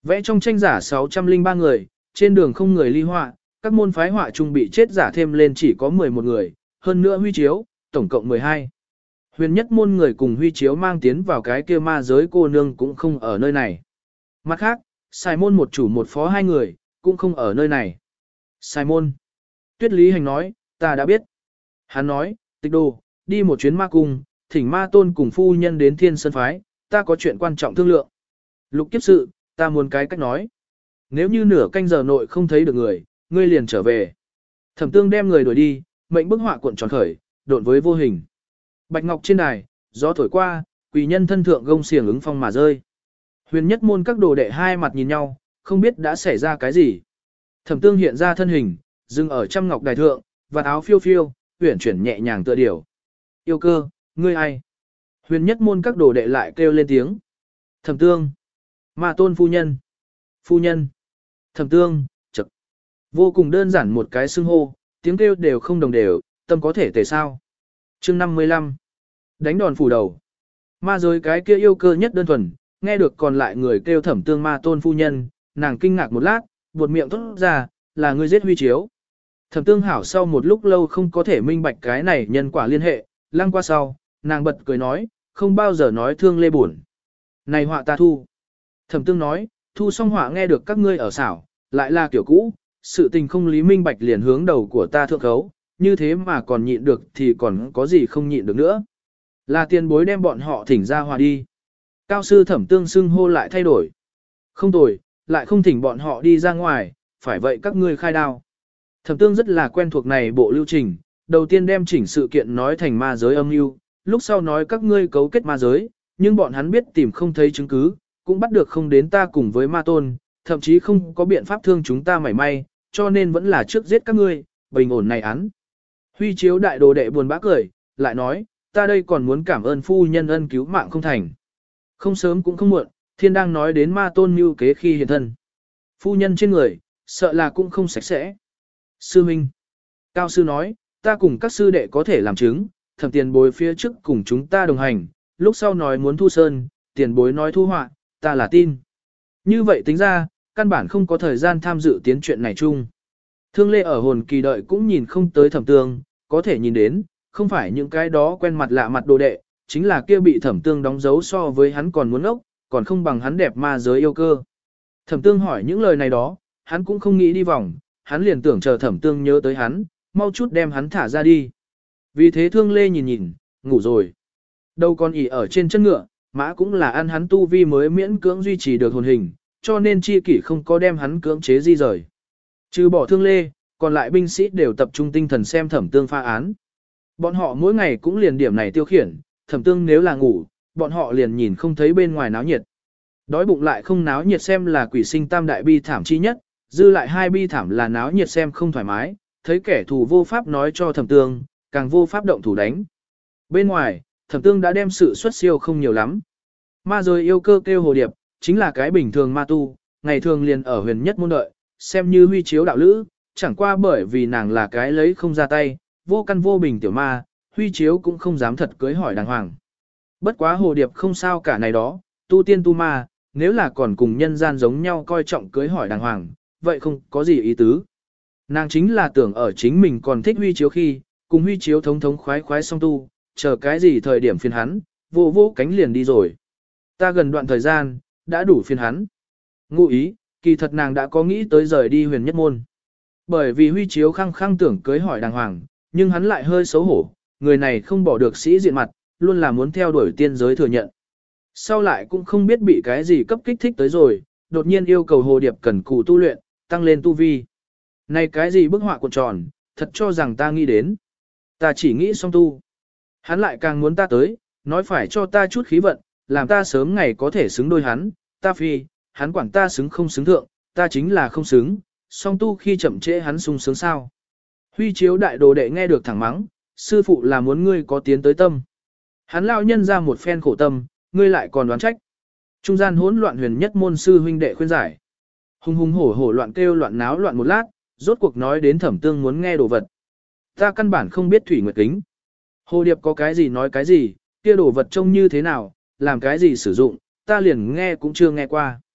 Vẽ trong tranh giả 603 người, trên đường không người ly họa, các môn phái họa chung bị chết giả thêm lên chỉ có 11 người, hơn nữa huy chiếu, tổng cộng 12. Huyền nhất môn người cùng huy chiếu mang tiến vào cái kia ma giới cô nương cũng không ở nơi này. Mặt khác, Sai môn một chủ một phó hai người, cũng không ở nơi này. Sai môn. Tuyết Lý Hành nói, ta đã biết. Hắn nói, Tịch Đồ, đi một chuyến ma cung, thỉnh ma tôn cùng phu nhân đến Thiên Sơn Phái, ta có chuyện quan trọng thương lượng. Lục kiếp sự, ta muốn cái cách nói. Nếu như nửa canh giờ nội không thấy được người, ngươi liền trở về. Thẩm Tương đem người đuổi đi, mệnh bức họa cuộn tròn khởi, độn với vô hình. Bạch ngọc trên đài, gió thổi qua, quỷ nhân thân thượng gông xiềng ứng phong mà rơi. Huyền nhất môn các đồ đệ hai mặt nhìn nhau, không biết đã xảy ra cái gì. Thẩm Tương hiện ra thân hình, dừng ở trăm ngọc đài thượng, và áo phiêu phiêu, uyển chuyển nhẹ nhàng tựa điểu. Yêu cơ, ngươi ai? Huyền nhất môn các đồ đệ lại kêu lên tiếng. Thẩm Tương. Ma tôn phu nhân. Phu nhân. Thẩm Tương, chậc. Vô cùng đơn giản một cái xưng hô, tiếng kêu đều không đồng đều, tâm có thể tề sao. Chương 55. Đánh đòn phủ đầu. Ma giới cái kia yêu cơ nhất đơn thuần, nghe được còn lại người kêu Thẩm Tương ma tôn phu nhân, nàng kinh ngạc một lát, buột miệng thốt ra, là ngươi giết Huy Chiếu. Thẩm Tương hảo sau một lúc lâu không có thể minh bạch cái này nhân quả liên hệ, lăng qua sau, nàng bật cười nói, không bao giờ nói thương lê buồn. Này họa ta thu. Thẩm Tương nói, thu xong họa nghe được các ngươi ở xảo, lại là kiểu cũ, sự tình không lý minh bạch liền hướng đầu của ta thượng khấu, như thế mà còn nhịn được thì còn có gì không nhịn được nữa. Là tiền bối đem bọn họ thỉnh ra hòa đi. Cao sư Thẩm Tương xưng hô lại thay đổi. Không tồi, lại không thỉnh bọn họ đi ra ngoài, phải vậy các ngươi khai đao. Thẩm Tương rất là quen thuộc này bộ lưu trình, đầu tiên đem chỉnh sự kiện nói thành ma giới âm mưu, lúc sau nói các ngươi cấu kết ma giới, nhưng bọn hắn biết tìm không thấy chứng cứ, cũng bắt được không đến ta cùng với ma tôn, thậm chí không có biện pháp thương chúng ta mảy may, cho nên vẫn là trước giết các ngươi, bình ổn này án. Huy Chiếu đại đồ đệ buồn bã cười, lại nói, ta đây còn muốn cảm ơn phu nhân ân cứu mạng không thành. Không sớm cũng không muộn, thiên đang nói đến ma tôn mưu kế khi hiện thân. Phu nhân trên người, sợ là cũng không sạch sẽ. Sư Minh. Cao sư nói, ta cùng các sư đệ có thể làm chứng, Thẩm tiền bối phía trước cùng chúng ta đồng hành, lúc sau nói muốn thu sơn, tiền bối nói thu họa, ta là tin. Như vậy tính ra, căn bản không có thời gian tham dự tiến chuyện này chung. Thương Lê ở hồn kỳ đợi cũng nhìn không tới Thẩm Tương, có thể nhìn đến, không phải những cái đó quen mặt lạ mặt đồ đệ, chính là kia bị Thẩm Tương đóng dấu so với hắn còn muốn ốc, còn không bằng hắn đẹp ma giới yêu cơ. Thẩm Tương hỏi những lời này đó, hắn cũng không nghĩ đi vòng, hắn liền tưởng chờ Thẩm Tương nhớ tới hắn, mau chút đem hắn thả ra đi. Vì thế Thương Lê nhìn nhìn, ngủ rồi. Đâu còn ỉ ở trên chân ngựa, mã cũng là ăn hắn tu vi mới miễn cưỡng duy trì được hồn hình, cho nên chi kỷ không có đem hắn cưỡng chế di rời. Trừ bỏ Thương Lê, còn lại binh sĩ đều tập trung tinh thần xem Thẩm Tương pha án. Bọn họ mỗi ngày cũng liền điểm này tiêu khiển, Thẩm Tương nếu là ngủ, bọn họ liền nhìn không thấy bên ngoài náo nhiệt. Đói bụng lại không náo nhiệt xem là quỷ sinh tam đại bi thảm chi nhất, dư lại hai bi thảm là náo nhiệt xem không thoải mái, thấy kẻ thù vô pháp nói cho Thẩm Tương, càng vô pháp động thủ đánh. Bên ngoài, Thẩm Tương đã đem sự xuất siêu không nhiều lắm. Ma rồi yêu cơ kêu hồ điệp, chính là cái bình thường ma tu, ngày thường liền ở huyền nhất môn đợi, xem như Huy Chiếu đạo lữ, chẳng qua bởi vì nàng là cái lấy không ra tay, vô căn vô bình tiểu ma, Huy Chiếu cũng không dám thật cưới hỏi đàng hoàng. Bất quá hồ điệp không sao cả này đó, tu tiên tu ma, nếu là còn cùng nhân gian giống nhau coi trọng cưới hỏi đàng hoàng, vậy không có gì ý tứ. Nàng chính là tưởng ở chính mình còn thích Huy Chiếu khi, cùng Huy Chiếu thống thống khoái khoái song tu, chờ cái gì thời điểm phiền hắn, vô vô cánh liền đi rồi. Ta gần đoạn thời gian, đã đủ phiền hắn. Ngụ ý, kỳ thật nàng đã có nghĩ tới rời đi huyền nhất môn. Bởi vì Huy Chiếu khăng khăng tưởng cưới hỏi đàng hoàng, nhưng hắn lại hơi xấu hổ, người này không bỏ được sĩ diện mặt, luôn là muốn theo đuổi tiên giới thừa nhận. Sau lại cũng không biết bị cái gì cấp kích thích tới rồi, đột nhiên yêu cầu hồ điệp cần cù tu luyện, tăng lên tu vi. Này cái gì bức họa cuộn tròn, thật cho rằng ta nghĩ đến. Ta chỉ nghĩ song tu. Hắn lại càng muốn ta tới, nói phải cho ta chút khí vận, làm ta sớm ngày có thể xứng đôi hắn, ta phi, hắn quản ta xứng không xứng thượng, ta chính là không xứng, song tu khi chậm trễ hắn sung sướng sao. Huy Chiếu đại đồ đệ nghe được thẳng mắng, sư phụ là muốn ngươi có tiến tới tâm. Hắn lao nhân ra một phen khổ tâm, ngươi lại còn đoán trách. Trung gian hỗn loạn huyền nhất môn sư huynh đệ khuyên giải. Hùng hùng hổ hổ loạn kêu loạn náo loạn một lát, rốt cuộc nói đến Thẩm Tương muốn nghe đồ vật. Ta căn bản không biết thủy nguyệt kính. Hồ điệp có cái gì nói cái gì, kia đồ vật trông như thế nào, làm cái gì sử dụng, ta liền nghe cũng chưa nghe qua.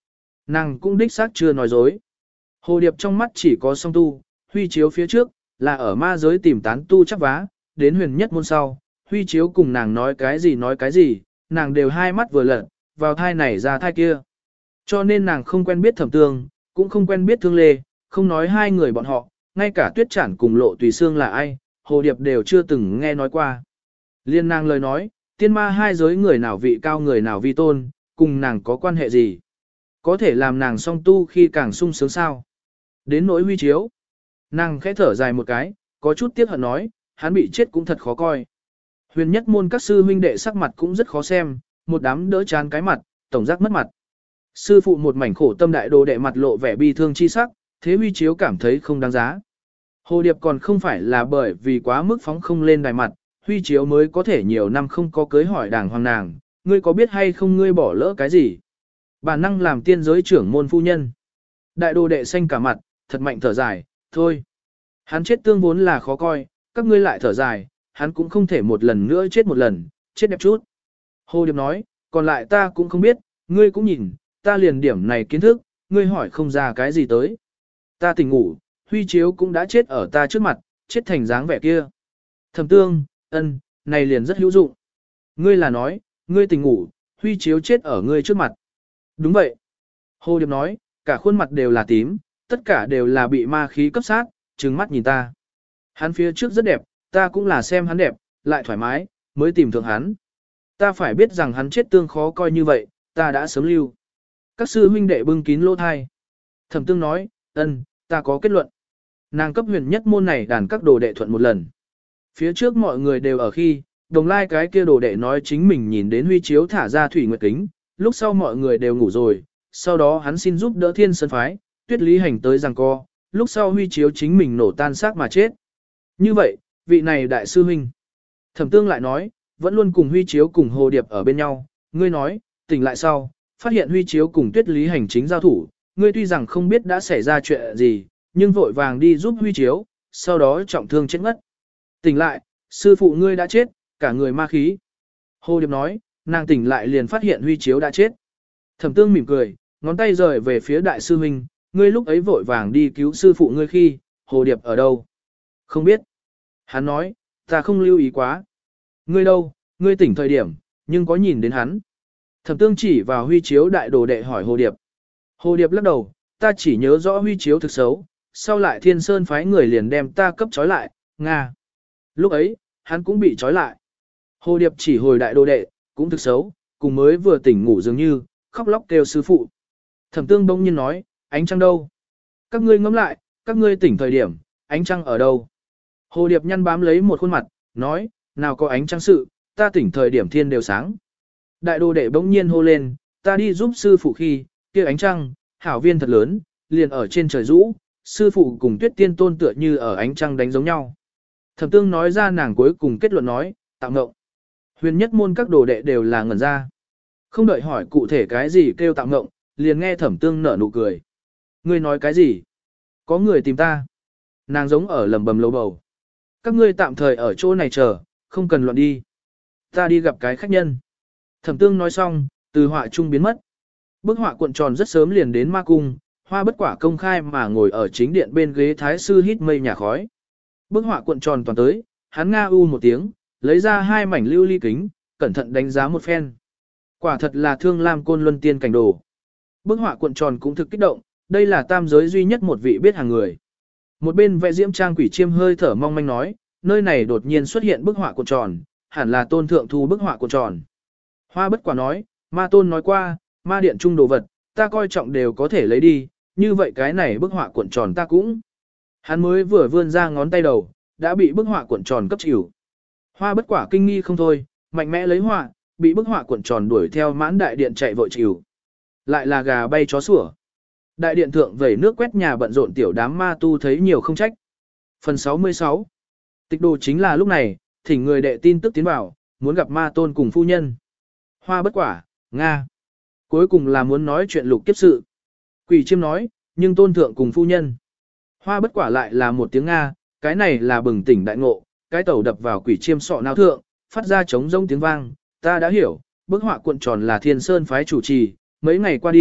Nàng cũng đích xác chưa nói dối. Hồ Điệp trong mắt chỉ có song tu, Huy Chiếu phía trước, là ở ma giới tìm tán tu chắc vá, đến huyền nhất môn sau, Huy Chiếu cùng nàng nói cái gì, nàng đều hai mắt vừa lật, vào thai này ra thai kia. Cho nên nàng không quen biết Thẩm Tương, cũng không quen biết Thương Lê, không nói hai người bọn họ, ngay cả Tuyết Trản cùng Lộ Tùy Sương là ai, Hồ Điệp đều chưa từng nghe nói qua. Liên nàng lời nói, tiên ma hai giới người nào vị cao người nào vi tôn, cùng nàng có quan hệ gì? Có thể làm nàng song tu khi càng sung sướng sao? Đến nỗi Huy Chiếu. Nàng khẽ thở dài một cái, có chút tiếc hận nói, hắn bị chết cũng thật khó coi. Huyền nhất môn các sư huynh đệ sắc mặt cũng rất khó xem, một đám đỡ chán cái mặt, tổng giác mất mặt. Sư phụ một mảnh khổ tâm đại đồ đệ mặt lộ vẻ bi thương chi sắc, thế Huy Chiếu cảm thấy không đáng giá. Hồ Điệp còn không phải là bởi vì quá mức phóng không lên đài mặt, Huy Chiếu mới có thể nhiều năm không có cưới hỏi đàng hoàng nàng, ngươi có biết hay không ngươi bỏ lỡ cái gì? Bản năng làm tiên giới trưởng môn phu nhân. Đại đồ đệ xanh cả mặt, thật mạnh thở dài, thôi. Hắn chết tương vốn là khó coi, các ngươi lại thở dài, hắn cũng không thể một lần nữa chết một lần, chết đẹp chút. Hồ Điệp nói, còn lại ta cũng không biết, ngươi cũng nhìn, ta liền điểm này kiến thức, ngươi hỏi không ra cái gì tới. Ta tỉnh ngủ, Huy Chiếu cũng đã chết ở ta trước mặt, chết thành dáng vẻ kia. Thẩm Tương, ân, này liền rất hữu dụng. Ngươi là nói, ngươi tỉnh ngủ, Huy Chiếu chết ở ngươi trước mặt. Đúng vậy. Hồ Điệp nói, cả khuôn mặt đều là tím, tất cả đều là bị ma khí cấp sát, trừng mắt nhìn ta. Hắn phía trước rất đẹp, ta cũng là xem hắn đẹp, lại thoải mái, mới tìm thượng hắn. Ta phải biết rằng hắn chết tương khó coi như vậy, ta đã sớm lưu. Các sư huynh đệ bưng kín lỗ thai. Thẩm Tương nói, ân, ta có kết luận. Nàng cấp huyền nhất môn này đàn các đồ đệ thuận một lần. Phía trước mọi người đều ở khi, đồng lai cái kia đồ đệ nói chính mình nhìn đến Huy Chiếu thả ra thủy nguyệt kính, lúc sau mọi người đều ngủ rồi, sau đó hắn xin giúp đỡ Thiên Sơn phái, Tuyết Lý Hành tới giằng co, lúc sau Huy Chiếu chính mình nổ tan xác mà chết. Như vậy, vị này đại sư huynh. Thẩm Tương lại nói, vẫn luôn cùng Huy Chiếu cùng Hồ Điệp ở bên nhau, ngươi nói, tỉnh lại sau, phát hiện Huy Chiếu cùng Tuyết Lý Hành chính giao thủ, ngươi tuy rằng không biết đã xảy ra chuyện gì, nhưng vội vàng đi giúp Huy Chiếu, sau đó trọng thương chết ngất. Tỉnh lại, sư phụ ngươi đã chết, cả người ma khí. Hồ Điệp nói, nàng tỉnh lại liền phát hiện Huy Chiếu đã chết. Thẩm Tương mỉm cười, ngón tay rời về phía đại sư huynh, ngươi lúc ấy vội vàng đi cứu sư phụ ngươi khi, Hồ Điệp ở đâu? Không biết. Hắn nói, ta không lưu ý quá. Ngươi đâu, ngươi tỉnh thời điểm, nhưng có nhìn đến hắn. Thẩm Tương chỉ vào Huy Chiếu đại đồ đệ hỏi Hồ Điệp. Hồ Điệp lắc đầu, ta chỉ nhớ rõ Huy Chiếu thực xấu, sau lại Thiên Sơn phái người liền đem ta cấp trói lại, Nga. Lúc ấy, hắn cũng bị trói lại. Hồ Điệp chỉ hồi đại đồ đệ, cũng thực xấu, cùng mới vừa tỉnh ngủ dường như, khóc lóc kêu sư phụ. Thẩm Tương bỗng nhiên nói, ánh trăng đâu? Các ngươi ngẫm lại, các ngươi tỉnh thời điểm, ánh trăng ở đâu? Hồ Điệp nhăn bám lấy một khuôn mặt, nói, nào có ánh trăng sự, ta tỉnh thời điểm thiên đều sáng. Đại đồ đệ bỗng nhiên hô lên, ta đi giúp sư phụ khi, kia ánh trăng, hảo viên thật lớn, liền ở trên trời rũ, sư phụ cùng Tuyết Tiên Tôn tựa như ở ánh trăng đánh giống nhau. Thẩm Tương nói ra nàng cuối cùng kết luận nói, tạo ngộng. Huyền nhất môn các đồ đệ đều là ngẩn ra. Không đợi hỏi cụ thể cái gì kêu tạo ngộng, liền nghe Thẩm Tương nở nụ cười. Ngươi nói cái gì? Có người tìm ta. Nàng giống ở lầm bầm lầu bầu. Các ngươi tạm thời ở chỗ này chờ, không cần loạn đi. Ta đi gặp cái khách nhân. Thẩm Tương nói xong, từ họa trung biến mất. Bức họa cuộn tròn rất sớm liền đến ma cung, Hoa Bất Quả công khai mà ngồi ở chính điện bên ghế thái sư hít mây nhà khói. Bức họa cuộn tròn toàn tới, hắn nga u một tiếng, lấy ra hai mảnh lưu ly kính, cẩn thận đánh giá một phen. Quả thật là Thương Lam Côn Luân tiên cảnh đồ. Bức họa cuộn tròn cũng thực kích động, đây là tam giới duy nhất một vị biết hàng người. Một bên vẽ diễm trang quỷ chiêm hơi thở mong manh nói, nơi này đột nhiên xuất hiện bức họa cuộn tròn, hẳn là Tôn thượng thu bức họa cuộn tròn. Hoa Bất Quả nói, ma Tôn nói qua, ma điện trung đồ vật, ta coi trọng đều có thể lấy đi, như vậy cái này bức họa cuộn tròn ta cũng. Hắn mới vừa vươn ra ngón tay đầu, đã bị bức họa cuộn tròn cấp chịu. Hoa Bất Quả kinh nghi không thôi, mạnh mẽ lấy họa, bị bức họa cuộn tròn đuổi theo mãn đại điện chạy vội chịu. Lại là gà bay chó sủa. Đại điện thượng vẩy nước quét nhà bận rộn tiểu đám ma tu thấy nhiều không trách. Phần 66. Tịch đồ chính là lúc này, thỉnh người đệ tin tức tiến vào, muốn gặp ma tôn cùng phu nhân. Hoa Bất Quả, Nga. Cuối cùng là muốn nói chuyện lục kiếp sự. Quỷ chiêm nói, nhưng tôn thượng cùng phu nhân. Hoa Bất Quả lại là một tiếng Nga, cái này là bừng tỉnh đại ngộ, cái tẩu đập vào quỷ chiêm sọ não thượng, phát ra trống rông tiếng vang, ta đã hiểu, bức họa cuộn tròn là Thiên Sơn phái chủ trì, mấy ngày qua đi,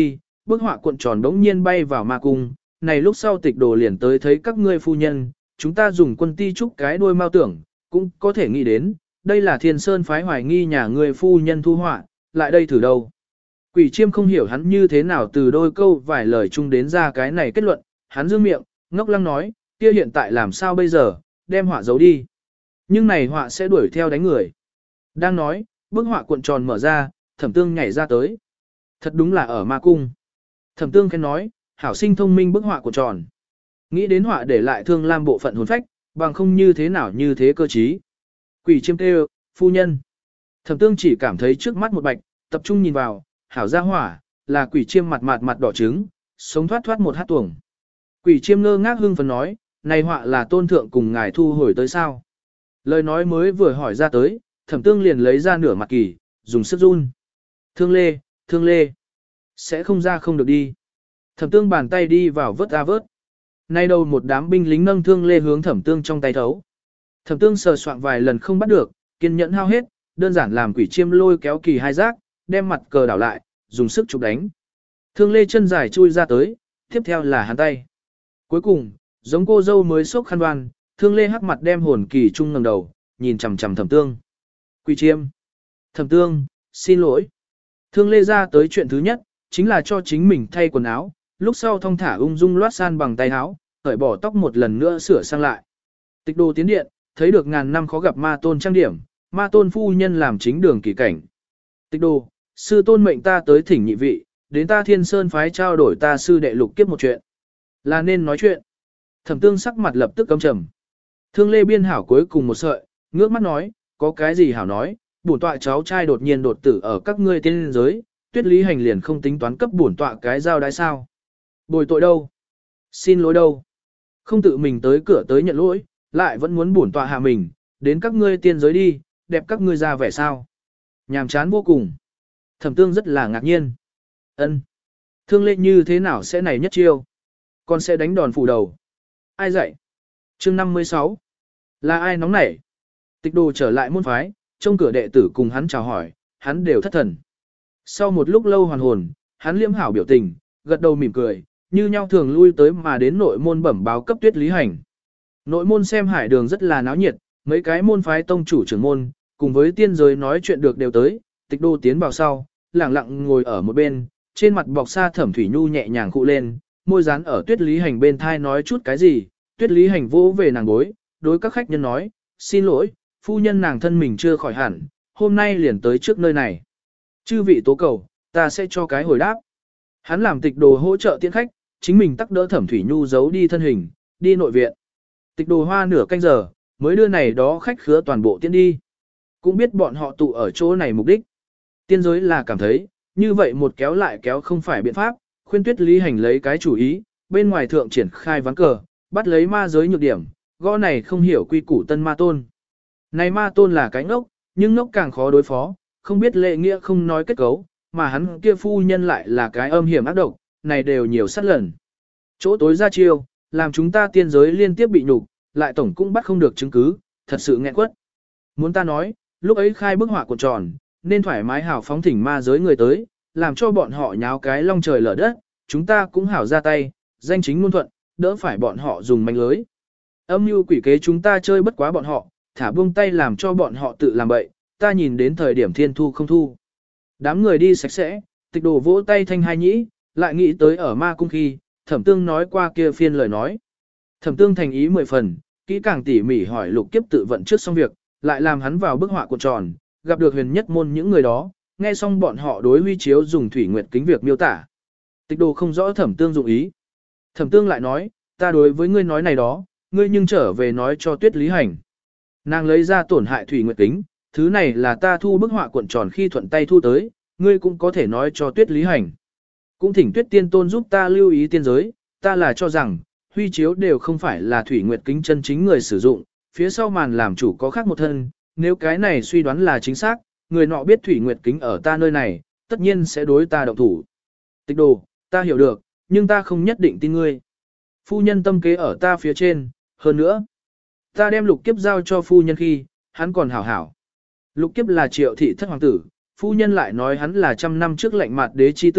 bức họa cuộn tròn đống nhiên bay vào ma cung, này lúc sau Tịch Đồ liền tới thấy các ngươi phu nhân, chúng ta dùng quân ti trúc cái đuôi mao tưởng, cũng có thể nghĩ đến, đây là Thiên Sơn phái hoài nghi nhà ngươi phu nhân thu họa, lại đây thử đâu. Quỷ Chiêm không hiểu hắn như thế nào từ đôi câu vài lời chung đến ra cái này kết luận, hắn dương miệng, ngốc lăng nói, kia hiện tại làm sao bây giờ, đem họa giấu đi. Nhưng này họa sẽ đuổi theo đánh người. Đang nói, bức họa cuộn tròn mở ra, Thẩm Tương nhảy ra tới. Thật đúng là ở ma cung. Thẩm Tương khen nói, hảo sinh thông minh bức họa cuộn tròn. Nghĩ đến họa để lại Thương Lam bộ phận hồn phách, bằng không như thế nào như thế cơ trí. Quỷ Chiêm kêu, phu nhân. Thẩm Tương chỉ cảm thấy trước mắt một bạch, tập trung nhìn vào, hảo ra hỏa, là Quỷ Chiêm mặt đỏ trứng, sống thoát thoát một hát tuồng. Quỷ Chiêm ngơ ngác hưng phấn nói, này họa là tôn thượng cùng ngài thu hồi tới sao. Lời nói mới vừa hỏi ra tới, Thẩm Tương liền lấy ra nửa mặt kỳ, dùng sức run. Thương lê, sẽ không ra không được đi. Thẩm Tương bàn tay đi vào vớt ra vớt. Nay đầu một đám binh lính nâng thương lê hướng Thẩm Tương trong tay thấu. Thẩm Tương sờ soạn vài lần không bắt được, kiên nhẫn hao hết, đơn giản làm Quỷ Chiêm lôi kéo kỳ hai giác, đem mặt cờ đảo lại, dùng sức chụp đánh. Thương lê chân dài chui ra tới, tiếp theo là hắn tay. Cuối cùng, giống cô dâu mới sốc khăn đoan, Thương lê hắc mặt đem hồn kỳ trung ngẩng đầu, nhìn chằm chằm Thẩm Tương. Quỷ Chiêm. Thẩm Tương, xin lỗi. Thương lê ra tới chuyện thứ nhất, chính là cho chính mình thay quần áo, lúc sau thong thả ung dung loát san bằng tay áo, cởi bỏ tóc một lần nữa sửa sang lại. Tịch Đồ tiến điện, thấy được ngàn năm khó gặp ma tôn trang điểm, ma tôn phu nhân làm chính đường kỳ cảnh. Tịch Đồ, sư tôn mệnh ta tới thỉnh nhị vị, đến ta Thiên Sơn phái trao đổi ta sư đệ Lục Kiếp một chuyện. Là nên nói chuyện. Thẩm Tương sắc mặt lập tức căm trầm. Thương lê biên hảo cuối cùng một sợi, ngước mắt nói, có cái gì hảo nói, bổn tọa cháu trai đột nhiên đột tử ở các ngươi tiên giới, Tuyết Lý Hành liền không tính toán cấp bổn tọa cái giao đái sao. Bồi tội đâu? Xin lỗi đâu? Không tự mình tới cửa tới nhận lỗi, lại vẫn muốn bổn tọa hạ mình, đến các ngươi tiên giới đi, đẹp các ngươi ra vẻ sao. Nhàm chán vô cùng. Thẩm Tương rất là ngạc nhiên. Ân, Thương lê như thế nào sẽ này nhất chiêu? Con sẽ đánh đòn phủ đầu. Ai dạy? Chương 56. Là ai nóng nảy? Tịch Đồ trở lại môn phái, trông cửa đệ tử cùng hắn chào hỏi, hắn đều thất thần. Sau một lúc lâu hoàn hồn, hắn liêm hảo biểu tình, gật đầu mỉm cười, như nhau thường lui tới mà đến nội môn bẩm báo cấp Tuyết Lý Hành. Nội môn xem hải đường rất là náo nhiệt, mấy cái môn phái tông chủ trưởng môn, cùng với tiên giới nói chuyện được đều tới, Tịch Đô tiến vào sau, lẳng lặng ngồi ở một bên, trên mặt bọc sa Thẩm Thủy Nhu nhẹ nhàng khụ lên, môi dán ở Tuyết Lý Hành bên thai nói chút cái gì, Tuyết Lý Hành vỗ về nàng gối, đối các khách nhân nói, xin lỗi, phu nhân nàng thân mình chưa khỏi hẳn, hôm nay liền tới trước nơi này. Chư vị tố cầu, ta sẽ cho cái hồi đáp. Hắn làm Tịch Đồ hỗ trợ tiễn khách, chính mình tắc đỡ Thẩm Thủy Nhu giấu đi thân hình, đi nội viện. Tịch Đồ hoa nửa canh giờ, mới đưa này đó khách khứa toàn bộ tiễn đi. Cũng biết bọn họ tụ ở chỗ này mục đích. Tiên giới là cảm thấy, như vậy một kéo lại kéo không phải biện pháp, khuyên Tuyết Lý Hành lấy cái chủ ý, bên ngoài thượng triển khai ván cờ, bắt lấy ma giới nhược điểm, gõ này không hiểu quy củ tân ma tôn. Này ma tôn là cái ngốc, nhưng ngốc càng khó đối phó, không biết lệ nghĩa không nói kết cấu, mà hắn kia phu nhân lại là cái âm hiểm ác độc, này đều nhiều sát lần. Chỗ tối ra chiêu, làm chúng ta tiên giới liên tiếp bị nhục, lại tổng cũng bắt không được chứng cứ, thật sự nghẹn quất. Muốn ta nói, lúc ấy khai bức họa cuộn tròn, nên thoải mái hảo phóng thỉnh ma giới người tới, làm cho bọn họ nháo cái long trời lở đất, chúng ta cũng hảo ra tay, danh chính ngôn thuận, đỡ phải bọn họ dùng manh lưới. Âm mưu quỷ kế chúng ta chơi bất quá bọn họ, thả buông tay làm cho bọn họ tự làm bậy, ta nhìn đến thời điểm thiên thu không thu. Đám người đi sạch sẽ, Tịch Đồ vỗ tay thanh hai nhĩ, lại nghĩ tới ở ma cung khi, Thẩm Tương nói qua kia phiên lời nói. Thẩm Tương thành ý 10 phần, kỹ càng tỉ mỉ hỏi Lục Kiếp tự vận trước xong việc, lại làm hắn vào bức họa cuộn tròn, gặp được huyền nhất môn những người đó, nghe xong bọn họ đối Huy Chiếu dùng thủy nguyệt kính việc miêu tả. Tịch Đồ không rõ Thẩm Tương dụng ý. Thẩm Tương lại nói, ta đối với ngươi nói này đó, ngươi nhưng trở về nói cho Tuyết Lý Hành. Nàng lấy ra tổn hại thủy nguyệt kính, thứ này là ta thu bức họa cuộn tròn khi thuận tay thu tới, ngươi cũng có thể nói cho Tuyết Lý Hành. Cũng thỉnh Tuyết Tiên Tôn giúp ta lưu ý tiên giới, ta là cho rằng, Huy Chiếu đều không phải là thủy nguyệt kính chân chính người sử dụng, phía sau màn làm chủ có khác một thân, nếu cái này suy đoán là chính xác, người nọ biết thủy nguyệt kính ở ta nơi này, tất nhiên sẽ đối ta động thủ. Tịch Đồ, ta hiểu được, nhưng ta không nhất định tin ngươi. Phu nhân tâm kế ở ta phía trên, hơn nữa, ta đem Lục Kiếp giao cho phu nhân khi, hắn còn hảo hảo. Lục Kiếp là Triệu thị thất hoàng tử, phu nhân lại nói hắn là trăm năm trước lệnh mặt đế chi tử,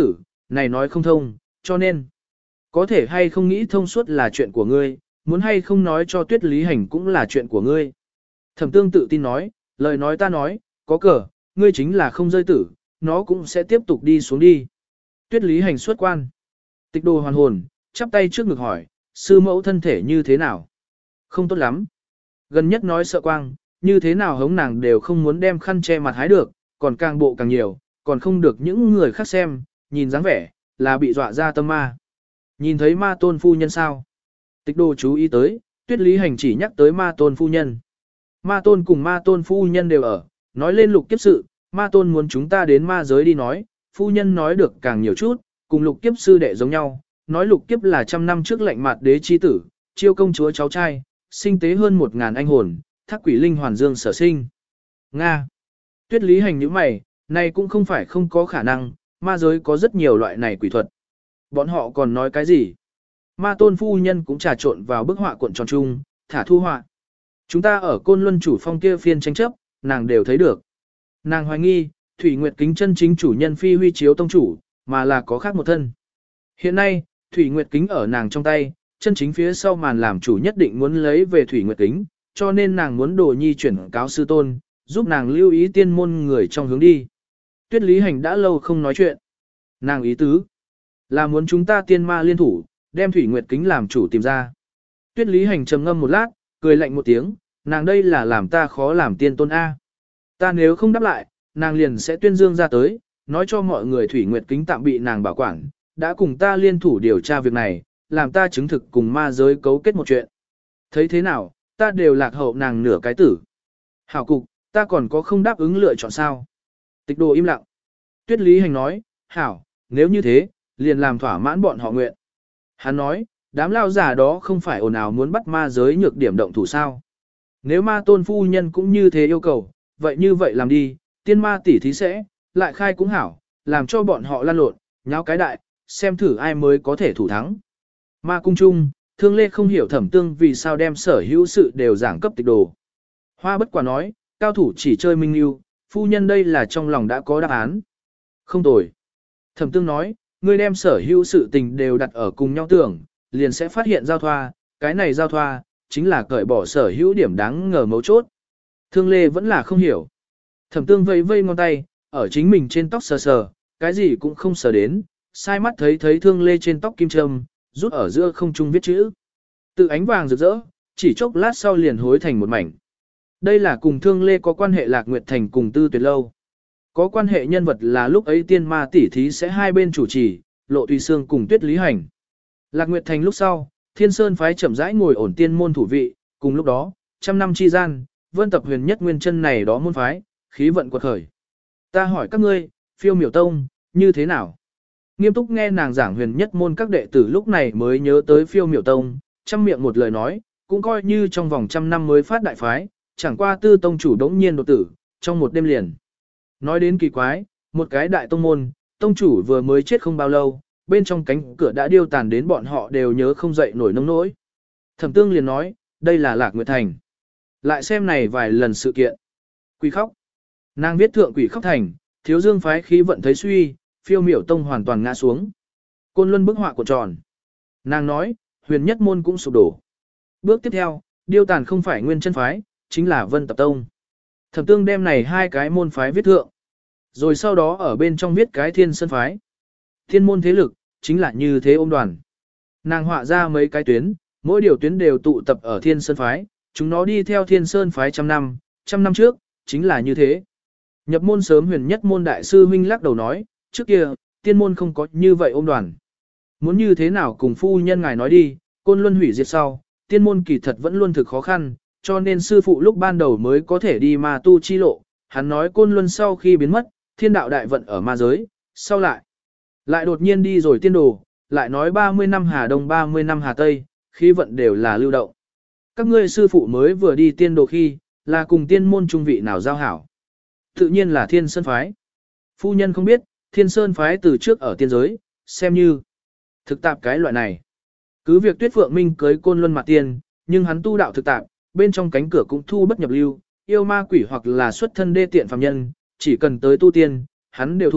này nói không thông, cho nên, có thể hay không nghĩ thông suốt là chuyện của ngươi, muốn hay không nói cho Tuyết Lý Hành cũng là chuyện của ngươi. Thẩm Tương tự tin nói, lời nói ta nói, có cờ, ngươi chính là không rơi tử, nó cũng sẽ tiếp tục đi xuống đi. Tuyết Lý Hành xuất quan. Tịch Đồ hoàn hồn, chắp tay trước ngực hỏi, sư mẫu thân thể như thế nào? Không tốt lắm. Gần nhất nói sợ quang, như thế nào hống nàng đều không muốn đem khăn che mặt hái được, còn càng bộ càng nhiều, còn không được những người khác xem, nhìn dáng vẻ, là bị dọa ra tâm ma. Nhìn thấy ma tôn phu nhân sao? Tịch Đồ chú ý tới, Tuyết Lý Hành chỉ nhắc tới ma tôn phu nhân. Ma tôn cùng ma tôn phu nhân đều ở, nói lên lục kiếp sự, ma tôn muốn chúng ta đến ma giới đi nói, phu nhân nói được càng nhiều chút, cùng lục kiếp sư đệ giống nhau, nói lục kiếp là 100 năm trước lệnh mặt đế chi tử, chiêu công chúa cháu trai, sinh tế hơn 1000 anh hồn, thác quỷ linh hoàn dương sở sinh. Nga. Tuyết Lý Hành như mày, này cũng không phải không có khả năng, ma giới có rất nhiều loại này quỷ thuật. Bọn họ còn nói cái gì? Ma tôn phu nhân cũng trà trộn vào bức họa cuộn tròn chung, thả thu họa. Chúng ta ở Côn Luân chủ phong kia phiên tranh chấp, nàng đều thấy được. Nàng hoài nghi, Thủy Nguyệt Kính chân chính chủ nhân phi huy chiếu tông chủ, mà là có khác một thân. Hiện nay, Thủy Nguyệt Kính ở nàng trong tay, chân chính phía sau màn làm chủ nhất định muốn lấy về Thủy Nguyệt Kính, cho nên nàng muốn đồ nhi chuyển cáo sư tôn, giúp nàng lưu ý tiên môn người trong hướng đi. Tuyết Lý Hành đã lâu không nói chuyện. Nàng ý tứ là muốn chúng ta tiên ma liên thủ, đem Thủy Nguyệt Kính làm chủ tìm ra. Tuyết Lý Hành trầm ngâm một lát, cười lạnh một tiếng, nàng đây là làm ta khó làm tiên tôn A. Ta nếu không đáp lại, nàng liền sẽ tuyên dương ra tới, nói cho mọi người Thủy Nguyệt Kính tạm bị nàng bảo quản, đã cùng ta liên thủ điều tra việc này, làm ta chứng thực cùng ma giới cấu kết một chuyện. Thấy thế nào, ta đều lạc hậu nàng nửa cái tử. Hảo cục, ta còn có không đáp ứng lựa chọn sao? Tịch Đồ im lặng. Tuyết Lý Hành nói, hảo, nếu như thế, liền làm thỏa mãn bọn họ nguyện. Hắn nói, đám lao giả đó không phải ồn ào muốn bắt ma giới nhược điểm động thủ sao. Nếu ma tôn phu nhân cũng như thế yêu cầu, vậy như vậy làm đi, tiên ma tỷ thí sẽ, lại khai cũng hảo, làm cho bọn họ lan lộn, nháo cái đại, xem thử ai mới có thể thủ thắng. Ma cung chung, Thương Lê không hiểu Thẩm Tương vì sao đem sở hữu sự đều giảng cấp Tịch Đồ. Hoa Bất Quả nói, cao thủ chỉ chơi minh lưu, phu nhân đây là trong lòng đã có đáp án. Không tồi. Thẩm Tương nói, ngươi đem sở hữu sự tình đều đặt ở cùng nhau tưởng, liền sẽ phát hiện giao thoa, cái này giao thoa, chính là cởi bỏ sở hữu điểm đáng ngờ mấu chốt. Thương Lê vẫn là không hiểu. Thẩm Tương vây vây ngón tay, ở chính mình trên tóc sờ sờ, cái gì cũng không sờ đến, sai mắt thấy Thương Lê trên tóc kim châm, rút ở giữa không trung viết chữ. Tự ánh vàng rực rỡ, chỉ chốc lát sau liền hối thành một mảnh. Đây là cùng Thương Lê có quan hệ Lạc Nguyệt Thành cùng Tư Tuyệt Lâu. Có quan hệ nhân vật là lúc ấy tiên ma tỷ thí sẽ hai bên chủ trì, Lộ Tùy Sương cùng Tuyết Lý Hành. Lạc Nguyệt Thành lúc sau, Thiên Sơn phái chậm rãi ngồi ổn tiên môn thủ vị, cùng lúc đó, 100 năm chi gian, Vân Tập Huyền Nhất Nguyên chân này đó môn phái, khí vận quật khởi. Ta hỏi các ngươi, Phiêu Miểu Tông, như thế nào? Nghiêm túc nghe nàng giảng Huyền Nhất môn các đệ tử lúc này mới nhớ tới Phiêu Miểu Tông, trăm miệng một lời nói, cũng coi như trong vòng 100 năm mới phát đại phái, chẳng qua Tư tông chủ đống nhiên đột tử, trong một đêm liền. Nói đến kỳ quái, một cái đại tông môn, tông chủ vừa mới chết không bao lâu, bên trong cánh cửa đã điêu tàn đến bọn họ đều nhớ không dậy nổi nông nỗi. Thẩm Tương liền nói, đây là Lạc Nguyệt Thành. Lại xem này vài lần sự kiện. Quỷ khóc. Nàng viết thượng Quỷ khóc thành, Thiếu Dương phái khí vận thấy suy, Phiêu Miểu Tông hoàn toàn ngã xuống. Côn Luân bức họa cuộn tròn. Nàng nói, Huyền Nhất môn cũng sụp đổ. Bước tiếp theo, điêu tàn không phải Nguyên chân phái, chính là Vân Tập Tông. Thẩm Tương đem này hai cái môn phái viết thượng. Rồi sau đó ở bên trong viết cái Thiên Sơn phái. Thiên môn thế lực, chính là như thế ôm đoàn. Nàng họa ra mấy cái tuyến, mỗi điều tuyến đều tụ tập ở Thiên Sơn phái, chúng nó đi theo Thiên Sơn phái trăm năm trước, chính là như thế. Nhập môn sớm Huyền Nhất môn đại sư huynh lắc đầu nói, trước kia, tiên môn không có như vậy ôm đoàn. Muốn như thế nào cùng phu nhân ngài nói đi, Côn Luân hủy diệt sau, tiên môn kỳ thật vẫn luôn thực khó khăn, cho nên sư phụ lúc ban đầu mới có thể đi ma tu chi lộ. Hắn nói Côn Luân sau khi biến mất, thiên đạo đại vận ở ma giới, sau lại đột nhiên đi rồi tiên đồ, lại nói 30 năm Hà Đông 30 năm Hà Tây, khí vận đều là lưu động. Các ngươi sư phụ mới vừa đi tiên đồ khi, là cùng tiên môn trung vị nào giao hảo. Tự nhiên là Thiên Sơn phái. Phu nhân không biết, Thiên Sơn phái từ trước ở tiên giới, xem như thực tạp cái loại này. Cứ việc Tuyết Phượng Minh cưới Côn Luân Mạt Tiên, nhưng hắn tu đạo thực tạp, bên trong cánh cửa cũng thu bất nhập lưu, yêu ma quỷ hoặc là xuất thân đê tiện phàm nhân, chỉ cần tới tu tiên, hắn đều thu,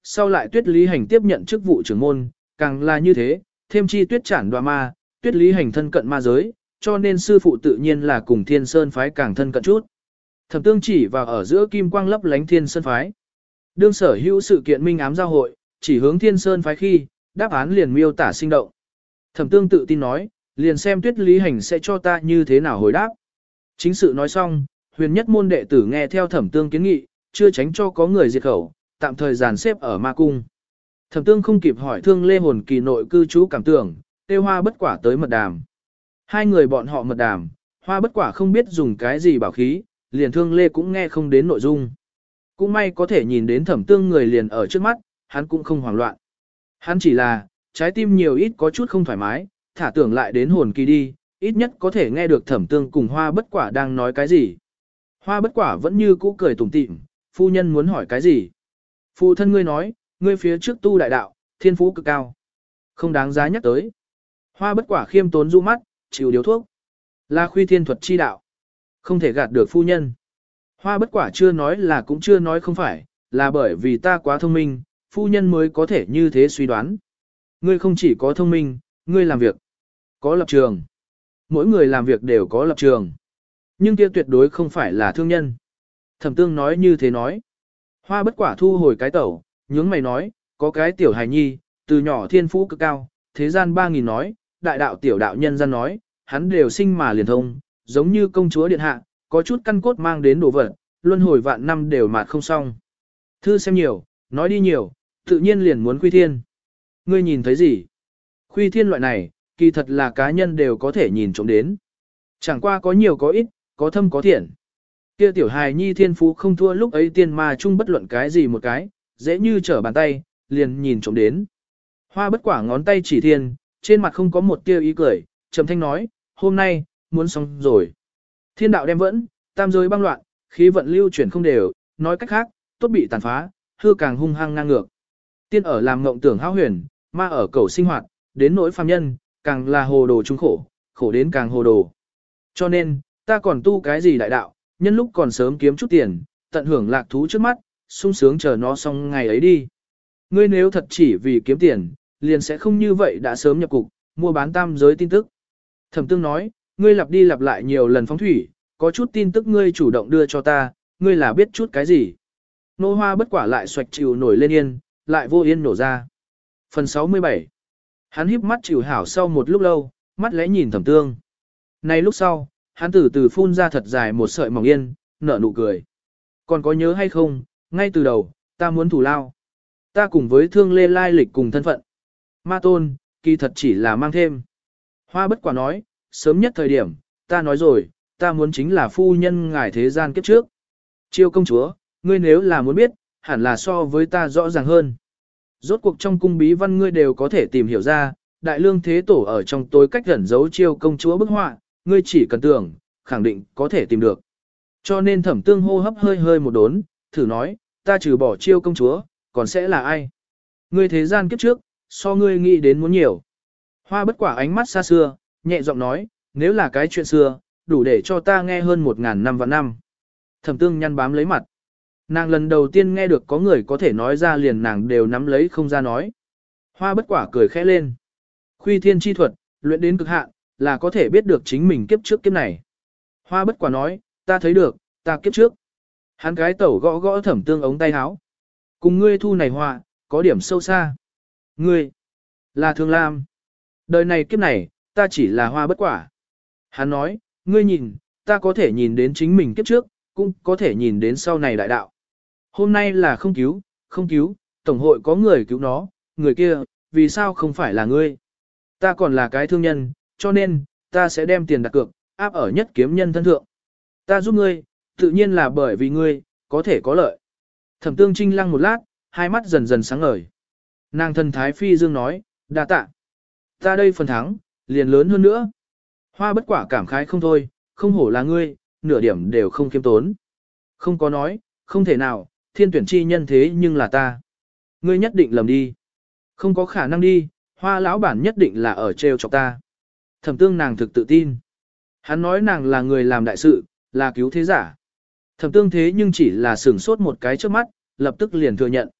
sau lại Tuyết Lý Hành tiếp nhận chức vụ trưởng môn, càng là như thế, thêm chi Tuyết Trản đoạ ma, Tuyết Lý Hành thân cận ma giới, cho nên sư phụ tự nhiên là cùng Thiên Sơn phái càng thân cận chút. Thẩm Tương chỉ vào ở giữa kim quang lấp lánh Thiên Sơn phái. Đương sở hữu sự kiện minh ám giao hội, chỉ hướng Thiên Sơn phái khi, đáp án liền miêu tả sinh động. Thẩm Tương tự tin nói, liền xem Tuyết Lý Hành sẽ cho ta như thế nào hồi đáp. Chính sự nói xong, huyền nhất môn đệ tử nghe theo Thẩm Tương kiến nghị, chưa tránh cho có người diệt khẩu, tạm thời dàn xếp ở ma cung. Thẩm Tương không kịp hỏi Thương Lê hồn kỳ nội cư trú cảm tưởng, tiêu Hoa Bất Quả tới mật đàm. Hai người bọn họ mật đàm, Hoa Bất Quả không biết dùng cái gì bảo khí, liền Thương Lê cũng nghe không đến nội dung. Cũng may có thể nhìn đến Thẩm Tương người liền ở trước mắt, hắn cũng không hoảng loạn. Hắn chỉ là, trái tim nhiều ít có chút không thoải mái, thả tưởng lại đến hồn kỳ đi, ít nhất có thể nghe được Thẩm Tương cùng Hoa Bất Quả đang nói cái gì. Hoa Bất Quả vẫn như cũ cười tủm tỉm, phu nhân muốn hỏi cái gì? Phụ thân ngươi nói, ngươi phía trước tu đại đạo, thiên phú cực cao. Không đáng giá nhắc tới. Hoa Bất Quả khiêm tốn du mắt, chịu điếu thuốc. Là khuy thiên thuật chi đạo. Không thể gạt được phu nhân. Hoa Bất Quả chưa nói là cũng chưa nói không phải, là bởi vì ta quá thông minh, phu nhân mới có thể như thế suy đoán. Ngươi không chỉ có thông minh, ngươi làm việc có lập trường. Mỗi người làm việc đều có lập trường. Nhưng kia tuyệt đối không phải là thương nhân. Thẩm Tương nói như thế nói. Hoa Bất Quả thu hồi cái tẩu, nhướng mày nói, có cái tiểu hài nhi, từ nhỏ thiên phú cực cao, thế gian 3.000 nói, đại đạo tiểu đạo nhân gian nói, hắn đều sinh mà liền thông, giống như công chúa điện hạ, có chút căn cốt mang đến đồ vật, luân hồi vạn năm đều mạt không xong. Thư xem nhiều, nói đi nhiều, tự nhiên liền muốn khuy thiên. Ngươi nhìn thấy gì? Khuy thiên loại này, kỳ thật là cá nhân đều có thể nhìn trộm đến. Chẳng qua có nhiều có ít, có thâm có thiện. Kia tiểu hài nhi thiên phú không thua lúc ấy tiên ma chung bất luận cái gì một cái, dễ như trở bàn tay, liền nhìn trộm đến. Hoa Bất Quả ngón tay chỉ thiên, trên mặt không có một tia ý cười, trầm thanh nói, hôm nay, muốn xong rồi. Thiên đạo đem vẫn, tam giới băng loạn, khí vận lưu chuyển không đều, nói cách khác, tốt bị tàn phá, hư càng hung hăng ngang ngược. Tiên ở làm ngộng tưởng hão huyền, ma ở cầu sinh hoạt, đến nỗi phàm nhân, càng là hồ đồ trung khổ, khổ đến càng hồ đồ. Cho nên, ta còn tu cái gì đại đạo, nhân lúc còn sớm kiếm chút tiền, tận hưởng lạc thú trước mắt, sung sướng chờ nó xong ngày ấy đi. Ngươi nếu thật chỉ vì kiếm tiền, liền sẽ không như vậy đã sớm nhập cục, mua bán tam giới tin tức. Thẩm Tương nói, ngươi lặp đi lặp lại nhiều lần phóng thủy, có chút tin tức ngươi chủ động đưa cho ta, ngươi là biết chút cái gì. Nô Hoa Bất Quả lại xoạch chịu nổi lên yên, lại vô yên nổ ra. Phần 67. Hắn híp mắt chịu hảo sau một lúc lâu, mắt lẽ nhìn Thẩm Tương. Này lúc sau, hắn từ từ phun ra thật dài một sợi mỏng yên, nở nụ cười. Còn có nhớ hay không, ngay từ đầu, ta muốn thủ lao. Ta cùng với Thương Lê lai lịch cùng thân phận. Ma tôn, kỳ thật chỉ là mang thêm. Hoa Bất Quả nói, sớm nhất thời điểm, ta nói rồi, ta muốn chính là phu nhân ngài thế gian kiếp trước. Chiêu công chúa, ngươi nếu là muốn biết, hẳn là so với ta rõ ràng hơn. Rốt cuộc trong cung bí văn ngươi đều có thể tìm hiểu ra, đại lương thế tổ ở trong tối cách gần giấu chiêu công chúa bức họa, ngươi chỉ cần tưởng, khẳng định có thể tìm được. Cho nên Thẩm Tương hô hấp hơi hơi một đốn, thử nói, ta trừ bỏ chiêu công chúa, còn sẽ là ai? Ngươi thế gian kiếp trước, so ngươi nghĩ đến muốn nhiều. Hoa Bất Quả ánh mắt xa xưa, nhẹ giọng nói, nếu là cái chuyện xưa, đủ để cho ta nghe hơn 1.000 năm và năm. Thẩm Tương nhăn bám lấy mặt. Nàng lần đầu tiên nghe được có người có thể nói ra liền nàng đều nắm lấy không ra nói. Hoa Bất Quả cười khẽ lên. Khuy thiên chi thuật, luyện đến cực hạn, là có thể biết được chính mình kiếp trước kiếp này. Hoa Bất Quả nói, ta thấy được, ta kiếp trước. Hắn cái tẩu gõ gõ Thẩm Tương ống tay áo. Cùng ngươi thu này họa, có điểm sâu xa. Ngươi, là Thương Lam. Đời này kiếp này, ta chỉ là Hoa Bất Quả. Hắn nói, ngươi nhìn, ta có thể nhìn đến chính mình kiếp trước, cũng có thể nhìn đến sau này đại đạo. Hôm nay là không cứu, tổng hội có người cứu nó, người kia, vì sao không phải là ngươi? Ta còn là cái thương nhân, cho nên, ta sẽ đem tiền đặt cược, áp ở nhất kiếm nhân thân thượng. Ta giúp ngươi, tự nhiên là bởi vì ngươi, có thể có lợi. Thẩm Tương Trinh lăng một lát, hai mắt dần dần sáng ngời. Nàng thần thái phi dương nói, đa tạ. Ta đây phần thắng, liền lớn hơn nữa. Hoa Bất Quả cảm khái không thôi, không hổ là ngươi, nửa điểm đều không kiêm tốn. Không có nói, không thể nào, thiên tuyển chi nhân thế nhưng là ta. Ngươi nhất định lầm đi. Không có khả năng đi, Hoa lão bản nhất định là ở trêu chọc ta. Thẩm Tương nàng thực tự tin. Hắn nói nàng là người làm đại sự, là cứu thế giả. Thẩm Tương thế nhưng chỉ là sửng sốt một cái trước mắt, lập tức liền thừa nhận.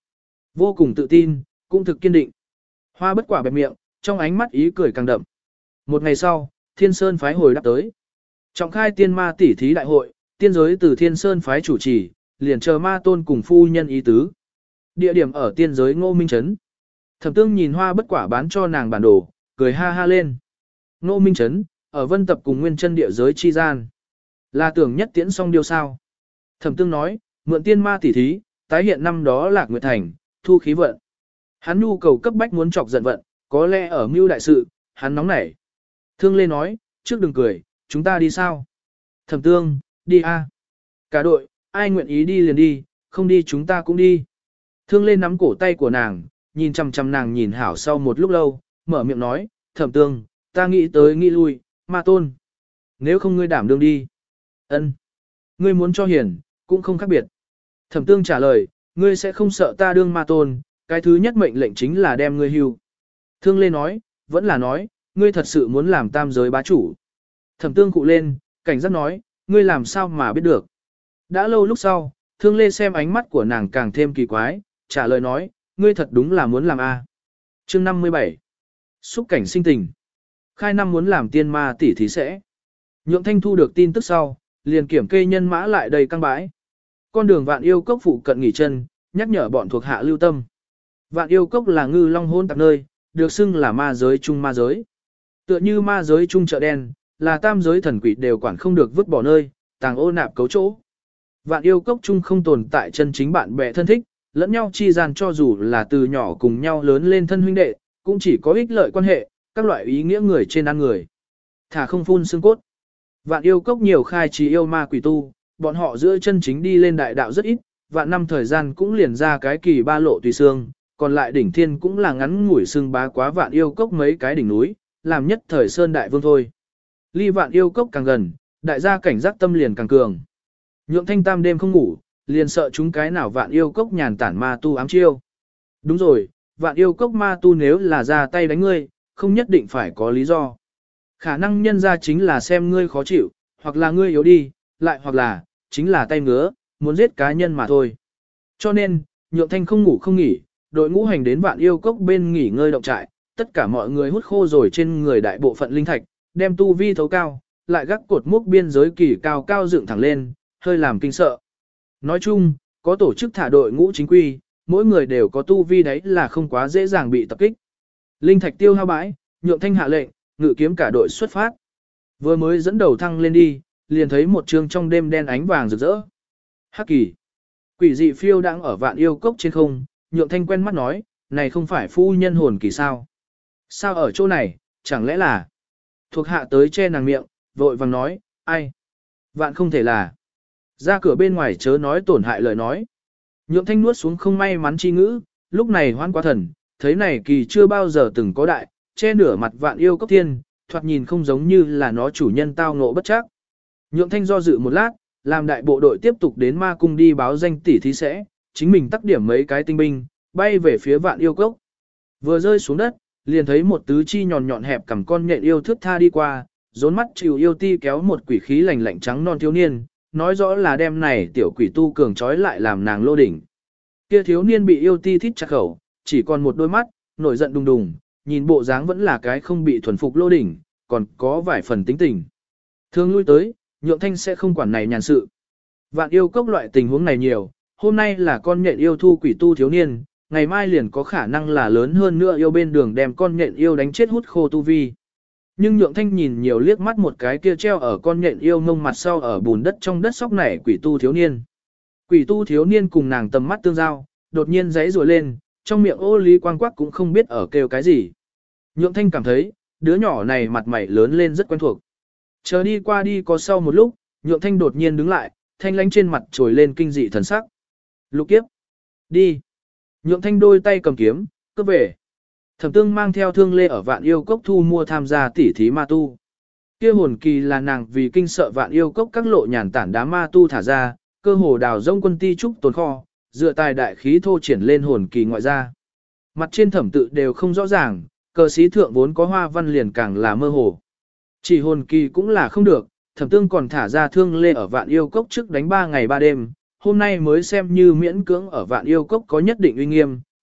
Vô cùng tự tin, cũng thực kiên định. Hoa bất quả bẹp miệng, trong ánh mắt ý cười càng đậm. Một ngày sau, Thiên Sơn phái hồi đáp tới. Trọng khai tiên ma tỷ thí đại hội, tiên giới từ Thiên Sơn phái chủ trì, liền chờ ma tôn cùng phu nhân ý tứ. Địa điểm ở tiên giới Ngô Minh Trấn. Thẩm Tương nhìn Hoa bất quả bán cho nàng bản đồ, cười ha ha lên. Ngô Minh Trấn, ở Vân Tập cùng Nguyên Chân địa giới chi gian. Là tưởng nhất tiễn xong điều sao. Thẩm Tương nói, mượn tiên ma tỷ thí, tái hiện năm đó Lạc Nguyệt Thành, thu khí vận. Hắn nhu cầu cấp bách muốn chọc giận vận, có lẽ ở mưu đại sự, hắn nóng nảy. Thương Lê nói, trước đừng cười, chúng ta đi sao? Thẩm Tương, đi a. Cả đội, ai nguyện ý đi liền đi, không đi chúng ta cũng đi. Thương Lê nắm cổ tay của nàng, nhìn chằm chằm nàng nhìn hảo sau một lúc lâu, mở miệng nói, Thẩm Tương, ta nghĩ tới nghĩ lui, ma tôn. Nếu không ngươi đảm đương đi. Ân, ngươi muốn cho hiền, cũng không khác biệt. Thẩm Tương trả lời, ngươi sẽ không sợ ta đương ma tôn, cái thứ nhất mệnh lệnh chính là đem ngươi hưu. Thương Lê nói, vẫn là nói, ngươi thật sự muốn làm tam giới bá chủ. Thẩm Tương cụ lên, cảnh giác nói, ngươi làm sao mà biết được. Đã lâu lúc sau, Thương Lê xem ánh mắt của nàng càng thêm kỳ quái, trả lời nói, ngươi thật đúng là muốn làm A. Chương 57. Xúc cảnh sinh tình. Khai năm muốn làm tiên ma tỷ thí sẽ. Nhượng Thanh thu được tin tức sau, liền kiểm kê nhân mã lại đầy căng bãi. Con đường Vạn Yêu Cốc phụ cận nghỉ chân, nhắc nhở bọn thuộc hạ lưu tâm. Vạn Yêu Cốc là ngư long hôn tạp nơi, được xưng là ma giới chung ma giới. Tựa như ma giới chung chợ đen, là tam giới thần quỷ đều quản không được vứt bỏ nơi, tàng ô nạp cấu chỗ. Vạn Yêu Cốc chung không tồn tại chân chính bạn bè thân thích, lẫn nhau chi gian cho dù là từ nhỏ cùng nhau lớn lên thân huynh đệ, cũng chỉ có ích lợi quan hệ, các loại ý nghĩa người trên ăn người. Thả không phun xương cốt. Vạn Yêu Cốc nhiều khai trí yêu ma quỷ tu, bọn họ giữa chân chính đi lên đại đạo rất ít, vạn năm thời gian cũng liền ra cái kỳ ba lộ tùy xương, còn lại đỉnh thiên cũng là ngắn ngủi xương bá quá Vạn Yêu Cốc mấy cái đỉnh núi, làm nhất thời sơn đại vương thôi. Ly Vạn Yêu Cốc càng gần, đại gia cảnh giác tâm liền càng cường. Nhượng Thanh tam đêm không ngủ, liền sợ chúng cái nào Vạn Yêu Cốc nhàn tản ma tu ám chiêu. Đúng rồi, Vạn Yêu Cốc ma tu nếu là ra tay đánh ngươi, không nhất định phải có lý do. Khả năng nhân ra chính là xem ngươi khó chịu, hoặc là ngươi yếu đi, lại hoặc là, chính là tay ngứa, muốn giết cá nhân mà thôi. Cho nên, Nhượng Thanh không ngủ không nghỉ, đội ngũ hành đến Vạn Yêu Cốc bên nghỉ ngơi động trại, tất cả mọi người hút khô rồi trên người đại bộ phận linh thạch, đem tu vi thấu cao, lại gác cột mốc biên giới kỳ cao cao dựng thẳng lên, hơi làm kinh sợ. Nói chung, có tổ chức thả đội ngũ chính quy, mỗi người đều có tu vi đấy là không quá dễ dàng bị tập kích. Linh thạch tiêu hao bãi, Nhượng Thanh hạ lệnh, ngự kiếm cả đội xuất phát. Vừa mới dẫn đầu thăng lên đi, liền thấy một trường trong đêm đen ánh vàng rực rỡ. Hắc kỳ. Quỷ dị phiêu đang ở Vạn Yêu Cốc trên không, Nhượng Thanh quen mắt nói, này không phải phu nhân hồn kỳ sao? Sao ở chỗ này, chẳng lẽ là... Thuộc hạ tới che nàng miệng, vội vàng nói, ai? Vạn không thể là... Ra cửa bên ngoài chớ nói tổn hại lời nói. Nhượng Thanh nuốt xuống không may mắn chi ngữ, lúc này hoan quá thần, thấy này kỳ chưa bao giờ từng có đại, che nửa mặt Vạn Yêu Cốc tiên, thoạt nhìn không giống như là nó chủ nhân tao ngộ bất chắc. Nhượng Thanh do dự một lát, làm đại bộ đội tiếp tục đến ma cung đi báo danh tỷ thí sẽ, chính mình tắc điểm mấy cái tinh binh, bay về phía Vạn Yêu Cốc. Vừa rơi xuống đất, liền thấy một tứ chi nhọn nhọn hẹp cầm con nhện yêu thước tha đi qua, rốn mắt chịu yêu ti kéo một quỷ khí lạnh lạnh trắng non thiếu niên, nói rõ là đem này tiểu quỷ tu cường trói lại làm nàng lô đỉnh. Kia thiếu niên bị yêu ti thít chặt khẩu, chỉ còn một đôi mắt, nổi giận đùng đùng, nhìn bộ dáng vẫn là cái không bị thuần phục lô đỉnh, còn có vài phần tính tình. Thường lui tới, Nhượng Thanh sẽ không quản này nhàn sự. Vạn Yêu Cốc loại tình huống này nhiều, hôm nay là con nhện yêu thu quỷ tu thiếu niên, ngày mai liền có khả năng là lớn hơn nữa yêu bên đường đem con nhện yêu đánh chết hút khô tu vi. Nhưng Nhượng Thanh nhìn nhiều liếc mắt một cái kia treo ở con nhện yêu ngông mặt sau ở bùn đất trong đất sóc nảy quỷ tu thiếu niên. Quỷ tu thiếu niên cùng nàng tầm mắt tương giao, đột nhiên giãy giụa lên, trong miệng ô lý quang quắc cũng không biết ở kêu cái gì. Nhượng Thanh cảm thấy, đứa nhỏ này mặt mày lớn lên rất quen thuộc. Chờ đi qua đi có sau một lúc, Nhượng Thanh đột nhiên đứng lại, thanh lánh trên mặt trồi lên kinh dị thần sắc. Lục kiếp. Đi. Nhượng Thanh đôi tay cầm kiếm, cướp về. Thẩm Tương mang theo Thương Lê ở Vạn Yêu Cốc thu mua tham gia tỉ thí ma tu. Kia hồn kỳ là nàng vì kinh sợ Vạn Yêu Cốc các lộ nhàn tản đá ma tu thả ra, cơ hồ đào rông quân ti trúc tồn kho, dựa tài đại khí thô triển lên hồn kỳ ngoại ra. Mặt trên thẩm tự đều không rõ ràng, cờ sĩ thượng vốn có hoa văn liền càng là mơ hồ. Chỉ hồn kỳ cũng là không được, Thẩm Tương còn thả ra Thương Lê ở Vạn Yêu Cốc trước đánh 3 ngày 3 đêm, hôm nay mới xem như miễn cưỡng ở Vạn Yêu Cốc có nhất định uy nghiêm,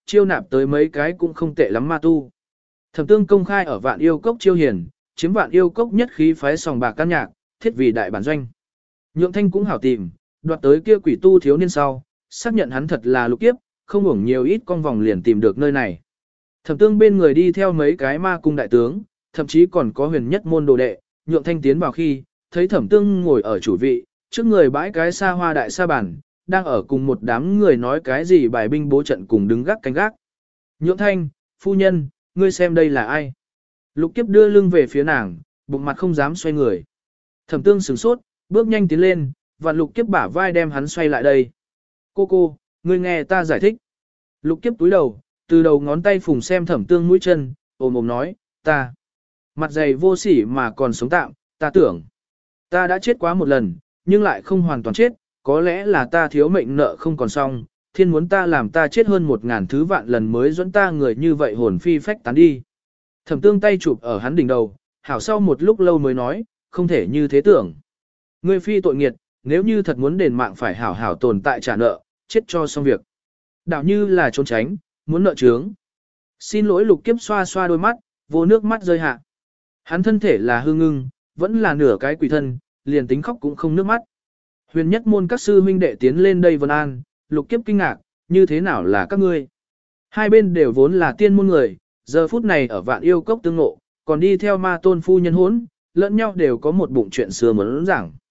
chiêu nạp tới mấy cái cũng không tệ lắm ma tu. Thẩm Tương công khai ở Vạn Yêu Cốc chiêu hiền, chiếm Vạn Yêu Cốc nhất khí phái sòng bạc can nhạc, thiết vì đại bản doanh. Nhượng Thanh cũng hảo tìm, đoạt tới kia quỷ tu thiếu niên sau, xác nhận hắn thật là Lục Kiếp, không uổng nhiều ít con vòng liền tìm được nơi này. Thẩm Tương bên người đi theo mấy cái ma cung đại tướng, thậm chí còn có huyền nhất môn đồ đệ, Nhượng Thanh tiến vào khi, thấy Thẩm Tương ngồi ở chủ vị, trước người bãi cái xa hoa đại sa bàn, đang ở cùng một đám người nói cái gì bài binh bố trận cùng đứng gác canh gác. Nhượng Thanh, phu nhân, ngươi xem đây là ai? Lục Kiếp đưa lưng về phía nàng, bụng mặt không dám xoay người. Thẩm Tương sửng sốt, bước nhanh tiến lên, và Lục Kiếp bả vai đem hắn xoay lại đây. Cô, ngươi nghe ta giải thích. Lục Kiếp túi đầu, từ đầu ngón tay phùng xem Thẩm Tương mũi chân, ồm ồm nói, ta. Mặt dày vô sỉ mà còn sống tạm, ta tưởng. Ta đã chết quá một lần, nhưng lại không hoàn toàn chết, có lẽ là ta thiếu mệnh nợ không còn xong, thiên muốn ta làm ta chết hơn 1000 thứ vạn lần mới dẫn ta người như vậy hồn phi phách tán đi. Thẩm Tương tay chụp ở hắn đỉnh đầu, hảo sau một lúc lâu mới nói, không thể như thế tưởng. Ngươi phi tội nghiệt, nếu như thật muốn đền mạng phải hảo hảo tồn tại trả nợ, chết cho xong việc. Đạo như là trốn tránh, muốn nợ chướng. Xin lỗi. Lục Kiếp xoa xoa đôi mắt, vô nước mắt rơi hạ. Hắn thân thể là hư ngưng, vẫn là nửa cái quỷ thân, liền tính khóc cũng không nước mắt. Huyền nhất môn các sư huynh đệ tiến lên đây vân an, Lục Kiếp kinh ngạc, như thế nào là các ngươi? Hai bên đều vốn là tiên môn người, giờ phút này ở Vạn Yêu Cốc tương ngộ, còn đi theo ma tôn phu nhân hốn, lẫn nhau đều có một bụng chuyện xưa muốn giảng.